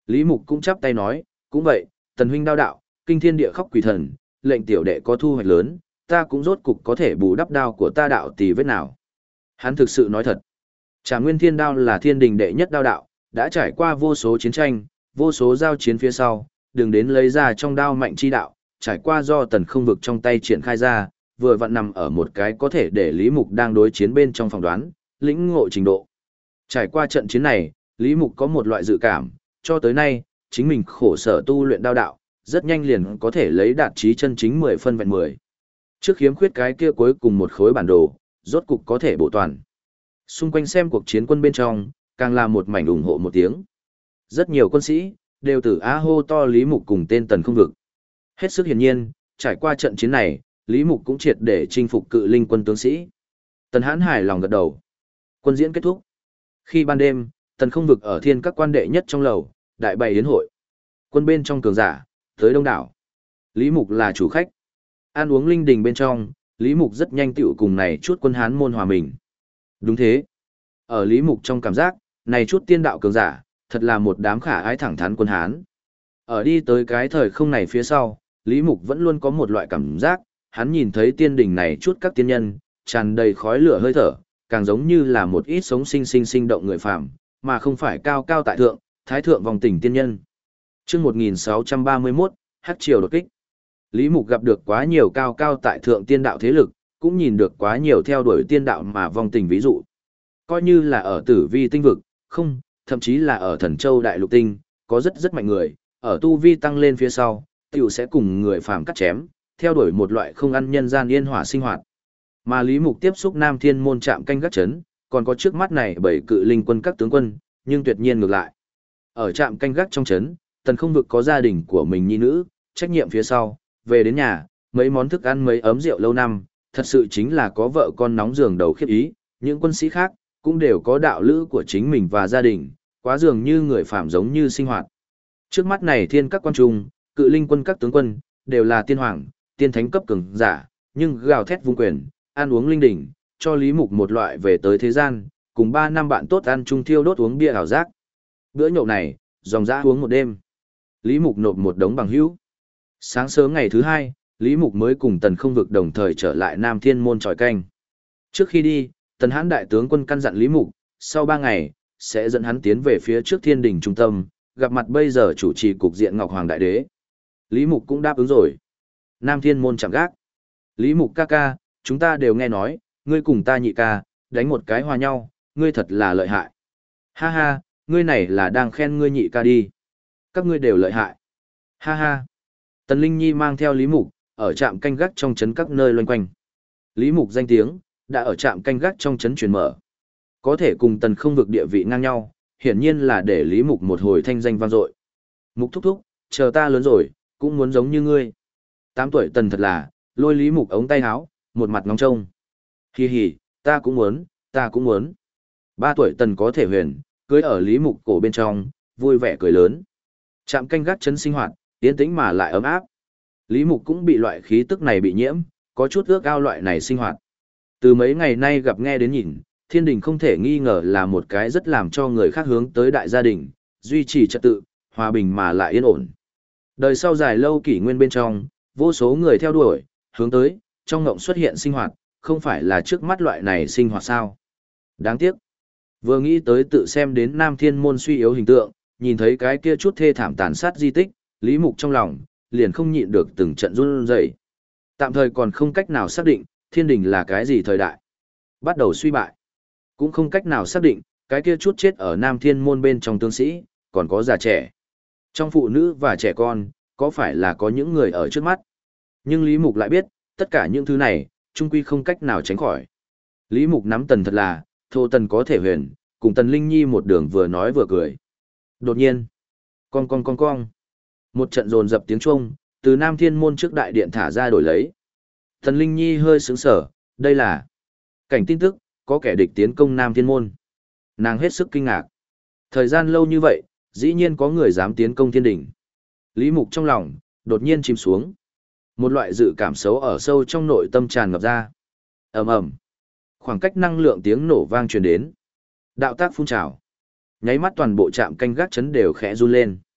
Lý Mục cũng chắp tay nói, cũng vậy, Tần huynh đao đạo, kinh thiên địa khóc quỷ thần, lệnh tiểu đệ có thu hoạch lớn, ta cũng rốt cục có thể bù đắp đao của ta đạo tỷ vết nào. Hắn thực sự nói thật. Trảm Nguyên Thiên Đao là thiên đình đệ nhất đao đạo, đã trải qua vô số chiến tranh, vô số giao chiến phía sau, đừng đến lấy ra trong đao mạnh chi đạo, trải qua do Tần Không Vực trong tay triển khai ra, vừa vặn nằm ở một cái có thể để Lý Mục đang đối chiến bên trong phỏng đoán, lĩnh ngộ trình độ. Trải qua trận chiến này, Lý Mục có một loại dự cảm, cho tới nay, chính mình khổ sở tu luyện đao đạo, rất nhanh liền có thể lấy đạt chí chân chính mười phân vẹn mười. Trước khiếm khuyết cái kia cuối cùng một khối bản đồ, rốt cục có thể bổ toàn. Xung quanh xem cuộc chiến quân bên trong, càng là một mảnh ủng hộ một tiếng. Rất nhiều quân sĩ, đều từ á hô to Lý Mục cùng tên Tần Không Vực. Hết sức hiển nhiên, trải qua trận chiến này, Lý Mục cũng triệt để chinh phục cự linh quân tướng sĩ. Tần Hãn hài lòng gật đầu. Quân diễn kết thúc. Khi ban đêm, Tần Không Vực ở thiên các quan đệ nhất trong lầu, đại bày yến hội. Quân bên trong cường giả, tới đông đảo. Lý Mục là chủ khách. Ăn uống linh đình bên trong, Lý Mục rất nhanh tựu cùng này chút quân Hán môn hòa mình. Đúng thế. Ở Lý Mục trong cảm giác, này chút tiên đạo cường giả, thật là một đám khả ái thẳng thắn quân Hán. Ở đi tới cái thời không này phía sau, Lý Mục vẫn luôn có một loại cảm giác, hắn nhìn thấy tiên đình này chút các tiên nhân, tràn đầy khói lửa hơi thở, càng giống như là một ít sống sinh sinh sinh động người phàm, mà không phải cao cao tại thượng, thái thượng vòng tỉnh tiên nhân. Chương một nghìn sáu trăm ba mươi mốt, Hắc triều đột kích. Lý Mục gặp được quá nhiều cao cao tại thượng tiên đạo thế lực, cũng nhìn được quá nhiều theo đuổi tiên đạo mà vong tình ví dụ. Coi như là ở Tử Vi tinh vực, không, thậm chí là ở Thần Châu đại lục tinh, có rất rất mạnh người, ở tu vi tăng lên phía sau, tiểu sẽ cùng người phàm cắt chém, theo đuổi một loại không ăn nhân gian yên hỏa sinh hoạt. Mà Lý Mục tiếp xúc Nam Thiên môn trạm canh gác chấn, còn có trước mắt này bảy cự linh quân các tướng quân, nhưng tuyệt nhiên ngược lại. Ở trạm canh gác trong chấn, Tần Không Vực có gia đình của mình nhi nữ, trách nhiệm phía sau, về đến nhà, mấy món thức ăn mấy ấm rượu lâu năm, thật sự chính là có vợ con nóng giường đầu khiếp ý, những quân sĩ khác, cũng đều có đạo lữ của chính mình và gia đình, quá dường như người phạm giống như sinh hoạt. Trước mắt này thiên các quan trung, cự linh quân các tướng quân, đều là tiên hoàng, tiên thánh cấp cường giả, nhưng gào thét vung quyền, ăn uống linh đỉnh, cho Lý Mục một loại về tới thế gian, cùng ba năm bạn tốt ăn chung thiêu đốt uống bia ảo giác. Bữa nhậu này, dòng dã uống một đêm. Lý Mục nộp một đống bằng hữu. Sáng sớm ngày thứ hai, Lý Mục mới cùng Tần Không Vực đồng thời trở lại Nam Thiên môn tròi canh. Trước khi đi, Tần Hãn đại tướng quân căn dặn Lý Mục, sau ba ngày, sẽ dẫn hắn tiến về phía trước thiên đình trung tâm, gặp mặt bây giờ chủ trì cục diện Ngọc Hoàng Đại Đế. Lý Mục cũng đáp ứng rồi. Nam Thiên môn chạm gác. Lý Mục ca ca, chúng ta đều nghe nói, ngươi cùng ta nhị ca, đánh một cái hòa nhau, ngươi thật là lợi hại. Ha ha, ngươi này là đang khen ngươi nhị ca đi. Các ngươi đều lợi hại. Ha ha. Tần Linh Nhi mang theo Lý Mục, ở trạm canh gác trong trấn các nơi loanh quanh. Lý Mục danh tiếng, đã ở trạm canh gác trong trấn truyền mở. Có thể cùng Tần Không Vực địa vị ngang nhau, hiển nhiên là để Lý Mục một hồi thanh danh vang dội. Mục thúc thúc, chờ ta lớn rồi, cũng muốn giống như ngươi. Tám tuổi Tần thật là, lôi Lý Mục ống tay áo, một mặt ngóng trông. Hi hi, ta cũng muốn, ta cũng muốn. Ba tuổi Tần có thể huyền, cưới ở Lý Mục cổ bên trong, vui vẻ cười lớn. Trạm canh gác trấn sinh hoạt, yên tĩnh mà lại ấm áp. Lý Mục cũng bị loại khí tức này bị nhiễm, có chút ước ao loại này sinh hoạt. Từ mấy ngày nay gặp nghe đến nhìn, thiên đình không thể nghi ngờ là một cái rất làm cho người khác hướng tới đại gia đình, duy trì trật tự, hòa bình mà lại yên ổn. Đời sau dài lâu kỷ nguyên bên trong, vô số người theo đuổi, hướng tới, trong ngộng xuất hiện sinh hoạt, không phải là trước mắt loại này sinh hoạt sao. Đáng tiếc. Vừa nghĩ tới tự xem đến Nam Thiên môn suy yếu hình tượng, nhìn thấy cái kia chút thê thảm tàn sát di tích, Lý Mục trong lòng, liền không nhịn được từng trận run rẩy. Tạm thời còn không cách nào xác định, thiên đình là cái gì thời đại. Bắt đầu suy bại. Cũng không cách nào xác định, cái kia chút chết ở Nam Thiên môn bên trong tướng sĩ, còn có già trẻ. Trong phụ nữ và trẻ con, có phải là có những người ở trước mắt. Nhưng Lý Mục lại biết, tất cả những thứ này, chung quy không cách nào tránh khỏi. Lý Mục nắm Tần thật là, thô Tần có thể huyền, cùng Tần Linh Nhi một đường vừa nói vừa cười. Đột nhiên, con con con con. Một trận dồn dập tiếng chuông, từ Nam Thiên môn trước đại điện thả ra đổi lấy. Tần Linh Nhi hơi sững sờ, đây là cảnh tin tức, có kẻ địch tiến công Nam Thiên môn. Nàng hết sức kinh ngạc. Thời gian lâu như vậy, dĩ nhiên có người dám tiến công thiên đỉnh. Lý Mục trong lòng, đột nhiên chìm xuống. Một loại dự cảm xấu ở sâu trong nội tâm tràn ngập ra. Ầm ầm. Khoảng cách năng lượng tiếng nổ vang truyền đến. Đạo tác phun trào. Nháy mắt toàn bộ trạm canh gác chấn đều khẽ run lên.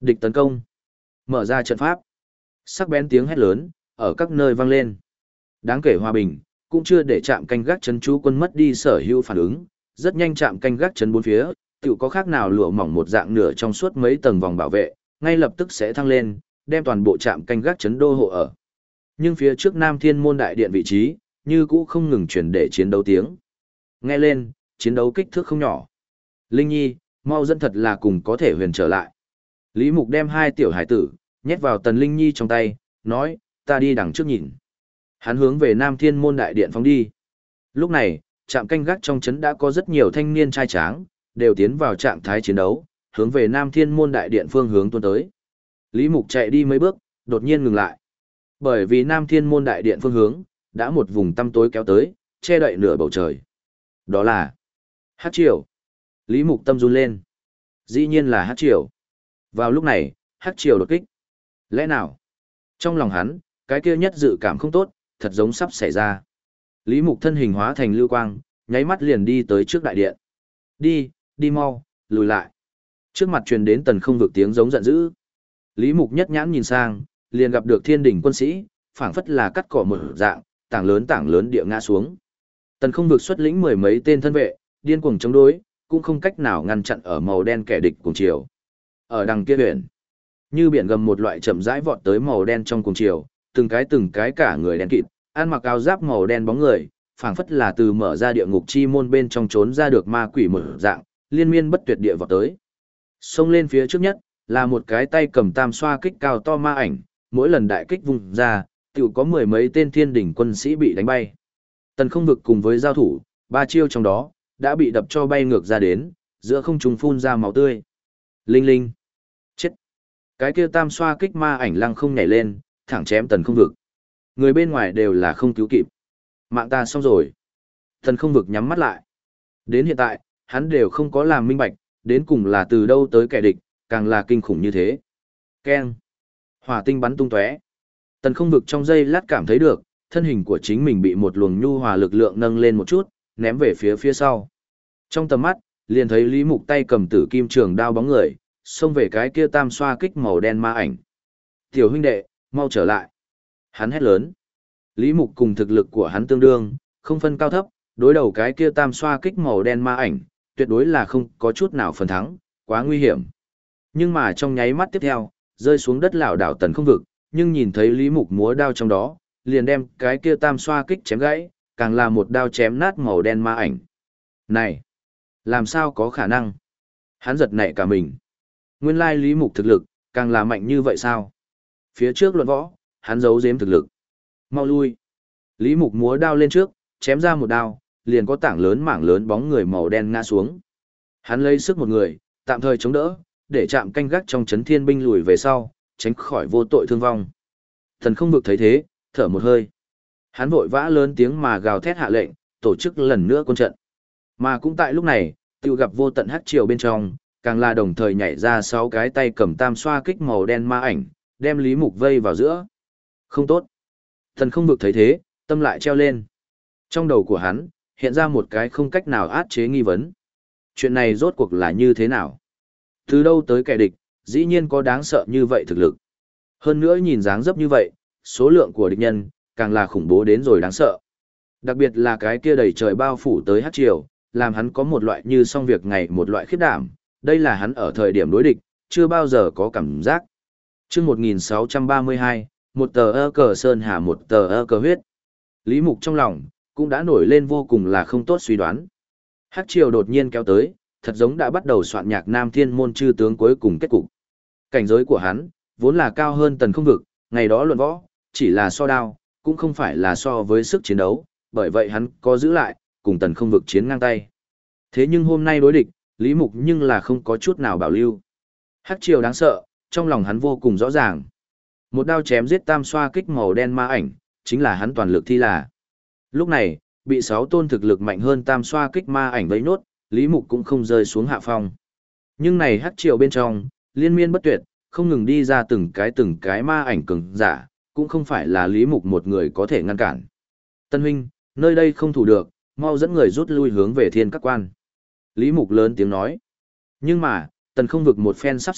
Địch tấn công. Mở ra trận pháp. Sắc bén tiếng hét lớn, ở các nơi vang lên. Đáng kể hòa bình, cũng chưa để trạm canh gác chấn chú quân mất đi sở hữu phản ứng, rất nhanh trạm canh gác chấn bốn phía, tựu có khác nào lụa mỏng một dạng nửa trong suốt mấy tầng vòng bảo vệ, ngay lập tức sẽ thăng lên, đem toàn bộ trạm canh gác chấn đô hộ ở. Nhưng phía trước Nam Thiên Môn đại điện vị trí, như cũ không ngừng truyền để chiến đấu tiếng. Nghe lên, chiến đấu kích thước không nhỏ. Linh Nhi, mau dẫn thật là cùng có thể huyền trở lại. Lý Mục đem hai tiểu hải tử, nhét vào Tần Linh Nhi trong tay, nói, ta đi đằng trước nhìn. Hắn hướng về Nam Thiên Môn đại điện phóng đi. Lúc này, trạm canh gác trong trấn đã có rất nhiều thanh niên trai tráng, đều tiến vào trạng thái chiến đấu, hướng về Nam Thiên Môn đại điện phương hướng tuôn tới. Lý Mục chạy đi mấy bước, đột nhiên ngừng lại. Bởi vì Nam Thiên Môn đại điện phương hướng, đã một vùng tăm tối kéo tới, che đậy nửa bầu trời. Đó là Hát Triều. Lý Mục tâm run lên. Dĩ nhiên là Hát Triều. Vào lúc này, Hát Triều đột kích. Lẽ nào? Trong lòng hắn, cái kia nhất dự cảm không tốt, thật giống sắp xảy ra. Lý Mục thân hình hóa thành lưu quang, nháy mắt liền đi tới trước đại điện. Đi, đi mau, lùi lại. Trước mặt truyền đến Tần Không Vực tiếng giống giận dữ. Lý Mục nhất nhãn nhìn sang, liền gặp được thiên đỉnh quân sĩ, phảng phất là cắt cỏ một dạng, tảng lớn tảng lớn địa ngã xuống. Tần Không Vực xuất lĩnh mười mấy tên thân vệ, điên cuồng chống đối, cũng không cách nào ngăn chặn ở màu đen kẻ địch cùng chiều. Ở đằng kia biển, như biển gầm một loại chậm rãi vọt tới màu đen trong cùng chiều, từng cái từng cái cả người đen kịt, ăn mặc áo giáp màu đen bóng người, phảng phất là từ mở ra địa ngục chi môn bên trong trốn ra được ma quỷ một dạng, liên miên bất tuyệt địa vọt tới. Xông lên phía trước nhất, là một cái tay cầm tam xoa kích cao to ma ảnh, mỗi lần đại kích vùng ra, tiểu có mười mấy tên thiên đỉnh quân sĩ bị đánh bay. Tần Không Vực cùng với giao thủ, ba chiêu trong đó, đã bị đập cho bay ngược ra đến, giữa không trung phun ra máu tươi. Linh linh. Chết. Cái kia tam xoa kích ma ảnh lăng không nhảy lên, thẳng chém Tần Không Vực. Người bên ngoài đều là không cứu kịp. Mạng ta xong rồi. Tần Không Vực nhắm mắt lại. Đến hiện tại, hắn đều không có làm minh bạch, đến cùng là từ đâu tới kẻ địch, càng là kinh khủng như thế. Keng. Hỏa tinh bắn tung tóe. Tần Không Vực trong giây lát cảm thấy được, thân hình của chính mình bị một luồng nhu hòa lực lượng nâng lên một chút, ném về phía phía sau. Trong tầm mắt, liền thấy Lý Mục tay cầm tử kim trường đao bóng người, xông về cái kia tam xoa kích màu đen ma ảnh. Tiểu huynh đệ, mau trở lại. Hắn hét lớn. Lý Mục cùng thực lực của hắn tương đương, không phân cao thấp, đối đầu cái kia tam xoa kích màu đen ma ảnh, tuyệt đối là không có chút nào phần thắng, quá nguy hiểm. Nhưng mà trong nháy mắt tiếp theo, rơi xuống đất lảo đảo Tần Không Vực, nhưng nhìn thấy Lý Mục múa đao trong đó, liền đem cái kia tam xoa kích chém gãy, càng là một đao chém nát màu đen ma ảnh. Này, làm sao có khả năng? Hắn giật nảy cả mình. Nguyên lai Lý Mục thực lực, càng là mạnh như vậy sao? Phía trước luận võ, hắn giấu giếm thực lực. Mau lui. Lý Mục múa đao lên trước, chém ra một đao, liền có tảng lớn mảng lớn bóng người màu đen ngã xuống. Hắn lấy sức một người, tạm thời chống đỡ, để chạm canh gác trong chấn thiên binh lùi về sau, tránh khỏi vô tội thương vong. Thần Không Vực thấy thế, thở một hơi. Hắn vội vã lớn tiếng mà gào thét hạ lệnh, tổ chức lần nữa quân trận. Mà cũng tại lúc này, tiêu gặp vô tận hắc triều bên trong, càng là đồng thời nhảy ra sáu cái tay cầm tam xoa kích màu đen ma ảnh, đem Lý Mục vây vào giữa. Không tốt. Thần Không Vực thấy thế, tâm lại treo lên. Trong đầu của hắn, hiện ra một cái không cách nào át chế nghi vấn. Chuyện này rốt cuộc là như thế nào? Từ đâu tới kẻ địch, dĩ nhiên có đáng sợ như vậy thực lực. Hơn nữa nhìn dáng dấp như vậy, số lượng của địch nhân, càng là khủng bố đến rồi đáng sợ. Đặc biệt là cái kia đầy trời bao phủ tới hắc triều, làm hắn có một loại như xong việc ngày một loại khiếp đảm, đây là hắn ở thời điểm đối địch, chưa bao giờ có cảm giác. Chương một nghìn sáu trăm ba mươi hai, một tờ ơ cờ sơn hà một tờ ơ cờ huyết. Lý Mục trong lòng, cũng đã nổi lên vô cùng là không tốt suy đoán. Hắc triều đột nhiên kéo tới, thật giống đã bắt đầu soạn nhạc Nam Thiên Môn chư tướng cuối cùng kết cục. Cảnh giới của hắn, vốn là cao hơn Tần Không Vực, ngày đó luận võ, chỉ là so đao, cũng không phải là so với sức chiến đấu, bởi vậy hắn có giữ lại, cùng Tần Không Vực chiến ngang tay. Thế nhưng hôm nay đối địch, Lý Mục nhưng là không có chút nào bảo lưu. Hắc triều đáng sợ, trong lòng hắn vô cùng rõ ràng. Một đao chém giết tam xoa kích màu đen ma ảnh, chính là hắn toàn lực thi là. Lúc này, bị sáu tôn thực lực mạnh hơn tam xoa kích ma ảnh vây nốt, Lý Mục cũng không rơi xuống hạ phong. Nhưng này hắc triều bên trong, liên miên bất tuyệt, không ngừng đi ra từng cái từng cái ma ảnh cường giả, cũng không phải là Lý Mục một người có thể ngăn cản. Tân huynh, nơi đây không thủ được, mau dẫn người rút lui hướng về thiên các quan. Lý Mục lớn tiếng nói. Nhưng mà, Tần Không Vực một phen sắp xếp,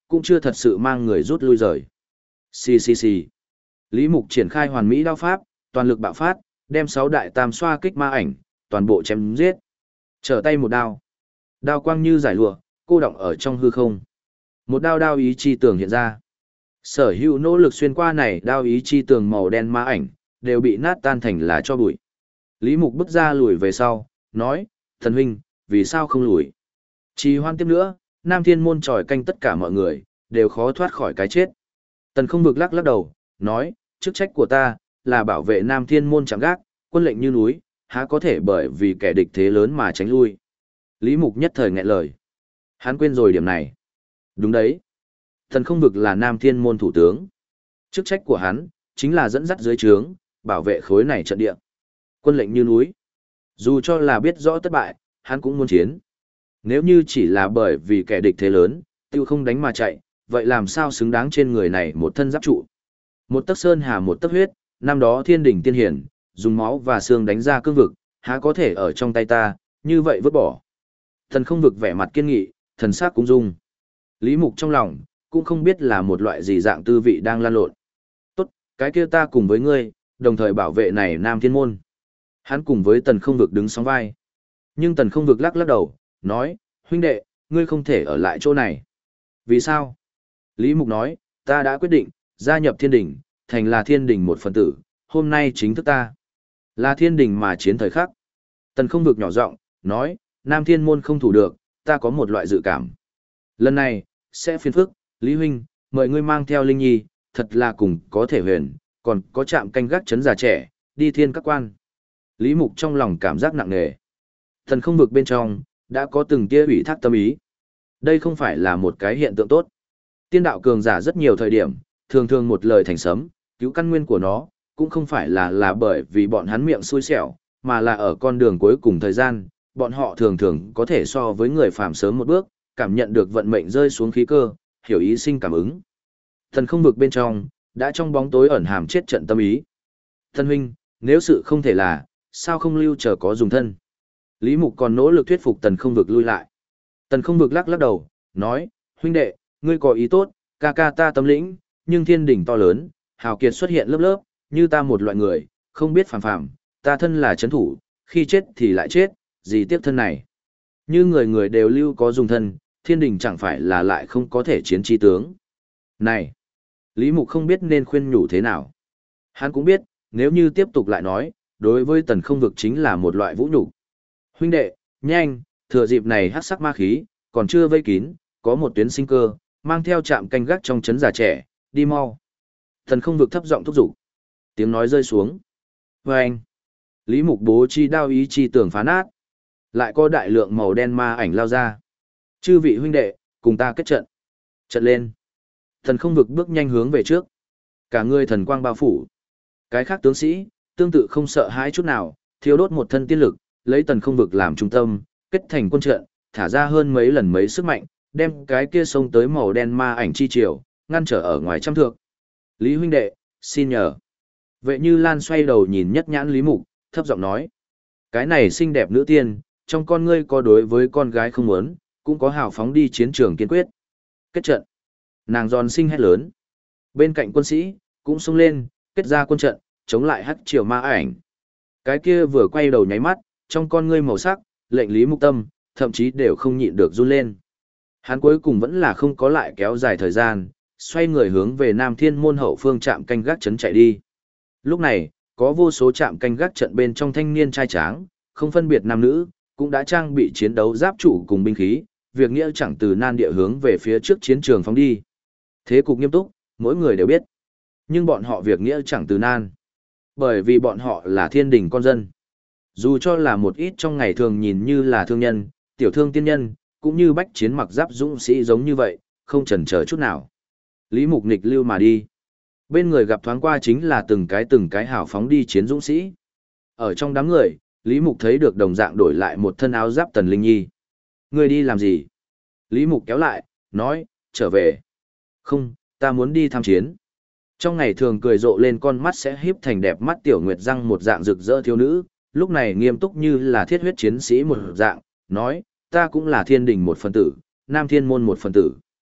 cũng chưa thật sự mang người rút lui rời. Xì xì xì. Lý Mục triển khai hoàn mỹ đao pháp, toàn lực bạo phát, đem sáu đại tam xoa kích ma ảnh, toàn bộ chém giết. Trở tay một đao. Đao quang như giải lụa, cô động ở trong hư không. Một đao đao ý chi tường hiện ra. Sở hữu nỗ lực xuyên qua này đao ý chi tường màu đen ma ảnh, đều bị nát tan thành lá cho bụi. Lý Mục bước ra lùi về sau, nói, thần huynh, vì sao không lùi? Trì hoan tiếp nữa, Nam Thiên Môn tròi canh tất cả mọi người, đều khó thoát khỏi cái chết. Tần không vực lắc lắc đầu, nói, chức trách của ta, là bảo vệ Nam Thiên Môn chạm gác, quân lệnh như núi, há có thể bởi vì kẻ địch thế lớn mà tránh lui. Lý Mục nhất thời nghẹn lời. Hắn quên rồi điểm này. Đúng đấy. Tần không vực là Nam Thiên Môn thủ tướng. Chức trách của hắn, chính là dẫn dắt dưới trướng, bảo vệ khối này trận địa. Quân lệnh như núi. Dù cho là biết rõ thất bại, hắn cũng muốn chiến. Nếu như chỉ là bởi vì kẻ địch thế lớn, tiêu không đánh mà chạy, vậy làm sao xứng đáng trên người này một thân giáp trụ. Một tấc sơn hà một tấc huyết, năm đó thiên đỉnh tiên hiển, dùng máu và xương đánh ra cương vực, há có thể ở trong tay ta, như vậy vứt bỏ. Thần không vực vẻ mặt kiên nghị, thần sắc cũng dung. Lý Mục trong lòng, cũng không biết là một loại gì dạng tư vị đang lan lộn. Tốt, cái kia ta cùng với ngươi, đồng thời bảo vệ này Nam Thiên Môn. Hắn cùng với tần không vực đứng sóng vai. Nhưng tần không vực lắc lắc đầu, nói, huynh đệ, ngươi không thể ở lại chỗ này. Vì sao? Lý Mục nói, ta đã quyết định, gia nhập thiên đình, thành là thiên đình một phần tử, hôm nay chính thức ta. Là thiên đình mà chiến thời khắc. Tần không vực nhỏ giọng nói, Nam Thiên Môn không thủ được, ta có một loại dự cảm. Lần này, sẽ phiền phức, Lý Huynh, mời ngươi mang theo Linh Nhi, thật là cùng có thể huyền, còn có trạm canh gác chấn già trẻ, đi thiên các quan. Lý Mục trong lòng cảm giác nặng nề. Thần không vực bên trong, đã có từng tia ủy thác tâm ý. Đây không phải là một cái hiện tượng tốt. Tiên đạo cường giả rất nhiều thời điểm, thường thường một lời thành sấm, cứu căn nguyên của nó, cũng không phải là là bởi vì bọn hắn miệng xui xẻo, mà là ở con đường cuối cùng thời gian, bọn họ thường thường có thể so với người phàm sớm một bước, cảm nhận được vận mệnh rơi xuống khí cơ, hiểu ý sinh cảm ứng. Thần không vực bên trong, đã trong bóng tối ẩn hàm chết trận tâm ý. Thân huynh, nếu sự không thể là, sao không lưu chờ có dùng thân? Lý Mục còn nỗ lực thuyết phục tần không vực lui lại. Tần không vực lắc lắc đầu, nói, huynh đệ, ngươi có ý tốt, ca ca ta tâm lĩnh, nhưng thiên đỉnh to lớn, hào kiệt xuất hiện lớp lớp, như ta một loại người, không biết phàm phàm, ta thân là chấn thủ, khi chết thì lại chết, gì tiếp thân này. Như người người đều lưu có dùng thân, thiên đình chẳng phải là lại không có thể chiến chi tướng. Này! Lý Mục không biết nên khuyên nhủ thế nào. Hắn cũng biết, nếu như tiếp tục lại nói, đối với tần không vực chính là một loại vũ nhục. Huynh đệ, nhanh, thừa dịp này hắc sắc ma khí, còn chưa vây kín, có một tuyến sinh cơ, mang theo trạm canh gác trong trấn già trẻ, đi mau. Tần không vực thấp giọng thúc giục. Tiếng nói rơi xuống. Vâng! Lý Mục bố chi đao ý chi tưởng phá nát. Lại có đại lượng màu đen ma ảnh lao ra. Chư vị huynh đệ, cùng ta kết trận. Trận lên. Thần không vực bước nhanh hướng về trước. Cả người thần quang bao phủ. Cái khác tướng sĩ, tương tự không sợ hãi chút nào, thiếu đốt một thân tiên lực, lấy tần không vực làm trung tâm, kết thành quân trận, thả ra hơn mấy lần mấy sức mạnh, đem cái kia xông tới màu đen ma ảnh chi triều, ngăn trở ở ngoài trăm thước. Lý huynh đệ, xin nhờ. Vệ Như Lan xoay đầu nhìn nhất nhãn Lý Mục, thấp giọng nói. Cái này xinh đẹp nữ tiên, trong con ngươi có đối với con gái không muốn, cũng có hào phóng đi chiến trường kiên quyết. Kết trận. Nàng giòn xinh hét lớn. Bên cạnh quân sĩ, cũng xông lên, kết ra quân trận, chống lại hắc triều ma ảnh. Cái kia vừa quay đầu nháy mắt, trong con ngươi màu sắc, lệnh Lý Mục tâm, thậm chí đều không nhịn được run lên. Hắn cuối cùng vẫn là không có lại kéo dài thời gian, xoay người hướng về Nam Thiên Môn hậu phương trạm canh gác trấn chạy đi. Lúc này, có vô số trạm canh gác trận bên trong thanh niên trai tráng, không phân biệt nam nữ, cũng đã trang bị chiến đấu giáp trụ cùng binh khí, việc nghĩa chẳng từ nan địa hướng về phía trước chiến trường phóng đi. Thế cục nghiêm túc, mỗi người đều biết. Nhưng bọn họ việc nghĩa chẳng từ nan. Bởi vì bọn họ là thiên đình con dân. Dù cho là một ít trong ngày thường nhìn như là thương nhân, tiểu thương tiên nhân, cũng như bách chiến mặc giáp dũng sĩ giống như vậy, không chần chờ chút nào. Lý Mục nghịch lưu mà đi. Bên người gặp thoáng qua chính là từng cái từng cái hào phóng đi chiến dũng sĩ. Ở trong đám người, Lý Mục thấy được đồng dạng đổi lại một thân áo giáp Tần Linh Nhi. Người đi làm gì? Lý Mục kéo lại, nói, trở về. Không, ta muốn đi tham chiến. Trong ngày thường cười rộ lên con mắt sẽ híp thành đẹp mắt tiểu nguyệt răng một dạng rực rỡ thiếu nữ, lúc này nghiêm túc như là thiết huyết chiến sĩ một dạng, nói, ta cũng là thiên đình một phần tử, Nam Thiên Môn một phần tử.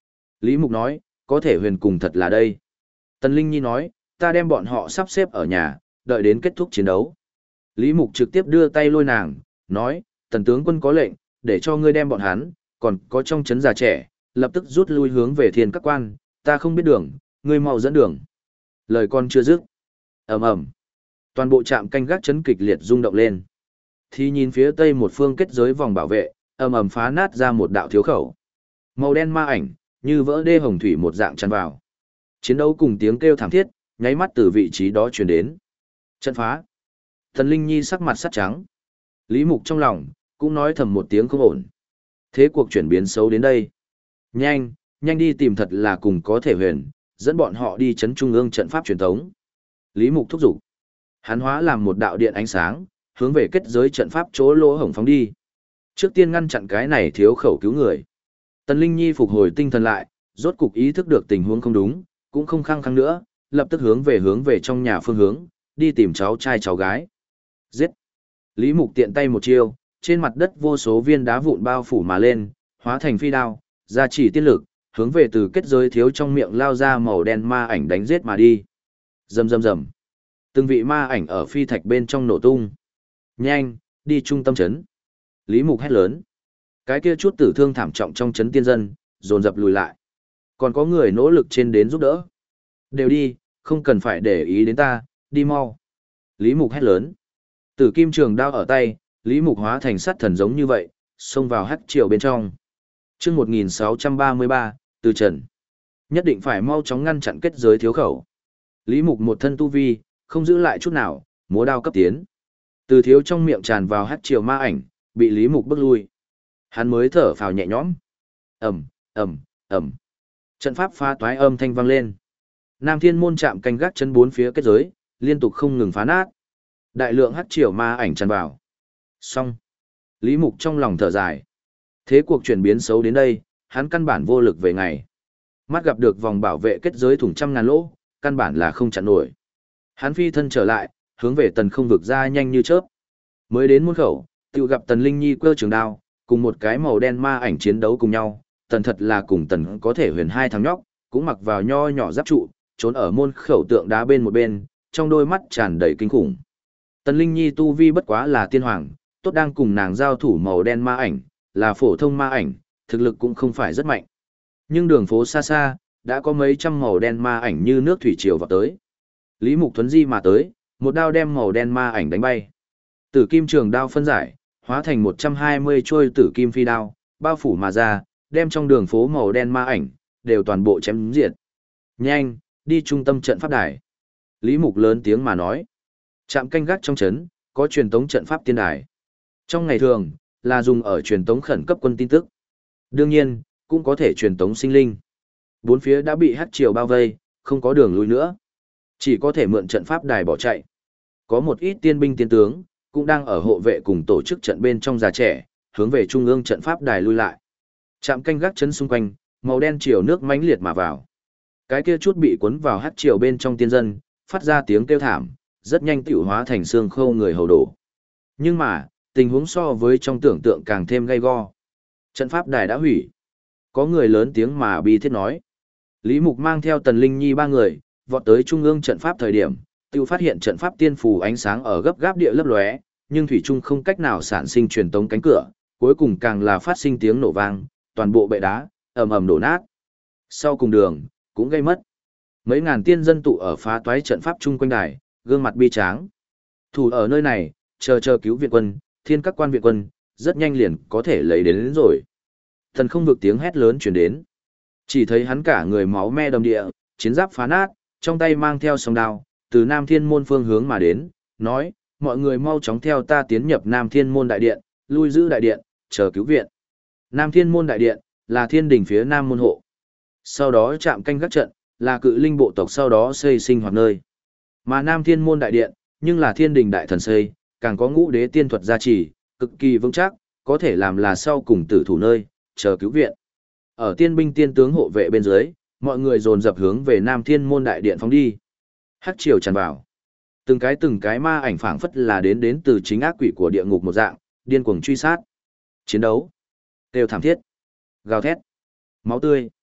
Lý Mục nói, có thể huyền cùng thật là đây. Tần Linh Nhi nói, ta đem bọn họ sắp xếp ở nhà, đợi đến kết thúc chiến đấu. Lý Mục trực tiếp đưa tay lôi nàng, nói, tần tướng quân có lệnh, để cho ngươi đem bọn hắn, còn có trong chấn già trẻ, lập tức rút lui hướng về thiên các quan, ta không biết đường, ngươi mau dẫn đường. Lời con chưa dứt. Ầm ầm. Toàn bộ trạm canh gác chấn kịch liệt rung động lên. Thì nhìn phía tây một phương kết giới vòng bảo vệ, ầm ầm phá nát ra một đạo thiếu khẩu. Màu đen ma ảnh, như vỡ đê hồng thủy một dạng tràn vào. Chiến đấu cùng tiếng kêu thảm thiết, nháy mắt từ vị trí đó truyền đến. Trận phá. Thần Linh Nhi sắc mặt sắt trắng. Lý Mục trong lòng, cũng nói thầm một tiếng không ổn. Thế cuộc chuyển biến xấu đến đây. Nhanh, nhanh đi tìm thật là cùng có thể huyền, dẫn bọn họ đi chấn trung ương trận pháp truyền thống. Lý Mục thúc giục. Hắn hóa làm một đạo điện ánh sáng, hướng về kết giới trận pháp chỗ lỗ hổng phóng đi. Trước tiên ngăn chặn cái này thiếu khẩu cứu người. Tần Linh Nhi phục hồi tinh thần lại, rốt cục ý thức được tình huống không đúng, cũng không khăng khăng nữa, lập tức hướng về hướng về trong nhà phương hướng, đi tìm cháu trai cháu gái. Giết! Lý Mục tiện tay một chiêu, trên mặt đất vô số viên đá vụn bao phủ mà lên, hóa thành phi đao, ra chỉ tiên lực, hướng về từ kết giới thiếu trong miệng lao ra màu đen ma ảnh đánh giết mà đi. Rầm rầm rầm. Từng vị ma ảnh ở phi thạch bên trong nổ tung. Nhanh, đi trung tâm trấn. Lý Mục hét lớn. Cái kia chút tử thương thảm trọng trong trấn tiên dân, dồn dập lùi lại. Còn có người nỗ lực trên đến giúp đỡ. Đều đi, không cần phải để ý đến ta, đi mau. Lý Mục hét lớn. Tử kim trường đao ở tay, Lý Mục hóa thành sát thần giống như vậy, xông vào hắc triều bên trong. Chương một nghìn sáu trăm ba mươi ba, Từ Trần. Nhất định phải mau chóng ngăn chặn kết giới thiếu khẩu. Lý Mục một thân tu vi, không giữ lại chút nào, múa đao cấp tiến. Từ thiếu trong miệng tràn vào hắc triều ma ảnh, bị Lý Mục bức lui. Hắn mới thở phào nhẹ nhõm. Ầm, ầm, ầm. Trận pháp phá toái âm thanh vang lên. Nam Thiên môn chạm canh gác chân bốn phía kết giới, liên tục không ngừng phá nát. Đại lượng hắc triều ma ảnh tràn vào. Xong. Lý Mục trong lòng thở dài. Thế cuộc chuyển biến xấu đến đây, hắn căn bản vô lực về ngày. Mắt gặp được vòng bảo vệ kết giới thủng trăm ngàn lỗ, căn bản là không chặn nổi. Hắn phi thân trở lại, hướng về tần không vực ra nhanh như chớp. Mới đến môn khẩu, tự gặp tần Linh Nhi quơ trường đao, cùng một cái màu đen ma ảnh chiến đấu cùng nhau. Tần thật là cùng tần có thể huyền hai thằng nhóc, cũng mặc vào nho nhỏ giáp trụ, trốn ở môn khẩu tượng đá bên một bên, trong đôi mắt tràn đầy kinh khủng. Tần Linh Nhi tu vi bất quá là tiên hoàng, tốt đang cùng nàng giao thủ màu đen ma ảnh, là phổ thông ma ảnh, thực lực cũng không phải rất mạnh. Nhưng đường phố xa xa, đã có mấy trăm màu đen ma ảnh như nước thủy triều vào tới. Lý Mục thuấn di mà tới, một đao đem màu đen ma ảnh đánh bay. Tử kim trường đao phân giải, hóa thành một trăm hai mươi trôi tử kim phi đao, bao phủ mà ra, đem trong đường phố màu đen ma ảnh, đều toàn bộ chém diệt. Nhanh, đi trung tâm trận pháp đài. Lý Mục lớn tiếng mà nói. Trạm canh gác trong trấn, có truyền tống trận pháp tiên đài. Trong ngày thường, là dùng ở truyền tống khẩn cấp quân tin tức. Đương nhiên, cũng có thể truyền tống sinh linh. Bốn phía đã bị hắc triều bao vây, không có đường lui nữa. Chỉ có thể mượn trận pháp đài bỏ chạy. Có một ít tiên binh tiên tướng, cũng đang ở hộ vệ cùng tổ chức trận bên trong già trẻ, hướng về trung ương trận pháp đài lui lại. Trạm canh gác trấn xung quanh, màu đen triều nước mãnh liệt mà vào. Cái kia chút bị cuốn vào hắc triều bên trong tiên dân, phát ra tiếng kêu thảm, rất nhanh tiểu hóa thành xương khô người hầu đổ. Nhưng mà, tình huống so với trong tưởng tượng càng thêm gay go. Trận pháp đài đã hủy. Có người lớn tiếng mà bi thiết nói. Lý Mục mang theo Tần Linh Nhi ba người, vọt tới trung ương trận pháp thời điểm, tiêu phát hiện trận pháp tiên phù ánh sáng ở gấp gáp địa lấp lóe, nhưng thủy trung không cách nào sản sinh truyền tống cánh cửa, cuối cùng càng là phát sinh tiếng nổ vang, toàn bộ bệ đá ầm ầm đổ nát. Sau cùng đường cũng gây mất. Mấy ngàn tiên dân tụ ở phá toái trận pháp chung quanh đài, gương mặt bi tráng. Thủ ở nơi này, chờ chờ cứu viện quân, thiên các quan viện quân, rất nhanh liền có thể lấy đến, đến rồi. Thần không vực tiếng hét lớn truyền đến. Chỉ thấy hắn cả người máu me đầm địa, chiến giáp phá nát, trong tay mang theo song đao, từ Nam Thiên môn phương hướng mà đến, nói, mọi người mau chóng theo ta tiến nhập Nam Thiên môn đại điện, lui giữ đại điện, chờ cứu viện. Nam Thiên môn đại điện, là thiên đình phía Nam môn hộ. Sau đó chạm canh gác trận, là cự linh bộ tộc sau đó xây sinh hoạt nơi. Mà Nam Thiên môn đại điện, nhưng là thiên đình đại thần xây, càng có ngũ đế tiên thuật gia trì, cực kỳ vững chắc, có thể làm là sau cùng tử thủ nơi, chờ cứu viện. Ở tiên binh tiên tướng hộ vệ bên dưới, mọi người dồn dập hướng về Nam Thiên môn đại điện phóng đi. Hắc triều tràn vào. Từng cái từng cái ma ảnh phảng phất là đến đến từ chính ác quỷ của địa ngục một dạng, điên cuồng truy sát. Chiến đấu. Kêu thảm thiết. Gào thét. Máu tươi.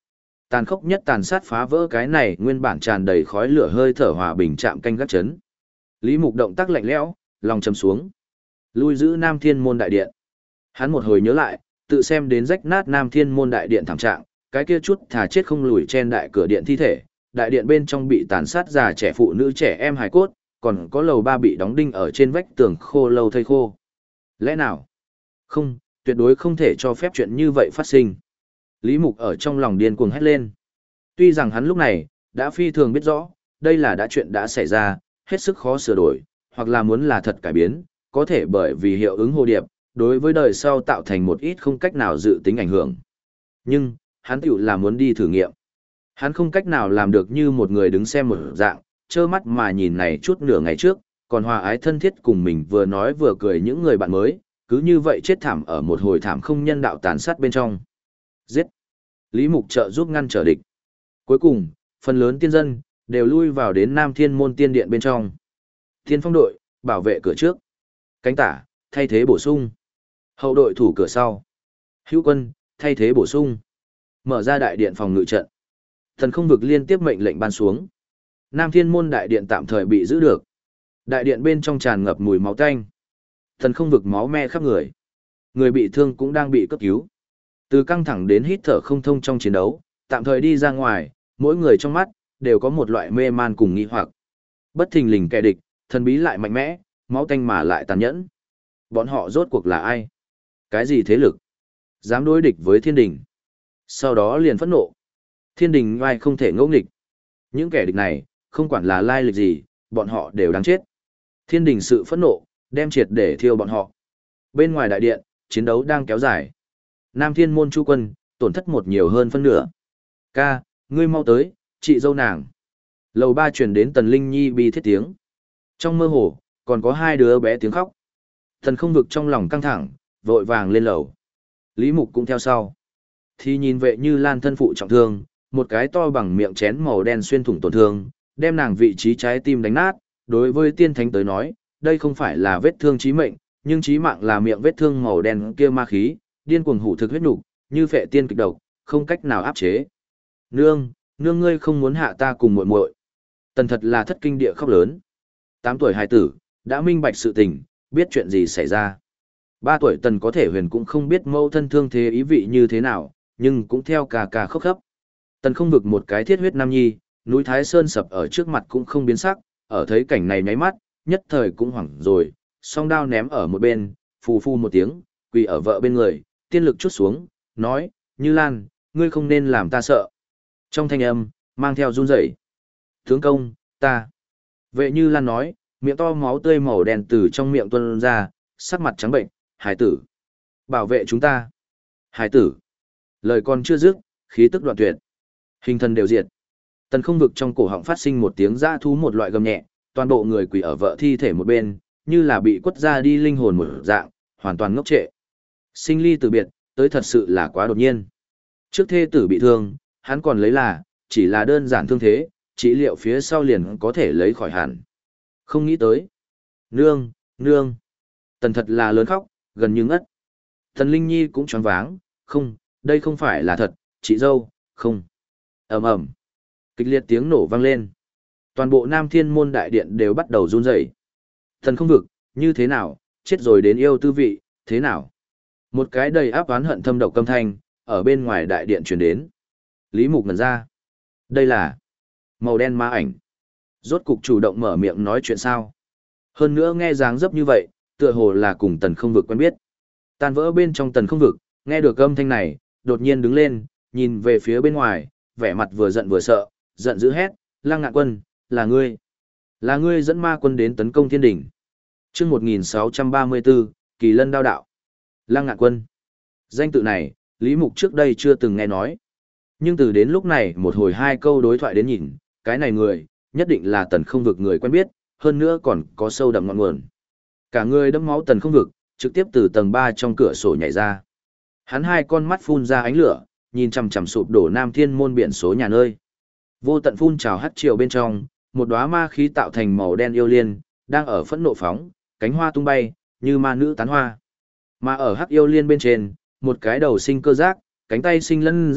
Tàn khốc nhất tàn sát phá vỡ cái này nguyên bản tràn đầy khói lửa hơi thở hòa bình chạm canh gác chấn. Lý Mục động tác lạnh lẽo, lòng chầm xuống. Lui giữ Nam Thiên Môn Đại Điện. Hắn một hồi nhớ lại, tự xem đến rách nát Nam Thiên Môn Đại Điện thảm trạng, cái kia chút thà chết không lùi trên đại cửa điện thi thể, đại điện bên trong bị tàn sát già trẻ phụ nữ trẻ em hài cốt, còn có lầu ba bị đóng đinh ở trên vách tường khô lâu thây khô. Lẽ nào? Không, tuyệt đối không thể cho phép chuyện như vậy phát sinh. Lý Mục ở trong lòng điên cuồng hét lên. Tuy rằng hắn lúc này, đã phi thường biết rõ, đây là đã chuyện đã xảy ra, hết sức khó sửa đổi, hoặc là muốn là thật cải biến, có thể bởi vì hiệu ứng hồ điệp, đối với đời sau tạo thành một ít không cách nào dự tính ảnh hưởng. Nhưng, hắn tiểu là muốn đi thử nghiệm. Hắn không cách nào làm được như một người đứng xem một dạng, trơ mắt mà nhìn này chút nửa ngày trước, còn hòa ái thân thiết cùng mình vừa nói vừa cười những người bạn mới, cứ như vậy chết thảm ở một hồi thảm không nhân đạo tàn sát bên trong. Giết! Lý Mục trợ giúp ngăn trở địch. Cuối cùng, phần lớn tiên dân, đều lui vào đến Nam Thiên Môn Tiên Điện bên trong. Tiên phong đội, bảo vệ cửa trước. Cánh tả, thay thế bổ sung. Hậu đội thủ cửa sau. Hữu quân, thay thế bổ sung. Mở ra đại điện phòng ngự trận. Thần không vực liên tiếp mệnh lệnh ban xuống. Nam Thiên Môn Đại Điện tạm thời bị giữ được. Đại điện bên trong tràn ngập mùi máu tanh. Thần không vực máu me khắp người. Người bị thương cũng đang bị cấp cứu. Từ căng thẳng đến hít thở không thông trong chiến đấu, tạm thời đi ra ngoài, mỗi người trong mắt, đều có một loại mê man cùng nghi hoặc. Bất thình lình kẻ địch, thần bí lại mạnh mẽ, máu tanh mà lại tàn nhẫn. Bọn họ rốt cuộc là ai? Cái gì thế lực? Dám đối địch với thiên đình. Sau đó liền phẫn nộ. Thiên đình oai không thể ngẫu nghịch. Những kẻ địch này, không quản là lai lịch gì, bọn họ đều đáng chết. Thiên đình sự phẫn nộ, đem triệt để thiêu bọn họ. Bên ngoài đại điện, chiến đấu đang kéo dài. Nam Thiên Môn Chu quân, tổn thất một nhiều hơn phân nửa. Ca, ngươi mau tới, chị dâu nàng. Lầu ba truyền đến Tần Linh Nhi bi thiết tiếng. Trong mơ hồ, còn có hai đứa bé tiếng khóc. Thần không vực trong lòng căng thẳng, vội vàng lên lầu. Lý Mục cũng theo sau. Thì nhìn vệ Như Lan thân phụ trọng thương, một cái to bằng miệng chén màu đen xuyên thủng tổn thương, đem nàng vị trí trái tim đánh nát. Đối với tiên thánh tới nói, đây không phải là vết thương chí mệnh, nhưng chí mạng là miệng vết thương màu đen kia ma khí, điên cuồng hủ thực huyết nục, như phệ tiên kịch độc, không cách nào áp chế. Nương, nương ngươi không muốn hạ ta cùng muội muội. Tần thật là thất kinh địa khóc lớn. Tám tuổi hài tử, đã minh bạch sự tình, biết chuyện gì xảy ra. Ba tuổi Tần có thể huyền cũng không biết mâu thân thương thế ý vị như thế nào, nhưng cũng theo cà cà khóc khóc. Tần không vực một cái thiết huyết nam nhi, núi Thái Sơn sập ở trước mặt cũng không biến sắc, ở thấy cảnh này nháy mắt, nhất thời cũng hoảng rồi, song đao ném ở một bên, phù phu một tiếng, quỳ ở vợ bên người, tiên lực chút xuống, nói, Như Lan, ngươi không nên làm ta sợ. Trong thanh âm, mang theo run rẩy. Tướng công, ta. Vệ Như Lan nói, miệng to máu tươi màu đen từ trong miệng tuôn ra, sắc mặt trắng bệnh, hải tử. Bảo vệ chúng ta. Hải tử. Lời còn chưa dứt, khí tức đoạn tuyệt. Hình thần đều diệt. Tần không vực trong cổ họng phát sinh một tiếng dã thú một loại gầm nhẹ, toàn bộ người quỳ ở vợ thi thể một bên, như là bị quất ra đi linh hồn một dạng, hoàn toàn ngốc trệ. Sinh ly từ biệt, tới thật sự là quá đột nhiên. Trước thê tử bị thương, hắn còn lấy là, chỉ là đơn giản thương thế, trị liệu phía sau liền có thể lấy khỏi hẳn. Không nghĩ tới. Nương, nương. Tần thật là lớn khóc, gần như ngất. Tần Linh Nhi cũng choáng váng, không, đây không phải là thật, chị dâu, không. Ầm ầm. Kịch liệt tiếng nổ vang lên. Toàn bộ Nam Thiên Môn Đại Điện đều bắt đầu run rẩy. Thần không vực, như thế nào, chết rồi đến yêu tư vị, thế nào? Một cái đầy áp oán hận thâm độc câm thanh, ở bên ngoài đại điện truyền đến. Lý Mục ngẩn ra. Đây là màu đen ma ảnh. Rốt cục chủ động mở miệng nói chuyện sao? Hơn nữa nghe dáng dấp như vậy, tựa hồ là cùng tần không vực quen biết. Tan vỡ bên trong tần không vực, nghe được âm thanh này, đột nhiên đứng lên, nhìn về phía bên ngoài, vẻ mặt vừa giận vừa sợ, giận dữ hét, Lăng Ngạn Quân, là ngươi. Là ngươi dẫn ma quân đến tấn công thiên đỉnh. Chương một nghìn sáu trăm ba mươi tư, Kỳ Lân Đao Đạo. Lăng Ngạn Quân. Danh tự này, Lý Mục trước đây chưa từng nghe nói. Nhưng từ đến lúc này một hồi hai câu đối thoại đến nhìn, cái này người, nhất định là tần không vực người quen biết, hơn nữa còn có sâu đậm ngọn nguồn. Cả người đẫm máu tần không vực, trực tiếp từ tầng ba trong cửa sổ nhảy ra. Hắn hai con mắt phun ra ánh lửa, nhìn chằm chằm sụp đổ Nam Thiên Môn biển số nhà nơi. Vô tận phun trào hắt chiều bên trong, một đóa ma khí tạo thành màu đen yêu liên, đang ở phẫn nộ phóng, cánh hoa tung bay, như ma nữ tán hoa. Mà ở hắc yêu liên bên trên, một cái đầu sinh cơ giác, cánh tay sinh lân giáp,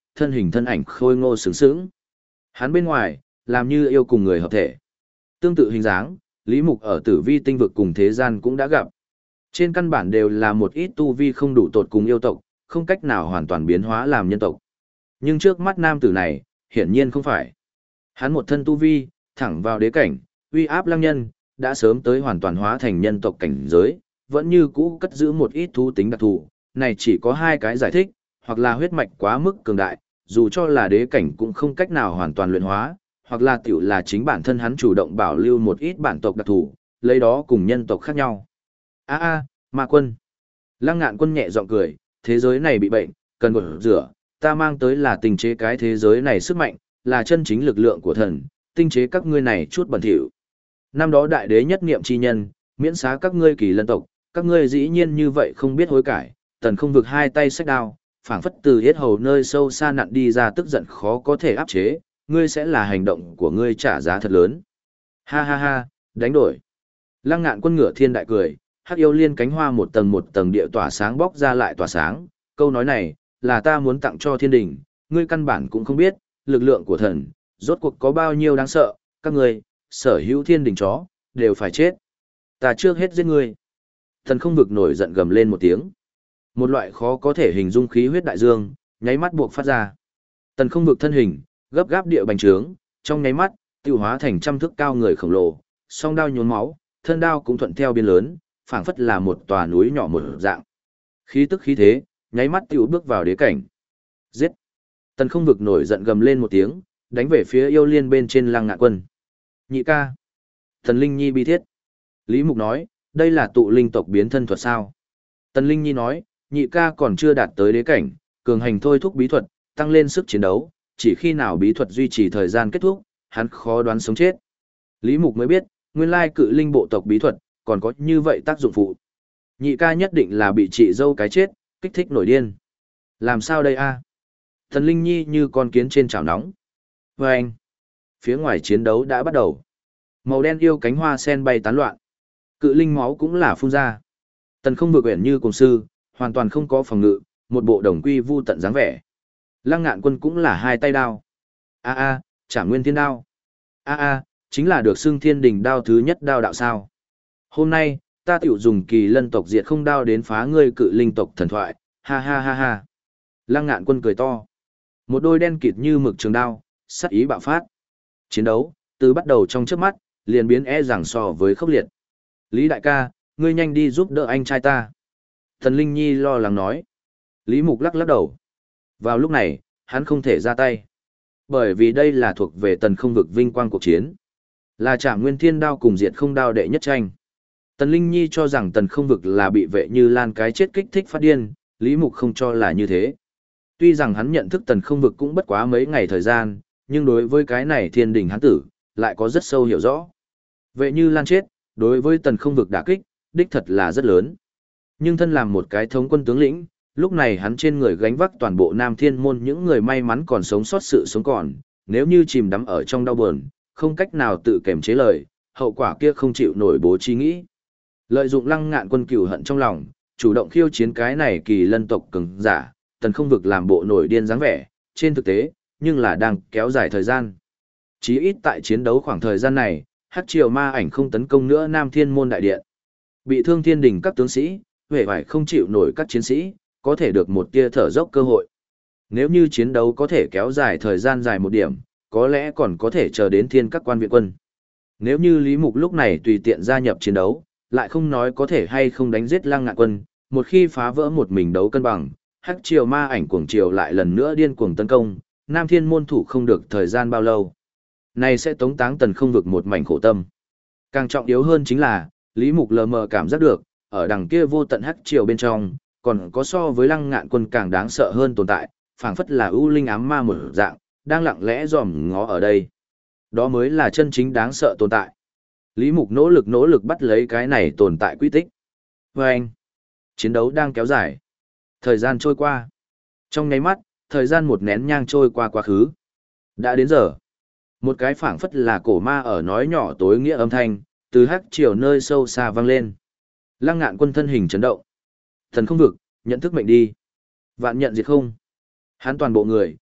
thân hình thân ảnh khôi ngô sướng sướng. Hắn bên ngoài, làm như yêu cùng người hợp thể. Tương tự hình dáng, Lý Mục ở tử vi tinh vực cùng thế gian cũng đã gặp. Trên căn bản đều là một ít tu vi không đủ tột cùng yêu tộc, không cách nào hoàn toàn biến hóa làm nhân tộc. Nhưng trước mắt nam tử này, hiển nhiên không phải. Hắn một thân tu vi, thẳng vào đế cảnh, uy áp lăng nhân, đã sớm tới hoàn toàn hóa thành nhân tộc cảnh giới, vẫn như cũ cất giữ một ít thú tính đặc thù. Này chỉ có hai cái giải thích, hoặc là huyết mạch quá mức cường đại, dù cho là đế cảnh cũng không cách nào hoàn toàn luyện hóa, hoặc là tiểu là chính bản thân hắn chủ động bảo lưu một ít bản tộc đặc thù, lấy đó cùng nhân tộc khác nhau. A a, Ma Quân. Lăng Ngạn Quân nhẹ giọng cười, thế giới này bị bệnh, cần gột rửa, ta mang tới là tinh chế cái thế giới này sức mạnh, là chân chính lực lượng của thần, tinh chế các ngươi này chút bẩn thỉu. Năm đó đại đế nhất niệm chi nhân, miễn xá các ngươi kỳ lân tộc, các ngươi dĩ nhiên như vậy không biết hối cải, tần không vực hai tay xách đao, phảng phất từ yết hầu nơi sâu xa nặn đi ra tức giận khó có thể áp chế, ngươi sẽ là hành động của ngươi trả giá thật lớn. Ha ha ha, đánh đổi. Lăng Ngạn Quân ngửa thiên đại cười, hắc yêu liên cánh hoa một tầng một tầng địa tỏa sáng bóc ra lại tỏa sáng, câu nói này, là ta muốn tặng cho thiên đình, ngươi căn bản cũng không biết, lực lượng của thần, rốt cuộc có bao nhiêu đáng sợ, các ngươi, sở hữu thiên đình chó, đều phải chết. Ta trước hết giết ngươi. Thần không vực nổi giận gầm lên một tiếng. Một loại khó có thể hình dung khí huyết đại dương, nháy mắt buộc phát ra. Tần không vực thân hình, gấp gáp địa bành trướng, trong nháy mắt, tiêu hóa thành trăm thước cao người khổng lồ, song đao nhốn máu, thân đao cũng thuận theo biên lớn, phảng phất là một tòa núi nhỏ một dạng. Khí tức khí thế, nháy mắt tiêu bước vào đế cảnh. Giết! Tần không vực nổi giận gầm lên một tiếng, đánh về phía yêu liên bên trên Lăng Ngạn Quân. Nhị ca! Thần Linh Nhi bi thiết. Lý Mục nói, đây là tụ linh tộc biến thân thuật sao? Tần Linh Nhi nói, nhị ca còn chưa đạt tới đế cảnh, cường hành thôi thúc bí thuật, tăng lên sức chiến đấu, chỉ khi nào bí thuật duy trì thời gian kết thúc, hắn khó đoán sống chết. Lý Mục mới biết, nguyên lai cự linh bộ tộc bí thuật, còn có như vậy tác dụng phụ. Nhị ca nhất định là bị chị dâu cái chết, kích thích nổi điên. Làm sao đây a? Thần Linh Nhi như con kiến trên chảo nóng. Và anh, phía ngoài chiến đấu đã bắt đầu. Màu đen yêu cánh hoa sen bay tán loạn. Cự linh máu cũng là phun ra. Tần không vực quyển như cùng sư, hoàn toàn không có phòng ngự, một bộ đồng quy vu tận dáng vẻ. Lăng Ngạn Quân cũng là hai tay đao. A a, Trả Nguyên Thiên đao. A a, chính là được xưng Thiên Đình đao thứ nhất đao đạo sao? Hôm nay, ta tiểu dùng Kỳ Lân tộc diệt không đao đến phá ngươi cự linh tộc thần thoại. Ha ha ha ha. Lăng Ngạn Quân cười to. Một đôi đen kịt như mực trường đao, sát ý bạo phát. Chiến đấu, từ bắt đầu trong chớp mắt, liền biến e rằng so với khốc liệt. Lý đại ca, ngươi nhanh đi giúp đỡ anh trai ta. Thần Linh Nhi lo lắng nói. Lý Mục lắc lắc đầu. Vào lúc này, hắn không thể ra tay. Bởi vì đây là thuộc về tần không vực vinh quang cuộc chiến. Là Trả Nguyên Thiên đao cùng diệt không đao đệ nhất tranh. Tần Linh Nhi cho rằng tần không vực là bị vệ như lan cái chết kích thích phát điên, Lý Mục không cho là như thế. Tuy rằng hắn nhận thức tần không vực cũng bất quá mấy ngày thời gian, nhưng đối với cái này thiên đình hắn tử, lại có rất sâu hiểu rõ. Vệ như lan chết, đối với tần không vực đả kích, đích thật là rất lớn. Nhưng thân làm một cái thống quân tướng lĩnh, lúc này hắn trên người gánh vác toàn bộ Nam Thiên môn những người may mắn còn sống sót sự sống còn, nếu như chìm đắm ở trong đau buồn, không cách nào tự kiềm chế lời, hậu quả kia không chịu nổi bố trí nghĩ. Lợi dụng Lăng Ngạn Quân cừu hận trong lòng, chủ động khiêu chiến cái này Kỳ Lân tộc cường giả, tần không vực làm bộ nổi điên dáng vẻ, trên thực tế, nhưng là đang kéo dài thời gian. Chí ít tại chiến đấu khoảng thời gian này, Hắc Triều Ma Ảnh không tấn công nữa Nam Thiên môn đại điện. Bị thương thiên đình các tướng sĩ, vẻ vải không chịu nổi các chiến sĩ, có thể được một tia thở dốc cơ hội. Nếu như chiến đấu có thể kéo dài thời gian dài một điểm, có lẽ còn có thể chờ đến thiên các quan viện quân. Nếu như Lý Mục lúc này tùy tiện gia nhập chiến đấu, lại không nói có thể hay không đánh giết Lăng Ngạn Quân, một khi phá vỡ một mình đấu cân bằng, Hắc Triều Ma Ảnh cuồng triều lại lần nữa điên cuồng tấn công, Nam Thiên môn thủ không được thời gian bao lâu. Này sẽ tống táng tần không vực một mảnh khổ tâm. Càng trọng yếu hơn chính là, Lý Mục lờ mờ cảm giác được, ở đằng kia vô tận Hắc Triều bên trong, còn có so với Lăng Ngạn Quân càng đáng sợ hơn tồn tại, phảng phất là ưu linh ám ma một dạng, đang lặng lẽ dòm ngó ở đây. Đó mới là chân chính đáng sợ tồn tại. Lý Mục nỗ lực nỗ lực bắt lấy cái này tồn tại quy tích. Và anh, chiến đấu đang kéo dài. Thời gian trôi qua. Trong nháy mắt, thời gian một nén nhang trôi qua quá khứ. Đã đến giờ. Một cái phảng phất là cổ ma ở nói nhỏ tối nghĩa âm thanh, từ Hắc Triều nơi sâu xa vang lên. Lăng Ngạn Quân thân hình chấn động. Thần không vực, nhận thức mệnh đi. Vạn nhận diệt không. Hắn toàn bộ người,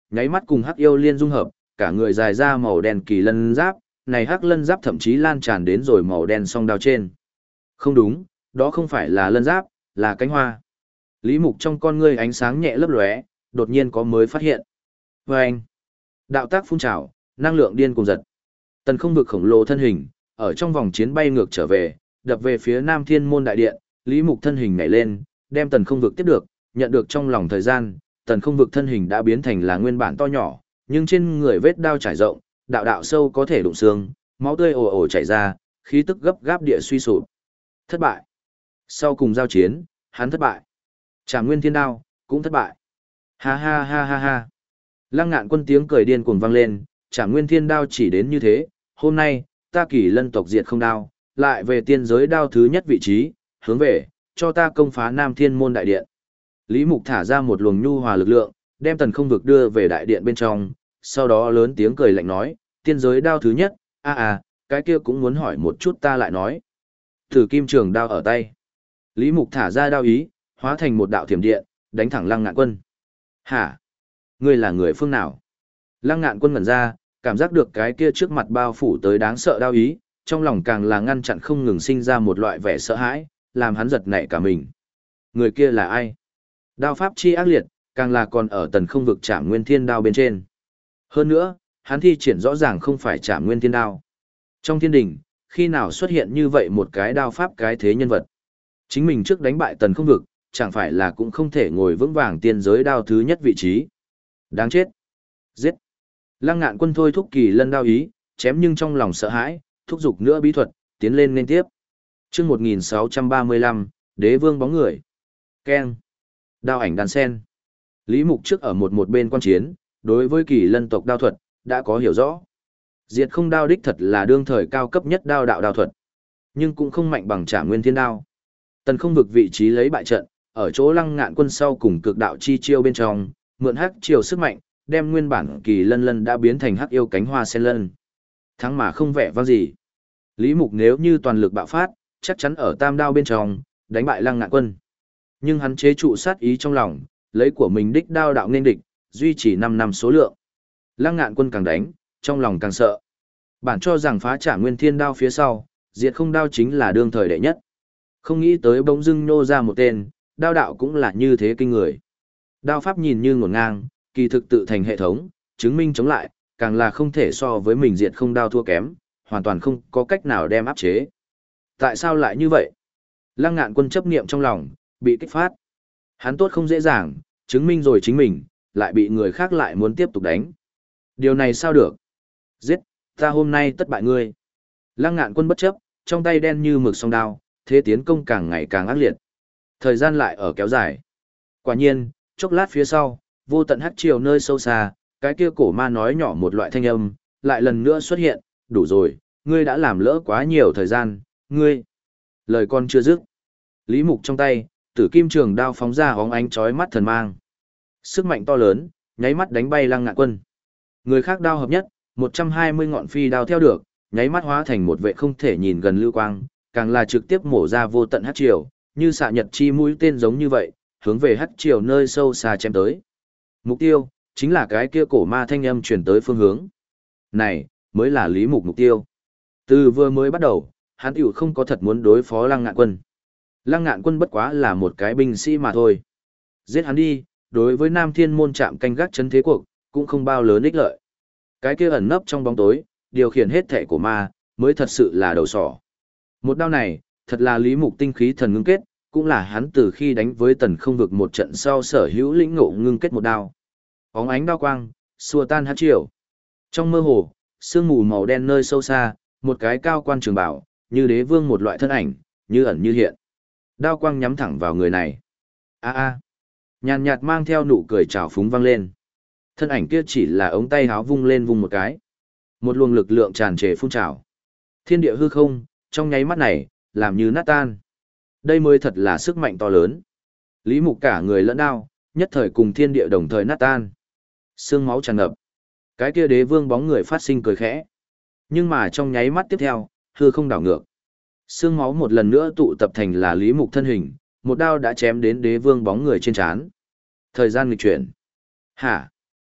nháy mắt cùng hắc yêu liên dung hợp, cả người dài ra màu đen kỳ lân giáp, này hắc lân giáp thậm chí lan tràn đến rồi màu đen song đao trên. Không đúng, đó không phải là lân giáp, là cánh hoa. Lý Mục trong con ngươi ánh sáng nhẹ lấp lóe, đột nhiên có mới phát hiện. Và anh, đạo tác phun trào, năng lượng điên cùng giật. Tần không vực khổng lồ thân hình, ở trong vòng chiến bay ngược trở về, đập về phía Nam Thiên Môn đại điện, Lý Mục thân hình nhảy lên, đem tần không vực tiếp được, nhận được trong lòng thời gian, tần không vực thân hình đã biến thành là nguyên bản to nhỏ, nhưng trên người vết đao trải rộng, đạo đạo sâu có thể đụng xương, máu tươi ồ ồ chảy ra, khí tức gấp gáp địa suy sụp. Thất bại. Sau cùng giao chiến, hắn thất bại. Trảm Nguyên Thiên Đao cũng thất bại. Ha ha ha ha ha. Lăng Ngạn Quân tiếng cười điên cuồng vang lên, Trảm Nguyên Thiên Đao chỉ đến như thế, hôm nay, ta Kỳ Lân tộc diệt không đao, lại về tiên giới đao thứ nhất vị trí, hướng về, cho ta công phá Nam Thiên Môn đại điện. Lý Mục thả ra một luồng nhu hòa lực lượng, đem tần không vực đưa về đại điện bên trong, sau đó lớn tiếng cười lạnh nói, tiên giới đao thứ nhất, a à, cái kia cũng muốn hỏi một chút ta lại nói. Thử kim trường đao ở tay. Lý Mục thả ra đao ý, hóa thành một đạo thiểm điện, đánh thẳng Lăng Ngạn Quân. Hả? Ngươi là người phương nào? Lăng Ngạn Quân ngẩn ra, cảm giác được cái kia trước mặt bao phủ tới đáng sợ đao ý, trong lòng càng là ngăn chặn không ngừng sinh ra một loại vẻ sợ hãi, làm hắn giật nảy cả mình. Người kia là ai? Đao pháp chi ác liệt, càng là còn ở tần không vực Trảm Nguyên Thiên Đao bên trên. Hơn nữa, hắn thi triển rõ ràng không phải Trảm Nguyên Thiên Đao. Trong thiên đình, khi nào xuất hiện như vậy một cái đao pháp cái thế nhân vật? Chính mình trước đánh bại tần không vực, chẳng phải là cũng không thể ngồi vững vàng tiên giới đao thứ nhất vị trí. Đáng chết. Giết. Lăng Ngạn Quân thôi thúc Kỳ Lân đao ý, chém nhưng trong lòng sợ hãi, thúc giục nữa bí thuật, tiến lên nên tiếp. Chương một nghìn sáu trăm ba mươi lăm, Đế Vương bóng người. Keng. Đao ảnh đàn sen. Lý Mục trước ở một một bên quan chiến, đối với Kỳ Lân tộc đao thuật, đã có hiểu rõ. Diệt không đao đích thật là đương thời cao cấp nhất đao đạo đao thuật, nhưng cũng không mạnh bằng Trảm Nguyên Thiên Đao. Tần không vực vị trí lấy bại trận, ở chỗ Lăng Ngạn Quân sau cùng cực đạo chi chiêu bên trong, mượn hắc chiều sức mạnh, đem nguyên bản Kỳ Lân lân đã biến thành hắc yêu cánh hoa sen lân. Thắng mà không vẻ vang gì. Lý Mục nếu như toàn lực bạo phát, chắc chắn ở tam đao bên trong, đánh bại Lăng Ngạn Quân. Nhưng hắn chế trụ sát ý trong lòng, lấy của mình đích đao đạo nên địch, duy trì năm năm số lượng. Lăng Ngạn Quân càng đánh, trong lòng càng sợ. Bản cho rằng phá Trảm Nguyên Thiên Đao phía sau, diệt không đao chính là đương thời đệ nhất. Không nghĩ tới bỗng dưng nô ra một tên, đao đạo cũng là như thế kinh người. Đao pháp nhìn như ngổn ngang, kỳ thực tự thành hệ thống, chứng minh chống lại, càng là không thể so với mình diệt không đao thua kém, hoàn toàn không có cách nào đem áp chế. Tại sao lại như vậy? Lăng Ngạn Quân chấp niệm trong lòng, bị kích phát. Hắn tốt không dễ dàng, chứng minh rồi chính mình, lại bị người khác lại muốn tiếp tục đánh. Điều này sao được? Giết, ta hôm nay tất bại ngươi. Lăng Ngạn Quân bất chấp, trong tay đen như mực song đao, thế tiến công càng ngày càng ác liệt. Thời gian lại ở kéo dài. Quả nhiên, chốc lát phía sau, vô tận hắc triều nơi sâu xa, cái kia cổ ma nói nhỏ một loại thanh âm, lại lần nữa xuất hiện, đủ rồi, ngươi đã làm lỡ quá nhiều thời gian, ngươi. Lời con chưa dứt. Lý Mục trong tay, tử kim trường đao phóng ra hóng ánh chói mắt thần mang. Sức mạnh to lớn, nháy mắt đánh bay Lăng Ngạn Quân. Người khác đao hợp nhất, một trăm hai mươi ngọn phi đao theo được, nháy mắt hóa thành một vệ không thể nhìn gần lưu quang, càng là trực tiếp mổ ra vô tận hắc triều, như xạ nhật chi mũi tên giống như vậy, hướng về hắc triều nơi sâu xa chém tới. Mục tiêu chính là cái kia cổ ma thanh âm truyền tới phương hướng. Này, mới là Lý Mục mục tiêu. Từ vừa mới bắt đầu, hắn tiểu không có thật muốn đối phó Lăng Ngạn Quân. Lăng Ngạn Quân bất quá là một cái binh sĩ mà thôi. Giết hắn đi, đối với Nam Thiên Môn trạm canh gác chấn thế cuộc, cũng không bao lớn ích lợi. Cái kia ẩn nấp trong bóng tối, điều khiển hết thể của ma, mới thật sự là đầu sỏ. Một đao này, thật là Lý Mục tinh khí thần ngưng kết, cũng là hắn từ khi đánh với tần không vực một trận sau sở hữu lĩnh ngộ ngưng kết một đao. Óng ánh đao quang, xua tan hắc triều. Trong mơ hồ, sương mù màu đen nơi sâu xa, một cái cao quan trường bảo, như đế vương một loại thân ảnh, như ẩn như hiện. Đao quang nhắm thẳng vào người này. A a. Nhàn nhạt mang theo nụ cười trào phúng vang lên. Thân ảnh kia chỉ là ống tay háo vung lên vung một cái. Một luồng lực lượng tràn trề phun trào. Thiên địa hư không, trong nháy mắt này, làm như nát tan. Đây mới thật là sức mạnh to lớn. Lý Mục cả người lẫn đao, nhất thời cùng thiên địa đồng thời nát tan. Sương máu tràn ngập. Cái kia đế vương bóng người phát sinh cười khẽ. Nhưng mà trong nháy mắt tiếp theo, hư không đảo ngược. Sương máu một lần nữa tụ tập thành là Lý Mục thân hình, một đao đã chém đến đế vương bóng người trên trán. Thời gian nghịch chuyển. Hả?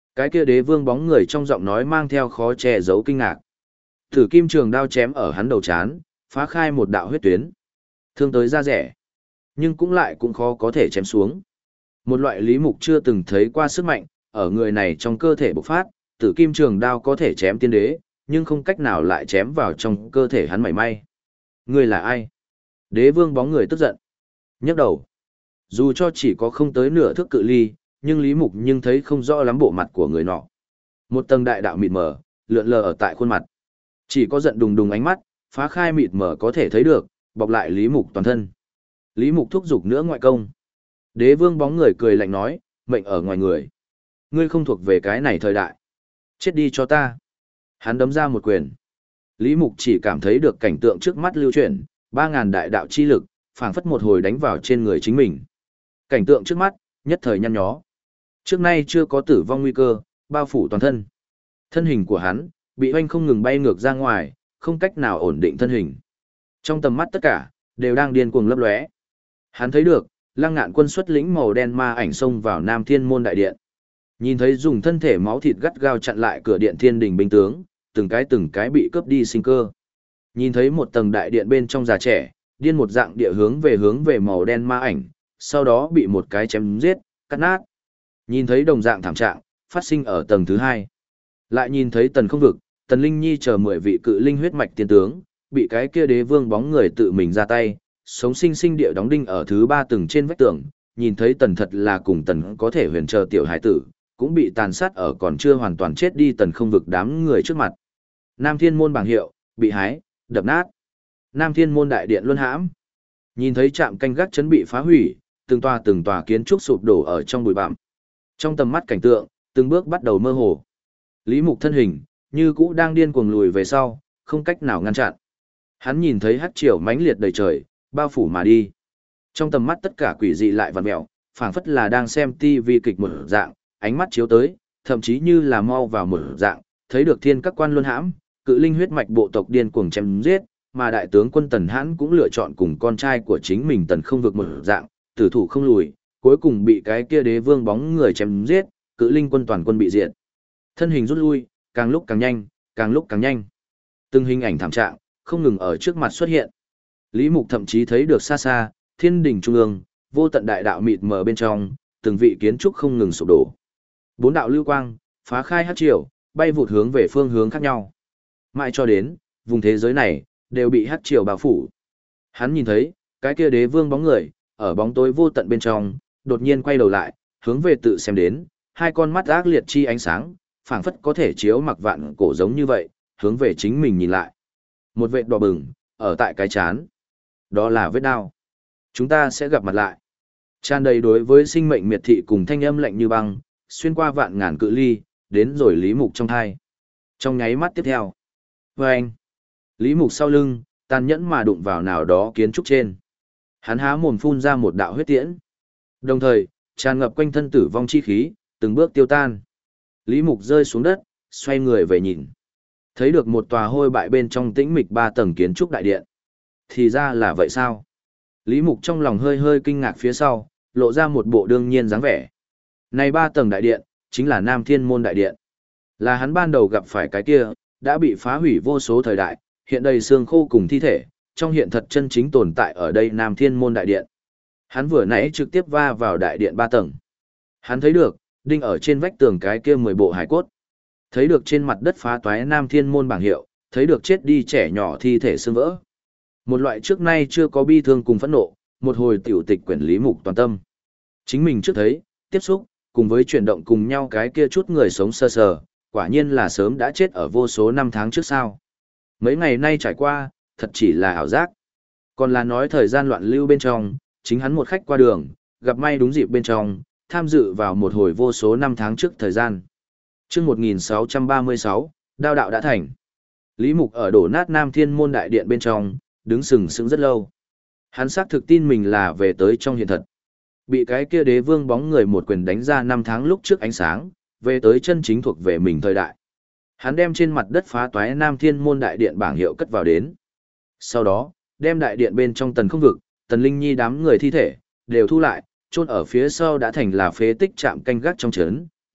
Cái kia đế vương bóng người trong giọng nói mang theo khó che giấu kinh ngạc. Thử kim trường đao chém ở hắn đầu chán, phá khai một đạo huyết tuyến. Thương tới da rẻ, nhưng cũng lại cũng khó có thể chém xuống. Một loại Lý Mục chưa từng thấy qua sức mạnh, ở người này trong cơ thể bộc phát, tử kim trường đao có thể chém tiên đế, nhưng không cách nào lại chém vào trong cơ thể hắn mảy may. Người là ai? Đế vương bóng người tức giận. Nhấc đầu. Dù cho chỉ có không tới nửa thước cự ly, nhưng Lý Mục nhưng thấy không rõ lắm bộ mặt của người nọ. Một tầng đại đạo mịt mờ, lượn lờ ở tại khuôn mặt. Chỉ có giận đùng đùng ánh mắt, phá khai mịt mờ có thể thấy được, bọc lại Lý Mục toàn thân. Lý Mục thúc giục nữa ngoại công. Đế vương bóng người cười lạnh nói, mệnh ở ngoài người. Ngươi không thuộc về cái này thời đại. Chết đi cho ta. Hắn đấm ra một quyền. Lý Mục chỉ cảm thấy được cảnh tượng trước mắt lưu chuyển, ba ngàn đại đạo chi lực, phảng phất một hồi đánh vào trên người chính mình. Cảnh tượng trước mắt, nhất thời nhăn nhó. Trước nay chưa có tử vong nguy cơ, bao phủ toàn thân. Thân hình của hắn, bị oanh không ngừng bay ngược ra ngoài, không cách nào ổn định thân hình. Trong tầm mắt tất cả, đều đang điên cuồng lấp lóe. Hắn thấy được, Lăng Ngạn Quân xuất lĩnh màu đen ma ảnh xông vào Nam Thiên Môn đại điện. Nhìn thấy dùng thân thể máu thịt gắt gao chặn lại cửa điện thiên đình binh tướng, từng cái từng cái bị cướp đi sinh cơ. Nhìn thấy một tầng đại điện bên trong già trẻ, điên một dạng địa hướng về hướng về màu đen ma ảnh, sau đó bị một cái chém giết, cắt nát. Nhìn thấy đồng dạng thảm trạng, phát sinh ở tầng thứ hai. Lại nhìn thấy tần không vực, tần linh nhi chờ mười vị cự linh huyết mạch tiên tướng, bị cái kia đế vương bóng người tự mình ra tay, sống sinh sinh địa đóng đinh ở thứ ba tầng trên vách tường, nhìn thấy tần thật là cùng tần có thể huyền chờ tiểu hải tử, cũng bị tàn sát ở còn chưa hoàn toàn chết đi tần không vực đám người trước mặt. Nam Thiên Môn bảng hiệu, bị hái, đập nát. Nam Thiên Môn đại điện luân hãm. Nhìn thấy trạm canh gác chấn bị phá hủy, từng tòa từng tòa kiến trúc sụp đổ ở trong bụi bặm. Trong tầm mắt cảnh tượng, từng bước bắt đầu mơ hồ. Lý Mục thân hình, như cũ đang điên cuồng lùi về sau, không cách nào ngăn chặn. Hắn nhìn thấy hắc triều mãnh liệt đầy trời, bao phủ mà đi. Trong tầm mắt tất cả quỷ dị lại vặn mèo, phảng phất là đang xem tivi kịch một dạng, ánh mắt chiếu tới, thậm chí như là mau vào một dạng, thấy được thiên các quan luân hãm, cự linh huyết mạch bộ tộc điên cuồng chém giết, mà đại tướng quân Tần Hãn cũng lựa chọn cùng con trai của chính mình Tần không vực một dạng, tử thủ không lùi, cuối cùng bị cái kia đế vương bóng người chém giết, cự linh quân toàn quân bị diệt. Thân hình rút lui, càng lúc càng nhanh, càng lúc càng nhanh. Từng hình ảnh thảm trạng, không ngừng ở trước mặt xuất hiện. Lý Mục thậm chí thấy được xa xa, thiên đình trung ương, vô tận đại đạo mịt mờ bên trong, từng vị kiến trúc không ngừng sụp đổ. Bốn đạo lưu quang, phá khai hắc triều, bay vụt hướng về phương hướng khác nhau. Mãi cho đến, vùng thế giới này, đều bị hắc triều bao phủ. Hắn nhìn thấy, cái kia đế vương bóng người, ở bóng tối vô tận bên trong, đột nhiên quay đầu lại, hướng về tự xem đến, hai con mắt ác liệt chi ánh sáng, phảng phất có thể chiếu mặc vạn cổ giống như vậy, hướng về chính mình nhìn lại. Một vệt đỏ bừng, ở tại cái chán. Đó là vết đao. Chúng ta sẽ gặp mặt lại. Tràn đầy đối với sinh mệnh miệt thị cùng thanh âm lạnh như băng, xuyên qua vạn ngàn cự ly, đến rồi Lý Mục trong thai. Trong nháy mắt tiếp theo. Vâng! Lý Mục sau lưng, tàn nhẫn mà đụng vào nào đó kiến trúc trên. Hắn há mồm phun ra một đạo huyết tiễn. Đồng thời, tràn ngập quanh thân tử vong chi khí, từng bước tiêu tan. Lý Mục rơi xuống đất, xoay người về nhìn. Thấy được một tòa hôi bại bên trong tĩnh mịch ba tầng kiến trúc đại điện. Thì ra là vậy sao? Lý Mục trong lòng hơi hơi kinh ngạc phía sau, lộ ra một bộ đương nhiên dáng vẻ. Này ba tầng đại điện, chính là Nam Thiên Môn đại điện. Là hắn ban đầu gặp phải cái kia, đã bị phá hủy vô số thời đại, hiện đầy xương khô cùng thi thể, trong hiện thật chân chính tồn tại ở đây Nam Thiên Môn đại điện. Hắn vừa nãy trực tiếp va vào đại điện ba tầng. Hắn thấy được, đinh ở trên vách tường cái kia mười bộ hải cốt. Thấy được trên mặt đất phá toái Nam Thiên Môn bảng hiệu, thấy được chết đi trẻ nhỏ thi thể xương vỡ. Một loại trước nay chưa có bi thương cùng phẫn nộ, một hồi tiểu tịch quyển Lý Mục toàn tâm. Chính mình trước thấy, tiếp xúc, cùng với chuyển động cùng nhau cái kia chút người sống sơ sờ, quả nhiên là sớm đã chết ở vô số năm tháng trước sao. Mấy ngày nay trải qua, thật chỉ là ảo giác. Còn là nói thời gian loạn lưu bên trong, chính hắn một khách qua đường, gặp may đúng dịp bên trong, tham dự vào một hồi vô số năm tháng trước thời gian. Trước một nghìn sáu trăm ba mươi sáu, đao đạo đã thành. Lý Mục ở đổ nát Nam Thiên Môn đại điện bên trong, đứng sừng sững rất lâu. Hắn xác thực tin mình là về tới trong hiện thật. Bị cái kia đế vương bóng người một quyền đánh ra năm tháng lúc trước ánh sáng, về tới chân chính thuộc về mình thời đại. Hắn đem trên mặt đất phá toái Nam Thiên Môn đại điện bảng hiệu cất vào đến. Sau đó, đem đại điện bên trong tần không vực, tần linh nhi đám người thi thể, đều thu lại, chôn ở phía sau đã thành là phế tích trạm canh gác trong trấn,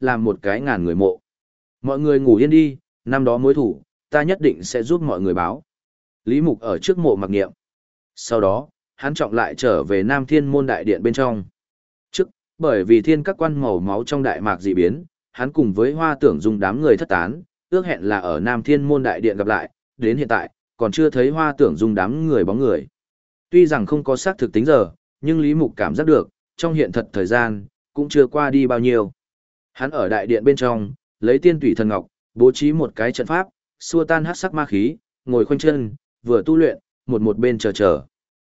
làm một cái ngàn người mộ. Mọi người ngủ yên đi, năm đó mối thủ, ta nhất định sẽ giúp mọi người báo. Lý Mục ở trước mộ mặc niệm. Sau đó, hắn trọng lại trở về Nam Thiên Môn Đại Điện bên trong. Trước, bởi vì thiên các quan màu máu trong đại mạc dị biến, hắn cùng với Hoa Tưởng Dung đám người thất tán, ước hẹn là ở Nam Thiên Môn Đại Điện gặp lại, đến hiện tại, còn chưa thấy Hoa Tưởng Dung đám người bóng người. Tuy rằng không có xác thực tính giờ, nhưng Lý Mục cảm giác được, trong hiện thật thời gian, cũng chưa qua đi bao nhiêu. Hắn ở đại điện bên trong, lấy tiên tủy thần ngọc, bố trí một cái trận pháp, xua tan hắc sắc ma khí, ngồi khoanh chân, vừa tu luyện, một một bên chờ chờ.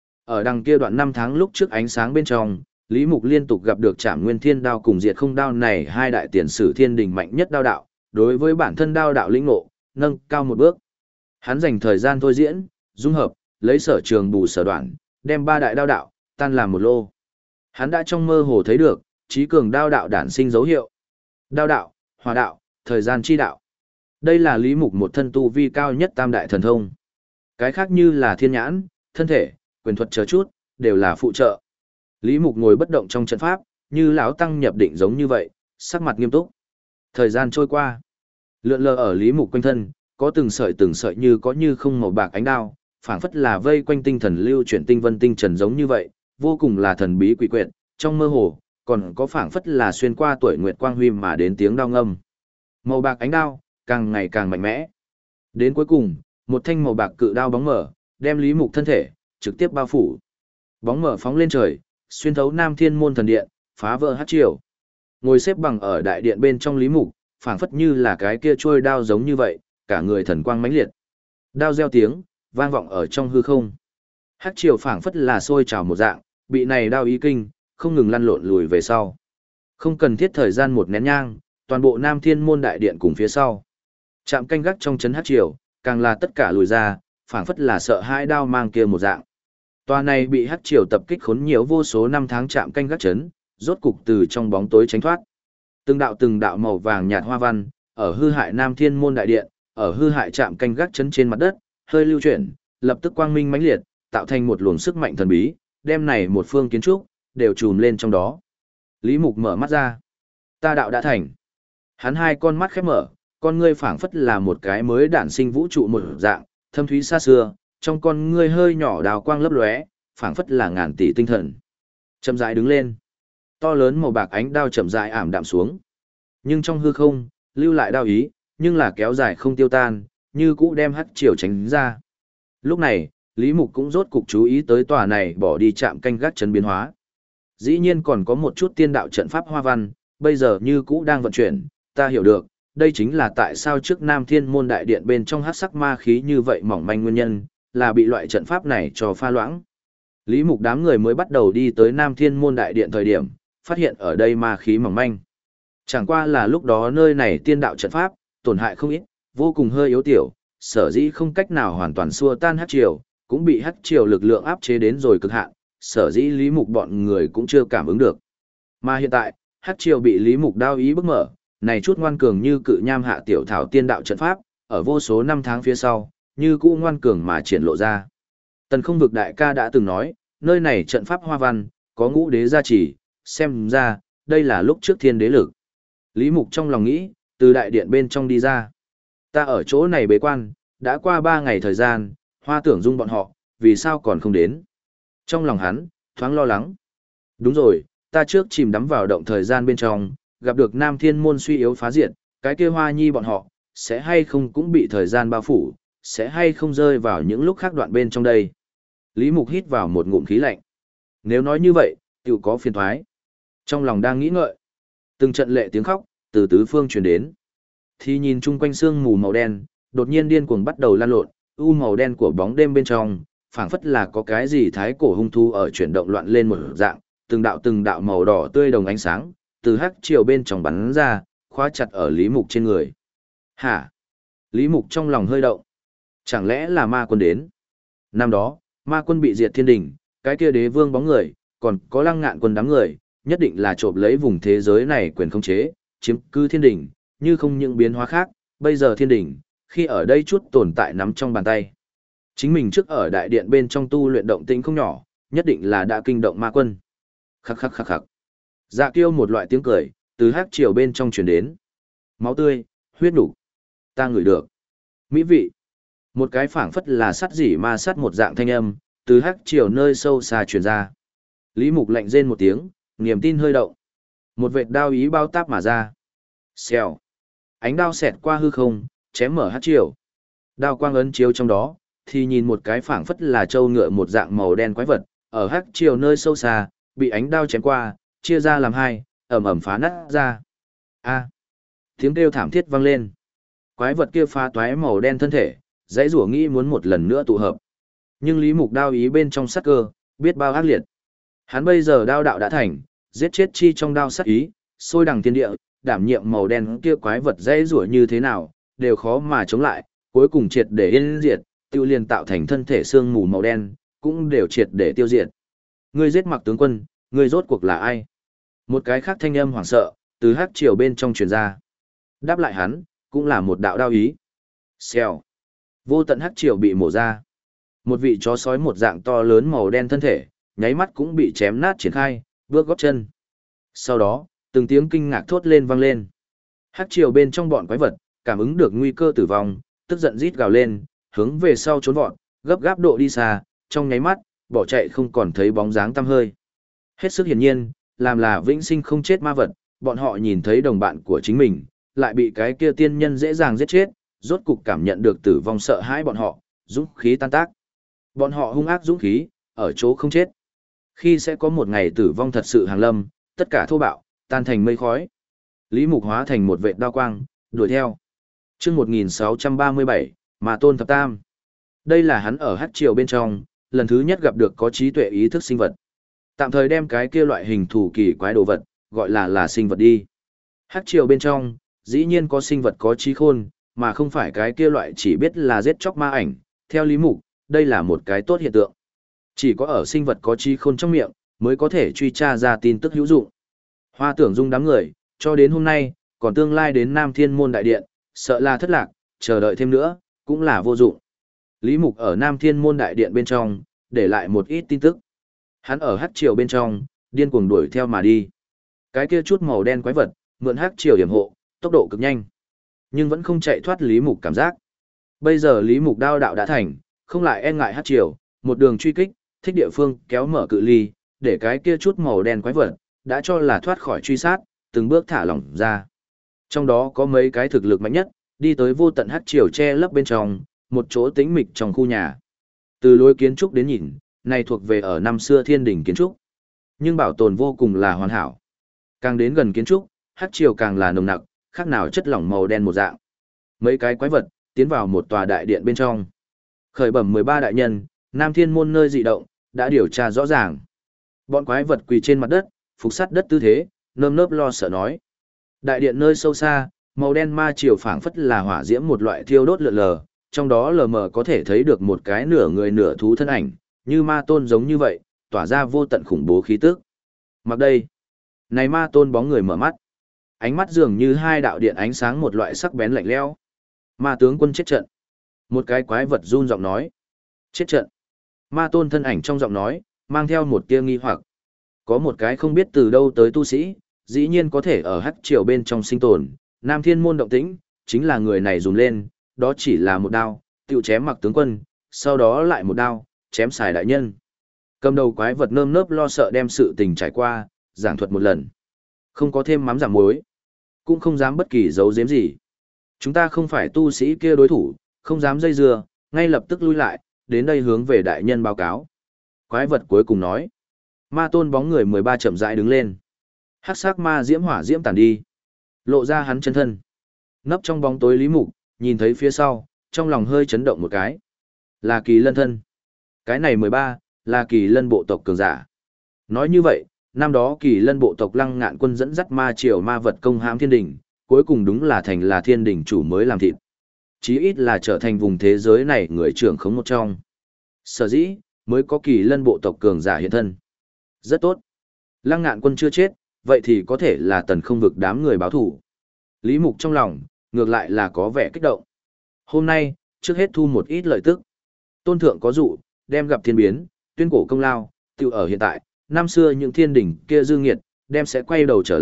Ở đằng kia đoạn năm tháng lúc trước ánh sáng bên trong, Lý Mục liên tục gặp được Trảm Nguyên Thiên Đao cùng Diệt Không Đao này hai đại tiền sử thiên đình mạnh nhất đao đạo, đối với bản thân đao đạo lĩnh ngộ, nâng cao một bước. Hắn dành thời gian thôi diễn, dung hợp, lấy sở trường bù sở đoạn, đem ba đại đao đạo tan làm một lô. Hắn đã trong mơ hồ thấy được, trí cường đao đạo đản sinh dấu hiệu. Đao đạo, hòa đạo, thời gian chi đạo. Đây là Lý Mục một thân tu vi cao nhất tam đại thần thông. Cái khác như là thiên nhãn, thân thể, quyền thuật chờ chút, đều là phụ trợ. Lý Mục ngồi bất động trong trận pháp, như lão tăng nhập định giống như vậy, sắc mặt nghiêm túc. Thời gian trôi qua, lượn lờ ở Lý Mục quanh thân, có từng sợi từng sợi như có như không màu bạc ánh đao, phảng phất là vây quanh tinh thần lưu chuyển tinh vân tinh trần giống như vậy, vô cùng là thần bí quỷ quyệt, trong mơ hồ, còn có phảng phất là xuyên qua tuổi nguyệt quang huy mà đến tiếng đao ngâm. Màu bạc ánh đao, càng ngày càng mạnh mẽ. Đến cuối cùng, một thanh màu bạc cự đao bóng mở, đem Lý Mục thân thể trực tiếp bao phủ. Bóng mở phóng lên trời, xuyên thấu Nam Thiên Môn thần điện, phá vỡ hắc triều. Ngồi xếp bằng ở đại điện bên trong Lý Mục, phảng phất như là cái kia trôi đao giống như vậy, cả người thần quang mãnh liệt. Đao reo tiếng, vang vọng ở trong hư không. Hắc triều phảng phất là sôi trào một dạng, bị này đao ý kinh, không ngừng lăn lộn lùi về sau. Không cần thiết thời gian một nén nhang, toàn bộ Nam Thiên Môn đại điện cùng phía sau. Trạm canh gác trong trấn hắc triều, càng là tất cả lùi ra, phảng phất là sợ hai đao mang kia một dạng. Tòa này bị hắc triều tập kích khốn nhiều vô số năm tháng trạm canh gác trấn, rốt cục từ trong bóng tối tránh thoát. Từng đạo từng đạo màu vàng nhạt hoa văn, ở hư hại Nam Thiên Môn đại điện, ở hư hại trạm canh gác trấn trên mặt đất, hơi lưu chuyển, lập tức quang minh mãnh liệt, tạo thành một luồng sức mạnh thần bí, đem này một phương kiến trúc đều trùm lên trong đó. Lý Mục mở mắt ra. Ta đạo đã thành. Hắn hai con mắt khép mở, con ngươi phảng phất là một cái mới đản sinh vũ trụ một dạng, thâm thúy xa xưa, trong con ngươi hơi nhỏ đào quang lấp lóe, phảng phất là ngàn tỷ tinh thần. Chậm rãi đứng lên. To lớn màu bạc ánh đao chậm rãi ảm đạm xuống. Nhưng trong hư không, lưu lại đao ý, nhưng là kéo dài không tiêu tan, như cũ đem hắc triều tránh ra. Lúc này, Lý Mục cũng rốt cục chú ý tới tòa này bỏ đi chạm canh gác trấn biến hóa. Dĩ nhiên còn có một chút tiên đạo trận pháp hoa văn, bây giờ như cũ đang vận chuyển, ta hiểu được, đây chính là tại sao trước Nam Thiên Môn đại điện bên trong hắc sắc ma khí như vậy mỏng manh nguyên nhân, là bị loại trận pháp này cho pha loãng. Lý Mục đám người mới bắt đầu đi tới Nam Thiên Môn đại điện thời điểm, phát hiện ở đây ma khí mỏng manh. Chẳng qua là lúc đó nơi này tiên đạo trận pháp, tổn hại không ít, vô cùng hơi yếu tiểu, sở dĩ không cách nào hoàn toàn xua tan hắc triều, cũng bị hắc triều lực lượng áp chế đến rồi cực hạn, sở dĩ Lý Mục bọn người cũng chưa cảm ứng được. Mà hiện tại, hắc triều bị Lý Mục đao ý bức mở, này chút ngoan cường như cự nham hạ tiểu thảo tiên đạo trận pháp, ở vô số năm tháng phía sau, như cũ ngoan cường mà triển lộ ra. Tần Không Vực đại ca đã từng nói, nơi này trận pháp hoa văn, có ngũ đế gia trì, xem ra, đây là lúc trước thiên đế lực. Lý Mục trong lòng nghĩ, từ đại điện bên trong đi ra. Ta ở chỗ này bế quan, đã qua ba ngày thời gian, Hoa Tưởng Dung bọn họ, vì sao còn không đến? Trong lòng hắn, thoáng lo lắng. Đúng rồi, ta trước chìm đắm vào động thời gian bên trong, gặp được Nam Thiên Môn suy yếu phá diệt, cái kia Hoa Nhi bọn họ, sẽ hay không cũng bị thời gian bao phủ, sẽ hay không rơi vào những lúc khác đoạn bên trong đây. Lý Mục hít vào một ngụm khí lạnh. Nếu nói như vậy, tiểu có phiền thoái. Trong lòng đang nghĩ ngợi. Từng trận lệ tiếng khóc, từ tứ phương truyền đến. Thì nhìn chung quanh sương mù màu đen, đột nhiên điên cuồng bắt đầu lan lộn, u màu đen của bóng đêm bên trong, phảng phất là có cái gì thái cổ hung thú ở chuyển động loạn lên một dạng, từng đạo từng đạo màu đỏ tươi đồng ánh sáng, từ hắc triều bên trong bắn ra, khóa chặt ở Lý Mục trên người. Hả? Lý Mục trong lòng hơi động. Chẳng lẽ là ma quân đến? Năm đó, ma quân bị diệt thiên đỉnh, cái kia đế vương bóng người, còn có Lăng Ngạn quân đám người, nhất định là trộm lấy vùng thế giới này quyền khống chế, chiếm cứ thiên đỉnh, như không những biến hóa khác, bây giờ thiên đỉnh, khi ở đây chút tồn tại nắm trong bàn tay. Chính mình trước ở đại điện bên trong tu luyện động tĩnh không nhỏ, nhất định là đã kinh động ma quân. Khắc khắc khắc khắc. Dạ Kiêu một loại tiếng cười, từ hắc triều bên trong truyền đến. Máu tươi, huyết nục. Ta ngửi được. Mỹ vị. Một cái phảng phất là sắt dỉ ma sắt một dạng thanh âm, từ hắc triều nơi sâu xa truyền ra. Lý Mục lạnh rên một tiếng, niềm tin hơi động. Một vệt đao ý bao táp mà ra. Xèo. Ánh đao xẹt qua hư không, chém mở hắc triều. Đao quang ấn chiếu trong đó, thì nhìn một cái phảng phất là trâu ngựa một dạng màu đen quái vật, ở hắc triều nơi sâu xa, bị ánh đao chém qua, chia ra làm hai, ẩm ẩm phá nát ra. A. Tiếng kêu thảm thiết vang lên. Quái vật kia phá toái màu đen thân thể, dãy rủa nghĩ muốn một lần nữa tụ hợp. Nhưng Lý Mục đao ý bên trong sát cơ, biết bao ác liệt. Hắn bây giờ đao đạo đã thành, giết chết chi trong đao sát ý, sôi đằng thiên địa, đảm nhiệm màu đen kia quái vật dãy rủa như thế nào, đều khó mà chống lại, cuối cùng triệt để yên diệt, tiêu liền tạo thành thân thể xương mù màu đen, cũng đều triệt để tiêu diệt. Ngươi giết Mặc tướng quân, ngươi rốt cuộc là ai? Một cái khác thanh âm hoảng sợ, từ hắc triều bên trong truyền ra. Đáp lại hắn, cũng là một đạo đao ý. Xèo. Vô tận hắc triều bị mổ ra. Một vị chó sói một dạng to lớn màu đen thân thể, nháy mắt cũng bị chém nát triển khai, bước góp chân. Sau đó, từng tiếng kinh ngạc thốt lên vang lên. Hắc triều bên trong bọn quái vật, cảm ứng được nguy cơ tử vong, tức giận rít gào lên, hướng về sau trốn vọt, gấp gáp độ đi xa, trong nháy mắt, bỏ chạy không còn thấy bóng dáng tăm hơi. Hết sức hiển nhiên, làm là vĩnh sinh không chết ma vật, bọn họ nhìn thấy đồng bạn của chính mình, lại bị cái kia tiên nhân dễ dàng giết chết, rốt cục cảm nhận được tử vong sợ hãi bọn họ, dũng khí tan tác. Bọn họ hung ác dũng khí, ở chỗ không chết. Khi sẽ có một ngày tử vong thật sự hàng lâm, tất cả thô bạo, tan thành mây khói. Lý Mục hóa thành một vệt đao quang, đuổi theo. Chương một nghìn sáu trăm ba mươi bảy, Ma Tôn Thập Tam. Đây là hắn ở hắc triều bên trong, lần thứ nhất gặp được có trí tuệ ý thức sinh vật. Tạm thời đem cái kia loại hình thù kỳ quái đồ vật, gọi là là sinh vật đi. Hắc triều bên trong, dĩ nhiên có sinh vật có trí khôn, mà không phải cái kia loại chỉ biết là giết chóc ma ảnh. Theo Lý Mục, đây là một cái tốt hiện tượng. Chỉ có ở sinh vật có trí khôn trong miệng, mới có thể truy tra ra tin tức hữu dụng. Hoa Tưởng Dung đám người, cho đến hôm nay, còn tương lai đến Nam Thiên Môn Đại Điện, sợ là thất lạc, chờ đợi thêm nữa, cũng là vô dụng. Lý Mục ở Nam Thiên Môn Đại Điện bên trong, để lại một ít tin tức. Hắn ở hắc triều bên trong, điên cuồng đuổi theo mà đi. Cái kia chút màu đen quái vật, mượn hắc triều điểm hộ, tốc độ cực nhanh, nhưng vẫn không chạy thoát Lý Mục cảm giác. Bây giờ Lý Mục đao đạo đã thành, không lại e ngại hắc triều, một đường truy kích, thích địa phương kéo mở cự ly, để cái kia chút màu đen quái vật, đã cho là thoát khỏi truy sát, từng bước thả lỏng ra. Trong đó có mấy cái thực lực mạnh nhất, đi tới vô tận hắc triều che lấp bên trong, một chỗ tĩnh mịch trong khu nhà. Từ lối kiến trúc đến nhìn, này thuộc về ở năm xưa thiên đỉnh kiến trúc, nhưng bảo tồn vô cùng là hoàn hảo. Càng đến gần kiến trúc, hắc triều càng là nồng nặc, khác nào chất lỏng màu đen một dạng. Mấy cái quái vật tiến vào một tòa đại điện bên trong. Khởi bẩm mười ba đại nhân, Nam Thiên Môn nơi dị động đã điều tra rõ ràng. Bọn quái vật quỳ trên mặt đất, phục sát đất tư thế, nơm nớp lo sợ nói. Đại điện nơi sâu xa, màu đen ma triều phảng phất là hỏa diễm một loại thiêu đốt lượn lờ, trong đó lờ mờ có thể thấy được một cái nửa người nửa thú thân ảnh, như ma tôn giống như vậy, tỏa ra vô tận khủng bố khí tức. Mặc đây, này ma tôn bóng người mở mắt, ánh mắt dường như hai đạo điện ánh sáng một loại sắc bén lạnh lẽo. Ma tướng quân chết trận. Một cái quái vật run giọng nói. Chết trận. Ma tôn thân ảnh trong giọng nói, mang theo một tia nghi hoặc. Có một cái không biết từ đâu tới tu sĩ, dĩ nhiên có thể ở hắc triều bên trong sinh tồn. Nam Thiên Môn động tĩnh, chính là người này dùng lên, đó chỉ là một đao, tiêu chém Mặc tướng quân, sau đó lại một đao, chém xài đại nhân. Cầm đầu quái vật nơm nớp lo sợ đem sự tình trải qua, giảng thuật một lần. Không có thêm mắm giảm muối, cũng không dám bất kỳ giấu giếm gì. Chúng ta không phải tu sĩ kia đối thủ, không dám dây dưa, ngay lập tức lui lại, đến đây hướng về đại nhân báo cáo. Quái vật cuối cùng nói. Ma tôn bóng người mười ba chậm rãi đứng lên. Hắc sắc ma diễm hỏa diễm tàn đi, lộ ra hắn chân thân. Nấp trong bóng tối Lý Mục, nhìn thấy phía sau, trong lòng hơi chấn động một cái. Là Kỳ Lân thân. Cái này mười ba, là Kỳ Lân bộ tộc cường giả. Nói như vậy, năm đó Kỳ Lân bộ tộc Lăng Ngạn Quân dẫn dắt ma triều ma vật công hãm thiên đỉnh, cuối cùng đúng là thành là thiên đỉnh chủ mới làm thịt. Chí ít là trở thành vùng thế giới này người trưởng khống một trong. Sở dĩ, mới có Kỳ Lân bộ tộc cường giả hiện thân. Rất tốt. Lăng Ngạn Quân chưa chết, vậy thì có thể là tần không vực đám người báo thủ. Lý Mục trong lòng, ngược lại là có vẻ kích động. Hôm nay, trước hết thu một ít lợi tức. Tôn thượng có dụ, đem gặp thiên biến, tuyên cổ công lao, tự ở hiện tại, năm xưa những thiên đỉnh kia dư nghiệt, đem sẽ quay đầu trở lại,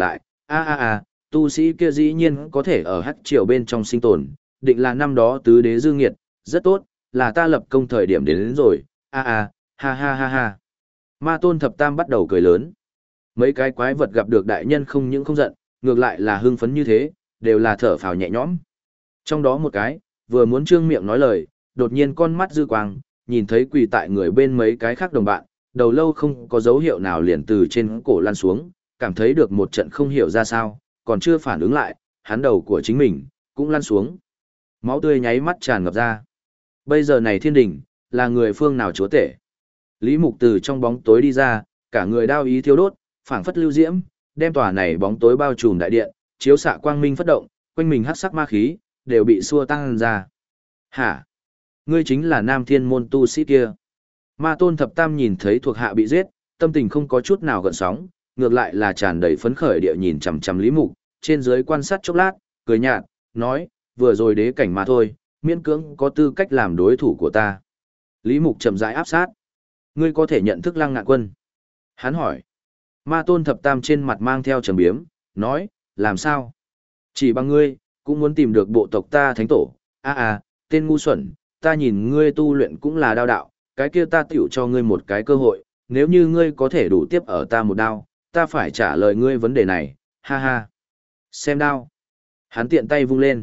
A a a, tu sĩ kia dĩ nhiên có thể ở hắc triều bên trong sinh tồn, định là năm đó tứ đế dư nghiệt, rất tốt, là ta lập công thời điểm đến, đến rồi, a a, ha ha ha ha. Ma tôn thập tam bắt đầu cười lớn. Mấy cái quái vật gặp được đại nhân không những không giận, ngược lại là hưng phấn như thế, đều là thở phào nhẹ nhõm. Trong đó một cái, vừa muốn trương miệng nói lời, đột nhiên con mắt dư quang, nhìn thấy quỳ tại người bên mấy cái khác đồng bạn, đầu lâu không có dấu hiệu nào liền từ trên cổ lăn xuống, cảm thấy được một trận không hiểu ra sao, còn chưa phản ứng lại, hắn đầu của chính mình, cũng lăn xuống. Máu tươi nháy mắt tràn ngập ra. Bây giờ này thiên đình, là người phương nào chúa tể? Lý Mục từ trong bóng tối đi ra, cả người đao ý thiêu đốt, phảng phất lưu diễm, đem tòa này bóng tối bao trùm đại điện, chiếu xạ quang minh phất động, quanh mình hắc sắc ma khí, đều bị xua tăng ra. Hả? Ngươi chính là Nam Thiên môn tu sĩ kia. Ma tôn thập tam nhìn thấy thuộc hạ bị giết, tâm tình không có chút nào gợn sóng, ngược lại là tràn đầy phấn khởi địa nhìn chằm chằm Lý Mục, trên dưới quan sát chốc lát, cười nhạt, nói, vừa rồi đế cảnh mà thôi, miễn cưỡng có tư cách làm đối thủ của ta. Lý Mục chậm rãi áp sát. Ngươi có thể nhận thức Lăng Ngạn Quân? Hắn hỏi. Ma tôn thập tam trên mặt mang theo trầm biếm, nói, làm sao? Chỉ bằng ngươi, cũng muốn tìm được bộ tộc ta thánh tổ. À à, tên ngu xuẩn, ta nhìn ngươi tu luyện cũng là đao đạo, cái kia ta tiểu cho ngươi một cái cơ hội, nếu như ngươi có thể đủ tiếp ở ta một đao, ta phải trả lời ngươi vấn đề này, ha ha. Xem đao. Hắn tiện tay vung lên.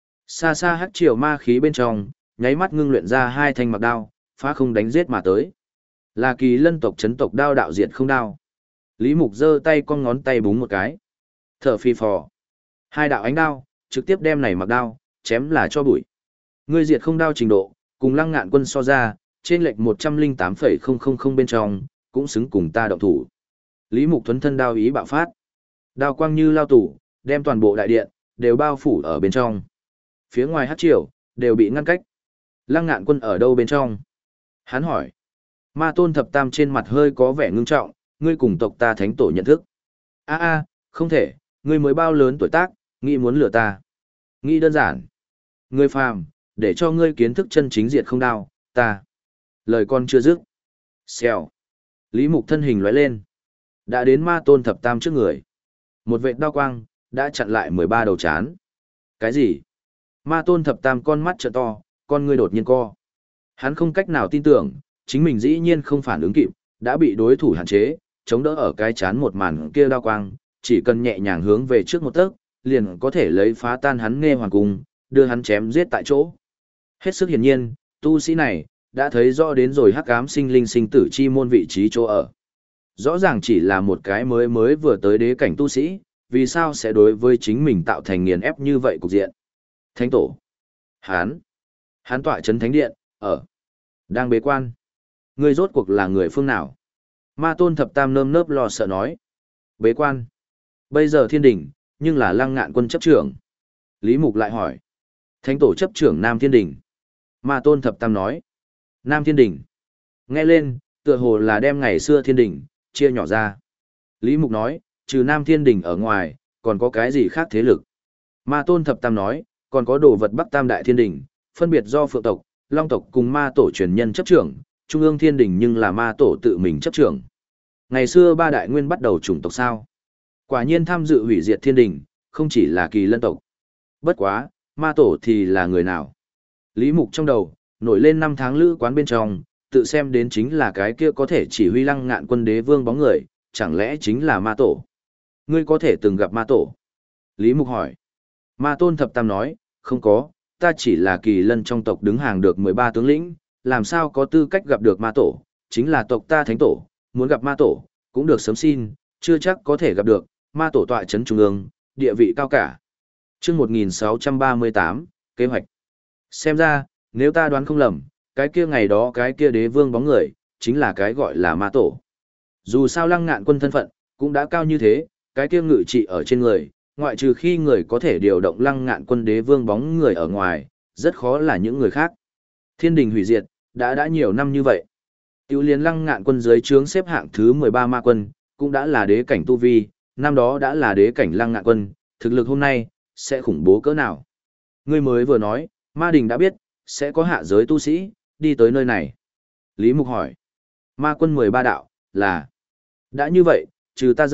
Xa xa hắc triều ma khí bên trong, nháy mắt ngưng luyện ra hai thanh mặc đao, phá không đánh giết mà tới. Là Kỳ Lân tộc chấn tộc đao đạo diệt không đao. Lý Mục giơ tay con ngón tay búng một cái. Thở phi phò. Hai đạo ánh đao, trực tiếp đem này mặc đao, chém là cho bụi. Ngươi diệt không đao trình độ, cùng Lăng Ngạn Quân so ra, trên lệch một trăm lẻ tám phẩy không không không bên trong, cũng xứng cùng ta động thủ. Lý Mục thuấn thân đao ý bạo phát. Đao quang như lao tủ, đem toàn bộ đại điện, đều bao phủ ở bên trong. Phía ngoài hắc triều, đều bị ngăn cách. Lăng Ngạn Quân ở đâu bên trong? Hắn hỏi. Ma tôn thập tam trên mặt hơi có vẻ ngưng trọng, ngươi cùng tộc ta thánh tổ nhận thức. A a, không thể, ngươi mới bao lớn tuổi tác, nghĩ muốn lừa ta. Nghĩ đơn giản. Ngươi phàm, để cho ngươi kiến thức chân chính diệt không đao, ta. Lời con chưa dứt. Xèo. Lý Mục thân hình lóe lên. Đã đến ma tôn thập tam trước người. Một vệt đao quang, đã chặn lại mười ba đầu chán. Cái gì? Ma tôn thập tam con mắt trợ to, con ngươi đột nhiên co. Hắn không cách nào tin tưởng, chính mình dĩ nhiên không phản ứng kịp, đã bị đối thủ hạn chế, chống đỡ ở cái chán một màn kia đao quang, chỉ cần nhẹ nhàng hướng về trước một tấc, liền có thể lấy phá tan hắn nghe hoàng cung, đưa hắn chém giết tại chỗ. Hết sức hiển nhiên, tu sĩ này, đã thấy rõ đến rồi hắc ám sinh linh sinh tử chi môn vị trí chỗ ở. Rõ ràng chỉ là một cái mới mới vừa tới đế cảnh tu sĩ, vì sao sẽ đối với chính mình tạo thành nghiền ép như vậy cục diện. Thánh tổ. Hán. Hán tọa trấn thánh điện, ở. Đang bế quan. Ngươi rốt cuộc là người phương nào? Ma tôn thập tam nơm nớp lo sợ nói. Bế quan. Bây giờ thiên đỉnh, nhưng là Lăng Ngạn Quân chấp trưởng. Lý Mục lại hỏi. Thánh tổ chấp trưởng Nam Thiên Đỉnh. Ma tôn thập tam nói. Nam Thiên Đỉnh. Nghe lên, tựa hồ là đem ngày xưa Thiên Đỉnh, chia nhỏ ra. Lý Mục nói, trừ Nam Thiên Đỉnh ở ngoài, còn có cái gì khác thế lực? Ma tôn thập tam nói, còn có đồ vật Bắc Tam Đại Thiên Đỉnh, phân biệt do Phượng tộc, Long tộc cùng ma tổ truyền nhân chấp trưởng, Trung ương Thiên Đỉnh nhưng là ma tổ tự mình chấp trưởng. Ngày xưa ba đại nguyên bắt đầu chủng tộc sao? Quả nhiên tham dự hủy diệt Thiên Đỉnh, không chỉ là Kỳ Lân tộc. Bất quá, ma tổ thì là người nào? Lý Mục trong đầu, nổi lên năm tháng lữ quán bên trong, tự xem đến chính là cái kia có thể chỉ huy Lăng Ngạn Quân đế vương bóng người, chẳng lẽ chính là ma tổ? Ngươi có thể từng gặp ma tổ? Lý Mục hỏi. Ma tôn thập tam nói, không có, ta chỉ là Kỳ Lân trong tộc đứng hàng được mười ba tướng lĩnh, làm sao có tư cách gặp được ma tổ, chính là tộc ta thánh tổ, muốn gặp ma tổ, cũng được sớm xin, chưa chắc có thể gặp được, ma tổ tọa trấn trung ương, địa vị cao cả. Chương một nghìn sáu trăm ba mươi tám, kế hoạch. Xem ra, nếu ta đoán không lầm, cái kia ngày đó cái kia đế vương bóng người, chính là cái gọi là ma tổ. Dù sao Lăng Ngạn Quân thân phận, cũng đã cao như thế, cái kia ngự trị ở trên người, ngoại trừ khi người có thể điều động Lăng Ngạn Quân đế vương bóng người ở ngoài, rất khó là những người khác. Thiên đình hủy diệt, đã đã nhiều năm như vậy. Tiêu liên Lăng Ngạn Quân dưới trướng xếp hạng thứ mười ba ma quân, cũng đã là đế cảnh tu vi, năm đó đã là đế cảnh Lăng Ngạn Quân, thực lực hôm nay, sẽ khủng bố cỡ nào. Ngươi mới vừa nói, ma đình đã biết, sẽ có hạ giới tu sĩ, đi tới nơi này. Lý Mục hỏi, ma quân mười ba đạo, là... Đã như vậy, trừ ta ra,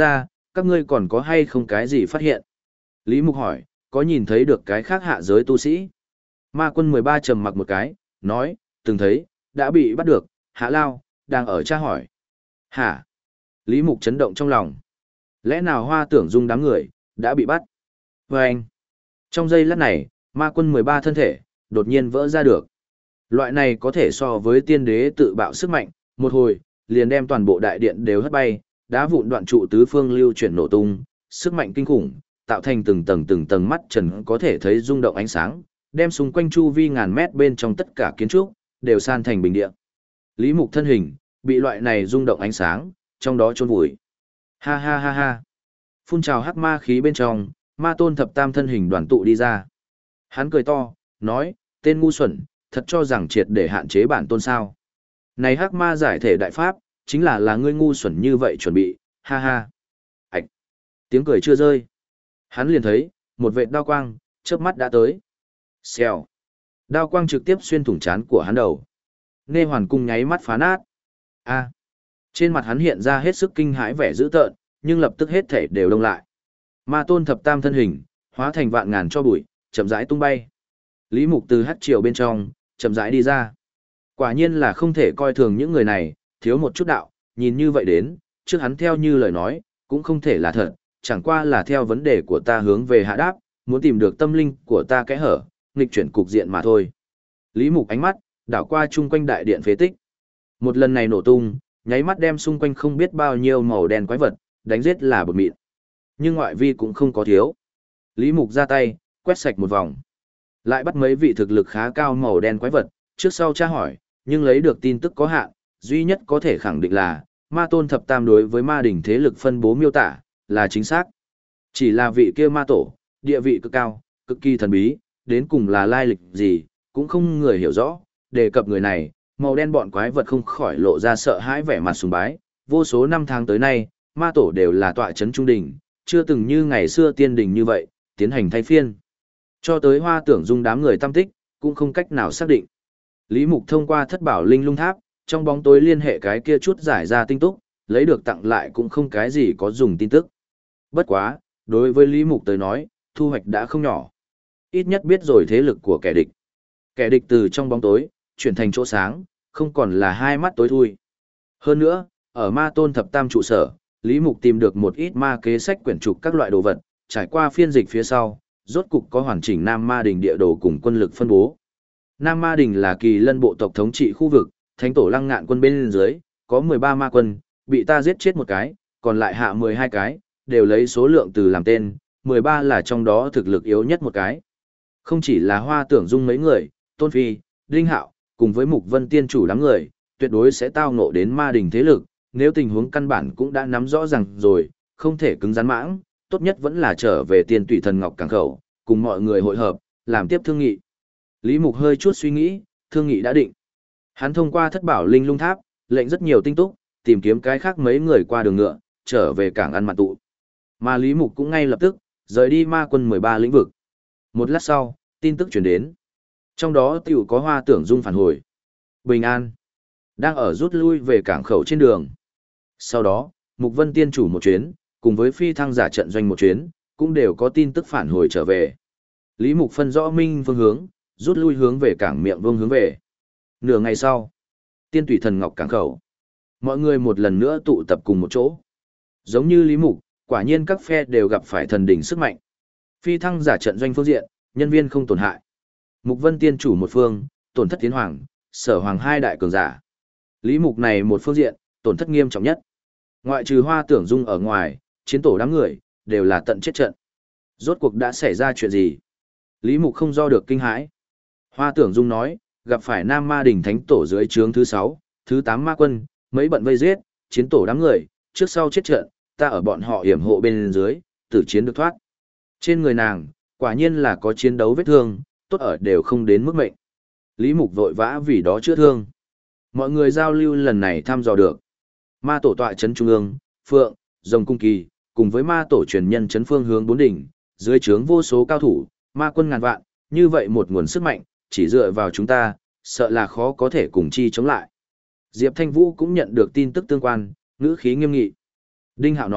các ngươi còn có hay không cái gì phát hiện? Lý Mục hỏi, có nhìn thấy được cái khác hạ giới tu sĩ? Ma quân mười ba trầm mặc một cái, nói, từng thấy, đã bị bắt được, Hạ Lao, đang ở tra hỏi. Hả? Lý Mục chấn động trong lòng. Lẽ nào Hoa Tưởng Dung đám người, đã bị bắt? Và anh, trong giây lát này, ma quân mười ba thân thể, đột nhiên vỡ ra được. Loại này có thể so với tiên đế tự bạo sức mạnh, một hồi, liền đem toàn bộ đại điện đều hất bay, đá vụn đoạn trụ tứ phương lưu chuyển nổ tung, sức mạnh kinh khủng, tạo thành từng tầng từng tầng mắt trần có thể thấy rung động ánh sáng, đem xung quanh chu vi ngàn mét bên trong tất cả kiến trúc, đều san thành bình địa. Lý Mục thân hình, bị loại này rung động ánh sáng, trong đó chôn vùi. Ha ha ha ha. Phun trào hắc ma khí bên trong, ma tôn thập tam thân hình đoàn tụ đi ra. Hắn cười to, nói, tên ngu xuẩn, thật cho rằng triệt để hạn chế bản tôn sao. Này hắc ma giải thể đại pháp, chính là là ngươi ngu xuẩn như vậy chuẩn bị, ha ha. Ảch. Tiếng cười chưa rơi. Hắn liền thấy, một vệt đao quang, chớp mắt đã tới. Xèo. Đao quang trực tiếp xuyên thủng trán của hắn đầu. Nê hoàn cung nháy mắt phá nát. A. Trên mặt hắn hiện ra hết sức kinh hãi vẻ dữ tợn, nhưng lập tức hết thể đều đông lại. Ma tôn thập tam thân hình, hóa thành vạn ngàn cho bụi, chậm rãi tung bay. Lý Mục từ hắc triều bên trong, chậm rãi đi ra. Quả nhiên là không thể coi thường những người này, thiếu một chút đạo, nhìn như vậy đến, trước hắn theo như lời nói, cũng không thể là thật, chẳng qua là theo vấn đề của ta hướng về hạ đáp, muốn tìm được tâm linh của ta kẽ hở, nghịch chuyển cục diện mà thôi. Lý Mục ánh mắt, đảo qua chung quanh đại điện phế tích. Một lần này nổ tung, nháy mắt đem xung quanh không biết bao nhiêu màu đen quái vật, đánh giết là bột mịn. Nhưng ngoại vi cũng không có thiếu. Lý Mục ra tay, quét sạch một vòng. Lại bắt mấy vị thực lực khá cao màu đen quái vật, trước sau tra hỏi, nhưng lấy được tin tức có hạn, duy nhất có thể khẳng định là, ma tôn thập tam đối với ma đỉnh thế lực phân bố miêu tả, là chính xác. Chỉ là vị kia ma tổ, địa vị cực cao, cực kỳ thần bí, đến cùng là lai lịch gì, cũng không người hiểu rõ, đề cập người này, màu đen bọn quái vật không khỏi lộ ra sợ hãi vẻ mặt sùng bái, vô số năm tháng tới nay, ma tổ đều là tọa chấn trung đỉnh, chưa từng như ngày xưa tiên đỉnh như vậy, tiến hành thay phiên. Cho tới Hoa Tưởng Dung đám người tâm tích, cũng không cách nào xác định. Lý Mục thông qua thất bảo linh lung tháp, trong bóng tối liên hệ cái kia chút giải ra tinh túc, lấy được tặng lại cũng không cái gì có dùng tin tức. Bất quá, đối với Lý Mục tới nói, thu hoạch đã không nhỏ. Ít nhất biết rồi thế lực của kẻ địch. Kẻ địch từ trong bóng tối, chuyển thành chỗ sáng, không còn là hai mắt tối thui. Hơn nữa, ở ma tôn thập tam trụ sở, Lý Mục tìm được một ít ma kế sách quyển trục các loại đồ vật, trải qua phiên dịch phía sau, rốt cục có hoàn chỉnh Nam Ma Đình địa đồ cùng quân lực phân bố. Nam Ma Đình là kỳ lân bộ tộc thống trị khu vực, thánh tổ lăng ngạn quân bên dưới, có mười ba ma quân, bị ta giết chết một cái, còn lại hạ mười hai cái, đều lấy số lượng từ làm tên, mười ba là trong đó thực lực yếu nhất một cái. Không chỉ là Hoa Tưởng Dung mấy người, Tôn Phi, Đinh Hạo, cùng với Mục Vân Tiên chủ đám người, tuyệt đối sẽ tao ngộ đến ma đình thế lực, nếu tình huống căn bản cũng đã nắm rõ ràng rồi, không thể cứng rắn mãng, tốt nhất vẫn là trở về Tiên Tùy Thần Ngọc Cảng Khẩu, cùng mọi người hội hợp, làm tiếp thương nghị. Lý Mục hơi chút suy nghĩ, thương nghị đã định. Hắn thông qua thất bảo linh lung tháp, lệnh rất nhiều tinh túc, tìm kiếm cái khác mấy người qua đường ngựa, trở về cảng ăn mặt tụ. Mà Lý Mục cũng ngay lập tức, rời đi ma quân mười ba lĩnh vực. Một lát sau, tin tức truyền đến. Trong đó tiểu có Hoa Tưởng Dung phản hồi. Bình an. Đang ở rút lui về cảng khẩu trên đường. Sau đó, Mục Vân Tiên chủ một chuyến, cùng với phi thăng giả trận doanh một chuyến, cũng đều có tin tức phản hồi trở về. Lý Mục phân rõ minh phương hướng, rút lui hướng về cảng miệng vương hướng về. Nửa ngày sau, Tiên Tùy Thần Ngọc cảng khẩu. Mọi người một lần nữa tụ tập cùng một chỗ. Giống như Lý Mục, quả nhiên các phe đều gặp phải thần đỉnh sức mạnh. Phi thăng giả trận doanh phương diện, nhân viên không tổn hại. Mục Vân Tiên chủ một phương, tổn thất tiến hoàng, sở hoàng hai đại cường giả. Lý Mục này một phương diện, tổn thất nghiêm trọng nhất. Ngoại trừ Hoa Tưởng Dung ở ngoài, chiến tổ đám người, đều là tận chết trận. Rốt cuộc đã xảy ra chuyện gì? Lý Mục không do được kinh hãi. Hoa Tưởng Dung nói, gặp phải Nam Ma Đỉnh Thánh Tổ dưới trướng thứ sáu, thứ tám ma quân, mấy bận vây giết, chiến tổ đám người, trước sau chết trận, ta ở bọn họ hiểm hộ bên dưới, tử chiến được thoát. Trên người nàng, quả nhiên là có chiến đấu vết thương, tốt ở đều không đến mức mệnh. Lý Mục vội vã vì đó chữa thương. Mọi người giao lưu lần này thăm dò được. Ma tổ tọa trấn trung ương, Phượng, Rồng Cung Kỳ, cùng với ma tổ truyền nhân trấn phương hướng bốn đỉnh, dưới trướng vô số cao thủ, ma quân ngàn vạn, như vậy một nguồn sức mạnh, chỉ dựa vào chúng ta, sợ là khó có thể cùng chi chống lại. Diệp Thanh Vũ cũng nhận được tin tức tương quan, ngữ khí nghiêm nghị. Đinh Hạo nói,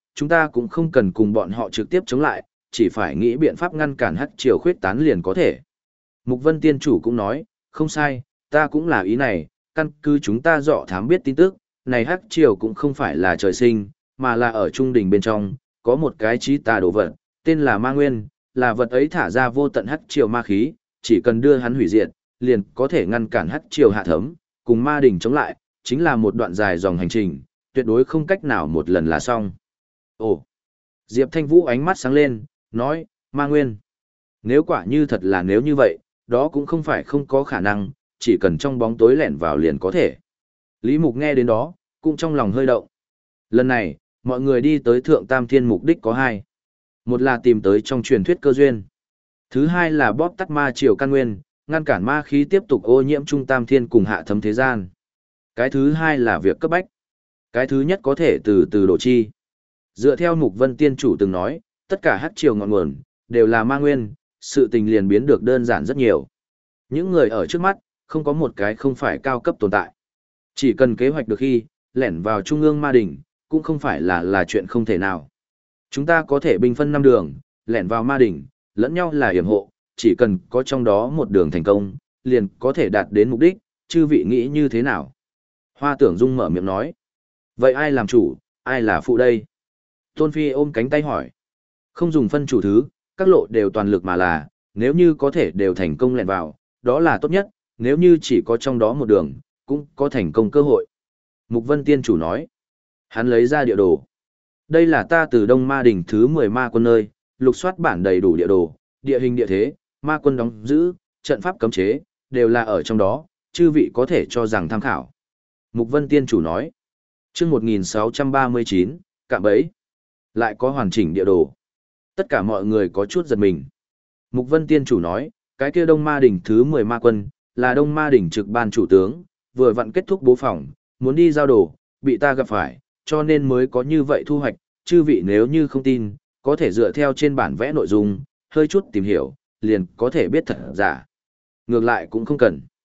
chúng ta cũng không cần cùng bọn họ trực tiếp chống lại, chỉ phải nghĩ biện pháp ngăn cản hắc triều khuyết tán liền có thể. Mục Vân Tiên Chủ cũng nói, không sai, ta cũng là ý này, căn cứ chúng ta dọ thám biết tin tức, này hắc triều cũng không phải là trời sinh, mà là ở trung đỉnh bên trong, có một cái trí tà đồ vật, tên là ma nguyên, là vật ấy thả ra vô tận hắc triều ma khí, chỉ cần đưa hắn hủy diệt, liền có thể ngăn cản hắc triều hạ thấm, cùng ma đỉnh chống lại, chính là một đoạn dài dòng hành trình, tuyệt đối không cách nào một lần là xong. Ồ! Diệp Thanh Vũ ánh mắt sáng lên, nói, ma nguyên. Nếu quả như thật là nếu như vậy, đó cũng không phải không có khả năng, chỉ cần trong bóng tối lẻn vào liền có thể. Lý Mục nghe đến đó, cũng trong lòng hơi động. Lần này, mọi người đi tới Thượng Tam Thiên mục đích có hai. Một là tìm tới trong truyền thuyết cơ duyên. Thứ hai là bóp tắt ma triều căn nguyên, ngăn cản ma khí tiếp tục ô nhiễm Trung Tam Thiên cùng hạ thấm thế gian. Cái thứ hai là việc cấp bách. Cái thứ nhất có thể từ từ độ chi. Dựa theo Mục Vân Tiên Chủ từng nói, tất cả hắc triều ngọn nguồn, đều là ma nguyên, sự tình liền biến được đơn giản rất nhiều. Những người ở trước mắt, không có một cái không phải cao cấp tồn tại. Chỉ cần kế hoạch được khi, lẻn vào trung ương ma đỉnh, cũng không phải là là chuyện không thể nào. Chúng ta có thể binh phân năm đường, lẻn vào ma đỉnh, lẫn nhau là yểm hộ, chỉ cần có trong đó một đường thành công, liền có thể đạt đến mục đích, chư vị nghĩ như thế nào? Hoa Tưởng Dung mở miệng nói. Vậy ai làm chủ, ai là phụ đây? Tôn Phi ôm cánh tay hỏi. Không dùng phân chủ thứ, các lộ đều toàn lực mà là, nếu như có thể đều thành công lẻn vào, đó là tốt nhất, nếu như chỉ có trong đó một đường, cũng có thành công cơ hội. Mục Vân Tiên Chủ nói. Hắn lấy ra địa đồ. Đây là ta từ Đông Ma Đỉnh thứ mười ma quân nơi, lục soát bản đầy đủ địa đồ, địa hình địa thế, ma quân đóng giữ, trận pháp cấm chế, đều là ở trong đó, chư vị có thể cho rằng tham khảo. Mục Vân Tiên Chủ nói. Chương một nghìn sáu trăm ba mươi chín, cạm bẫy. Lại có hoàn chỉnh địa đồ. Tất cả mọi người có chút giật mình. Mục Vân Tiên Chủ nói, cái kia Đông Ma Đỉnh thứ mười ma quân, là Đông Ma Đỉnh trực ban chủ tướng, vừa vặn kết thúc bố phòng, muốn đi giao đồ, bị ta gặp phải, cho nên mới có như vậy thu hoạch, chư vị nếu như không tin, có thể dựa theo trên bản vẽ nội dung, hơi chút tìm hiểu, liền có thể biết thật giả. Ngược lại cũng không cần.